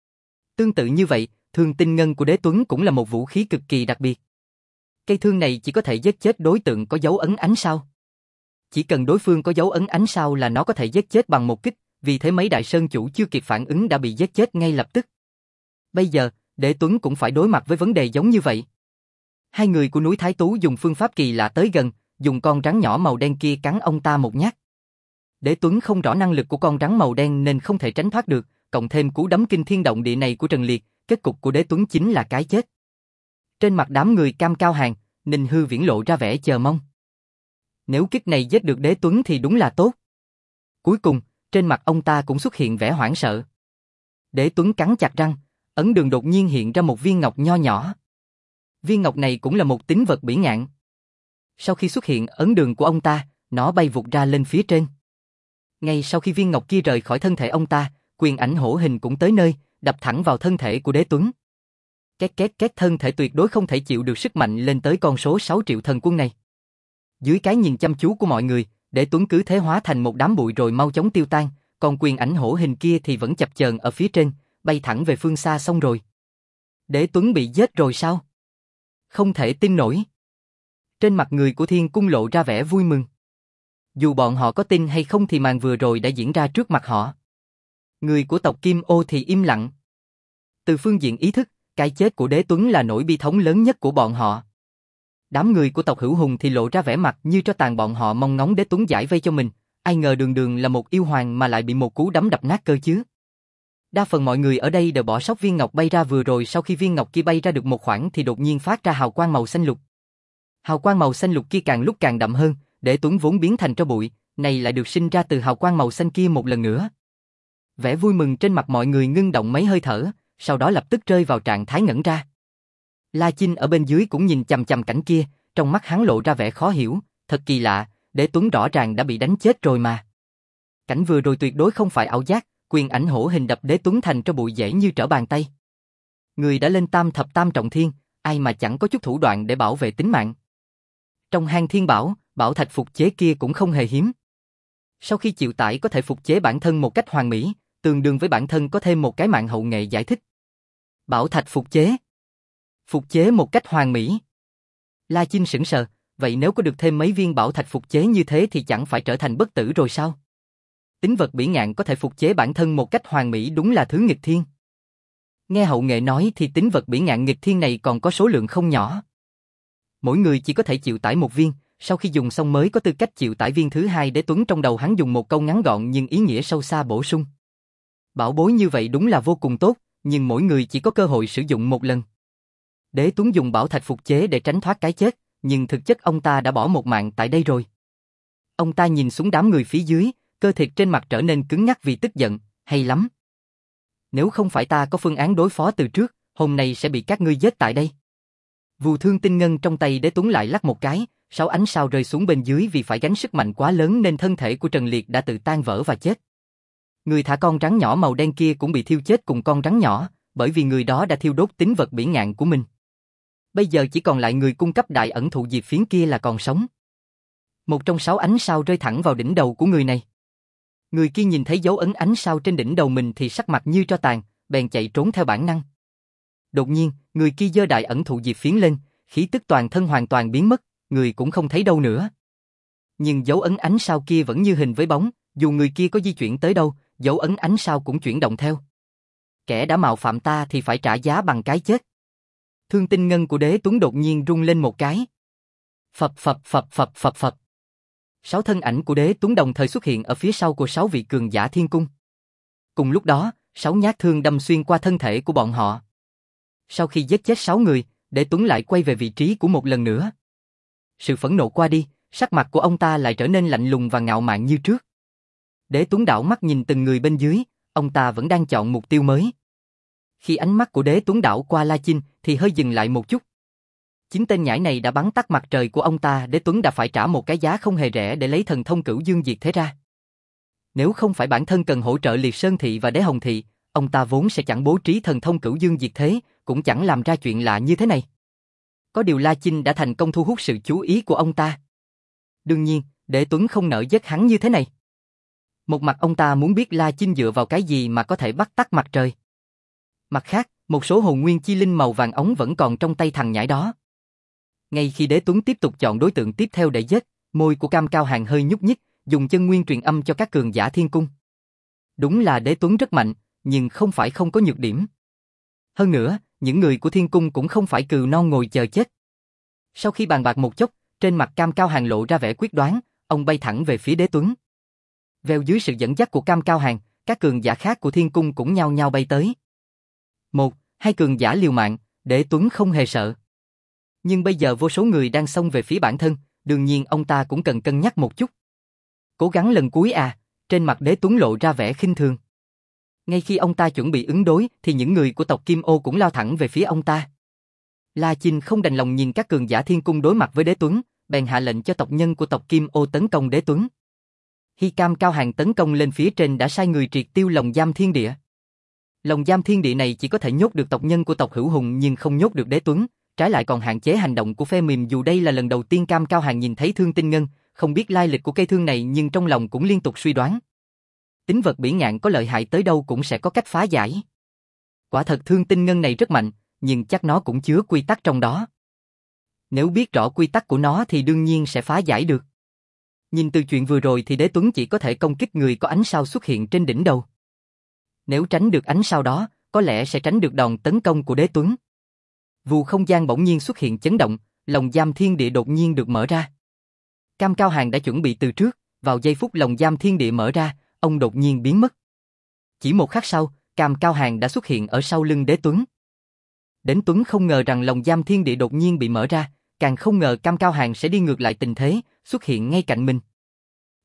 Tương tự như vậy, thương tinh ngân của Đế Tuấn cũng là một vũ khí cực kỳ đặc biệt. Cây thương này chỉ có thể giết chết đối tượng có dấu ấn ánh sao. Chỉ cần đối phương có dấu ấn ánh sao là nó có thể giết chết bằng một kích, vì thế mấy đại sơn chủ chưa kịp phản ứng đã bị giết chết ngay lập tức. Bây giờ, Đế Tuấn cũng phải đối mặt với vấn đề giống như vậy. Hai người của núi Thái Tú dùng phương pháp kỳ lạ tới gần, dùng con rắn nhỏ màu đen kia cắn ông ta một nhát. Đế Tuấn không rõ năng lực của con rắn màu đen nên không thể tránh thoát được, cộng thêm cú đấm kinh thiên động địa này của Trần Liệt, kết cục của Đế Tuấn chính là cái chết. Trên mặt đám người Cam Cao Hàng, Ninh Hư Viễn lộ ra vẻ chờ mong. Nếu kích này giết được Đế Tuấn thì đúng là tốt. Cuối cùng, trên mặt ông ta cũng xuất hiện vẻ hoảng sợ. Đế Tuấn cắn chặt răng, ấn đường đột nhiên hiện ra một viên ngọc nho nhỏ. Viên ngọc này cũng là một tín vật bỉ ngạn. Sau khi xuất hiện ấn đường của ông ta, nó bay vụt ra lên phía trên. Ngay sau khi viên ngọc kia rời khỏi thân thể ông ta, quyền ảnh hổ hình cũng tới nơi, đập thẳng vào thân thể của Đế Tuấn. Két két két, thân thể tuyệt đối không thể chịu được sức mạnh lên tới con số 6 triệu thần quân này. Dưới cái nhìn chăm chú của mọi người, Đế Tuấn cứ thế hóa thành một đám bụi rồi mau chóng tiêu tan, còn quyền ảnh hổ hình kia thì vẫn chập chờn ở phía trên, bay thẳng về phương xa xong rồi. Đế Tuấn bị giết rồi sao? Không thể tin nổi. Trên mặt người của Thiên Cung lộ ra vẻ vui mừng. Dù bọn họ có tin hay không thì màn vừa rồi đã diễn ra trước mặt họ. Người của tộc Kim Ô thì im lặng. Từ phương diện ý thức, cái chết của Đế Tuấn là nỗi bi thống lớn nhất của bọn họ. Đám người của tộc Hữu Hùng thì lộ ra vẻ mặt như tro tàn, bọn họ mong ngóng Đế Tuấn giải vây cho mình, ai ngờ đường đường là một yêu hoàng mà lại bị một cú đấm đập nát cơ chứ. Đa phần mọi người ở đây đều bỏ sót viên ngọc bay ra vừa rồi, sau khi viên ngọc kia bay ra được một khoảng thì đột nhiên phát ra hào quang màu xanh lục. Hào quang màu xanh lục kia càng lúc càng đậm hơn, Đế Tuấn vốn biến thành tro bụi, này lại được sinh ra từ hào quang màu xanh kia một lần nữa. Vẻ vui mừng trên mặt mọi người ngưng động mấy hơi thở, sau đó lập tức rơi vào trạng thái ngẩn ra. La Chinh ở bên dưới cũng nhìn chằm chằm cảnh kia, trong mắt hắn lộ ra vẻ khó hiểu, thật kỳ lạ, Đế Tuấn rõ ràng đã bị đánh chết rồi mà. Cảnh vừa rồi tuyệt đối không phải ảo giác, quyền ảnh hổ hình đập Đế Tuấn thành tro bụi dễ như trở bàn tay. Người đã lên tam thập tam trọng thiên, ai mà chẳng có chút thủ đoạn để bảo vệ tính mạng. Trong hang thiên bảo, bảo thạch phục chế kia cũng không hề hiếm. Sau khi chịu tải có thể phục chế bản thân một cách hoàn mỹ, tương đương với bản thân có thêm một cái mạng hậu nghệ giải thích. Bảo thạch phục chế. Phục chế một cách hoàn mỹ. La Chinh sững sờ, vậy nếu có được thêm mấy viên bảo thạch phục chế như thế thì chẳng phải trở thành bất tử rồi sao? Tính vật bỉ ngạn có thể phục chế bản thân một cách hoàn mỹ đúng là thứ nghịch thiên. Nghe hậu nghệ nói thì tính vật bỉ ngạn nghịch thiên này còn có số lượng không nhỏ. Mỗi người chỉ có thể chịu tải một viên, sau khi dùng xong mới có tư cách chịu tải viên thứ hai. Đế Tuấn trong đầu hắn dùng một câu ngắn gọn nhưng ý nghĩa sâu xa bổ sung. Bảo bối như vậy đúng là vô cùng tốt, nhưng mỗi người chỉ có cơ hội sử dụng một lần. Đế Tuấn dùng bảo thạch phục chế để tránh thoát cái chết, nhưng thực chất ông ta đã bỏ một mạng tại đây rồi. Ông ta nhìn xuống đám người phía dưới, cơ thịt trên mặt trở nên cứng ngắc vì tức giận, hay lắm. Nếu không phải ta có phương án đối phó từ trước, hôm nay sẽ bị các ngươi giết tại đây. Vù thương tinh ngân trong tay Đế Tuấn lại lắc một cái, 6 ánh sao rơi xuống bên dưới vì phải gánh sức mạnh quá lớn nên thân thể của Trần Liệt đã tự tan vỡ và chết. Người thả con rắn nhỏ màu đen kia cũng bị thiêu chết cùng con rắn nhỏ, bởi vì người đó đã thiêu đốt tính vật bỉ ngạn của mình. Bây giờ chỉ còn lại người cung cấp đại ẩn thụ diệp phiến kia là còn sống. Một trong 6 ánh sao rơi thẳng vào đỉnh đầu của người này. Người kia nhìn thấy dấu ấn ánh sao trên đỉnh đầu mình thì sắc mặt như tro tàn, bèn chạy trốn theo bản năng. Đột nhiên, người kia giơ đại ẩn thụ diệp phiến lên, khí tức toàn thân hoàn toàn biến mất, người cũng không thấy đâu nữa. Nhưng dấu ấn ánh sao kia vẫn như hình với bóng, dù người kia có di chuyển tới đâu, dấu ấn ánh sao cũng chuyển động theo. Kẻ đã mạo phạm ta thì phải trả giá bằng cái chết. Thương tinh ngân của Đế Tuấn đột nhiên rung lên một cái. Phập phập phập phập phập phập. 6 thân ảnh của Đế Tuấn đồng thời xuất hiện ở phía sau của 6 vị cường giả thiên cung. Cùng lúc đó, 6 nhát thương đâm xuyên qua thân thể của bọn họ. Sau khi giết chết 6 người, Đế Tuấn lại quay về vị trí của một lần nữa. Sự phẫn nộ qua đi, sắc mặt của ông ta lại trở nên lạnh lùng và ngạo mạn như trước. Đế Tuấn đảo mắt nhìn từng người bên dưới, ông ta vẫn đang chọn mục tiêu mới. Khi ánh mắt của Đế Tuấn đảo qua La Chinh thì hơi dừng lại một chút. Chính tên nhãi này đã bắn tắt mặt trời của ông ta, Đế Tuấn đã phải trả một cái giá không hề rẻ để lấy thần thông Cửu Dương Diệt Thế ra. Nếu không phải bản thân cần hỗ trợ Liệt Sơn Thị và Đế Hồng Thị, ông ta vốn sẽ chẳng bố trí thần thông Cửu Dương Diệt Thế, cũng chẳng làm ra chuyện lạ như thế này. Có điều La Chinh đã thành công thu hút sự chú ý của ông ta. Đương nhiên, Đế Tuấn không nỡ giết hắn như thế này. Một mặt ông ta muốn biết La Chinh dựa vào cái gì mà có thể bắt tắt mặt trời. Mặt khác, một số hồn nguyên chi linh màu vàng ống vẫn còn trong tay thằng nhãi đó. Ngay khi Đế Tuấn tiếp tục chọn đối tượng tiếp theo để giết, môi của Cam Cao Hàng hơi nhúc nhích, dùng chân nguyên truyền âm cho các cường giả thiên cung. Đúng là Đế Tuấn rất mạnh, nhưng không phải không có nhược điểm. Hơn nữa, những người của thiên cung cũng không phải cừu non ngồi chờ chết. Sau khi bàn bạc một chốc, trên mặt Cam Cao Hàng lộ ra vẻ quyết đoán, ông bay thẳng về phía Đế Tuấn. Vèo dưới sự dẫn dắt của Cam Cao Hàng, các cường giả khác của thiên cung cũng nhao nhao bay tới. 1, 2 cường giả liều mạng, Đế Tuấn không hề sợ. Nhưng bây giờ vô số người đang xông về phía bản thân, đương nhiên ông ta cũng cần cân nhắc một chút. Cố gắng lần cuối à, trên mặt Đế Tuấn lộ ra vẻ khinh thường. Ngay khi ông ta chuẩn bị ứng đối thì những người của tộc Kim Ô cũng lao thẳng về phía ông ta. La Chinh không đành lòng nhìn các cường giả thiên cung đối mặt với Đế Tuấn, bèn hạ lệnh cho tộc nhân của tộc Kim Ô tấn công Đế Tuấn. Khi Cam Cao Hàng tấn công lên phía trên đã sai người triệt tiêu lồng giam thiên địa. Lồng giam thiên địa này chỉ có thể nhốt được tộc nhân của tộc Hữu Hùng nhưng không nhốt được Đế Tuấn, trái lại còn hạn chế hành động của phe mềm. Dù đây là lần đầu tiên Cam Cao Hàng nhìn thấy thương tinh ngân, không biết lai lịch của cây thương này nhưng trong lòng cũng liên tục suy đoán. Tính vật bỉ ngạn có lợi hại tới đâu cũng sẽ có cách phá giải. Quả thật thương tinh ngân này rất mạnh, nhưng chắc nó cũng chứa quy tắc trong đó. Nếu biết rõ quy tắc của nó thì đương nhiên sẽ phá giải được. Nhìn từ chuyện vừa rồi thì Đế Tuấn chỉ có thể công kích người có ánh sao xuất hiện trên đỉnh đầu. Nếu tránh được ánh sao đó, có lẽ sẽ tránh được đòn tấn công của Đế Tuấn. Vù không gian bỗng nhiên xuất hiện chấn động, lồng giam thiên địa đột nhiên được mở ra. Cam Cao Hàng đã chuẩn bị từ trước, vào giây phút lồng giam thiên địa mở ra, ông đột nhiên biến mất. Chỉ một khắc sau, Cam Cao Hàng đã xuất hiện ở sau lưng Đế Tuấn. Đến Tuấn không ngờ rằng lồng giam thiên địa đột nhiên bị mở ra, càng không ngờ Cam Cao Hàng sẽ đi ngược lại tình thế, xuất hiện ngay cạnh mình.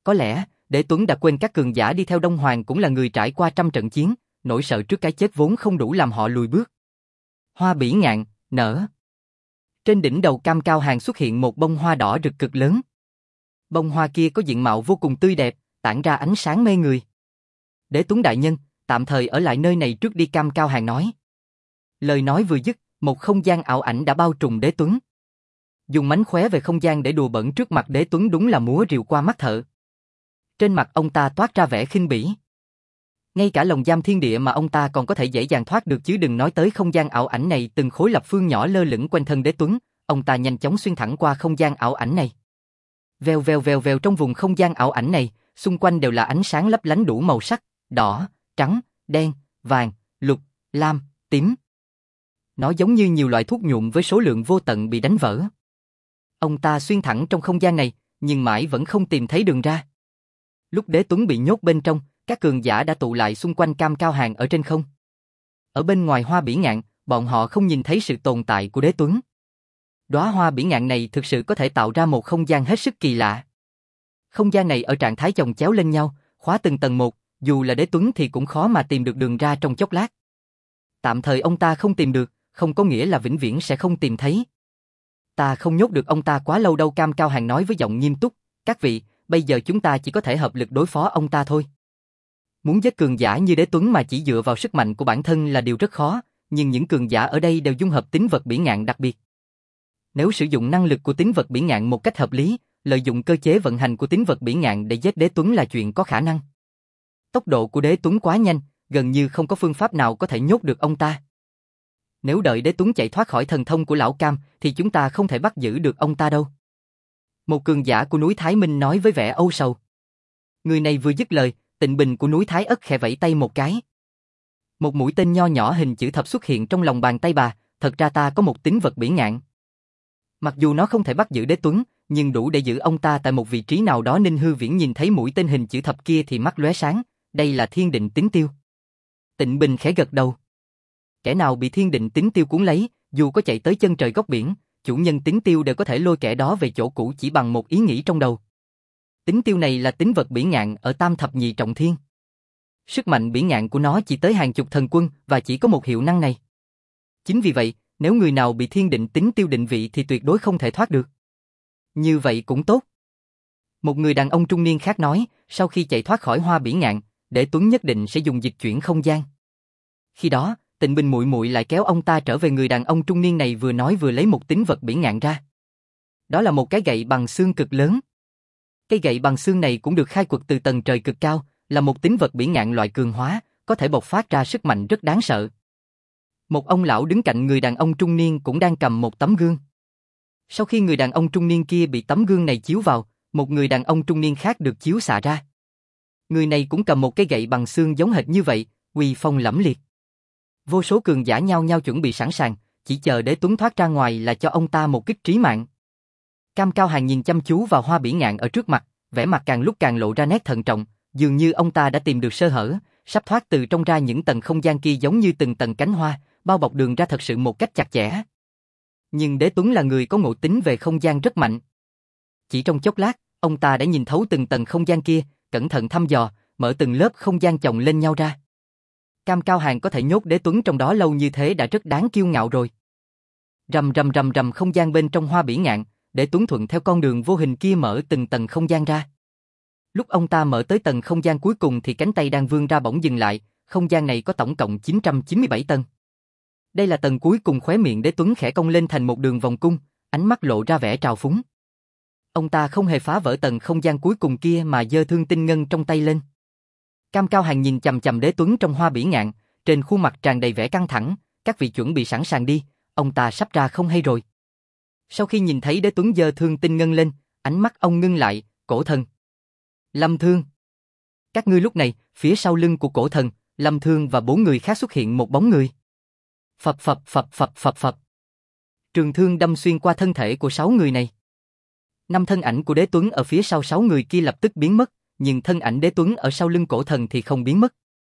Có lẽ, Đế Tuấn đã quên các cường giả đi theo Đông Hoàng cũng là người trải qua trăm trận chiến, nỗi sợ trước cái chết vốn không đủ làm họ lùi bước. Hoa bỉ ngạn, nở. Trên đỉnh đầu Cam Cao Hàng xuất hiện một bông hoa đỏ rực cực lớn. Bông hoa kia có diện mạo vô cùng tươi đẹp, tản ra ánh sáng mê người. Đế Tuấn đại nhân, tạm thời ở lại nơi này trước đi, Cam Cao Hàng nói. Lời nói vừa dứt, một không gian ảo ảnh đã bao trùm Đế Tuấn. Dùng mánh khóe về không gian để đùa bỡn trước mặt Đế Tuấn đúng là múa rìu qua mắt thợ. Trên mặt ông ta toát ra vẻ khinh bỉ. Ngay cả lồng giam thiên địa mà ông ta còn có thể dễ dàng thoát được chứ đừng nói tới không gian ảo ảnh này. Từng khối lập phương nhỏ lơ lửng quanh thân Đế Tuấn, ông ta nhanh chóng xuyên thẳng qua không gian ảo ảnh này. Vèo vèo vèo vèo, trong vùng không gian ảo ảnh này, xung quanh đều là ánh sáng lấp lánh đủ màu sắc, đỏ, trắng, đen, vàng, lục, lam, tím. Nó giống như nhiều loại thuốc nhuộm với số lượng vô tận bị đánh vỡ. Ông ta xuyên thẳng trong không gian này, nhưng mãi vẫn không tìm thấy đường ra. Lúc Đế Tuấn bị nhốt bên trong, các cường giả đã tụ lại xung quanh Cam Cao Hàng ở trên không. Ở bên ngoài hoa bỉ ngạn, bọn họ không nhìn thấy sự tồn tại của Đế Tuấn. Đóa hoa bỉ ngạn này thực sự có thể tạo ra một không gian hết sức kỳ lạ. Không gian này ở trạng thái chồng chéo lên nhau, khóa từng tầng một, dù là Đế Tuấn thì cũng khó mà tìm được đường ra trong chốc lát. Tạm thời ông ta không tìm được, không có nghĩa là vĩnh viễn sẽ không tìm thấy. Ta không nhốt được ông ta quá lâu đâu, Cam Cao Hàng nói với giọng nghiêm túc. Các vị, bây giờ chúng ta chỉ có thể hợp lực đối phó ông ta thôi. Muốn giết cường giả như Đế Tuấn mà chỉ dựa vào sức mạnh của bản thân là điều rất khó, nhưng những cường giả ở đây đều dung hợp tính vật bỉ ngạn đặc biệt. Nếu sử dụng năng lực của tính vật bỉ ngạn một cách hợp lý, lợi dụng cơ chế vận hành của tính vật bỉ ngạn để giết Đế Tuấn là chuyện có khả năng. Tốc độ của Đế Tuấn quá nhanh, gần như không có phương pháp nào có thể nhốt được ông ta. Nếu đợi Đế Tuấn chạy thoát khỏi thần thông của lão Cam, thì chúng ta không thể bắt giữ được ông ta đâu. Một cường giả của núi Thái Minh nói với vẻ âu sầu. Người này vừa dứt lời, Tịnh Bình của núi Thái Ất khẽ vẫy tay một cái. Một mũi tên nho nhỏ hình chữ thập xuất hiện trong lòng bàn tay bà. Thật ra ta có một tính vật bỉ ngạn. Mặc dù nó không thể bắt giữ Đế Tuấn, nhưng đủ để giữ ông ta tại một vị trí nào đó. Ninh Hư Viễn nhìn thấy mũi tên hình chữ thập kia thì mắt lóe sáng. Đây là thiên định tính tiêu. Tịnh Bình khẽ gật đầu. Kẻ nào bị thiên định tính tiêu cuốn lấy, dù có chạy tới chân trời góc biển, chủ nhân tính tiêu đều có thể lôi kẻ đó về chỗ cũ chỉ bằng một ý nghĩ trong đầu. Tính tiêu này là tính vật bỉ ngạn ở tam thập nhị trọng thiên. Sức mạnh bỉ ngạn của nó chỉ tới hàng chục thần quân và chỉ có một hiệu năng này. Chính vì vậy, nếu người nào bị thiên định tính tiêu định vị thì tuyệt đối không thể thoát được. Như vậy cũng tốt. Một người đàn ông trung niên khác nói, sau khi chạy thoát khỏi hoa bỉ ngạn, Đế Tuấn nhất định sẽ dùng dịch chuyển không gian. Khi đó, Tịnh Bình muội muội lại kéo ông ta trở về. Người đàn ông trung niên này vừa nói vừa lấy một tính vật bỉ ngạn ra. Đó là một cái gậy bằng xương cực lớn. Cây gậy bằng xương này cũng được khai quật từ tầng trời cực cao, là một tính vật bỉ ngạn loại cường hóa, có thể bộc phát ra sức mạnh rất đáng sợ. Một ông lão đứng cạnh người đàn ông trung niên cũng đang cầm một tấm gương. Sau khi người đàn ông trung niên kia bị tấm gương này chiếu vào, một người đàn ông trung niên khác được chiếu xạ ra. Người này cũng cầm một cái gậy bằng xương giống hệt như vậy, uy phong lẫm liệt. Vô số cường giả nhau nhau chuẩn bị sẵn sàng, chỉ chờ Đế Tuấn thoát ra ngoài là cho ông ta một kích trí mạng. Cam Cao Hàng nhìn chăm chú vào hoa bỉ ngạn ở trước mặt, vẻ mặt càng lúc càng lộ ra nét thận trọng, dường như ông ta đã tìm được sơ hở, sắp thoát từ trong ra. Những tầng không gian kia giống như từng tầng cánh hoa, bao bọc đường ra thật sự một cách chặt chẽ. Nhưng Đế Tuấn là người có ngộ tính về không gian rất mạnh. Chỉ trong chốc lát, ông ta đã nhìn thấu từng tầng không gian kia, cẩn thận thăm dò, mở từng lớp không gian chồng lên nhau ra. Cam Cao Hàng có thể nhốt Đế Tuấn trong đó lâu như thế đã rất đáng kiêu ngạo rồi. Rầm rầm rầm rầm, không gian bên trong hoa bỉ ngạn, Đế Tuấn thuận theo con đường vô hình kia mở từng tầng không gian ra. Lúc ông ta mở tới tầng không gian cuối cùng thì cánh tay đang vươn ra bỗng dừng lại, không gian này có tổng cộng 997 tầng. Đây là tầng cuối cùng. Khóe miệng Đế Tuấn khẽ cong lên thành một đường vòng cung, ánh mắt lộ ra vẻ trào phúng. Ông ta không hề phá vỡ tầng không gian cuối cùng kia mà giơ thương tinh ngân trong tay lên. Cam Cao Hàng nhìn chằm chằm Đế Tuấn trong hoa bỉ ngạn, trên khuôn mặt tràn đầy vẻ căng thẳng. Các vị chuẩn bị sẵn sàng đi, ông ta sắp ra không hay rồi. Sau khi nhìn thấy Đế Tuấn giơ thương tinh ngân lên, ánh mắt ông ngưng lại. Cổ thần, Lâm Thương. Các ngươi. Lúc này, phía sau lưng của cổ thần, Lâm Thương và 4 người khác xuất hiện một bóng người. Phập phập phập phập phập phập. Trường thương đâm xuyên qua thân thể của 6 người này. 5 thân ảnh của Đế Tuấn ở phía sau 6 người kia lập tức biến mất, nhưng thân ảnh Đế Tuấn ở sau lưng cổ thần thì không biến mất.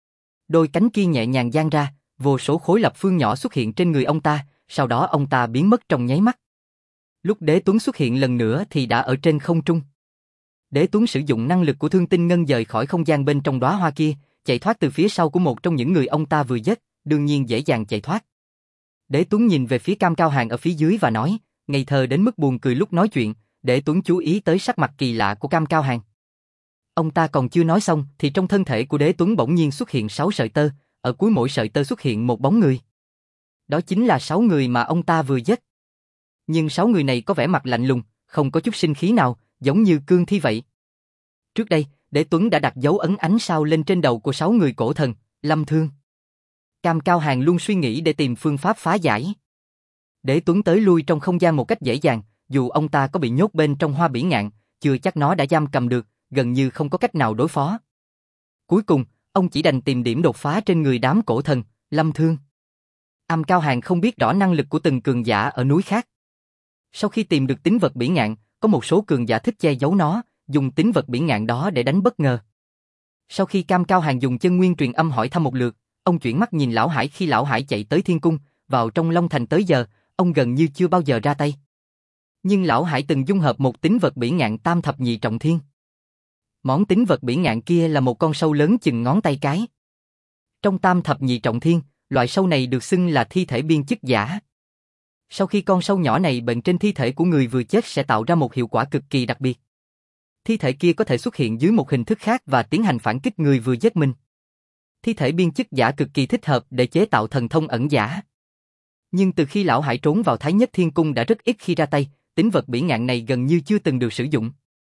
Đôi cánh kia nhẹ nhàng dang ra, vô số khối lập phương nhỏ xuất hiện trên người ông ta, sau đó ông ta biến mất trong nháy mắt. Lúc Đế Tuấn xuất hiện lần nữa thì đã ở trên không trung. Đế Tuấn sử dụng năng lực của Thương Tinh Ngân dời khỏi không gian bên trong đóa hoa kia, chạy thoát từ phía sau của một trong những người ông ta vừa giết, đương nhiên dễ dàng chạy thoát. Đế Tuấn nhìn về phía Cam Cao Hàng ở phía dưới và nói, ngây thơ đến mức buồn cười lúc nói chuyện. Đế Tuấn chú ý tới sắc mặt kỳ lạ của Cam Cao Hàng. Ông ta còn chưa nói xong thì trong thân thể của Đế Tuấn bỗng nhiên xuất hiện 6 sợi tơ, ở cuối mỗi sợi tơ xuất hiện một bóng người. Đó chính là 6 người mà ông ta vừa giết. Nhưng 6 người này có vẻ mặt lạnh lùng, không có chút sinh khí nào, giống như cương thi vậy. Trước đây, Đế Tuấn đã đặt dấu ấn ánh sao lên trên đầu của 6 người cổ thần, Lâm Thương. Cam Cao Hàng luôn suy nghĩ để tìm phương pháp phá giải. Đế Tuấn tới lui trong không gian một cách dễ dàng, dù ông ta có bị nhốt bên trong hoa bỉ ngạn, chưa chắc nó đã giam cầm được, gần như không có cách nào đối phó. Cuối cùng, ông chỉ đành tìm điểm đột phá trên người đám cổ thần, Lâm Thương. Cam Cao Hàng không biết rõ năng lực của từng cường giả ở núi khác. Sau khi tìm được tín vật bỉ ngạn, có một số cường giả thích che giấu nó, dùng tín vật bỉ ngạn đó để đánh bất ngờ. Sau khi Cam Cao Hàng dùng chân nguyên truyền âm hỏi thăm một lượt, ông chuyển mắt nhìn Lão Hải khi Lão Hải chạy tới Thiên Cung, vào trong Long Thành tới giờ, ông gần như chưa bao giờ ra tay. Nhưng Lão Hải từng dung hợp một tín vật bỉ ngạn tam thập nhị trọng thiên. Món tín vật bỉ ngạn kia là một con sâu lớn chừng ngón tay cái. Trong tam thập nhị trọng thiên, loại sâu này được xưng là thi thể biên chức giả. Sau khi con sâu nhỏ này bệnh trên thi thể của người vừa chết sẽ tạo ra một hiệu quả cực kỳ đặc biệt. Thi thể kia có thể xuất hiện dưới một hình thức khác và tiến hành phản kích người vừa giết mình. Thi thể biên chức giả cực kỳ thích hợp để chế tạo thần thông ẩn giả. Nhưng từ khi Lão Hải trốn vào Thái Nhất Thiên Cung đã rất ít khi ra tay, tín vật bỉ ngạn này gần như chưa từng được sử dụng.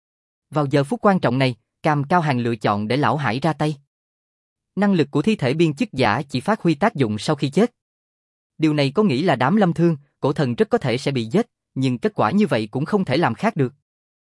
Vào giờ phút quan trọng này, Cam Cao Hàng lựa chọn để Lão Hải ra tay. Năng lực của thi thể biên chức giả chỉ phát huy tác dụng sau khi chết. Điều này có nghĩa là đám Lâm Thương, cổ thần rất có thể sẽ bị giết, nhưng kết quả như vậy cũng không thể làm khác được.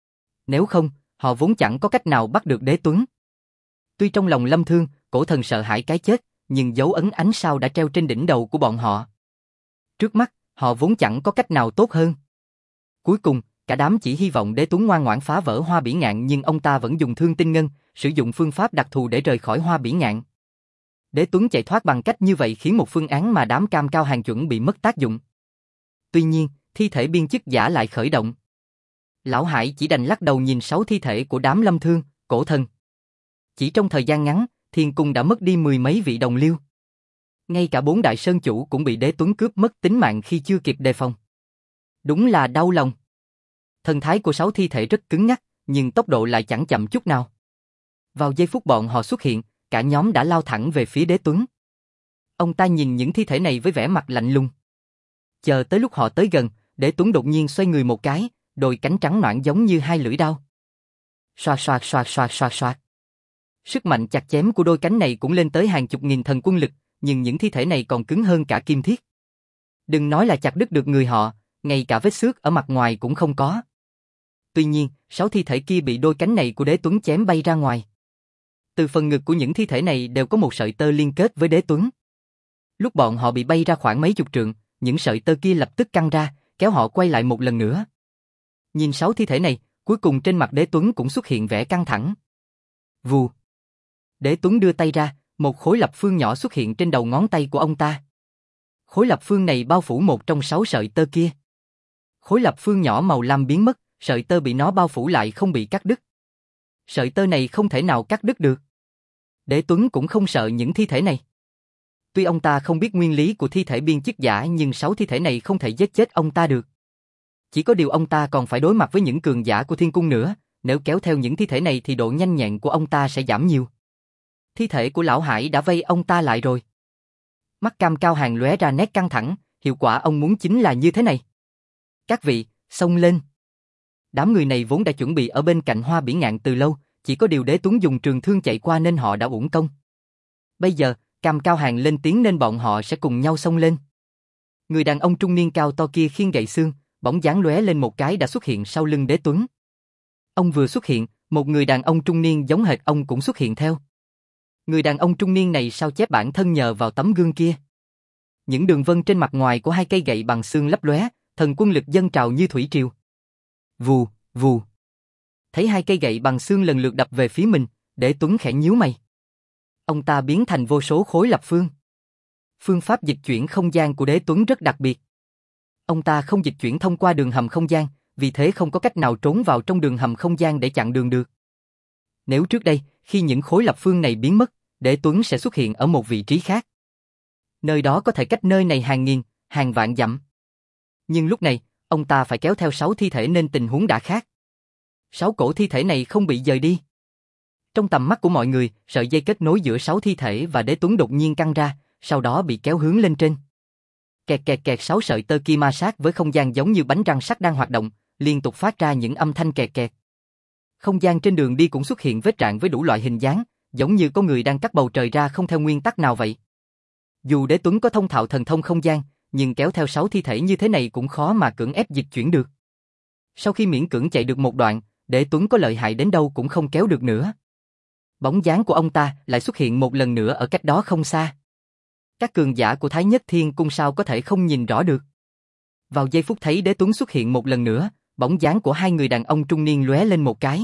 Nếu không, họ vốn chẳng có cách nào bắt được Đế Tuấn. Tuy trong lòng Lâm Thương, cổ thần sợ hãi cái chết, nhưng dấu ấn ánh sao đã treo trên đỉnh đầu của bọn họ. Trước mắt, họ vốn chẳng có cách nào tốt hơn. Cuối cùng, cả đám chỉ hy vọng Đế Tuấn ngoan ngoãn phá vỡ hoa bỉ ngạn, nhưng ông ta vẫn dùng Thương Tinh Ngân, sử dụng phương pháp đặc thù để rời khỏi hoa bỉ ngạn. Đế Tuấn chạy thoát bằng cách như vậy khiến một phương án mà đám Cam Cao Hàng chuẩn bị mất tác dụng. Tuy nhiên, thi thể biên chức giả lại khởi động. Lão Hải chỉ đành lắc đầu nhìn 6 thi thể của đám Lâm Thương, cổ thần. Chỉ trong thời gian ngắn, Thiên Cung đã mất đi 10 mấy vị đồng liêu. Ngay cả 4 đại sơn chủ cũng bị Đế Tuấn cướp mất tính mạng khi chưa kịp đề phòng. Đúng là đau lòng. Thần thái của 6 thi thể rất cứng nhắc, nhưng tốc độ lại chẳng chậm chút nào. Vào giây phút bọn họ xuất hiện, cả nhóm đã lao thẳng về phía Đế Tuấn. Ông ta nhìn những thi thể này với vẻ mặt lạnh lùng. Chờ tới lúc họ tới gần, Đế Tuấn đột nhiên xoay người một cái, đôi cánh trắng nõn giống như 2 lưỡi dao. Xoạt xoạt xoạt xoạt xoạt xoạt. Sức mạnh chặt chém của đôi cánh này cũng lên tới hàng chục nghìn thần quân lực, nhưng những thi thể này còn cứng hơn cả kim thiết. Đừng nói là chặt đứt được người họ, ngay cả vết xước ở mặt ngoài cũng không có. Tuy nhiên, 6 thi thể kia bị đôi cánh này của Đế Tuấn chém bay ra ngoài. Từ phần ngực của những thi thể này đều có một sợi tơ liên kết với Đế Tuấn. Lúc bọn họ bị bay ra khoảng mấy chục trượng, những sợi tơ kia lập tức căng ra, kéo họ quay lại một lần nữa. Nhìn 6 thi thể này, cuối cùng trên mặt Đế Tuấn cũng xuất hiện vẻ căng thẳng. Vù. Đế Tuấn đưa tay ra, một khối lập phương nhỏ xuất hiện trên đầu ngón tay của ông ta. Khối lập phương này bao phủ một trong 6 sợi tơ kia. Khối lập phương nhỏ màu lam biến mất, sợi tơ bị nó bao phủ lại không bị cắt đứt. Sợi tơ này không thể nào cắt đứt được. Đế Tuấn cũng không sợ những thi thể này. Tuy ông ta không biết nguyên lý của thi thể biên chức giả, nhưng 6 thi thể này không thể giết chết ông ta được. Chỉ có điều ông ta còn phải đối mặt với những cường giả của Thiên Cung nữa, nếu kéo theo những thi thể này thì độ nhanh nhẹn của ông ta sẽ giảm nhiều. Thi thể của Lão Hải đã vây ông ta lại rồi. Mắt Cam Cao Hàng lóe ra nét căng thẳng, hiệu quả ông muốn chính là như thế này. Các vị, xông lên. Đám người này vốn đã chuẩn bị ở bên cạnh hoa bỉ ngạn từ lâu, chỉ có điều Đế Tuấn dùng trường thương chạy qua nên họ đã uổng công. Bây giờ, Cam Cao Hàng lên tiếng nên bọn họ sẽ cùng nhau xông lên. Người đàn ông trung niên cao to kia khiêng gậy xương, bóng dáng lóe lên một cái đã xuất hiện sau lưng Đế Tuấn. Ông vừa xuất hiện, một người đàn ông trung niên giống hệt ông cũng xuất hiện theo. Người đàn ông trung niên này sao chép bản thân nhờ vào tấm gương kia. Những đường vân trên mặt ngoài của 2 cây gậy bằng xương lấp lóe, thần quân lực dâng trào như thủy triều. Vù, vù. Thấy 2 cây gậy bằng xương lần lượt đập về phía mình, Đế Tuấn khẽ nhíu mày. Ông ta biến thành vô số khối lập phương. Phương pháp dịch chuyển không gian của Đế Tuấn rất đặc biệt. Ông ta không dịch chuyển thông qua đường hầm không gian, vì thế không có cách nào trốn vào trong đường hầm không gian để chặn đường được. Nếu trước đây, khi những khối lập phương này biến mất, Đế Tuấn sẽ xuất hiện ở một vị trí khác. Nơi đó có thể cách nơi này hàng nghìn, hàng vạn dặm. Nhưng lúc này, ông ta phải kéo theo 6 thi thể nên tình huống đã khác. 6 cổ thi thể này không bị dời đi. Trong tầm mắt của mọi người, sợi dây kết nối giữa 6 thi thể và Đế Tuấn đột nhiên căng ra, sau đó bị kéo hướng lên trên. Kẹt kẹt kẹt, 6 sợi tơ kia ma sát với không gian giống như bánh răng sắt đang hoạt động, liên tục phát ra những âm thanh kẹt kẹt. Không gian trên đường đi cũng xuất hiện vết rạn với đủ loại hình dáng, giống như có người đang cắt bầu trời ra không theo nguyên tắc nào vậy. Dù Đế Tuấn có thông thạo thần thông không gian, nhưng kéo theo 6 thi thể như thế này cũng khó mà cưỡng ép dịch chuyển được. Sau khi miễn cưỡng chạy được một đoạn, Đế Tuấn có lợi hại đến đâu cũng không kéo được nữa. Bóng dáng của ông ta lại xuất hiện một lần nữa ở cách đó không xa. Các cường giả của Thái Nhất Thiên Cung sao có thể không nhìn rõ được. Vào giây phút thấy Đế Tuấn xuất hiện một lần nữa, bóng dáng của hai người đàn ông trung niên lóe lên một cái.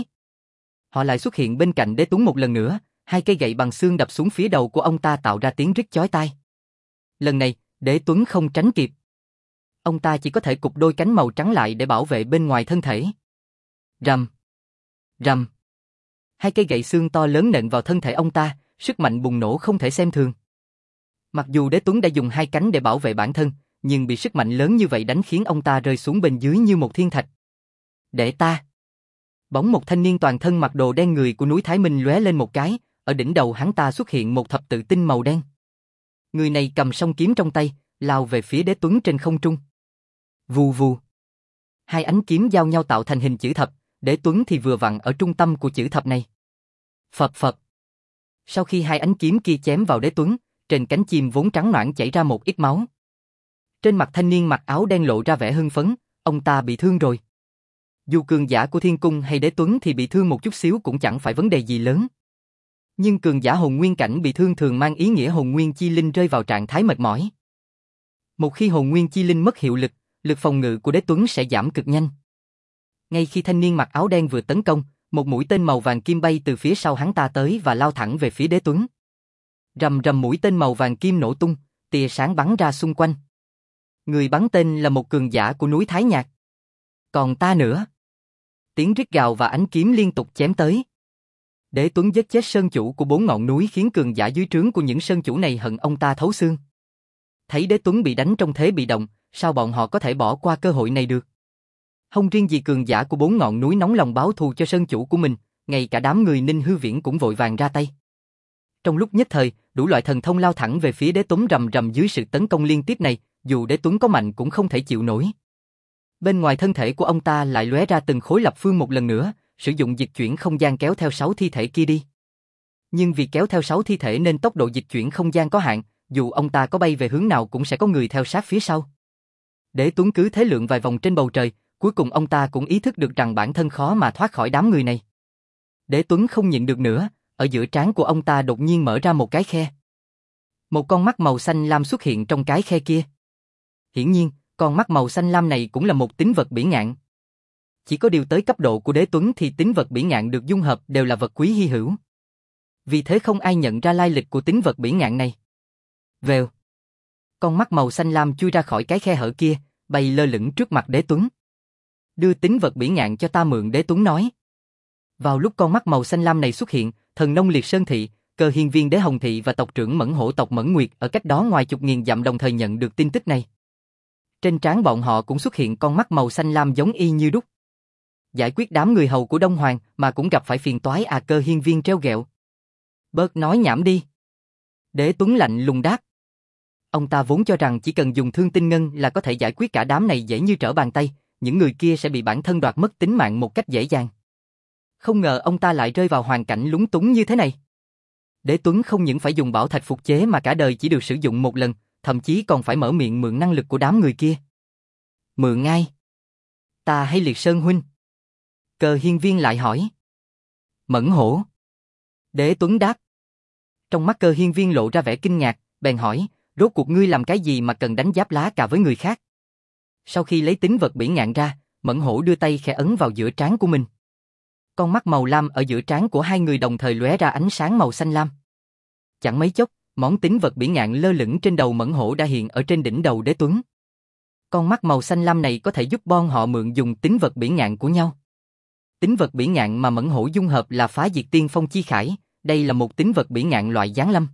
Họ lại xuất hiện bên cạnh Đế Tuấn một lần nữa, hai cây gậy bằng xương đập xuống phía đầu của ông ta tạo ra tiếng rít chói tai. Lần này, Đế Tuấn không tránh kịp. Ông ta chỉ có thể cụp đôi cánh màu trắng lại để bảo vệ bên ngoài thân thể. Rầm, rầm. Hai cây gậy xương to lớn nện vào thân thể ông ta, sức mạnh bùng nổ không thể xem thường. Mặc dù Đế Tuấn đã dùng hai cánh để bảo vệ bản thân, nhưng bị sức mạnh lớn như vậy đánh khiến ông ta rơi xuống bên dưới như một thiên thạch. Để ta. Bỗng một thanh niên toàn thân mặc đồ đen người của núi Thái Minh lóe lên một cái, ở đỉnh đầu hắn ta xuất hiện một thập tự tinh màu đen. Người này cầm song kiếm trong tay, lao về phía Đế Tuấn trên không trung. Vù vù. Hai ánh kiếm giao nhau tạo thành hình chữ thập, Đế Tuấn thì vừa vặn ở trung tâm của chữ thập này. Phập phập. Sau khi hai ánh kiếm kia chém vào Đế Tuấn, trên cánh chim vốn trắng nõn chảy ra một ít máu. Trên mặt thanh niên mặc áo đen lộ ra vẻ hưng phấn, ông ta bị thương rồi. Dù cường giả của Thiên Cung hay Đế Tuấn thì bị thương một chút xíu cũng chẳng phải vấn đề gì lớn. Nhưng cường giả hồn nguyên cảnh bị thương thường mang ý nghĩa hồn nguyên chi linh rơi vào trạng thái mệt mỏi. Một khi hồn nguyên chi linh mất hiệu lực, lực phòng ngự của Đế Tuấn sẽ giảm cực nhanh. Ngay khi thanh niên mặc áo đen vừa tấn công, một mũi tên màu vàng kim bay từ phía sau hắn ta tới và lao thẳng về phía Đế Tuấn. Rầm rầm, mũi tên màu vàng kim nổ tung, tia sáng bắn ra xung quanh. Người bắn tên là một cường giả của núi Thái Nhạc. Còn ta nữa. Tiếng rít gào và ánh kiếm liên tục chém tới. Đế Tuấn giết chết sơn chủ của 4 ngọn núi khiến cường giả dưới trướng của những sơn chủ này hận ông ta thấu xương. Thấy Đế Tuấn bị đánh trong thế bị động, sao bọn họ có thể bỏ qua cơ hội này được? Không riêng gì cường giả của 4 ngọn núi nóng lòng báo thù cho sơn chủ của mình, ngay cả đám người Ninh Hư Viễn cũng vội vàng ra tay. Trong lúc nhất thời, đủ loại thần thông lao thẳng về phía Đế Tuấn rầm rầm dưới sự tấn công liên tiếp này, dù Đế Tuấn có mạnh cũng không thể chịu nổi. Bên ngoài thân thể của ông ta lại lóe ra từng khối lập phương một lần nữa, sử dụng dịch chuyển không gian kéo theo 6 thi thể kia đi. Nhưng vì kéo theo 6 thi thể nên tốc độ dịch chuyển không gian có hạn, dù ông ta có bay về hướng nào cũng sẽ có người theo sát phía sau. Đế Tuấn cứ thế lượn vài vòng trên bầu trời, cuối cùng ông ta cũng ý thức được rằng bản thân khó mà thoát khỏi đám người này. Đế Tuấn không nhịn được nữa, ở giữa trán của ông ta đột nhiên mở ra một cái khe. Một con mắt màu xanh lam xuất hiện trong cái khe kia. Hiển nhiên, con mắt màu xanh lam này cũng là một tín vật bỉ ngạn. Chỉ có điều tới cấp độ của Đế Tuấn thì tín vật bỉ ngạn được dung hợp đều là vật quý hy hữu. Vì thế không ai nhận ra lai lịch của tín vật bỉ ngạn này. Vèo. Con mắt màu xanh lam chui ra khỏi cái khe hở kia, bay lơ lửng trước mặt Đế Tuấn. Đưa tín vật bỉ ngạn cho ta mượn, Đế Tuấn nói. Vào lúc con mắt màu xanh lam này xuất hiện, thần nông liệt sơn thị, Cơ Hiên Viên Đế Hồng Thị và tộc trưởng Mẫn Hổ tộc Mẫn Nguyệt ở cách đó ngoài chục nghìn dặm đồng thời nhận được tin tức này. Trên trán bọn họ cũng xuất hiện con mắt màu xanh lam giống y như đúc. Giải quyết đám người hầu của Đông Hoàng mà cũng gặp phải phiền toái à? Cơ Hiên Viên treo ghẹo. Bớt nói nhảm đi. Đế Tuấn lạnh lùng đáp. Ông ta vốn cho rằng chỉ cần dùng thương tinh ngân là có thể giải quyết cả đám này dễ như trở bàn tay, những người kia sẽ bị bản thân đoạt mất tính mạng một cách dễ dàng. Không ngờ ông ta lại rơi vào hoàn cảnh lúng túng như thế này. Đế Tuấn không những phải dùng bảo thạch phục chế mà cả đời chỉ được sử dụng một lần, thậm chí còn phải mở miệng mượn năng lực của đám người kia. Mượn ai? Ta hay Liệt Sơn huynh? Cơ Hiên Viên lại hỏi. Mẫn Hổ. Đế Tuấn đáp. Trong mắt Cơ Hiên Viên lộ ra vẻ kinh ngạc, bèn hỏi, rốt cuộc ngươi làm cái gì mà cần đánh giáp lá cà với người khác? Sau khi lấy tín vật bỉ ngạn ra, Mẫn Hổ đưa tay khẽ ấn vào giữa trán của mình. Con mắt màu lam ở giữa trán của hai người đồng thời lóe ra ánh sáng màu xanh lam. Chẳng mấy chốc, món tín vật bỉ ngạn lơ lửng trên đầu Mẫn Hổ đã hiện ở trên đỉnh đầu Đế Tuấn. Con mắt màu xanh lam này có thể giúp bọn họ mượn dùng tín vật bỉ ngạn của nhau. Tính vật bỉ ngạn mà Mẫn Hổ dung hợp là Phá Diệt Tiên Phong Chi Khải, đây là một tính vật bỉ ngạn loại giáng lâm.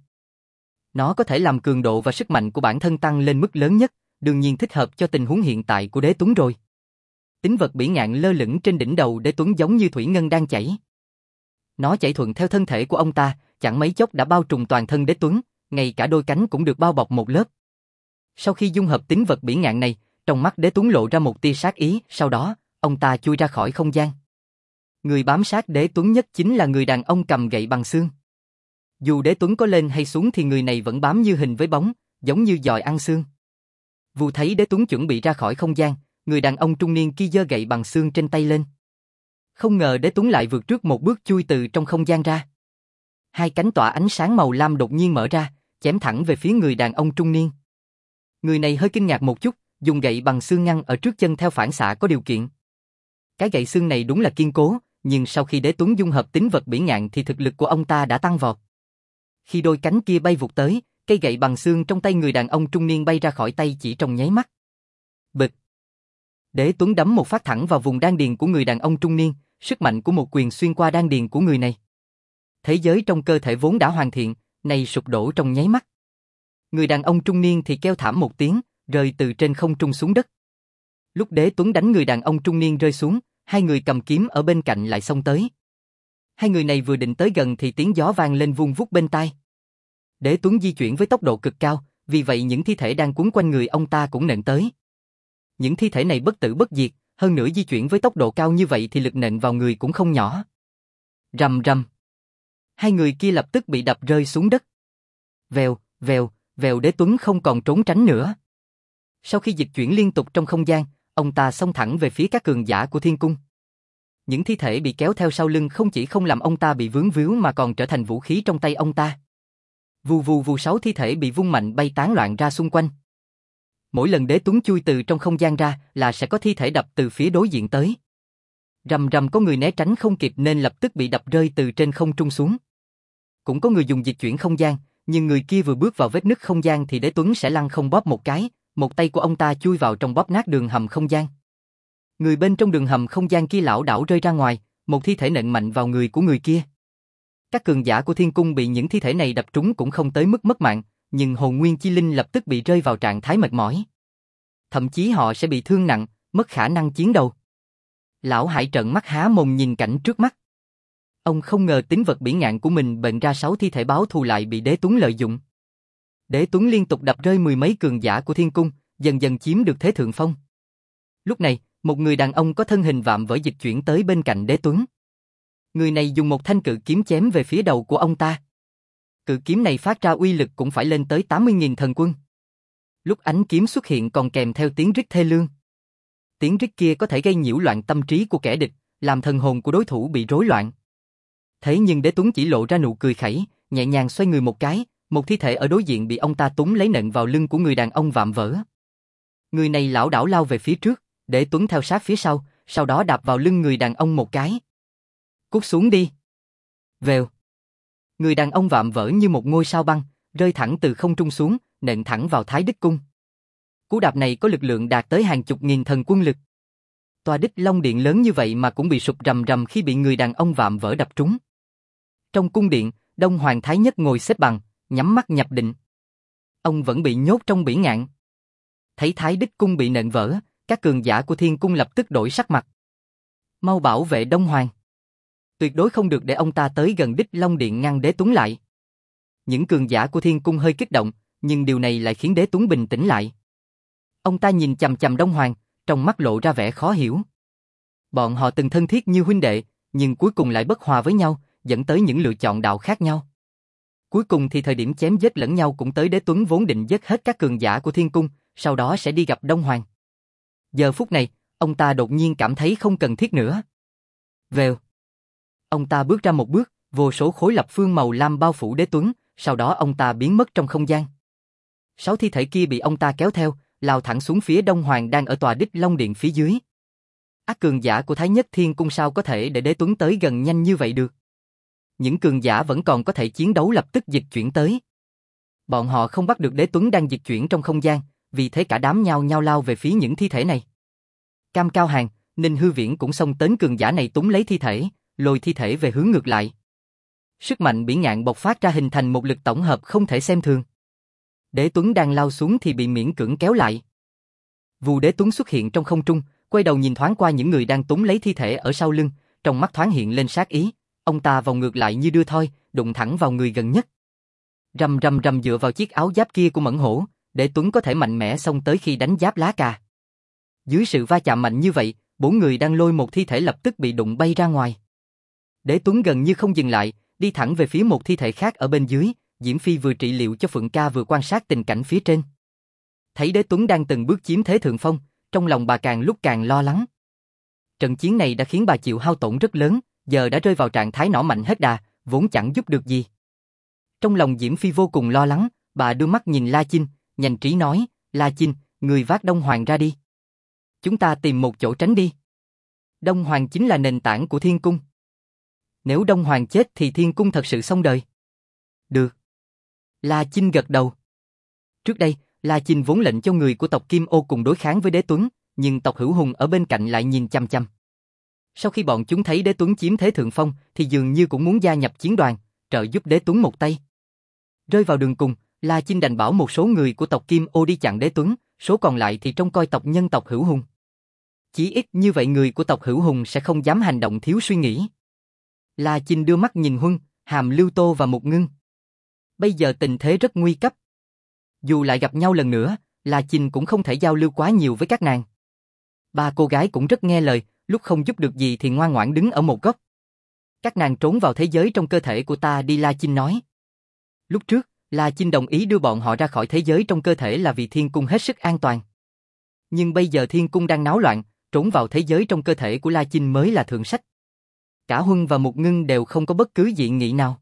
Nó có thể làm cường độ và sức mạnh của bản thân tăng lên mức lớn nhất, đương nhiên thích hợp cho tình huống hiện tại của Đế Tuấn rồi. Tính vật bỉ ngạn lơ lửng trên đỉnh đầu Đế Tuấn giống như thủy ngân đang chảy. Nó chảy thuận theo thân thể của ông ta, chẳng mấy chốc đã bao trùm toàn thân Đế Tuấn, ngay cả đôi cánh cũng được bao bọc một lớp. Sau khi dung hợp tính vật bỉ ngạn này, trong mắt Đế Tuấn lộ ra một tia sát ý, sau đó, ông ta chui ra khỏi không gian. Người bám sát Đế Tuấn nhất chính là người đàn ông cầm gậy bằng xương. Dù Đế Tuấn có lên hay xuống thì người này vẫn bám như hình với bóng, giống như giòi ăn xương. Vu thấy Đế Tuấn chuẩn bị ra khỏi không gian, người đàn ông trung niên kia giơ gậy bằng xương trên tay lên. Không ngờ Đế Tuấn lại vượt trước một bước chui từ trong không gian ra. Hai cánh tỏa ánh sáng màu lam đột nhiên mở ra, chém thẳng về phía người đàn ông trung niên. Người này hơi kinh ngạc một chút, dùng gậy bằng xương ngăn ở trước chân theo phản xạ có điều kiện. Cái gậy xương này đúng là kiên cố, nhưng sau khi Đế Tuấn dung hợp tính vật bỉ ngạn thì thực lực của ông ta đã tăng vọt. Khi đôi cánh kia bay vụt tới, cây gậy bằng xương trong tay người đàn ông trung niên bay ra khỏi tay chỉ trong nháy mắt. Bịch! Đế Tuấn đấm một phát thẳng vào vùng đan điền của người đàn ông trung niên, sức mạnh của một quyền xuyên qua đan điền của người này. Thế giới trong cơ thể vốn đã hoàn thiện, này sụp đổ trong nháy mắt. Người đàn ông trung niên thì kêu thảm một tiếng, rơi từ trên không trung xuống đất. Lúc Đế Tuấn đánh người đàn ông trung niên rơi xuống, hai người cầm kiếm ở bên cạnh lại xông tới. Hai người này vừa định tới gần thì tiếng gió vang lên vun vút bên tai. Đế Tuấn di chuyển với tốc độ cực cao, vì vậy những thi thể đang quấn quanh người ông ta cũng nện tới. Những thi thể này bất tử bất diệt, hơn nữa di chuyển với tốc độ cao như vậy thì lực nện vào người cũng không nhỏ. Rầm rầm. Hai người kia lập tức bị đập rơi xuống đất. Vèo, vèo, vèo, Đế Tuấn không còn trốn tránh nữa. Sau khi dịch chuyển liên tục trong không gian, ông ta xông thẳng về phía các cường giả của Thiên Cung. Những thi thể bị kéo theo sau lưng không chỉ không làm ông ta bị vướng víu mà còn trở thành vũ khí trong tay ông ta. Vù vù vù, 6 thi thể bị vung mạnh bay tán loạn ra xung quanh. Mỗi lần Đế Tuấn chui từ trong không gian ra là sẽ có thi thể đập từ phía đối diện tới. Rầm rầm, có người né tránh không kịp nên lập tức bị đập rơi từ trên không trung xuống. Cũng có người dùng dịch chuyển không gian, nhưng người kia vừa bước vào vết nứt không gian thì Đế Tuấn sẽ lăn không bóp một cái, một tay của ông ta chui vào trong bóp nát đường hầm không gian. Người bên trong đường hầm không gian kia lảo đảo rơi ra ngoài, một thi thể nện mạnh vào người của người kia. Các cường giả của Thiên Cung bị những thi thể này đập trúng cũng không tới mức mất mạng, nhưng hồn nguyên chi linh lập tức bị rơi vào trạng thái mệt mỏi. Thậm chí họ sẽ bị thương nặng, mất khả năng chiến đấu. Lão Hải trợn mắt há mồm nhìn cảnh trước mắt. Ông không ngờ tính vật bỉ ngạn của mình bệnh ra 6 thi thể báo thù lại bị Đế Tuấn lợi dụng. Đế Tuấn liên tục đập rơi mười mấy cường giả của Thiên Cung, dần dần chiếm được thế thượng phong. Lúc này, một người đàn ông có thân hình vạm vỡ dịch chuyển tới bên cạnh Đế Tuấn. Người này dùng một thanh cự kiếm chém về phía đầu của ông ta. Cự kiếm này phát ra uy lực cũng phải lên tới 80.000 thần quân. Lúc ánh kiếm xuất hiện còn kèm theo tiếng rít thê lương. Tiếng rít kia có thể gây nhiễu loạn tâm trí của kẻ địch, làm thần hồn của đối thủ bị rối loạn. Thế nhưng Đế Tuấn chỉ lộ ra nụ cười khẩy, nhẹ nhàng xoay người một cái, một thi thể ở đối diện bị ông ta túm lấy nện vào lưng của người đàn ông vạm vỡ. Người này lảo đảo lao về phía trước, Đế Tuấn theo sát phía sau đó đạp vào lưng người đàn ông một cái. Cút xuống đi. Vèo. Người đàn ông vạm vỡ như một ngôi sao băng, rơi thẳng từ không trung xuống, nện thẳng vào Thái Đích Cung. Cú đạp này có lực lượng đạt tới hàng chục nghìn thần quân lực. Tòa Đích Long Điện lớn như vậy mà cũng bị sụp rầm rầm khi bị người đàn ông vạm vỡ đập trúng. Trong cung điện, Đông Hoàng Thái Nhất ngồi xếp bằng, nhắm mắt nhập định. Ông vẫn bị nhốt trong bỉ ngạn. Thấy Thái Đích Cung bị nện vỡ, các cường giả của Thiên Cung lập tức đổi sắc mặt. Mau bảo vệ Đông Hoàng. Tuyệt đối không được để ông ta tới gần Đích Long Điện ngăn Đế Tuấn lại. Những cường giả của Thiên Cung hơi kích động, nhưng điều này lại khiến Đế Tuấn bình tĩnh lại. Ông ta nhìn chằm chằm Đông Hoàng, trong mắt lộ ra vẻ khó hiểu. Bọn họ từng thân thiết như huynh đệ, nhưng cuối cùng lại bất hòa với nhau, dẫn tới những lựa chọn đạo khác nhau. Cuối cùng thì thời điểm chém giết lẫn nhau cũng tới. Đế Tuấn vốn định giết hết các cường giả của Thiên Cung, sau đó sẽ đi gặp Đông Hoàng. Giờ phút này, ông ta đột nhiên cảm thấy không cần thiết nữa. Vèo. Ông ta bước ra một bước, vô số khối lập phương màu lam bao phủ Đế Tuấn, sau đó ông ta biến mất trong không gian. 6 thi thể kia bị ông ta kéo theo, lao thẳng xuống phía Đông Hoàng đang ở tòa Đích Long Điện phía dưới. Ác cường giả của Thái Nhất Thiên Cung sao có thể để Đế Tuấn tới gần nhanh như vậy được? Những cường giả vẫn còn có thể chiến đấu lập tức dịch chuyển tới. Bọn họ không bắt được Đế Tuấn đang dịch chuyển trong không gian, vì thế cả đám nhao nhao lao về phía những thi thể này. Cam Cao Hàn, Ninh Hư Viễn cũng xông đến cường giả này túm lấy thi thể, lôi thi thể về hướng ngược lại. Sức mạnh bỉ ngạn bộc phát ra hình thành một lực tổng hợp không thể xem thường. Đế Tuấn đang lao xuống thì bị miễn cưỡng kéo lại. Vù Đế Tuấn xuất hiện trong không trung, quay đầu nhìn thoáng qua những người đang túm lấy thi thể ở sau lưng, trong mắt thoáng hiện lên sát ý. Ông ta vòng ngược lại như đưa thoi, đụng thẳng vào người gần nhất. Rầm rầm rầm, dựa vào chiếc áo giáp kia của Mẫn Hổ, Đế Tuấn có thể mạnh mẽ xông tới khi đánh giáp lá cà. Dưới sự va chạm mạnh như vậy, 4 người đang lôi một thi thể lập tức bị đụng bay ra ngoài. Đế Tuấn gần như không dừng lại, đi thẳng về phía một thi thể khác ở bên dưới. Diễm Phi vừa trị liệu cho Phượng Ca vừa quan sát tình cảnh phía trên. Thấy Đế Tuấn đang từng bước chiếm thế thượng phong, trong lòng bà càng lúc càng lo lắng. Trận chiến này đã khiến bà chịu hao tổn rất lớn, giờ đã rơi vào trạng thái nỏ mạnh hết đà, vốn chẳng giúp được gì. Trong lòng Diễm Phi vô cùng lo lắng, bà đưa mắt nhìn La Chinh, nhanh trí nói, La Chinh, người vác Đông Hoàng ra đi. Chúng ta tìm một chỗ tránh đi. Đông Hoàng chính là nền tảng của Thiên Cung. Nếu Đông Hoàng chết thì Thiên Cung thật sự xong đời. Được. La Chinh gật đầu. Trước đây, La Chinh vốn lệnh cho người của tộc Kim Ô cùng đối kháng với Đế Tuấn, nhưng tộc Hữu Hùng ở bên cạnh lại nhìn chăm chăm. Sau khi bọn chúng thấy Đế Tuấn chiếm thế thượng phong, thì dường như cũng muốn gia nhập chiến đoàn, trợ giúp Đế Tuấn một tay. Rơi vào đường cùng, La Chinh đành bảo một số người của tộc Kim Ô đi chặn Đế Tuấn, số còn lại thì trông coi tộc nhân tộc Hữu Hùng. Chỉ ít như vậy người của tộc Hữu Hùng sẽ không dám hành động thiếu suy nghĩ. La Chinh đưa mắt nhìn Huân, Hàm Lưu Tô và Mục Ngưng. Bây giờ tình thế rất nguy cấp. Dù lại gặp nhau lần nữa, La Chinh cũng không thể giao lưu quá nhiều với các nàng. Ba cô gái cũng rất nghe lời, lúc không giúp được gì thì ngoan ngoãn đứng ở một góc. Các nàng trốn vào thế giới trong cơ thể của ta đi, La Chinh nói. Lúc trước, La Chinh đồng ý đưa bọn họ ra khỏi thế giới trong cơ thể là vì Thiên Cung hết sức an toàn. Nhưng bây giờ Thiên Cung đang náo loạn, trốn vào thế giới trong cơ thể của La Chinh mới là thượng sách. Cả Huân và Mục Ngưng đều không có bất cứ dị nghị nào.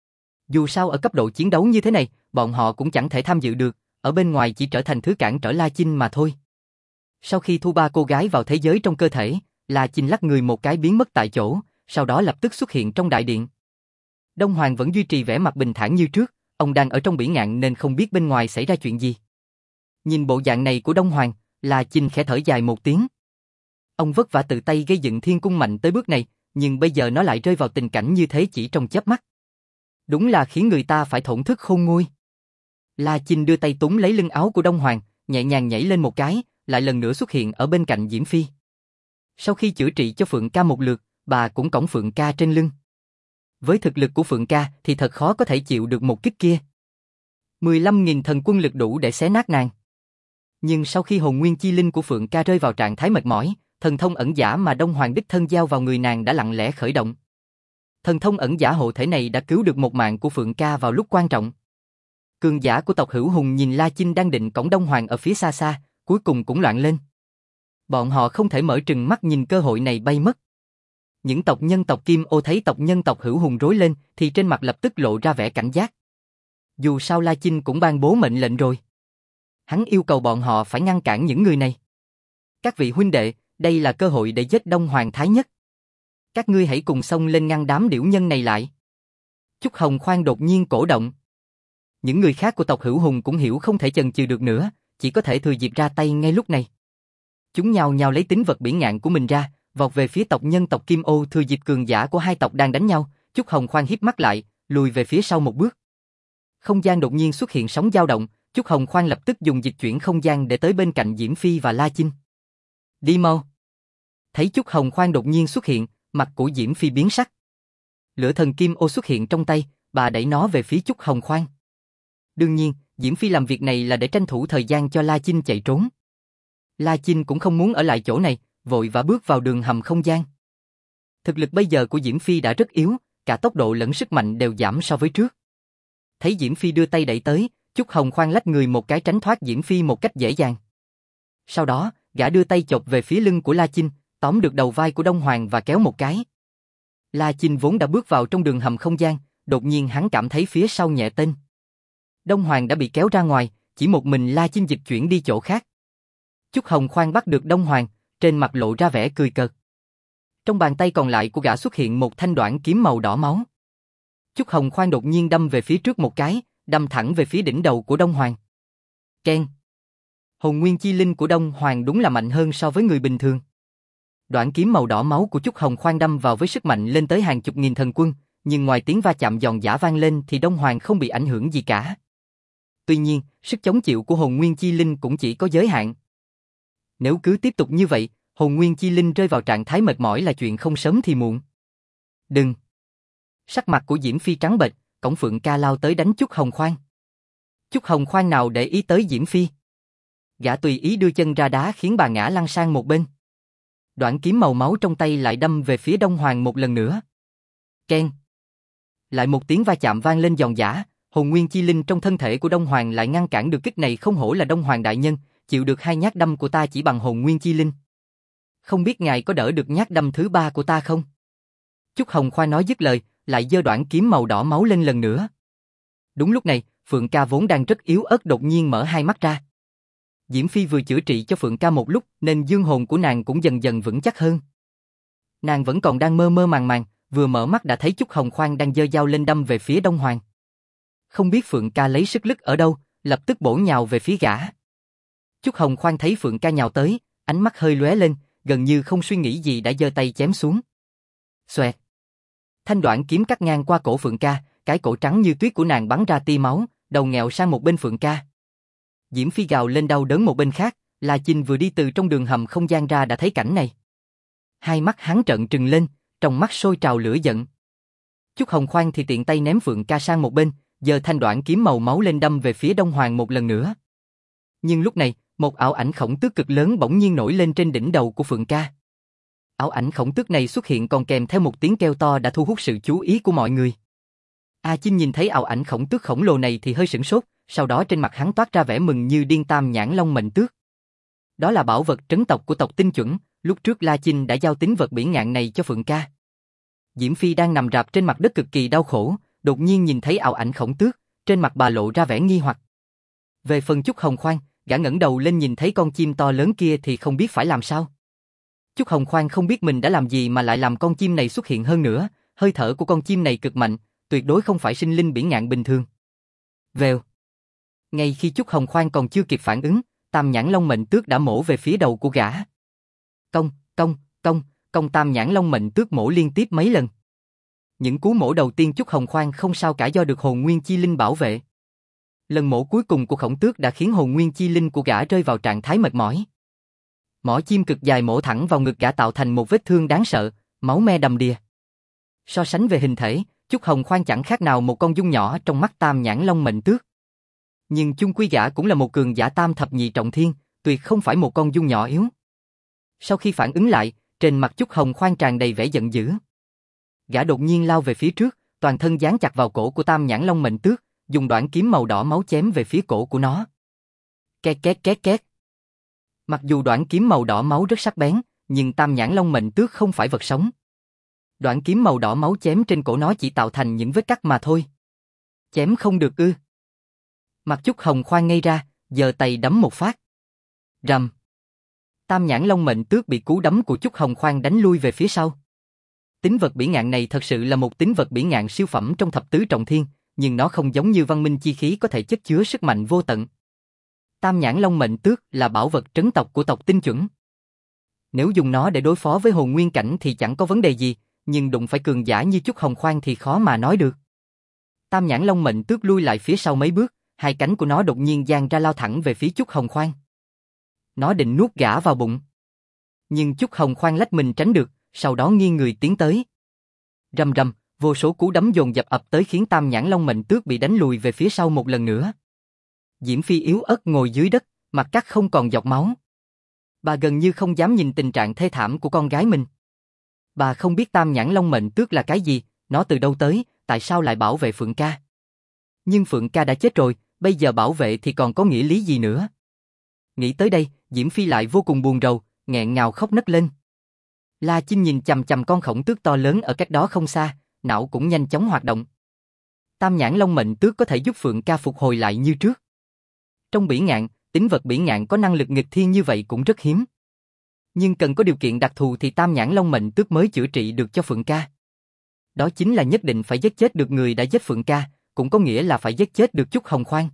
Dù sao ở cấp độ chiến đấu như thế này, bọn họ cũng chẳng thể tham dự được, ở bên ngoài chỉ trở thành thứ cản trở La Chinh mà thôi. Sau khi thu ba cô gái vào thế giới trong cơ thể, La Chinh lắc người một cái biến mất tại chỗ, sau đó lập tức xuất hiện trong đại điện. Đông Hoàng vẫn duy trì vẻ mặt bình thản như trước, ông đang ở trong bỉ ngạn nên không biết bên ngoài xảy ra chuyện gì. Nhìn bộ dạng này của Đông Hoàng, La Chinh khẽ thở dài một tiếng. Ông vất vả tự tay gây dựng Thiên Cung mạnh tới bước này, nhưng bây giờ nó lại rơi vào tình cảnh như thế chỉ trong chớp mắt. Đúng là khiến người ta phải thổn thức khôn nguôi. La Chinh đưa tay túm lấy lưng áo của Đông Hoàng, nhẹ nhàng nhảy lên một cái, lại lần nữa xuất hiện ở bên cạnh Diễm Phi. Sau khi chữa trị cho Phượng Ca một lượt, bà cũng cõng Phượng Ca trên lưng. Với thực lực của Phượng Ca thì thật khó có thể chịu được một kích kia. 15.000 thần quân lực đủ để xé nát nàng. Nhưng sau khi hồn nguyên chi linh của Phượng Ca rơi vào trạng thái mệt mỏi, thần thông ẩn giả mà Đông Hoàng đích thân giao vào người nàng đã lặng lẽ khởi động. Thần thông ẩn giả hộ thể này đã cứu được một mạng của Phượng Ca vào lúc quan trọng. Cường giả của tộc Hữu Hùng nhìn La Chinh đang định cõng Đông Hoàng ở phía xa xa, cuối cùng cũng loạn lên. Bọn họ không thể mở trừng mắt nhìn cơ hội này bay mất. Những tộc nhân tộc Kim Ô thấy tộc nhân tộc Hữu Hùng rối lên thì trên mặt lập tức lộ ra vẻ cảnh giác. Dù sao La Chinh cũng ban bố mệnh lệnh rồi. Hắn yêu cầu bọn họ phải ngăn cản những người này. Các vị huynh đệ, đây là cơ hội để giết Đông Hoàng Thái Nhất. Các ngươi hãy cùng xông lên ngăn đám điểu nhân này lại. Chúc Hồng Khoan đột nhiên cổ động. Những người khác của tộc Hữu Hùng cũng hiểu không thể chần chừ được nữa, chỉ có thể thừa dịp ra tay ngay lúc này. Chúng nhào nhào lấy tính vật bỉ ngạn của mình ra, vọt về phía tộc nhân tộc Kim Ô thừa dịp cường giả của hai tộc đang đánh nhau. Chúc Hồng Khoan híp mắt lại, lùi về phía sau một bước. Không gian đột nhiên xuất hiện sóng dao động, Chúc Hồng Khoan lập tức dùng dịch chuyển không gian để tới bên cạnh Diễm Phi và La Chinh. Đi mau. Thấy Chúc Hồng Khoan đột nhiên xuất hiện, mặt của Diễm Phi biến sắc. Lửa thần Kim Ô xuất hiện trong tay, bà đẩy nó về phía Chúc Hồng Khoan. Đương nhiên, Diễm Phi làm việc này là để tranh thủ thời gian cho La Chinh chạy trốn. La Chinh cũng không muốn ở lại chỗ này, vội vã bước vào đường hầm không gian. Thực lực bây giờ của Diễm Phi đã rất yếu, cả tốc độ lẫn sức mạnh đều giảm so với trước. Thấy Diễm Phi đưa tay đẩy tới, Chúc Hồng Khoan lách người một cái tránh thoát Diễm Phi một cách dễ dàng. Sau đó, gã đưa tay chộp về phía lưng của La Chinh, tóm được đầu vai của Đông Hoàng và kéo một cái. La Chinh vốn đã bước vào trong đường hầm không gian, đột nhiên hắn cảm thấy phía sau nhẹ tênh. Đông Hoàng đã bị kéo ra ngoài, chỉ một mình La Chinh dịch chuyển đi chỗ khác. Chúc Hồng Khoan bắt được Đông Hoàng, trên mặt lộ ra vẻ cười cợt. Trong bàn tay còn lại của gã xuất hiện một thanh đoản kiếm màu đỏ máu. Chúc Hồng Khoan đột nhiên đâm về phía trước một cái, đâm thẳng về phía đỉnh đầu của Đông Hoàng. Keng! Hồn nguyên chi linh của Đông Hoàng đúng là mạnh hơn so với người bình thường. Đoạn kiếm màu đỏ máu của Chúc Hồng Khoan đâm vào với sức mạnh lên tới hàng chục nghìn thần quân, nhưng ngoài tiếng va chạm giòn giã vang lên thì Đông Hoàng không bị ảnh hưởng gì cả. Tuy nhiên, sức chống chịu của hồn nguyên chi linh cũng chỉ có giới hạn. Nếu cứ tiếp tục như vậy, hồn nguyên chi linh rơi vào trạng thái mệt mỏi là chuyện không sớm thì muộn. Đừng! Sắc mặt của Diễm Phi trắng bệch, Cổng Phượng Ca lao tới đánh Chúc Hồng Khoan. Chúc Hồng Khoan nào để ý tới Diễm Phi. Gã tùy ý đưa chân ra đá khiến bà ngã lăn sang một bên. Đoạn kiếm màu máu trong tay lại đâm về phía Đông Hoàng một lần nữa. Keng! Lại một tiếng va chạm vang lên giòn giã, hồn nguyên chi linh trong thân thể của Đông Hoàng lại ngăn cản được kích này, không hổ là Đông Hoàng đại nhân, chịu được 2 nhát đâm của ta chỉ bằng hồn nguyên chi linh. Không biết ngài có đỡ được nhát đâm thứ 3 của ta không? Chúc Hồng Khoan nói dứt lời, lại giơ đoạn kiếm màu đỏ máu lên lần nữa. Đúng lúc này, Phượng Ca vốn đang rất yếu ớt đột nhiên mở hai mắt ra. Diễm Phi vừa chữa trị cho Phượng Ca một lúc nên dương hồn của nàng cũng dần dần vững chắc hơn. Nàng vẫn còn đang mơ mơ màng màng, vừa mở mắt đã thấy Chúc Hồng Khoan đang giơ dao lên đâm về phía Đông Hoàng. Không biết Phượng Ca lấy sức lực ở đâu, lập tức bổ nhào về phía gã. Chúc Hồng Khoan thấy Phượng Ca nhào tới, ánh mắt hơi lóe lên, gần như không suy nghĩ gì đã giơ tay chém xuống. Xoẹt! Thanh đoạn kiếm cắt ngang qua cổ Phượng Ca, cái cổ trắng như tuyết của nàng bắn ra tia máu, đầu nghẹo sang một bên Phượng Ca. Diễm Phi gào lên đau đớn một bên khác, La Chinh vừa đi từ trong đường hầm không gian ra đã thấy cảnh này. Hai mắt hắn trợn trừng lên, trong mắt sôi trào lửa giận. Chúc Hồng Khoan thì tiện tay ném Phượng Ca sang một bên, giơ thanh đoạn kiếm màu máu lên đâm về phía Đông Hoàng một lần nữa. Nhưng lúc này, một ảo ảnh khổng tước cực lớn bỗng nhiên nổi lên trên đỉnh đầu của Phượng Ca. Ảo ảnh khổng tước này xuất hiện còn kèm theo một tiếng kêu to đã thu hút sự chú ý của mọi người. A Chinh nhìn thấy ảo ảnh khổng tước khổng lồ này thì hơi sửng sốt, sau đó trên mặt hắn toát ra vẻ mừng như điên. Tam nhãn long mệnh tước. Đó là bảo vật trấn tộc của tộc Tinh Chuẩn, lúc trước La Chinh đã giao tín vật bỉ ngạn này cho Phượng Ca. Diễm Phi đang nằm rạp trên mặt đất cực kỳ đau khổ, đột nhiên nhìn thấy ảo ảnh khổng tước, trên mặt bà lộ ra vẻ nghi hoặc. Về phần Chúc Hồng Khoan, gã ngẩng đầu lên nhìn thấy con chim to lớn kia thì không biết phải làm sao. Chúc Hồng Khoan không biết mình đã làm gì mà lại làm con chim này xuất hiện hơn nữa, hơi thở của con chim này cực mạnh, tuyệt đối không phải sinh linh bỉ ngạn bình thường. Vèo. Ngay khi Chúc Hồng Khoan còn chưa kịp phản ứng, Tam nhãn long mệnh tước đã mổ về phía đầu của gã. Công, Tam nhãn long mệnh tước mổ liên tiếp mấy lần. Những cú mổ đầu tiên Chúc Hồng Khoan không sao cả do được hồn nguyên chi linh bảo vệ. Lần mổ cuối cùng của khổng tước đã khiến hồn nguyên chi linh của gã rơi vào trạng thái mệt mỏi. Mỏ chim cực dài mổ thẳng vào ngực gã tạo thành một vết thương đáng sợ, máu me đầm đìa. So sánh về hình thể, Chúc Hồng Khoan chẳng khác nào một con giun nhỏ trong mắt Tam nhãn long mệnh tước. Nhưng chung quy gã cũng là một cường giả tam thập nhị trọng thiên, tuyệt không phải một con giun nhỏ yếu. Sau khi phản ứng lại, trên mặt Chúc Hồng Khoan tràn đầy vẻ giận dữ. Gã đột nhiên lao về phía trước, toàn thân dán chặt vào cổ của Tam nhãn long mệnh tước, dùng đoạn kiếm màu đỏ máu chém về phía cổ của nó. Két két két két. Mặc dù đoạn kiếm màu đỏ máu rất sắc bén, nhưng Tam nhãn long mệnh tước không phải vật sống. Đoạn kiếm màu đỏ máu chém trên cổ nó chỉ tạo thành những vết cắt mà thôi. Chém không được ư? Mặt Chúc Hồng Khoan ngây ra, giơ tay đấm một phát. Rầm. Tam nhãn long mệnh tước bị cú đấm của Chúc Hồng Khoan đánh lui về phía sau. Tín vật bỉ ngạn này thật sự là một tín vật bỉ ngạn siêu phẩm trong thập tứ trọng thiên, nhưng nó không giống như văn minh chi khí có thể chất chứa sức mạnh vô tận. Tam nhãn long mệnh tước là bảo vật trấn tộc của tộc Tinh Chuẩn. Nếu dùng nó để đối phó với hồn nguyên cảnh thì chẳng có vấn đề gì, nhưng đụng phải cường giả như Chúc Hồng Khoan thì khó mà nói được. Tam nhãn long mệnh tước lui lại phía sau mấy bước, hai cánh của nó đột nhiên dang ra lao thẳng về phía Chúc Hồng Khoan. Nó định nuốt gã vào bụng. Nhưng Chúc Hồng Khoan lách mình tránh được, sau đó nghiêng người tiến tới. Rầm rầm, vô số cú đấm dồn dập ập tới khiến Tam nhãn long mệnh tước bị đánh lùi về phía sau một lần nữa. Diễm Phi yếu ớt ngồi dưới đất, mặt cắt không còn giọt máu. Bà gần như không dám nhìn tình trạng thê thảm của con gái mình. Bà không biết Tam nhãn long mệnh tước là cái gì, nó từ đâu tới, tại sao lại bảo vệ Phượng Ca. Nhưng Phượng Ca đã chết rồi, bây giờ bảo vệ thì còn có nghĩa lý gì nữa. Nghĩ tới đây, Diễm Phi lại vô cùng buồn rầu, nghẹn ngào khóc nấc lên. La Chinh nhìn chằm chằm con khổng tước to lớn ở cách đó không xa, não cũng nhanh chóng hoạt động. Tam nhãn long mệnh tước có thể giúp Phượng Ca phục hồi lại như trước. Trong bỉ ngạn, tín vật bỉ ngạn có năng lực nghịch thiên như vậy cũng rất hiếm. Nhưng cần có điều kiện đặc thù thì Tam nhãn long mệnh tước mới chữa trị được cho Phượng Ca. Đó chính là nhất định phải giết chết được người đã giết Phượng Ca, cũng có nghĩa là phải giết chết được Chúc Hồng Khoan.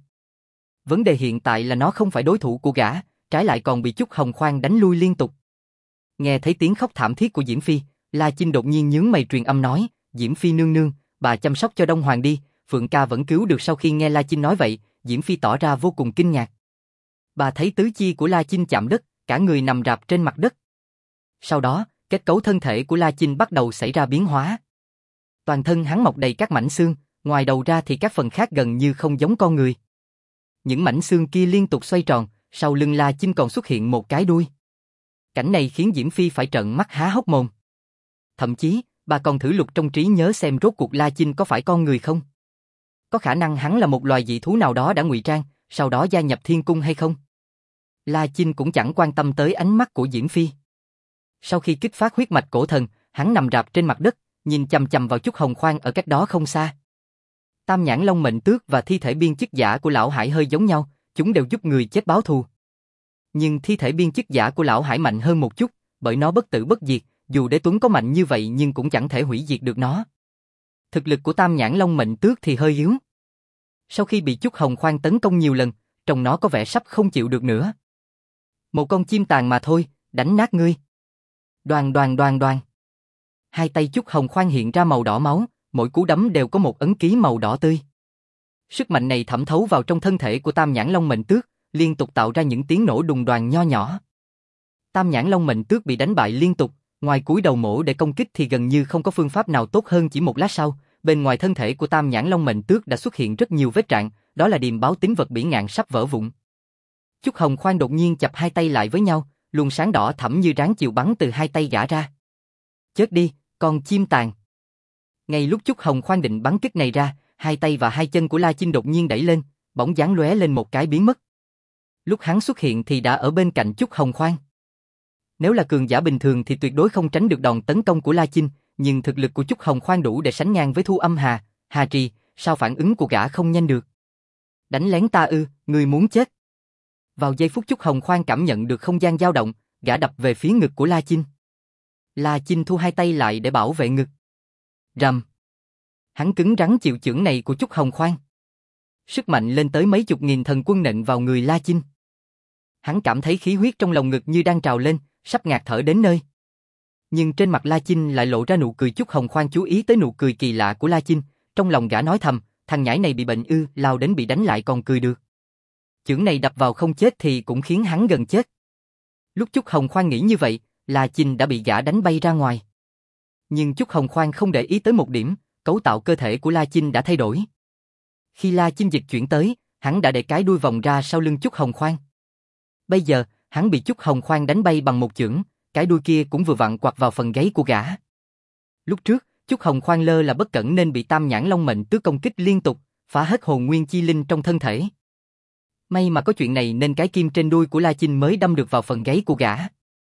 Vấn đề hiện tại là nó không phải đối thủ của gã, trái lại còn bị Chúc Hồng Khoan đánh lui liên tục. Nghe thấy tiếng khóc thảm thiết của Diễm Phi, La Chinh đột nhiên nhướng mày truyền âm nói, Diễm Phi nương nương, bà chăm sóc cho Đông Hoàng đi, Phượng ca vẫn cứu được. Sau khi nghe La Chinh nói vậy, Diễm Phi tỏ ra vô cùng kinh ngạc. Bà thấy tứ chi của La Chinh chạm đất, cả người nằm rạp trên mặt đất. Sau đó, kết cấu thân thể của La Chinh bắt đầu xảy ra biến hóa. Toàn thân hắn mọc đầy các mảnh xương, ngoài đầu ra thì các phần khác gần như không giống con người. Những mảnh xương kia liên tục xoay tròn, sau lưng La Chinh còn xuất hiện một cái đuôi. Cảnh này khiến Diễm Phi phải trợn mắt há hốc mồm. Thậm chí, bà còn thử lục trong trí nhớ xem rốt cuộc La Chinh có phải con người không? Có khả năng hắn là một loài dị thú nào đó đã ngụy trang, sau đó gia nhập thiên cung hay không? La Chinh cũng chẳng quan tâm tới ánh mắt của Diễm Phi. Sau khi kích phát huyết mạch cổ thần, hắn nằm rạp trên mặt đất, nhìn chằm chằm vào Chúc Hồng Khoan ở cách đó không xa. Tam nhãn long mệnh tước và thi thể biên chức giả của lão Hải hơi giống nhau, chúng đều giúp người chết báo thù. Nhưng thi thể biên chức giả của lão Hải mạnh hơn một chút, bởi nó bất tử bất diệt, dù Đế Tuấn có mạnh như vậy nhưng cũng chẳng thể hủy diệt được nó. Thực lực của Tam nhãn long mệnh tước thì hơi yếu. Sau khi bị Chúc Hồng Khoan tấn công nhiều lần, trông nó có vẻ sắp không chịu được nữa. Một con chim tàn mà thôi, đánh nát ngươi. Đoàn đoàn đoàn đoàn. Hai tay Chúc Hồng Khoan hiện ra màu đỏ máu, mỗi cú đấm đều có một ấn ký màu đỏ tươi. Sức mạnh này thẩm thấu vào trong thân thể của Tam nhãn long mệnh tước, liên tục tạo ra những tiếng nổ đùng đoàng nho nhỏ. Tam nhãn long mệnh tước bị đánh bại liên tục, ngoài cúi đầu mổ để công kích thì gần như không có phương pháp nào tốt hơn. Chỉ một lát sau, bên ngoài thân thể của Tam nhãn long mệnh tước đã xuất hiện rất nhiều vết rạn, đó là điềm báo tính vật bỉ ngạn sắp vỡ vụn. Chúc Hồng Khoan đột nhiên chập hai tay lại với nhau, luồng sáng đỏ thẫm như ráng chiều bắn từ hai tay gã ra. Chết đi, con chim tàn. Ngay lúc Chúc Hồng Khoan định bắn kích này ra, hai tay và hai chân của La Chinh đột nhiên đẩy lên, bóng dáng lóe lên một cái biến mất. Lúc hắn xuất hiện thì đã ở bên cạnh Chúc Hồng Khoan. Nếu là cường giả bình thường thì tuyệt đối không tránh được đòn tấn công của La Chinh, nhưng thực lực của Chúc Hồng Khoan đủ để sánh ngang với Thu Âm Hà, Hà Trì, sao phản ứng của gã không nhanh được? Đánh lén ta ư, ngươi muốn chết? Vào giây phút Chúc Hồng Khoan cảm nhận được không gian dao động, gã đập về phía ngực của La Chinh. La Chinh thu hai tay lại để bảo vệ ngực. Rầm. Hắn cứng rắn chịu chưởng này của Chúc Hồng Khoan. Sức mạnh lên tới mấy chục nghìn thần quân nện vào người La Chinh. Hắn cảm thấy khí huyết trong lồng ngực như đang trào lên, sắp ngạt thở đến nơi. Nhưng trên mặt La Chinh lại lộ ra nụ cười. Chúc Hồng Khoan chú ý tới nụ cười kỳ lạ của La Chinh, trong lòng gã nói thầm, thằng nhãi này bị bệnh ư, lao đến bị đánh lại còn cười được. Chưởng này đập vào không chết thì cũng khiến hắn gần chết. Lúc Chúc Hồng Khoan nghĩ như vậy, La Chinh đã bị gã đánh bay ra ngoài. Nhưng Chúc Hồng Khoan không để ý tới một điểm, cấu tạo cơ thể của La Chinh đã thay đổi. Khi La Chinh dịch chuyển tới, hắn đã để cái đuôi vòng ra sau lưng Chúc Hồng Khoan. Bây giờ, hắn bị Chúc Hồng Khoan đánh bay bằng một chưởng, cái đuôi kia cũng vừa vặn quặt vào phần gáy của gã. Lúc trước, Chúc Hồng Khoan lơ là bất cẩn nên bị Tam nhãn long mệnh tước công kích liên tục, phá hết hồn nguyên chi linh trong thân thể. May mà có chuyện này nên cái kim trên đuôi của La Chinh mới đâm được vào phần gáy của gã.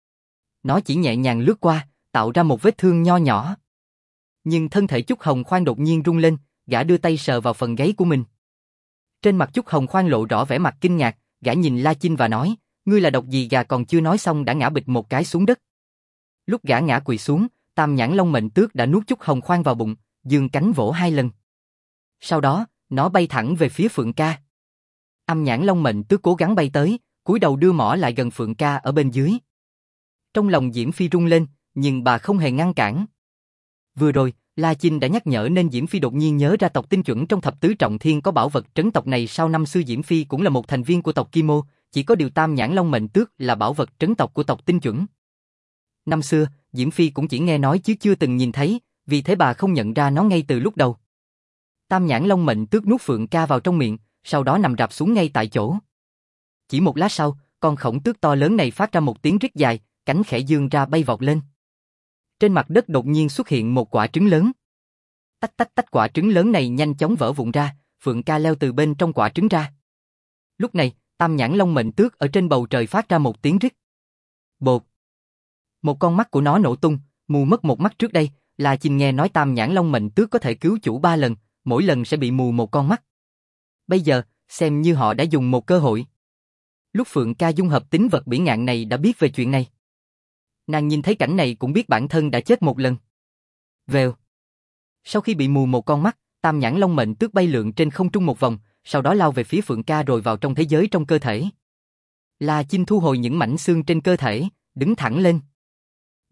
Nó chỉ nhẹ nhàng lướt qua, tạo ra một vết thương nho nhỏ. Nhưng thân thể Chúc Hồng Khoan đột nhiên rung lên, gã đưa tay sờ vào phần gáy của mình. Trên mặt Chúc Hồng Khoan lộ rõ vẻ mặt kinh ngạc, gã nhìn La Chinh và nói, ngươi là độc gì gà, còn chưa nói xong đã ngã bịch một cái xuống đất. Lúc gã ngã quỳ xuống, Tam nhãn long mệnh tước đã nuốt Chúc Hồng Khoan vào bụng, giương cánh vỗ hai lần. Sau đó, nó bay thẳng về phía Phượng ca. Âm nhãn long mệnh tước cố gắng bay tới, cúi đầu đưa mỏ lại gần Phượng ca ở bên dưới. Trong lòng Diễm Phi rung lên, nhưng bà không hề ngăn cản. Vừa rồi, La Chinh đã nhắc nhở nên Diễm Phi đột nhiên nhớ ra tộc Tinh Chuẩn trong thập tứ trọng thiên có bảo vật trấn tộc này. Sau năm xưa Diễm Phi cũng là một thành viên của tộc Kim Ô, chỉ có điều Tam nhãn long mệnh tước là bảo vật trấn tộc của tộc Tinh Chuẩn. Năm xưa, Diễm Phi cũng chỉ nghe nói chứ chưa từng nhìn thấy, vì thế bà không nhận ra nó ngay từ lúc đầu. Tam nhãn long mệnh tước nuốt Phượng ca vào trong miệng, sau đó nằm rạp xuống ngay tại chỗ. Chỉ một lát sau, con khổng tước to lớn này phát ra một tiếng rít dài, cánh khẽ dương ra bay vọt lên. Trên mặt đất đột nhiên xuất hiện một quả trứng lớn. Tách tách tách, quả trứng lớn này nhanh chóng vỡ vụn ra, Phượng ca leo từ bên trong quả trứng ra. Lúc này, Tam nhãn long mệnh tước ở trên bầu trời phát ra một tiếng rít. Bột. Một con mắt của nó nổ tung, mù mất một mắt. Trước đây, La Chinh nghe nói Tam nhãn long mệnh tước có thể cứu chủ 3 lần, mỗi lần sẽ bị mù một con mắt. Bây giờ, xem như họ đã dùng một cơ hội. Lúc Phượng ca dung hợp tính vật bỉ ngạn này đã biết về chuyện này. Nàng nhìn thấy cảnh này cũng biết bản thân đã chết một lần. Vèo. Sau khi bị mù một con mắt, Tam nhãn long mệnh tước bay lượn trên không trung một vòng, sau đó lao về phía Phượng ca rồi vào trong thế giới trong cơ thể. La Chinh thu hồi những mảnh xương trên cơ thể, đứng thẳng lên.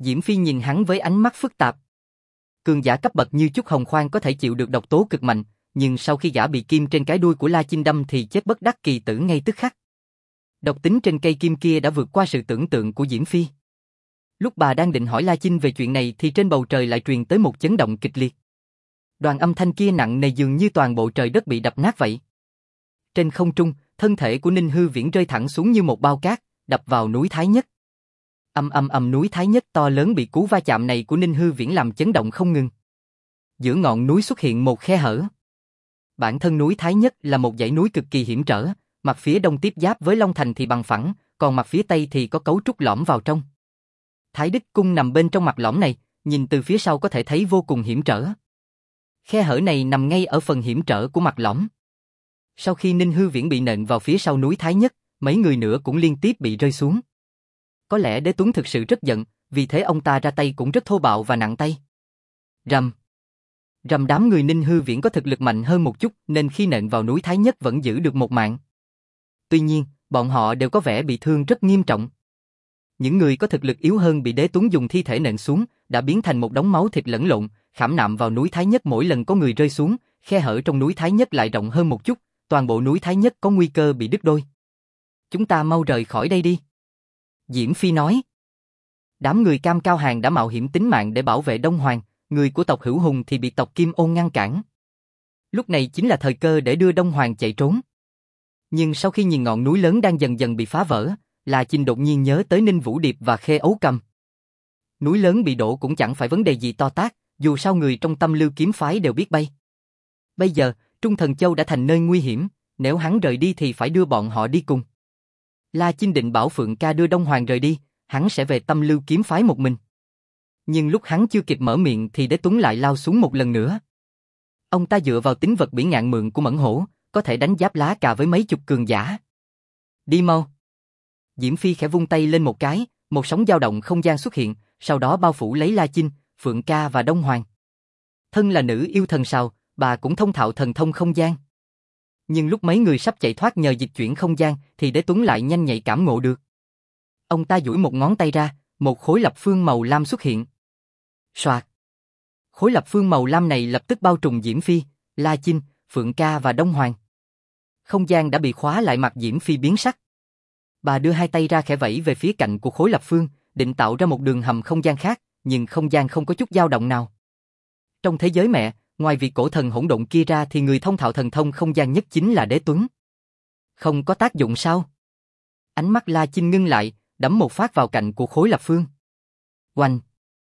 Diễm Phi nhìn hắn với ánh mắt phức tạp. Cường giả cấp bậc như Chúc Hồng Khoan có thể chịu được độc tố cực mạnh, nhưng sau khi gã bị kim trên cái đuôi của La Chinh đâm thì chết bất đắc kỳ tử ngay tức khắc. Độc tính trên cây kim kia đã vượt qua sự tưởng tượng của Diễm Phi. Lúc bà đang định hỏi La Chinh về chuyện này thì trên bầu trời lại truyền tới một chấn động kịch liệt. Đoàn âm thanh kia nặng nề dường như toàn bộ trời đất bị đập nát vậy. Trên không trung, thân thể của Ninh Hư Viễn rơi thẳng xuống như một bao cát, đập vào núi Thái Nhất. Núi Thái Nhất to lớn bị cú va chạm này của Ninh Hư Viễn làm chấn động không ngừng. Giữa ngọn núi xuất hiện một khe hở. Bản thân núi Thái Nhất là một dãy núi cực kỳ hiểm trở, mặt phía đông tiếp giáp với Long Thành thì bằng phẳng, còn mặt phía tây thì có cấu trúc lõm vào trong. Thái Đích Cung nằm bên trong mặt lõm này, nhìn từ phía sau có thể thấy vô cùng hiểm trở. Khe hở này nằm ngay ở phần hiểm trở của mặt lõm. Sau khi Ninh Hư Viễn bị nện vào phía sau núi Thái Nhất, mấy người nữa cũng liên tiếp bị rơi xuống. Có lẽ Đế Tuấn thực sự rất giận, vì thế ông ta ra tay cũng rất thô bạo và nặng tay. Rầm. Rầm, đám người Ninh Hư Viễn có thực lực mạnh hơn một chút nên khi nện vào núi Thái Nhất vẫn giữ được một mạng. Tuy nhiên, bọn họ đều có vẻ bị thương rất nghiêm trọng. Những người có thực lực yếu hơn bị Đế Tuấn dùng thi thể nện xuống, đã biến thành một đống máu thịt lẫn lộn, khảm nạm vào núi Thái Nhất. Mỗi lần có người rơi xuống, khe hở trong núi Thái Nhất lại rộng hơn một chút, toàn bộ núi Thái Nhất có nguy cơ bị đứt đôi. Chúng ta mau rời khỏi đây đi. Diễm Phi nói. Đám người Cam Cao Hàng đã mạo hiểm tính mạng để bảo vệ Đông Hoàng, người của tộc Hữu Hùng thì bị tộc Kim Ôn ngăn cản. Lúc này chính là thời cơ để đưa Đông Hoàng chạy trốn. Nhưng sau khi nhìn ngọn núi lớn đang dần dần bị phá vỡ, La Chinh đột nhiên nhớ tới Ninh Vũ Điệp và Khê Ấu Cầm. Núi lớn bị đổ cũng chẳng phải vấn đề gì to tát, dù sao người trong Tâm Lưu kiếm phái đều biết bay. Bây giờ, Trung Thần Châu đã thành nơi nguy hiểm, nếu hắn rời đi thì phải đưa bọn họ đi cùng. La Chinh định bảo Phượng Ca đưa Đông Hoàng rời đi, hắn sẽ về Tâm Lưu kiếm phái một mình. Nhưng lúc hắn chưa kịp mở miệng thì Đế Tuấn lại lao xuống một lần nữa. Ông ta dựa vào tính vật bỉ ngạn mượn của Mẫn Hổ, có thể đánh giáp lá cà với mấy chục cường giả. Đi mau. Diễm Phi khẽ vung tay lên một cái, một sóng dao động không gian xuất hiện, sau đó bao phủ lấy La Chinh, Phượng Ca và Đông Hoàng. Thân là nữ yêu thần sao, bà cũng thông thạo thần thông không gian. Nhưng lúc mấy người sắp chạy thoát nhờ dịch chuyển không gian thì Đế Tuấn lại nhanh nhạy cảm ngộ được. Ông ta duỗi một ngón tay ra, một khối lập phương màu lam xuất hiện. Soạt. Khối lập phương màu lam này lập tức bao trùm Diễm Phi, La Chinh, Phượng Ca và Đông Hoàng. Không gian đã bị khóa lại, mặt Diễm Phi biến sắc. Bà đưa hai tay ra khẽ vẫy về phía cạnh của khối lập phương, định tạo ra một đường hầm không gian khác, nhưng không gian không có chút dao động nào. Trong thế giới mẹ, ngoài việc cổ thần hỗn độn kia ra thì người thông thạo thần thông không gian nhất chính là Đế Tuấn. Không có tác dụng sao? Ánh mắt La Chinh ngưng lại, đấm một phát vào cạnh của khối lập phương. Oanh!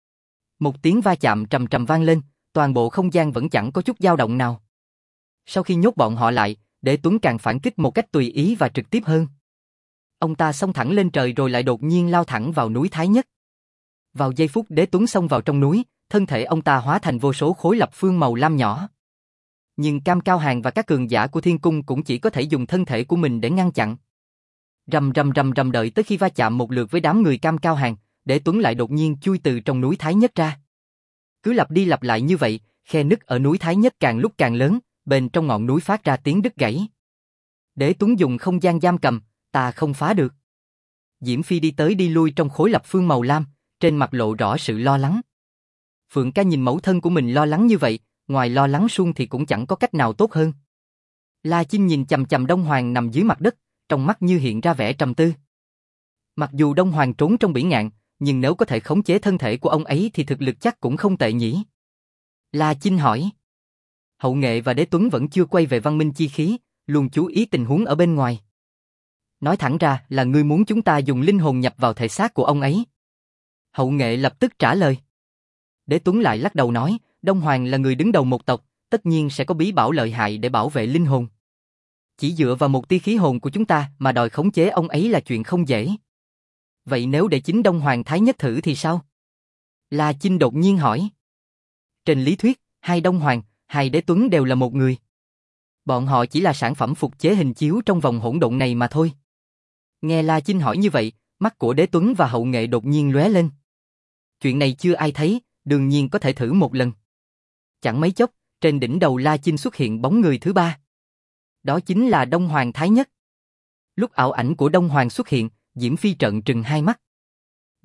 Một tiếng va chạm trầm trầm vang lên, toàn bộ không gian vẫn chẳng có chút dao động nào. Sau khi nhốt bọn họ lại, Đế Tuấn càng phản kích một cách tùy ý và trực tiếp hơn. Ông ta xông thẳng lên trời rồi lại đột nhiên lao thẳng vào núi Thái Nhất. Vào giây phút Đế Tuấn xông vào trong núi, thân thể ông ta hóa thành vô số khối lập phương màu lam nhỏ. Nhưng Cam Cao Hàng và các cường giả của Thiên Cung cũng chỉ có thể dùng thân thể của mình để ngăn chặn. Rầm rầm rầm rầm, đợi tới khi va chạm một lượt với đám người Cam Cao Hàng, Đế Tuấn lại đột nhiên chui từ trong núi Thái Nhất ra. Cứ lặp đi lặp lại như vậy, khe nứt ở núi Thái Nhất càng lúc càng lớn, bên trong ngọn núi phát ra tiếng đứt gãy. Đế Tuấn dùng không gian giam cầm, ta không phá được. Diễm Phi đi tới đi lui trong khối lập phương màu lam, trên mặt lộ rõ sự lo lắng. Phượng Ca nhìn mẫu thân của mình lo lắng như vậy, ngoài lo lắng suông thì cũng chẳng có cách nào tốt hơn. La Chinh nhìn chằm chằm Đông Hoàng nằm dưới mặt đất, trong mắt như hiện ra vẻ trầm tư. Mặc dù Đông Hoàng trốn trong bỉ ngạn, nhưng nếu có thể khống chế thân thể của ông ấy thì thực lực chắc cũng không tệ nhỉ. La Chinh hỏi. Hậu Nghệ và Đế Tuấn vẫn chưa quay về văn minh chi khí, luôn chú ý tình huống ở bên ngoài. Nói thẳng ra là ngươi muốn chúng ta dùng linh hồn nhập vào thể xác của ông ấy. Hậu Nghệ lập tức trả lời. Đế Tuấn lại lắc đầu nói, Đông Hoàng là người đứng đầu một tộc, tất nhiên sẽ có bí bảo lợi hại để bảo vệ linh hồn. Chỉ dựa vào một tia khí hồn của chúng ta mà đòi khống chế ông ấy là chuyện không dễ. Vậy nếu để chính Đông Hoàng Thái Nhất thử thì sao? La Chinh đột nhiên hỏi. Trên lý thuyết, hai Đông Hoàng, hai Đế Tuấn đều là một người. Bọn họ chỉ là sản phẩm phục chế hình chiếu trong vòng hỗn độn này mà thôi. Nghe La Chinh hỏi như vậy, mắt của Đế Tuấn và Hậu Nghệ đột nhiên lóe lên. Chuyện này chưa ai thấy, đương nhiên có thể thử một lần. Chẳng mấy chốc, trên đỉnh đầu La Chinh xuất hiện bóng người thứ ba. Đó chính là Đông Hoàng Thái Nhất. Lúc ảo ảnh của Đông Hoàng xuất hiện, Diễm Phi trợn trừng hai mắt.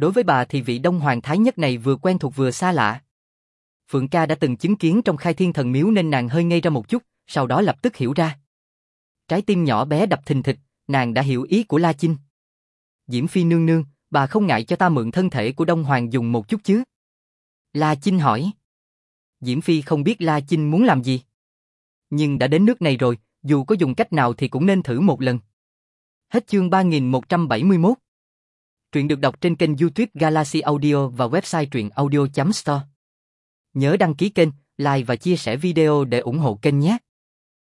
Đối với bà thì vị Đông Hoàng Thái Nhất này vừa quen thuộc vừa xa lạ. Phượng Ca đã từng chứng kiến trong Khai Thiên Thần Miếu nên nàng hơi ngây ra một chút, sau đó lập tức hiểu ra. Trái tim nhỏ bé đập thình thịch, nàng đã hiểu ý của La Chinh. Diễm Phi nương nương, bà không ngại cho ta mượn thân thể của Đông Hoàng dùng một chút chứ? La Chinh hỏi. Diễm Phi không biết La Chinh muốn làm gì. Nhưng đã đến nước này rồi, dù có dùng cách nào thì cũng nên thử một lần. Hết chương 3171. Truyện được đọc trên kênh YouTube Galaxy Audio và website truyệnaudio.store. Nhớ đăng ký kênh, like và chia sẻ video để ủng hộ kênh nhé.